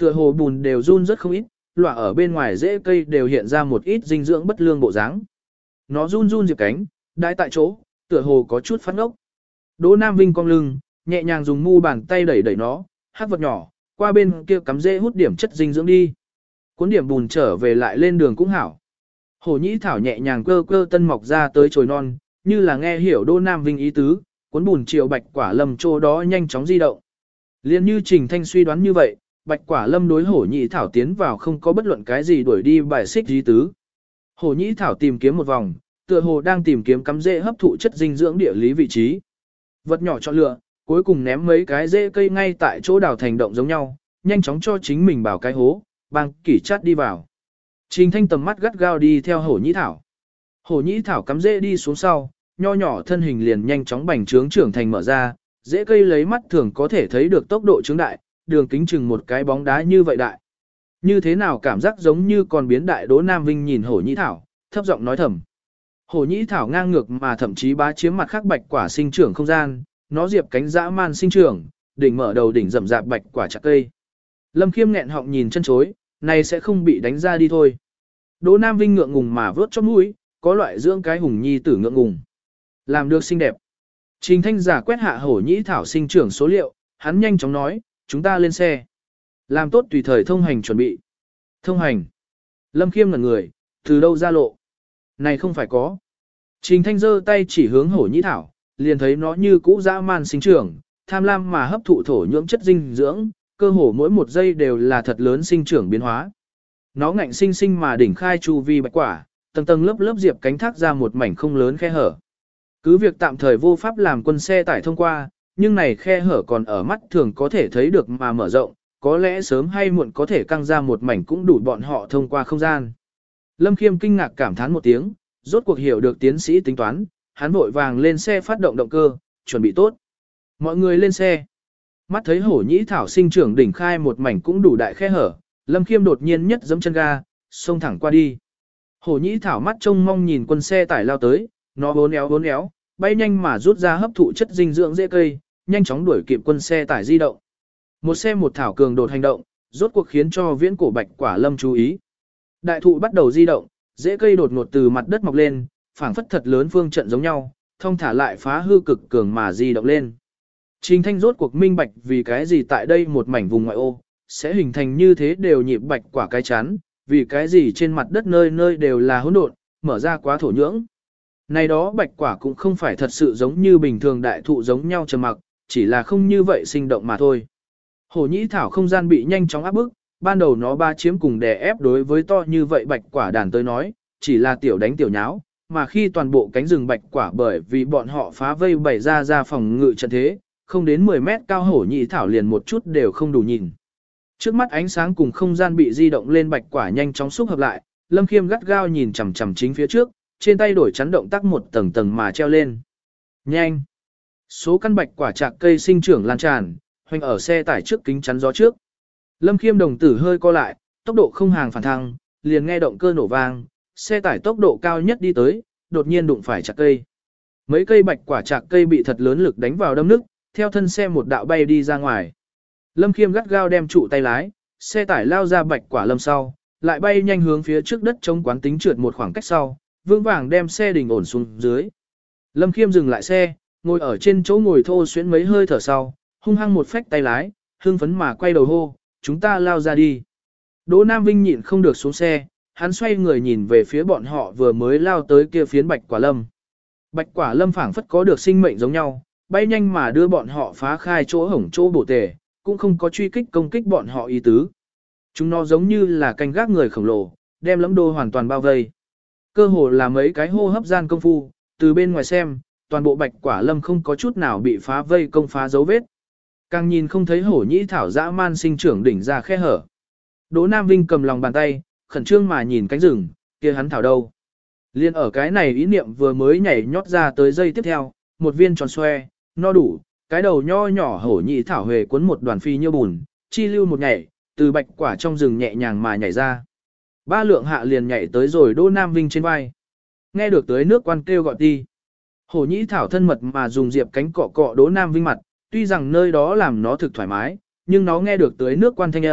tựa hồ bùn đều run rất không ít, lọa ở bên ngoài rễ cây đều hiện ra một ít dinh dưỡng bất lương bộ dáng. Nó run run diệp cánh, đãi tại chỗ, tựa hồ có chút phát ngốc. Đỗ Nam Vinh cong lưng, nhẹ nhàng dùng mu bàn tay đẩy đẩy nó, hắc vật nhỏ, qua bên kia cắm rễ hút điểm chất dinh dưỡng đi. Cuốn điểm bùn trở về lại lên đường cũng hảo. Hổ nhĩ thảo nhẹ nhàng cơ cơ tân mọc ra tới chồi non, như là nghe hiểu Đỗ Nam Vinh ý tứ, cuốn bùn chiều Bạch Quả Lâm chỗ đó nhanh chóng di động. Liên như Trình Thanh suy đoán như vậy, Bạch Quả Lâm đối hổ nhĩ thảo tiến vào không có bất luận cái gì đuổi đi bài xích ý tứ. Hổ nhĩ thảo tìm kiếm một vòng, tựa hồ đang tìm kiếm cắm rễ hấp thụ chất dinh dưỡng địa lý vị trí. Vật nhỏ chọn lựa, cuối cùng ném mấy cái rễ cây ngay tại chỗ đào thành động giống nhau, nhanh chóng cho chính mình bảo cái hố, bang kỷ chát đi vào. Trình Thanh tầm mắt gắt gao đi theo hổ nhĩ thảo. Hổ nhĩ thảo cắm rễ đi xuống sau, nho nhỏ thân hình liền nhanh chóng bành trướng trưởng thành mở ra, rễ cây lấy mắt thường có thể thấy được tốc độ trướng đại, đường kính chừng một cái bóng đá như vậy đại. Như thế nào cảm giác giống như còn biến đại. Đỗ Nam Vinh nhìn hổ nhĩ thảo, thấp giọng nói thầm. Hổ nhĩ thảo ngang ngược mà thậm chí bá chiếm mặt khác bạch quả sinh trưởng không gian, nó diệp cánh dã man sinh trưởng, đỉnh mở đầu đỉnh rậm rạp bạch quả chặt cây. Lâm Khiêm nghẹn họng nhìn chân chối, này sẽ không bị đánh ra đi thôi. Đỗ Nam Vinh ngượng ngùng mà vớt chóp mũi, có loại dưỡng cái hùng nhi tử ngượng ngùng. Làm được xinh đẹp. Trình Thanh giả quét hạ hổ nhĩ thảo sinh trưởng số liệu, hắn nhanh chóng nói, chúng ta lên xe. Làm tốt tùy thời thông hành chuẩn bị. Thông hành. Lâm Khiêm ngẩn người, từ đâu ra lộ. Này không phải có. Trình Thanh giơ tay chỉ hướng hổ nhĩ thảo, liền thấy nó như cũ dã man sinh trưởng, tham lam mà hấp thụ thổ nhưỡng chất dinh dưỡng, cơ hồ mỗi một giây đều là thật lớn sinh trưởng biến hóa. Nó ngạnh sinh sinh mà đỉnh khai chu vi bạch quả, tầng tầng lớp lớp diệp cánh thác ra một mảnh không lớn khe hở. Cứ việc tạm thời vô pháp làm quân xe tải thông qua, nhưng này khe hở còn ở mắt thường có thể thấy được mà mở rộng, có lẽ sớm hay muộn có thể căng ra một mảnh cũng đủ bọn họ thông qua không gian. Lâm Khiêm kinh ngạc cảm thán một tiếng, rốt cuộc hiểu được tiến sĩ tính toán, hắn vội vàng lên xe phát động động cơ, chuẩn bị tốt. Mọi người lên xe. Mắt thấy hổ nhĩ thảo sinh trưởng đỉnh khai một mảnh cũng đủ đại khe hở, Lâm Khiêm đột nhiên nhất giẫm chân ga, xông thẳng qua đi. Hổ nhĩ thảo mắt trông mong nhìn quân xe tải lao tới, nó bốn éo bốn éo, bay nhanh mà rút ra hấp thụ chất dinh dưỡng dễ cây, nhanh chóng đuổi kịp quân xe tải di động. Một xe một thảo cường đột hành động, rốt cuộc khiến cho viễn cổ Bạch Quả Lâm chú ý. Đại thụ bắt đầu di động, rễ cây đột ngột từ mặt đất mọc lên, phảng phất thật lớn phương trận giống nhau, thông thả lại phá hư cực cường mà di động lên. Trình Thanh rốt cuộc minh bạch vì cái gì tại đây một mảnh vùng ngoại ô, sẽ hình thành như thế đều nhịp bạch quả cái chán, vì cái gì trên mặt đất nơi nơi đều là hỗn độn, mở ra quá thổ nhưỡng. Này đó bạch quả cũng không phải thật sự giống như bình thường đại thụ giống nhau trầm mặc, chỉ là không như vậy sinh động mà thôi. Hổ nhĩ thảo không gian bị nhanh chóng áp bức, ban đầu nó ba chiếm cùng đè ép đối với to như vậy bạch quả đàn tới nói, chỉ là tiểu đánh tiểu nháo, mà khi toàn bộ cánh rừng bạch quả bởi vì bọn họ phá vây bày ra ra phòng ngự trận thế, không đến mười mét cao hổ nhĩ thảo liền một chút đều không đủ nhìn. Trước mắt ánh sáng cùng không gian bị di động lên bạch quả nhanh chóng xúc hợp lại, Lâm Khiêm gắt gao nhìn chằm chằm chính phía trước, trên tay đổi chắn động tác một tầng tầng mà treo lên. Nhanh! Số căn bạch quả chạc cây sinh trưởng lan tràn, hoành ở xe tải trước kính chắn gió trước. Lâm Khiêm đồng tử hơi co lại, tốc độ không hàng phản thăng, liền nghe động cơ nổ vang, xe tải tốc độ cao nhất đi tới, đột nhiên đụng phải chạc cây. Mấy cây bạch quả chạc cây bị thật lớn lực đánh vào đâm nứt, theo thân xe một đạo bay đi ra ngoài. Lâm Khiêm gắt gao đem trụ tay lái, xe tải lao ra bạch quả lâm sau, lại bay nhanh hướng phía trước đất chống quán tính trượt một khoảng cách sau, vững vàng đem xe đình ổn xuống dưới. Lâm Khiêm dừng lại xe, ngồi ở trên chỗ ngồi thô xuyến mấy hơi thở sau, hung hăng một phách tay lái, hưng phấn mà quay đầu hô, chúng ta lao ra đi. Đỗ Nam Vinh nhịn không được xuống xe, hắn xoay người nhìn về phía bọn họ vừa mới lao tới kia phiến bạch quả lâm. Bạch quả lâm phảng phất có được sinh mệnh giống nhau, bay nhanh mà đưa bọn họ phá khai chỗ hổng chỗ bổ tề, cũng không có truy kích công kích bọn họ ý tứ. Chúng nó giống như là canh gác người khổng lồ, đem Lâm Đô hoàn toàn bao vây. Cơ hồ là mấy cái hô hấp gian công phu, từ bên ngoài xem, toàn bộ bạch quả lâm không có chút nào bị phá vây công phá dấu vết. Càng nhìn không thấy hổ nhĩ thảo dã man sinh trưởng đỉnh ra khe hở. Đỗ Nam Vinh cầm lòng bàn tay, khẩn trương mà nhìn cánh rừng, kia hắn thảo đâu. Liên ở cái này ý niệm vừa mới nhảy nhót ra tới giây tiếp theo, một viên tròn xoe, no đủ, cái đầu nho nhỏ hổ nhĩ thảo hề cuốn một đoàn phi như bùn, chi lưu một nhảy, từ bạch quả trong rừng nhẹ nhàng mà nhảy ra. Ba lượng hạ liền nhảy tới rồi Đỗ Nam Vinh trên vai. Nghe được tới nước quan kêu gọi đi. Hổ nhĩ thảo thân mật mà dùng diệp cánh cọ cọ Đỗ Nam Vinh mặt, tuy rằng nơi đó làm nó thực thoải mái, nhưng nó nghe được tới nước quan thanh âm,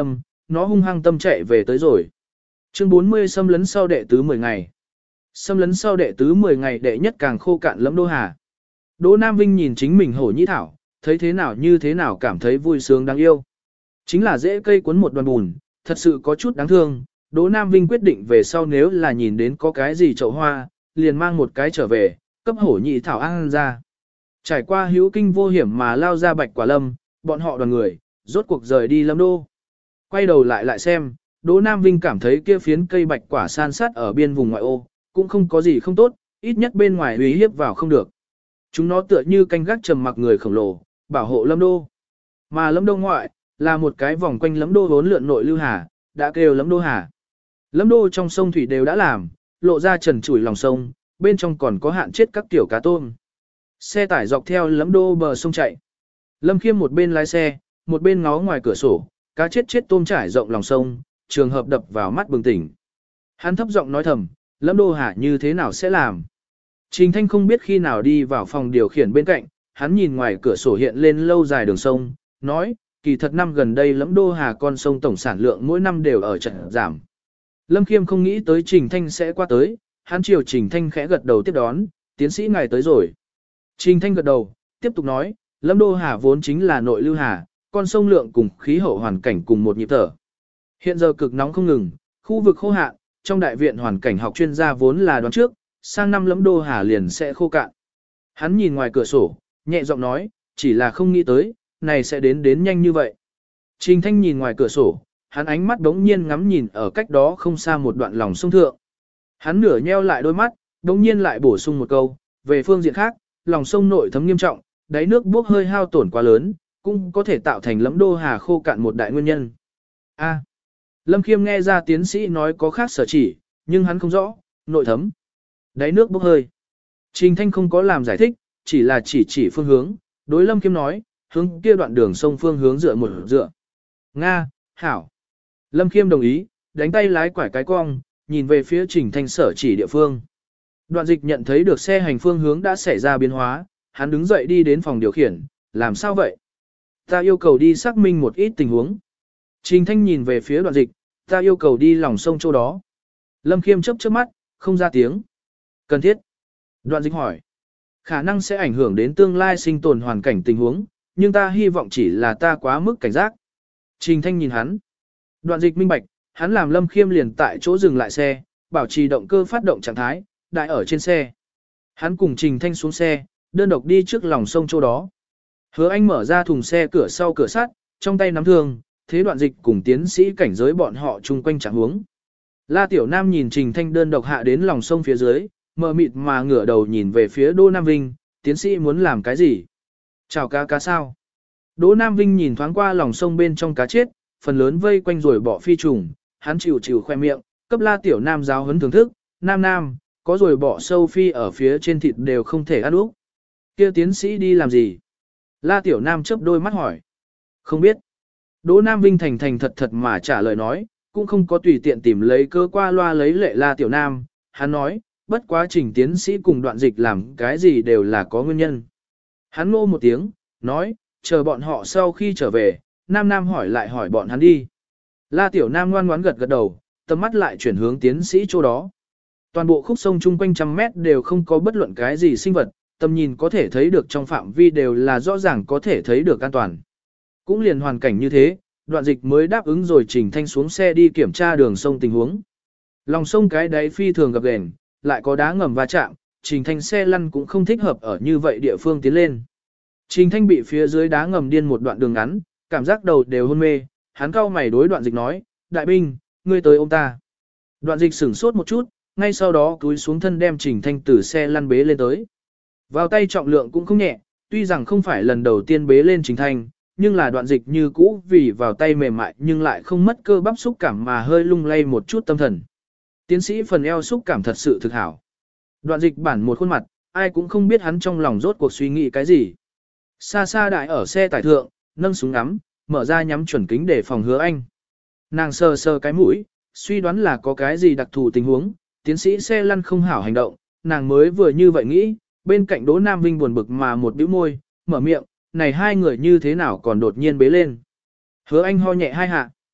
nó hung hăng tâm chạy về tới rồi. Chương bốn mươi xâm lấn sau đệ tứ mười ngày. Xâm lấn sau đệ tứ mười ngày đệ nhất càng khô cạn lẫm đô hà. Đỗ Nam Vinh nhìn chính mình hổ nhĩ thảo, thấy thế nào như thế nào cảm thấy vui sướng đáng yêu. Chính là dễ cây cuốn một đoàn bùn, thật sự có chút đáng thương. Đỗ Nam Vinh quyết định về sau nếu là nhìn đến có cái gì chậu hoa, liền mang một cái trở về, cấp hổ nhĩ thảo ăn ra. Trải qua hữu kinh vô hiểm mà lao ra Bạch Quả Lâm, bọn họ đoàn người, rốt cuộc rời đi Lâm Đô. Quay đầu lại lại xem, Đỗ Nam Vinh cảm thấy kia phiến cây bạch quả san sát ở biên vùng ngoại ô, cũng không có gì không tốt, ít nhất bên ngoài uy hiếp vào không được. Chúng nó tựa như canh gác trầm mặc người khổng lồ, bảo hộ Lâm Đô. Mà Lâm Đô ngoại, là một cái vòng quanh Lâm Đô vốn lượn nội lưu hà, đã kêu Lâm Đô hà. Lâm Đô trong sông thủy đều đã làm, lộ ra trần trụi lòng sông, bên trong còn có hạn chết các tiểu cá tôm. Xe tải dọc theo Lâm Đô bờ sông chạy. Lâm Khiêm một bên lái xe, một bên ngó ngoài cửa sổ, cá chết chết tôm trải rộng lòng sông, trường hợp đập vào mắt bừng tỉnh. Hắn thấp giọng nói thầm, Lâm Đô Hà như thế nào sẽ làm? Trình Thanh không biết khi nào đi vào phòng điều khiển bên cạnh, hắn nhìn ngoài cửa sổ hiện lên lâu dài đường sông, nói, kỳ thật năm gần đây Lâm Đô Hà con sông tổng sản lượng mỗi năm đều ở trận giảm. Lâm Khiêm không nghĩ tới Trình Thanh sẽ qua tới, hắn chiều Trình Thanh khẽ gật đầu tiếp đón, tiến sĩ ngài tới rồi. Trình Thanh gật đầu, tiếp tục nói, Lâm Đô Hà vốn chính là nội lưu hà, con sông lượng cùng khí hậu hoàn cảnh cùng một nhịp thở. Hiện giờ cực nóng không ngừng, khu vực khô hạn, trong đại viện hoàn cảnh học chuyên gia vốn là đoán trước, sang năm Lâm Đô Hà liền sẽ khô cạn. Hắn nhìn ngoài cửa sổ, nhẹ giọng nói, chỉ là không nghĩ tới, này sẽ đến đến nhanh như vậy. Trình Thanh nhìn ngoài cửa sổ, hắn ánh mắt đống nhiên ngắm nhìn ở cách đó không xa một đoạn lòng sông thượng. Hắn nửa nheo lại đôi mắt, đống nhiên lại bổ sung một câu, về phương diện khác, lòng sông nội thấm nghiêm trọng, đáy nước bốc hơi hao tổn quá lớn, cũng có thể tạo thành Lâm Đô Hà khô cạn một đại nguyên nhân. A. Lâm Khiêm nghe ra tiến sĩ nói có khác sở chỉ, nhưng hắn không rõ, nội thấm, đáy nước bốc hơi. Trình Thanh không có làm giải thích, chỉ là chỉ chỉ phương hướng, đối Lâm Khiêm nói, hướng kia đoạn đường sông phương hướng dựa một dựa. Nga, hảo. Lâm Khiêm đồng ý, đánh tay lái quải cái cong, nhìn về phía Trình Thanh sở chỉ địa phương. Đoạn dịch nhận thấy được xe hành phương hướng đã xảy ra biến hóa, hắn đứng dậy đi đến phòng điều khiển, làm sao vậy? Ta yêu cầu đi xác minh một ít tình huống. Trình Thanh nhìn về phía đoạn dịch, ta yêu cầu đi lòng sông chỗ đó. Lâm Khiêm chớp chớp mắt, không ra tiếng. Cần thiết. Đoạn dịch hỏi. Khả năng sẽ ảnh hưởng đến tương lai sinh tồn hoàn cảnh tình huống, nhưng ta hy vọng chỉ là ta quá mức cảnh giác. Trình Thanh nhìn hắn. Đoạn dịch minh bạch, hắn làm Lâm Khiêm liền tại chỗ dừng lại xe, bảo trì động cơ phát động trạng thái, đại ở trên xe. Hắn cùng Trình Thanh xuống xe, đơn độc đi trước lòng sông chỗ đó. Hứa Anh mở ra thùng xe cửa sau cửa sắt, trong tay nắm thương, thế đoạn dịch cùng tiến sĩ cảnh giới bọn họ chung quanh chẳng hướng. La Tiểu Nam nhìn Trình Thanh đơn độc hạ đến lòng sông phía dưới, mờ mịt mà ngửa đầu nhìn về phía Đỗ Nam Vinh, tiến sĩ muốn làm cái gì? Chào cá cá sao? Đỗ Nam Vinh nhìn thoáng qua lòng sông bên trong cá chết, phần lớn vây quanh rồi bỏ phi trùng, hắn chịu chịu khoe miệng, cấp La Tiểu Nam giáo huấn thưởng thức, Nam Nam, có rồi bỏ sâu phi ở phía trên thịt đều không thể ăn úp. Kia tiến sĩ đi làm gì? La Tiểu Nam chớp đôi mắt hỏi. Không biết. Đỗ Nam Vinh thành thành thật thật mà trả lời nói, cũng không có tùy tiện tìm lấy cơ qua loa lấy lệ La Tiểu Nam. Hắn nói, bất quá trình tiến sĩ cùng đoạn dịch làm cái gì đều là có nguyên nhân. Hắn ngô một tiếng, nói, chờ bọn họ sau khi trở về, Nam Nam hỏi lại hỏi bọn hắn đi. La Tiểu Nam ngoan ngoãn gật gật đầu, tầm mắt lại chuyển hướng tiến sĩ chỗ đó. Toàn bộ khúc sông chung quanh trăm mét đều không có bất luận cái gì sinh vật, tầm nhìn có thể thấy được trong phạm vi đều là rõ ràng có thể thấy được an toàn. Cũng liền hoàn cảnh như thế, đoạn dịch mới đáp ứng rồi Trình Thanh xuống xe đi kiểm tra đường sông tình huống. Lòng sông cái đáy phi thường gập ghềnh, lại có đá ngầm va chạm, Trình Thanh xe lăn cũng không thích hợp ở như vậy địa phương tiến lên. Trình Thanh bị phía dưới đá ngầm điên một đoạn đường ngắn, cảm giác đầu đều hôn mê, hắn cau mày đối đoạn dịch nói, đại binh, ngươi tới ôm ta. Đoạn dịch sửng sốt một chút, ngay sau đó cúi xuống thân đem Trình Thanh từ xe lăn bế lên tới. Vào tay trọng lượng cũng không nhẹ, tuy rằng không phải lần đầu tiên bế lên Trình Thanh, nhưng là đoạn dịch như cũ vì vào tay mềm mại nhưng lại không mất cơ bắp xúc cảm mà hơi lung lay một chút tâm thần. Tiến sĩ phần eo xúc cảm thật sự thực hảo. Đoạn dịch bản một khuôn mặt, ai cũng không biết hắn trong lòng rốt cuộc suy nghĩ cái gì. Xa xa đại ở xe tải thượng, nâng súng ngắm, mở ra nhắm chuẩn kính để phòng Hứa Anh. Nàng sờ sờ cái mũi, suy đoán là có cái gì đặc thù tình huống, tiến sĩ xe lăn không hảo hành động, nàng mới vừa như vậy nghĩ, bên cạnh Đỗ Nam Vinh buồn bực mà một bĩu môi, mở miệng, này hai người như thế nào còn đột nhiên bế lên. Hứa Anh ho nhẹ hai hạ.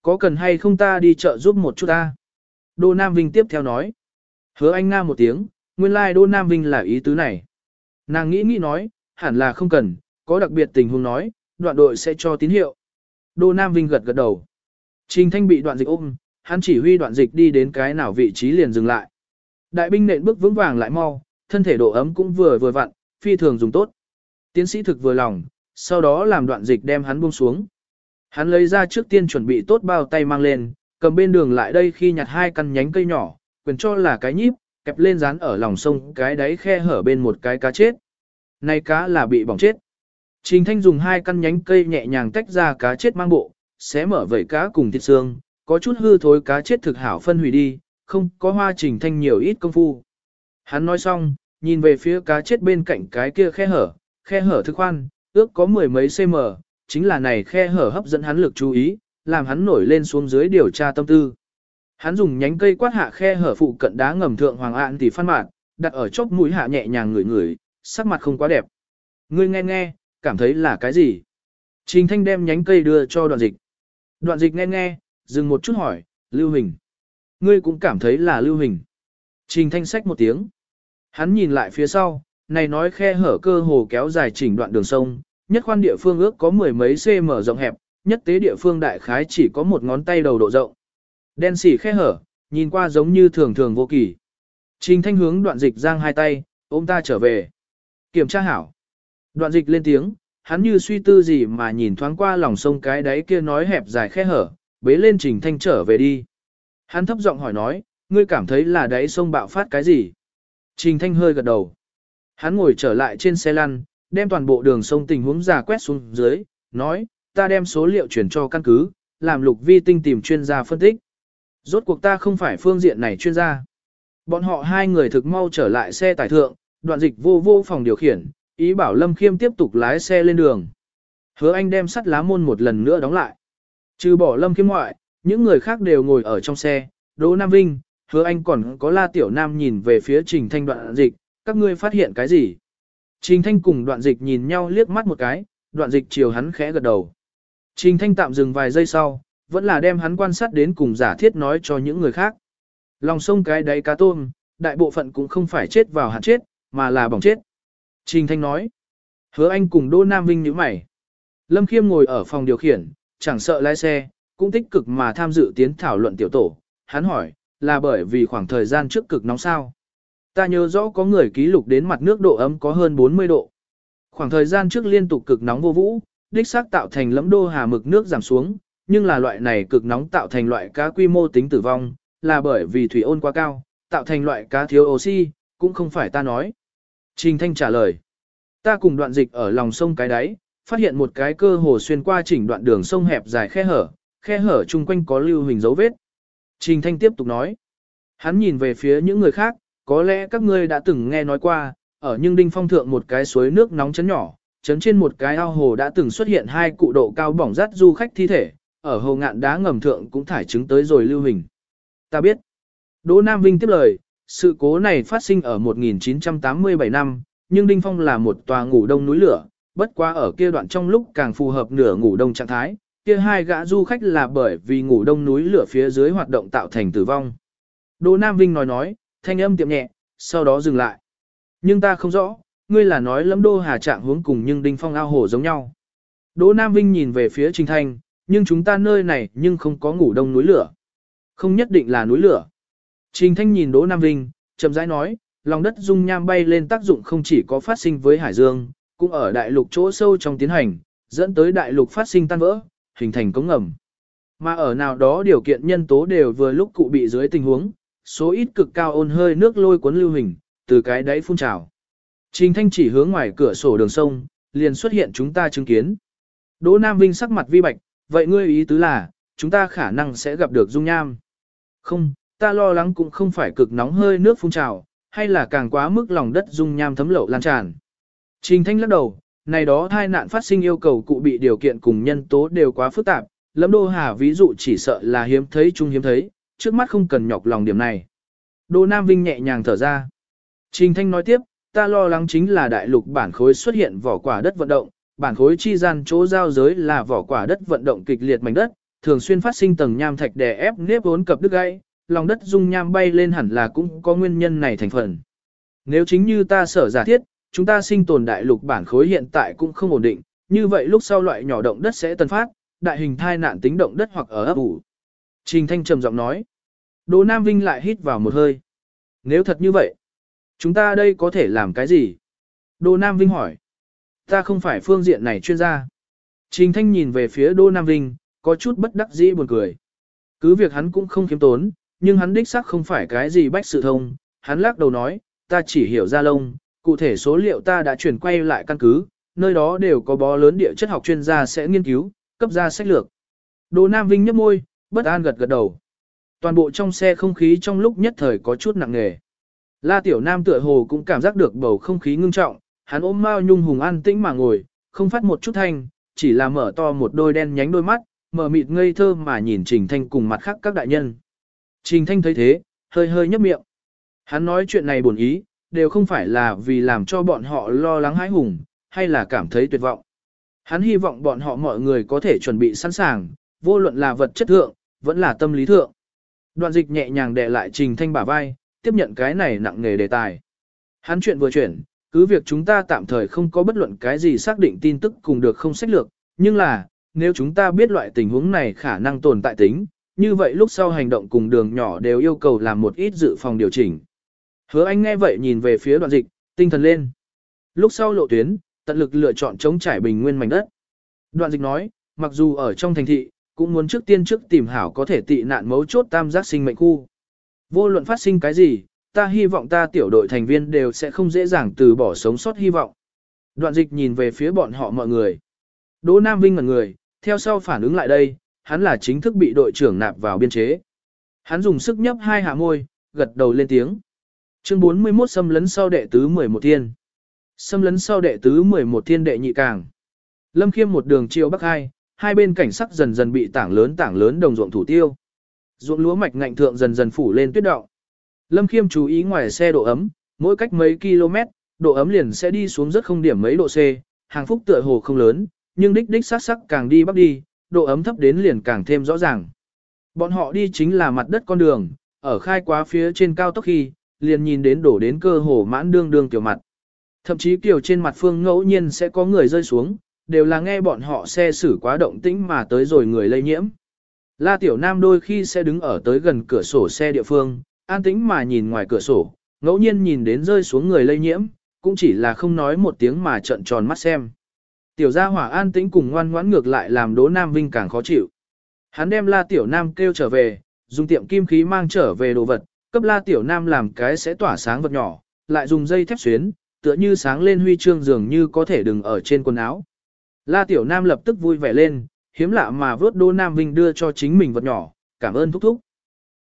Có cần hay không ta đi chợ giúp một chút ta? Đô Nam Vinh tiếp theo nói. Hứa Anh nga một tiếng, nguyên lai like Đô Nam Vinh là ý tứ này. Nàng nghĩ nghĩ nói, hẳn là không cần, có đặc biệt tình huống nói, đoạn đội sẽ cho tín hiệu. Đô Nam Vinh gật gật đầu. Trình Thanh bị đoạn dịch ôm, hắn chỉ huy đoạn dịch đi đến cái nào vị trí liền dừng lại. Đại binh nện bước vững vàng lại mau, thân thể độ ấm cũng vừa vừa vặn, phi thường dùng tốt. Tiến sĩ thực vừa lòng, sau đó làm đoạn dịch đem hắn buông xuống. Hắn lấy ra trước tiên chuẩn bị tốt bao tay mang lên, cầm bên đường lại đây khi nhặt hai căn nhánh cây nhỏ, quyền cho là cái nhíp, kẹp lên dán ở lòng sông cái đáy khe hở bên một cái cá chết. Này cá là bị bỏng chết. Trình Thanh dùng hai căn nhánh cây nhẹ nhàng tách ra cá chết mang bộ, xé mở vẩy cá cùng thịt xương, có chút hư thối cá chết thực hảo phân hủy đi, không có hoa Trình Thanh nhiều ít công phu. Hắn nói xong, nhìn về phía cá chết bên cạnh cái kia khe hở, khe hở thức khoan, ước có mười mấy cm, chính là này khe hở hấp dẫn hắn lực chú ý, làm hắn nổi lên xuống dưới điều tra tâm tư. Hắn dùng nhánh cây quát hạ khe hở phụ cận đá ngầm thượng hoàng ạn thì phan mạn, đặt ở chóp mũi hạ nhẹ nhàng ngửi ngửi, sắc mặt không quá đẹp. Ngươi nghe nghe, cảm thấy là cái gì? Trình Thanh đem nhánh cây đưa cho đoạn dịch. Đoạn dịch nghe nghe, dừng một chút hỏi, lưu hình. Ngươi cũng cảm thấy là lưu hình. Trình Thanh xách một tiếng. Hắn nhìn lại phía sau, này nói khe hở cơ hồ kéo dài chỉnh đoạn đường sông, nhất khoan địa phương ước có mười mấy cm rộng hẹp, nhất tế địa phương đại khái chỉ có một ngón tay đầu độ rộng. Đen xỉ khe hở, nhìn qua giống như thường thường vô kỳ. Trình Thanh hướng đoạn dịch giang hai tay, ôm ta trở về. Kiểm tra hảo. Đoạn dịch lên tiếng, hắn như suy tư gì mà nhìn thoáng qua lòng sông cái đáy kia nói hẹp dài khe hở, bế lên Trình Thanh trở về đi. Hắn thấp giọng hỏi nói, ngươi cảm thấy là đáy sông bạo phát cái gì? Trình Thanh hơi gật đầu. Hắn ngồi trở lại trên xe lăn, đem toàn bộ đường sông tình huống giả quét xuống dưới, nói, ta đem số liệu chuyển cho căn cứ, làm Lục Vi Tinh tìm chuyên gia phân tích. Rốt cuộc ta không phải phương diện này chuyên gia. Bọn họ hai người thực mau trở lại xe tải thượng, đoạn dịch vô vô phòng điều khiển, ý bảo Lâm Khiêm tiếp tục lái xe lên đường. Hứa Anh đem sắt lá môn một lần nữa đóng lại. Trừ bỏ Lâm Khiêm ngoại, những người khác đều ngồi ở trong xe, Đỗ Nam Vinh, Hứa Anh còn có La Tiểu Nam nhìn về phía Trình Thanh đoạn dịch, các ngươi phát hiện cái gì? Trình Thanh cùng đoạn dịch nhìn nhau liếc mắt một cái, đoạn dịch chiều hắn khẽ gật đầu. Trình Thanh tạm dừng vài giây sau, vẫn là đem hắn quan sát đến cùng giả thiết nói cho những người khác. Lòng sông cái đáy cá tôm, đại bộ phận cũng không phải chết vào hạn chết, mà là bỏng chết. Trình Thanh nói. Hứa Anh cùng Đỗ Nam Vinh nhíu mày. Lâm Khiêm ngồi ở phòng điều khiển, chẳng sợ lái xe, cũng tích cực mà tham dự tiến thảo luận tiểu tổ. Hắn hỏi, là bởi vì khoảng thời gian trước cực nóng sao? Ta nhớ rõ có người ký lục đến mặt nước độ ấm có hơn bốn mươi độ. Khoảng thời gian trước liên tục cực nóng vô vũ, đích xác tạo thành lẫm đô hà mực nước giảm xuống, nhưng là loại này cực nóng tạo thành loại cá quy mô tính tử vong, là bởi vì thủy ôn quá cao, tạo thành loại cá thiếu oxy, cũng không phải ta nói. Trình Thanh trả lời, ta cùng đoạn dịch ở lòng sông cái đáy, phát hiện một cái cơ hồ xuyên qua chỉnh đoạn đường sông hẹp dài khe hở, khe hở chung quanh có lưu hình dấu vết. Trình Thanh tiếp tục nói, hắn nhìn về phía những người khác, có lẽ các ngươi đã từng nghe nói qua, ở Nhưng Đinh Phong thượng một cái suối nước nóng chấn nhỏ, chấn trên một cái ao hồ đã từng xuất hiện hai cụ độ cao bỏng rát du khách thi thể, ở hồ ngạn đá ngầm thượng cũng thải chứng tới rồi lưu hình. Ta biết. Đỗ Nam Vinh tiếp lời, sự cố này phát sinh ở một nghìn chín trăm tám mươi bảy năm, nhưng Đinh Phong là một tòa ngủ đông núi lửa, bất quá ở kia đoạn trong lúc càng phù hợp nửa ngủ đông trạng thái, kia hai gã du khách là bởi vì ngủ đông núi lửa phía dưới hoạt động tạo thành tử vong. Đỗ Nam Vinh nói nói, thanh âm tiệm nhẹ, sau đó dừng lại. Nhưng ta không rõ, ngươi là nói Lâm Đô Hà trạng huống cùng nhưng Đinh Phong ao hồ giống nhau. Đỗ Nam Vinh nhìn về phía Trình Thanh, nhưng chúng ta nơi này nhưng không có ngủ đông núi lửa. Không nhất định là núi lửa. Trình Thanh nhìn Đỗ Nam Vinh, chậm rãi nói, lòng đất dung nham bay lên tác dụng không chỉ có phát sinh với hải dương, cũng ở đại lục chỗ sâu trong tiến hành, dẫn tới đại lục phát sinh tan vỡ, hình thành cống ngầm. Mà ở nào đó điều kiện nhân tố đều vừa lúc cụ bị dưới tình huống, số ít cực cao ôn hơi nước lôi cuốn lưu hình, từ cái đáy phun trào. Trình Thanh chỉ hướng ngoài cửa sổ đường sông, liền xuất hiện chúng ta chứng kiến. Đỗ Nam Vinh sắc mặt vi bạch, vậy ngươi ý tứ là, chúng ta khả năng sẽ gặp được dung nham. Không, ta lo lắng cũng không phải cực nóng hơi nước phun trào, hay là càng quá mức lòng đất dung nham thấm lậu lan tràn. Trình Thanh lắc đầu, này đó tai nạn phát sinh yêu cầu cụ bị điều kiện cùng nhân tố đều quá phức tạp, Lâm Đô Hà ví dụ chỉ sợ là hiếm thấy chung hiếm thấy, trước mắt không cần nhọc lòng điểm này. Đỗ Nam Vinh nhẹ nhàng thở ra. Trình Thanh nói tiếp, ta lo lắng chính là đại lục bản khối xuất hiện vỏ quả đất vận động, bản khối chi gian chỗ giao giới là vỏ quả đất vận động kịch liệt mảnh đất, thường xuyên phát sinh tầng nham thạch đè ép nếp vốn cập đứt gãy, lòng đất dung nham bay lên hẳn là cũng có nguyên nhân này thành phần. Nếu chính như ta sở giả thiết, chúng ta sinh tồn đại lục bản khối hiện tại cũng không ổn định, như vậy lúc sau loại nhỏ động đất sẽ tần phát, đại hình thai nạn tính động đất hoặc ở ấp ủ. Trình Thanh trầm giọng nói. Đỗ Nam Vinh lại hít vào một hơi. Nếu thật như vậy, chúng ta đây có thể làm cái gì? Đỗ Nam Vinh hỏi. Ta không phải phương diện này chuyên gia. Trình Thanh nhìn về phía Đỗ Nam Vinh, có chút bất đắc dĩ buồn cười. Cứ việc hắn cũng không khiêm tốn, nhưng hắn đích xác không phải cái gì bách sự thông. Hắn lắc đầu nói, ta chỉ hiểu ra lông, cụ thể số liệu ta đã chuyển quay lại căn cứ, nơi đó đều có bó lớn địa chất học chuyên gia sẽ nghiên cứu, cấp ra sách lược. Đỗ Nam Vinh nhếch môi, bất an gật gật đầu. Toàn bộ trong xe không khí trong lúc nhất thời có chút nặng nề. La Tiểu Nam tựa hồ cũng cảm giác được bầu không khí ngưng trọng, hắn ôm Mao Nhung Hùng an tĩnh mà ngồi, không phát một chút thanh, chỉ là mở to một đôi đen nhánh đôi mắt, mở mịt ngây thơ mà nhìn Trình Thanh cùng mặt khác các đại nhân. Trình Thanh thấy thế, hơi hơi nhấp miệng. Hắn nói chuyện này buồn ý, đều không phải là vì làm cho bọn họ lo lắng hãi hùng, hay là cảm thấy tuyệt vọng. Hắn hy vọng bọn họ mọi người có thể chuẩn bị sẵn sàng, vô luận là vật chất thượng, vẫn là tâm lý thượng. Đoạn Dịch nhẹ nhàng đè lại Trình Thanh bả vai, tiếp nhận cái này nặng nghề đề tài. Hắn chuyện vừa chuyển, cứ việc chúng ta tạm thời không có bất luận cái gì xác định tin tức cùng được không sách lược, nhưng là, nếu chúng ta biết loại tình huống này khả năng tồn tại tính, như vậy lúc sau hành động cùng đường nhỏ đều yêu cầu làm một ít dự phòng điều chỉnh. Hứa Anh nghe vậy nhìn về phía Đoạn Dịch, tinh thần lên. Lúc sau lộ tuyến, tận lực lựa chọn chống trải bình nguyên mảnh đất. Đoạn Dịch nói, mặc dù ở trong thành thị, cũng muốn trước tiên trước tìm hảo có thể tị nạn mấu chốt tam giác sinh mệnh khu. Vô luận phát sinh cái gì, ta hy vọng ta tiểu đội thành viên đều sẽ không dễ dàng từ bỏ sống sót hy vọng. Đoạn Dịch nhìn về phía bọn họ mọi người. Đỗ Nam Vinh ngẩn người, theo sau phản ứng lại đây, hắn là chính thức bị đội trưởng nạp vào biên chế. Hắn dùng sức nhấp hai hạ môi, gật đầu lên tiếng. Chương bốn mươi mốt xâm lấn sau đệ tứ mười một thiên. Xâm lấn sau đệ tứ mười một thiên đệ nhị càng. Lâm Khiêm một đường chiều bắc hai, hai bên cảnh sắc dần dần bị tảng lớn tảng lớn đồng ruộng thủ tiêu. Ruộng lúa mạch ngạnh thượng dần dần phủ lên tuyết đọng. Lâm Khiêm chú ý ngoài xe độ ấm, mỗi cách mấy km, độ ấm liền sẽ đi xuống rất không điểm mấy độ C, hàng phúc tựa hồ không lớn, nhưng đích đích sắc sắc càng đi bắc đi, độ ấm thấp đến liền càng thêm rõ ràng. Bọn họ đi chính là mặt đất con đường, ở khai quá phía trên cao tốc khi, liền nhìn đến đổ đến cơ hồ mãn đương đương tiểu mặt. Thậm chí kiểu trên mặt phương ngẫu nhiên sẽ có người rơi xuống, đều là nghe bọn họ xe xử quá động tĩnh mà tới rồi người lây nhiễm. La Tiểu Nam đôi khi sẽ đứng ở tới gần cửa sổ xe địa phương, an tĩnh mà nhìn ngoài cửa sổ, ngẫu nhiên nhìn đến rơi xuống người lây nhiễm, cũng chỉ là không nói một tiếng mà trợn tròn mắt xem. Tiểu gia hỏa an tĩnh cùng ngoan ngoãn ngược lại làm Đỗ Nam Vinh càng khó chịu. Hắn đem La Tiểu Nam kêu trở về, dùng tiệm kim khí mang trở về đồ vật, cấp La Tiểu Nam làm cái sẽ tỏa sáng vật nhỏ, lại dùng dây thép xuyến, tựa như sáng lên huy chương dường như có thể đừng ở trên quần áo. La Tiểu Nam lập tức vui vẻ lên, hiếm lạ mà vớt Đỗ Nam Vinh đưa cho chính mình vật nhỏ, cảm ơn thúc thúc.